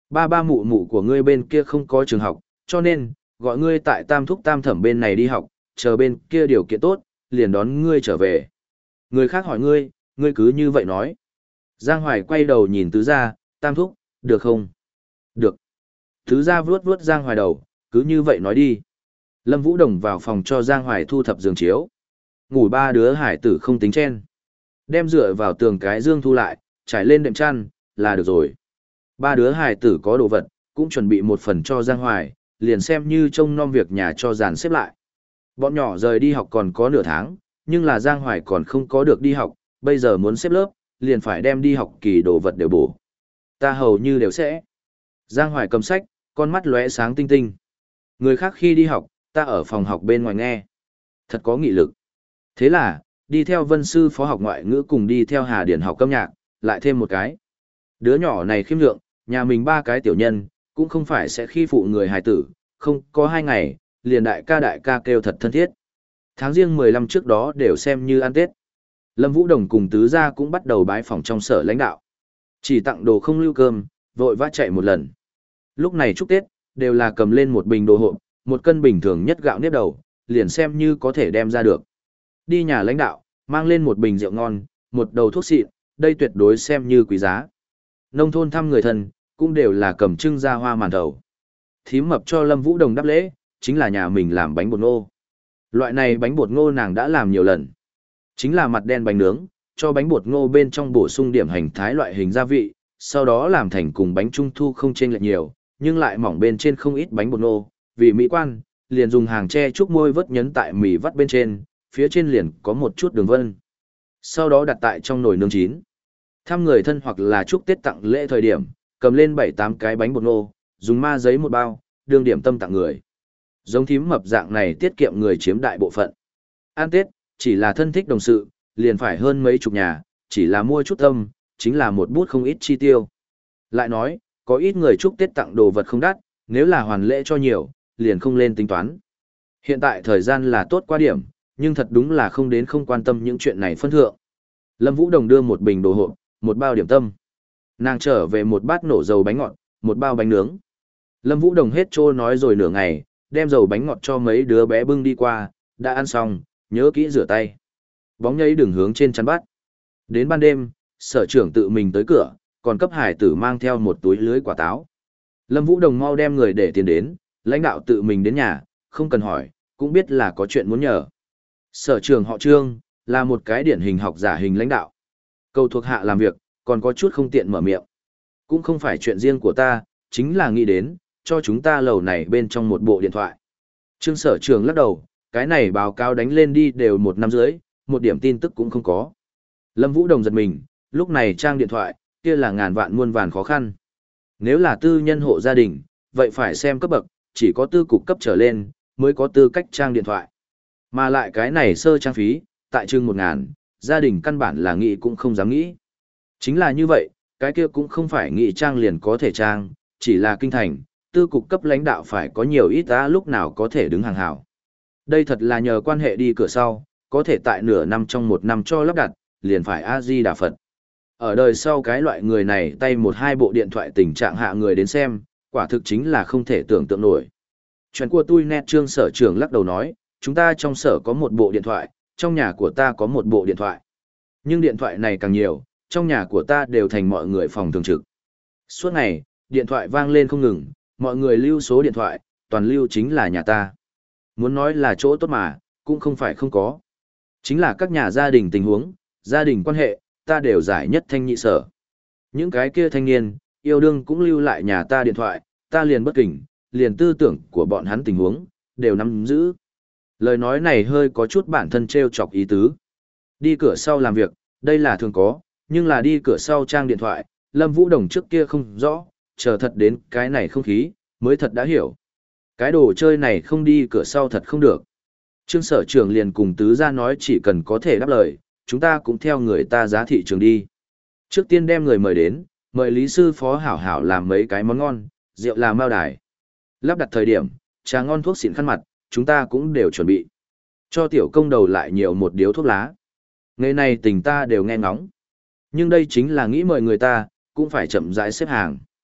Ba ba mụ mụ của ngươi bên kia không có trường học, cho nên, gọi ngươi tại tam thúc tam thẩm bên này đi học, chờ bên kia điều kiện tốt, liền đón ngươi trở về. Người khác hỏi ngươi, ngươi cứ như vậy nói. Giang Hoài quay đầu nhìn tứ gia, tam thúc, được không? Được. Tứ gia vuốt vuốt Giang Hoài đầu, cứ như vậy nói đi. Lâm Vũ Đồng vào phòng cho Giang Hoài thu thập giường chiếu. Ngủ ba đứa hải tử không tính chen. Đem dựa vào tường cái dương thu lại, trải lên đệm chăn, là được rồi. Ba đứa hải tử có đồ vật, cũng chuẩn bị một phần cho Giang Hoài, liền xem như trông nom việc nhà cho dàn xếp lại. Bọn nhỏ rời đi học còn có nửa tháng, nhưng là Giang Hoài còn không có được đi học, bây giờ muốn xếp lớp, liền phải đem đi học kỳ đồ vật đều bổ. Ta hầu như đều sẽ. Giang Hoài cầm sách, con mắt lóe sáng tinh tinh. Người khác khi đi học, ta ở phòng học bên ngoài nghe. Thật có nghị lực. Thế là, đi theo Vân Sư phó học ngoại ngữ cùng đi theo Hà Điển học âm nhạc, lại thêm một cái. Đứa nhỏ này khiêm lượng, nhà mình ba cái tiểu nhân, cũng không phải sẽ khi phụ người hài tử, không có hai ngày, liền đại ca đại ca kêu thật thân thiết. Tháng riêng mười lăm trước đó đều xem như ăn Tết. Lâm Vũ Đồng cùng tứ gia cũng bắt đầu bái phỏng trong sở lãnh đạo. Chỉ tặng đồ không lưu cơm, vội vã chạy một lần. Lúc này chúc Tết, đều là cầm lên một bình đồ hộp, một cân bình thường nhất gạo nếp đầu, liền xem như có thể đem ra được. Đi nhà lãnh đạo, mang lên một bình rượu ngon, một đầu thuốc xịn, đây tuyệt đối xem như quý giá. Nông thôn thăm người thân, cũng đều là cầm trưng ra hoa màn thầu. Thím mập cho Lâm Vũ Đồng đáp lễ, chính là nhà mình làm bánh bột ngô. Loại này bánh bột ngô nàng đã làm nhiều lần. Chính là mặt đen bánh nướng, cho bánh bột ngô bên trong bổ sung điểm hành thái loại hình gia vị, sau đó làm thành cùng bánh trung thu không chênh lệch nhiều, nhưng lại mỏng bên trên không ít bánh bột ngô, vì mỹ quan, liền dùng hàng tre trúc môi vớt nhấn tại mì vắt bên trên, phía trên liền có một chút đường vân. Sau đó đặt tại trong nồi nướng chín. Thăm người thân hoặc là chúc Tết tặng lễ thời điểm, cầm lên bảy tám cái bánh bột ngô, dùng ma giấy một bao, đương điểm tâm tặng người. Giống thím mập dạng này tiết kiệm người chiếm đại bộ phận. Ăn Tết, chỉ là thân thích đồng sự, liền phải hơn mấy chục nhà, chỉ là mua chút tâm, chính là một bút không ít chi tiêu. Lại nói, có ít người chúc Tết tặng đồ vật không đắt, nếu là hoàn lễ cho nhiều, liền không lên tính toán. Hiện tại thời gian là tốt quá điểm, nhưng thật đúng là không đến không quan tâm những chuyện này phân thượng. Lâm Vũ Đồng đưa một bình đồ hộp, một bao điểm tâm. Nàng trở về một bát nổ dầu bánh ngọt, một bao bánh nướng. Lâm Vũ Đồng hết trô nói rồi nửa ngày, đem dầu bánh ngọt cho mấy đứa bé bưng đi qua, đã ăn xong, nhớ kỹ rửa tay. Bóng nhấy đường hướng trên chắn bắt. Đến ban đêm, sở trưởng tự mình tới cửa, còn cấp hải tử mang theo một túi lưới quả táo. Lâm Vũ Đồng mau đem người để tiền đến, lãnh đạo tự mình đến nhà, không cần hỏi, cũng biết là có chuyện muốn nhờ. Sở trưởng họ Trương, là một cái điển hình học giả hình lãnh đạo. Cầu thuộc hạ làm việc, còn có chút không tiện mở miệng. Cũng không phải chuyện riêng của ta, chính là nghĩ đến, cho chúng ta lầu này bên trong một bộ điện thoại. Trương sở trưởng lắc đầu, cái này báo cáo đánh lên đi đều một năm rưỡi, một điểm tin tức cũng không có. Lâm Vũ Đồng giật mình, lúc này trang điện thoại, kia là ngàn vạn muôn vàn khó khăn. Nếu là tư nhân hộ gia đình, vậy phải xem cấp bậc, chỉ có tư cục cấp trở lên, mới có tư cách trang điện thoại. Mà lại cái này sơ trang phí, tại chừng một ngàn, gia đình căn bản là nghĩ cũng không dám nghĩ. Chính là như vậy, cái kia cũng không phải nghĩ trang liền có thể trang, chỉ là kinh thành, tư cục cấp lãnh đạo phải có nhiều ít ta lúc nào có thể đứng hàng hảo. Đây thật là nhờ quan hệ đi cửa sau, có thể tại nửa năm trong một năm cho lắp đặt, liền phải A-di-đà Phật. Ở đời sau cái loại người này tay một hai bộ điện thoại tình trạng hạ người đến xem, quả thực chính là không thể tưởng tượng nổi. Chuyện của tôi nét Trương sở trưởng lắc đầu nói, chúng ta trong sở có một bộ điện thoại, trong nhà của ta có một bộ điện thoại. Nhưng điện thoại này càng nhiều, trong nhà của ta đều thành mọi người phòng thường trực. Suốt ngày, điện thoại vang lên không ngừng, mọi người lưu số điện thoại, toàn lưu chính là nhà ta. Muốn nói là chỗ tốt mà, cũng không phải không có. Chính là các nhà gia đình tình huống, gia đình quan hệ, ta đều giải nhất thanh nhị sở. Những cái kia thanh niên, yêu đương cũng lưu lại nhà ta điện thoại, ta liền bất kỉnh, liền tư tưởng của bọn hắn tình huống, đều nắm giữ. Lời nói này hơi có chút bản thân treo chọc ý tứ. Đi cửa sau làm việc, đây là thường có, nhưng là đi cửa sau trang điện thoại, Lâm Vũ Đồng trước kia không rõ, chờ thật đến cái này không khí, mới thật đã hiểu. Cái đồ chơi này không đi cửa sau thật không được. Trương sở trưởng liền cùng tứ gia nói chỉ cần có thể đáp lời, chúng ta cũng theo người ta giá thị trường đi. Trước tiên đem người mời đến, mời lý sư phó hảo hảo làm mấy cái món ngon, rượu làm mao đài. Lắp đặt thời điểm, trà ngon thuốc xịn khăn mặt, chúng ta cũng đều chuẩn bị. Cho tiểu công đầu lại nhiều một điếu thuốc lá. Ngày này tình ta đều nghe ngóng. Nhưng đây chính là nghĩ mời người ta, cũng phải chậm rãi xếp hàng.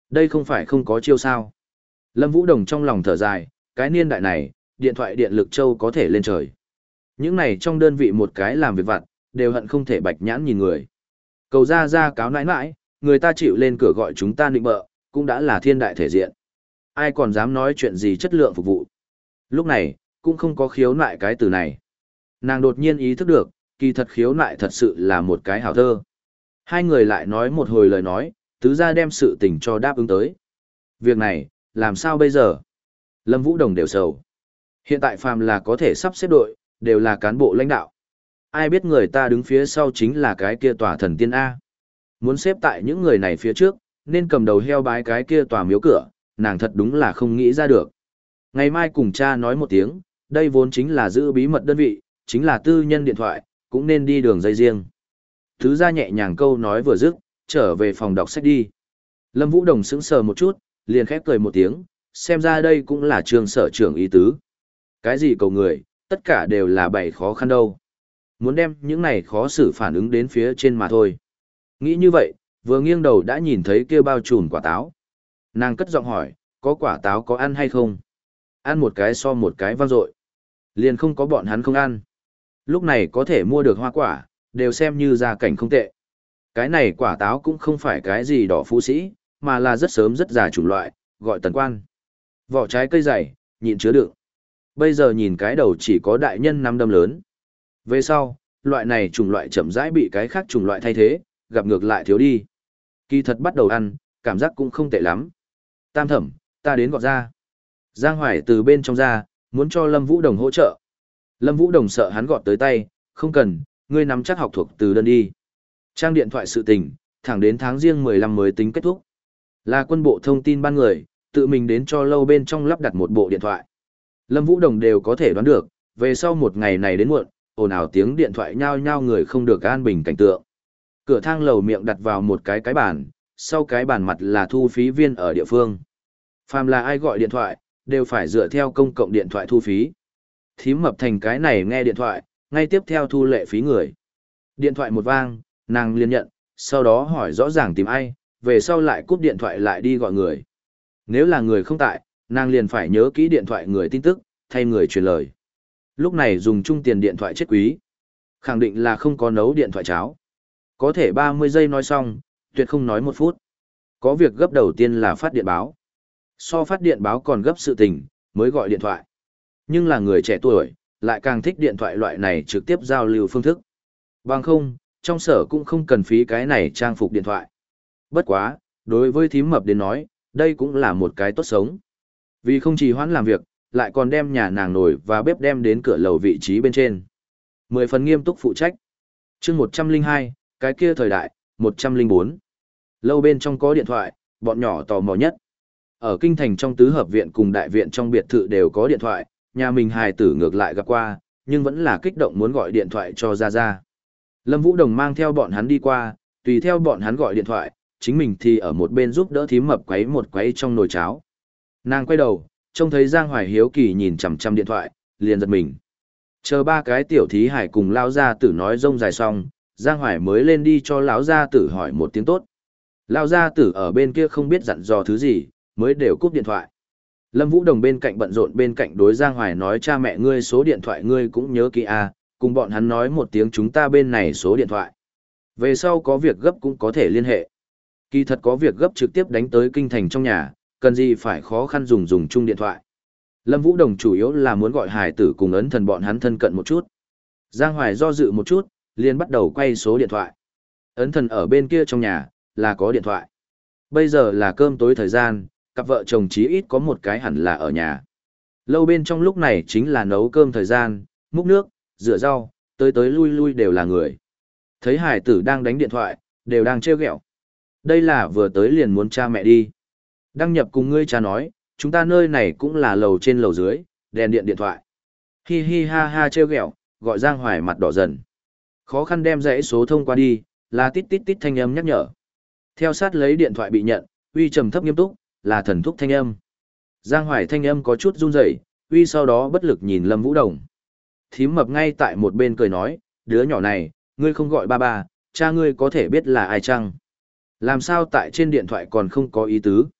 Đây không phải không có chiêu sao. Lâm Vũ Đồng trong lòng thở dài, cái niên đại này, điện thoại điện lực châu có thể lên trời. Những này trong đơn vị một cái làm việc vặt, đều hận không thể bạch nhãn nhìn người. Cầu ra ra cáo nãi nãi, người ta chịu lên cửa gọi chúng ta nịnh bợ, cũng đã là thiên đại thể diện. Ai còn dám nói chuyện gì chất lượng phục vụ. Lúc này, cũng không có khiếu nại cái từ này. Nàng đột nhiên ý thức được, kỳ thật khiếu nại thật sự là một cái hảo thơ. Hai người lại nói một hồi lời nói, tứ gia đem sự tình cho đáp ứng tới. Việc này, làm sao bây giờ? Lâm Vũ Đồng đều sầu. Hiện tại phàm là có thể sắp xếp đội, đều là cán bộ lãnh đạo. Ai biết người ta đứng phía sau chính là cái kia tòa thần tiên A. Muốn xếp tại những người này phía trước, nên cầm đầu heo bái cái kia tòa miếu cửa, nàng thật đúng là không nghĩ ra được. Ngày mai cùng cha nói một tiếng, đây vốn chính là giữ bí mật đơn vị, chính là tư nhân điện thoại, cũng nên đi đường dây riêng. Thứ ra nhẹ nhàng câu nói vừa dứt, trở về phòng đọc sách đi. Lâm Vũ Đồng sững sờ một chút, liền khép cười một tiếng, xem ra đây cũng là trường sở trưởng ý tứ. Cái gì cầu người, tất cả đều là bày khó khăn đâu. Muốn đem những này khó xử phản ứng đến phía trên mà thôi. Nghĩ như vậy, vừa nghiêng đầu đã nhìn thấy kia bao trùm quả táo. Nàng cất giọng hỏi, có quả táo có ăn hay không? Ăn một cái so một cái vang dội. Liền không có bọn hắn không ăn. Lúc này có thể mua được hoa quả, đều xem như gia cảnh không tệ. Cái này quả táo cũng không phải cái gì đỏ phú sĩ, mà là rất sớm rất già chủng loại, gọi tần quan. Vỏ trái cây dày, nhịn chứa đựng. Bây giờ nhìn cái đầu chỉ có đại nhân năm đâm lớn. Về sau, loại này chủng loại chậm rãi bị cái khác chủng loại thay thế, gặp ngược lại thiếu đi. Kỳ thật bắt đầu ăn, cảm giác cũng không tệ lắm. Tam thẩm, ta đến gọt ra. Giang Hoài từ bên trong ra, muốn cho Lâm Vũ Đồng hỗ trợ. Lâm Vũ Đồng sợ hắn gọt tới tay, không cần, ngươi nắm chắc học thuộc từ đơn đi. Trang điện thoại sự tình, thẳng đến tháng riêng mười lăm mới tính kết thúc. Là quân bộ thông tin ban người, tự mình đến cho lâu bên trong lắp đặt một bộ điện thoại. Lâm Vũ Đồng đều có thể đoán được, về sau một ngày này đến muộn, ồn ào tiếng điện thoại nhao nhao người không được an bình cảnh tượng. Cửa thang lầu miệng đặt vào một cái cái bàn, sau cái bàn mặt là thu phí viên ở địa phương. Phàm là ai gọi điện thoại, đều phải dựa theo công cộng điện thoại thu phí. Thím Mập thành cái này nghe điện thoại, ngay tiếp theo thu lệ phí người. Điện thoại một vang, nàng liền nhận, sau đó hỏi rõ ràng tìm ai, về sau lại cúp điện thoại lại đi gọi người. Nếu là người không tại, nàng liền phải nhớ kỹ điện thoại người tin tức, thay người truyền lời. Lúc này dùng chung tiền điện thoại chết quý. Khẳng định là không có nấu điện thoại cháo. Có thể ba mươi giây nói xong, tuyệt không nói một phút. Có việc gấp đầu tiên là phát điện báo. So phát điện báo còn gấp sự tình, mới gọi điện thoại. Nhưng là người trẻ tuổi, lại càng thích điện thoại loại này trực tiếp giao lưu phương thức. Bằng không, trong sở cũng không cần phí cái này trang phục điện thoại. Bất quá, đối với thím Mập đến nói, đây cũng là một cái tốt sống. Vì không trì hoãn làm việc, lại còn đem nhà nàng nồi và bếp đem đến cửa lầu vị trí bên trên. Mười phần nghiêm túc phụ trách. chương một trăm linh hai, cái kia thời đại, một trăm linh bốn. Lâu bên trong có điện thoại, bọn nhỏ tò mò nhất. Ở kinh thành trong tứ hợp viện cùng đại viện trong biệt thự đều có điện thoại, nhà mình hài tử ngược lại gặp qua, nhưng vẫn là kích động muốn gọi điện thoại cho ra ra. Lâm Vũ Đồng mang theo bọn hắn đi qua, tùy theo bọn hắn gọi điện thoại, chính mình thì ở một bên giúp đỡ thím Mập quấy một quấy trong nồi cháo. Nàng quay đầu, trông thấy Giang Hoài hiếu kỳ nhìn chằm chằm điện thoại, liền giật mình. Chờ ba cái tiểu thí hải cùng lão gia tử nói rông dài xong, Giang Hoài mới lên đi cho lão gia tử hỏi một tiếng tốt. Lão gia tử ở bên kia không biết dặn dò thứ gì, mới đều cúp điện thoại. Lâm Vũ Đồng bên cạnh bận rộn bên cạnh đối Giang Hoài nói cha mẹ ngươi số điện thoại ngươi cũng nhớ kỹ à, cùng bọn hắn nói một tiếng chúng ta bên này số điện thoại. Về sau có việc gấp cũng có thể liên hệ. Kỳ thật có việc gấp trực tiếp đánh tới kinh thành trong nhà, cần gì phải khó khăn dùng dùng chung điện thoại. Lâm Vũ Đồng chủ yếu là muốn gọi hài tử cùng ấn thần bọn hắn thân cận một chút. Giang Hoài do dự một chút, liền bắt đầu quay số điện thoại. Ấn thần ở bên kia trong nhà, là có điện thoại. Bây giờ là cơm tối thời gian, cặp vợ chồng chí ít có một cái hẳn là ở nhà. Lâu bên trong lúc này chính là nấu cơm thời gian, múc nước, rửa rau, tới tới lui lui đều là người. Thấy hải tử đang đánh điện thoại, đều đang trêu ghẹo. Đây là vừa tới liền muốn cha mẹ đi. Đăng nhập cùng ngươi cha nói, chúng ta nơi này cũng là lầu trên lầu dưới, đèn điện điện thoại. Hi hi ha ha trêu ghẹo, gọi Giang Hoài mặt đỏ dần. Khó khăn đem dãy số thông qua đi, là tít tít tít thanh âm nhắc nhở. Theo sát lấy điện thoại bị nhận, uy trầm thấp nghiêm túc, là thần thúc thanh âm. Giang Hoài thanh âm có chút run rẩy, uy sau đó bất lực nhìn Lâm Vũ Đồng. Thím Mập ngay tại một bên cười nói, đứa nhỏ này, ngươi không gọi ba ba, cha ngươi có thể biết là ai chăng? Làm sao tại trên điện thoại còn không có ý tứ?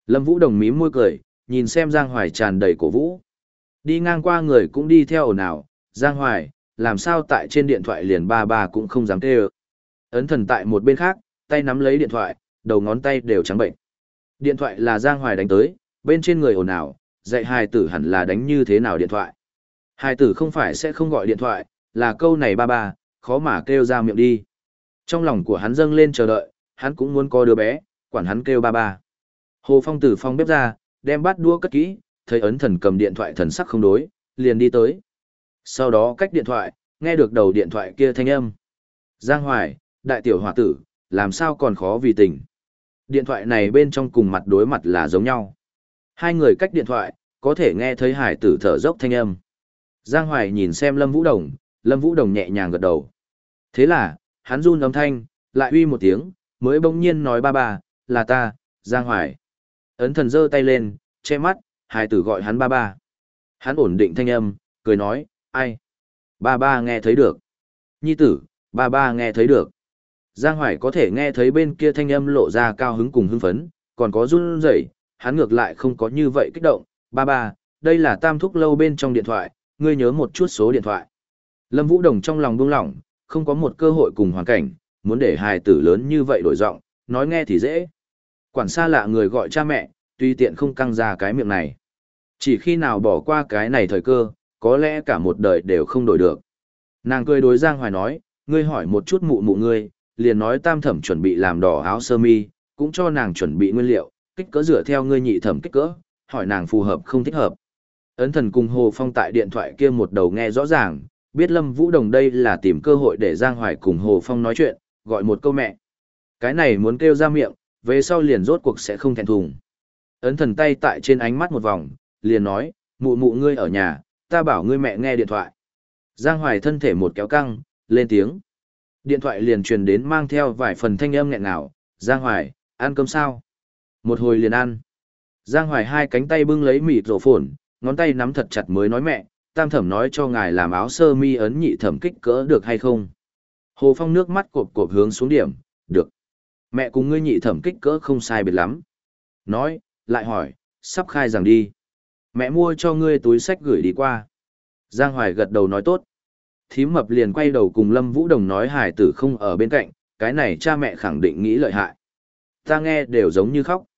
Lâm Vũ Đồng mím môi cười, nhìn xem Giang Hoài tràn đầy cổ vũ. Đi ngang qua người cũng đi theo ồn ào, Giang Hoài, làm sao tại trên điện thoại liền ba ba cũng không dám kêu. Ấn Thần tại một bên khác, tay nắm lấy điện thoại, đầu ngón tay đều trắng bệnh. Điện thoại là Giang Hoài đánh tới, bên trên người ồn ào, dạy hài tử hẳn là đánh như thế nào điện thoại. Hài tử không phải sẽ không gọi điện thoại, là câu này ba ba, khó mà kêu ra miệng đi. Trong lòng của hắn dâng lên chờ đợi, hắn cũng muốn có đứa bé, quản hắn kêu ba ba. Hồ Phong từ phòng bếp ra, đem bát đũa cất kỹ, thấy Ấn Thần cầm điện thoại thần sắc không đối, liền đi tới. Sau đó cách điện thoại, nghe được đầu điện thoại kia thanh âm. Giang Hoài, đại tiểu hòa tử, làm sao còn khó vì tình. Điện thoại này bên trong cùng mặt đối mặt là giống nhau. Hai người cách điện thoại, có thể nghe thấy hải tử thở dốc thanh âm. Giang Hoài nhìn xem Lâm Vũ Đồng, Lâm Vũ Đồng nhẹ nhàng gật đầu. Thế là, hắn run âm thanh, lại uy một tiếng, mới bỗng nhiên nói ba ba, là ta, Giang Hoài. Ấn Thần giơ tay lên, che mắt, hải tử gọi hắn ba ba. Hắn ổn định thanh âm, cười nói, ai? Ba ba nghe thấy được. Nhi tử, ba ba nghe thấy được. Giang Hoài có thể nghe thấy bên kia thanh âm lộ ra cao hứng cùng hưng phấn, còn có run rẩy, hắn ngược lại không có như vậy kích động. Ba ba, đây là Tam Thúc lâu bên trong điện thoại, ngươi nhớ một chút số điện thoại. Lâm Vũ Đồng trong lòng buông lỏng, không có một cơ hội cùng hoàn cảnh, muốn để hài tử lớn như vậy đổi giọng, nói nghe thì dễ. Quản xa lạ người gọi cha mẹ, tùy tiện không căng ra cái miệng này. Chỉ khi nào bỏ qua cái này thời cơ, có lẽ cả một đời đều không đổi được. Nàng cười đối Giang Hoài nói, ngươi hỏi một chút mụ mụ ngươi, liền nói tam thẩm chuẩn bị làm đỏ áo sơ mi, cũng cho nàng chuẩn bị nguyên liệu, kích cỡ dựa theo ngươi nhị thẩm kích cỡ, hỏi nàng phù hợp không thích hợp. Ấn Thần cùng Hồ Phong tại điện thoại kia một đầu nghe rõ ràng, biết Lâm Vũ Đồng đây là tìm cơ hội để Giang Hoài cùng Hồ Phong nói chuyện, gọi một câu mẹ. Cái này muốn kêu ra miệng, về sau liền rốt cuộc sẽ không thẹn thùng. Ấn Thần tay tại trên ánh mắt một vòng, liền nói, mụ mụ ngươi ở nhà, ta bảo ngươi mẹ nghe điện thoại. Giang Hoài thân thể một kéo căng, lên tiếng. Điện thoại liền truyền đến mang theo vài phần thanh âm nghẹn ngào, Giang Hoài, ăn cơm sao? Một hồi liền ăn. Giang Hoài hai cánh tay bưng lấy mịt rổ phồn, ngón tay nắm thật chặt mới nói mẹ, tam thẩm nói cho ngài làm áo sơ mi ấn nhị thẩm kích cỡ được hay không? Hồ Phong nước mắt cộp cộp hướng xuống điểm, được. Mẹ cùng ngươi nhị thẩm kích cỡ không sai biệt lắm. Nói, lại hỏi, sắp khai rằng đi. Mẹ mua cho ngươi túi sách gửi đi qua. Giang Hoài gật đầu nói tốt. Thím mập liền quay đầu cùng Lâm Vũ Đồng nói hải tử không ở bên cạnh, cái này cha mẹ khẳng định nghĩ lợi hại. Ta nghe đều giống như khóc.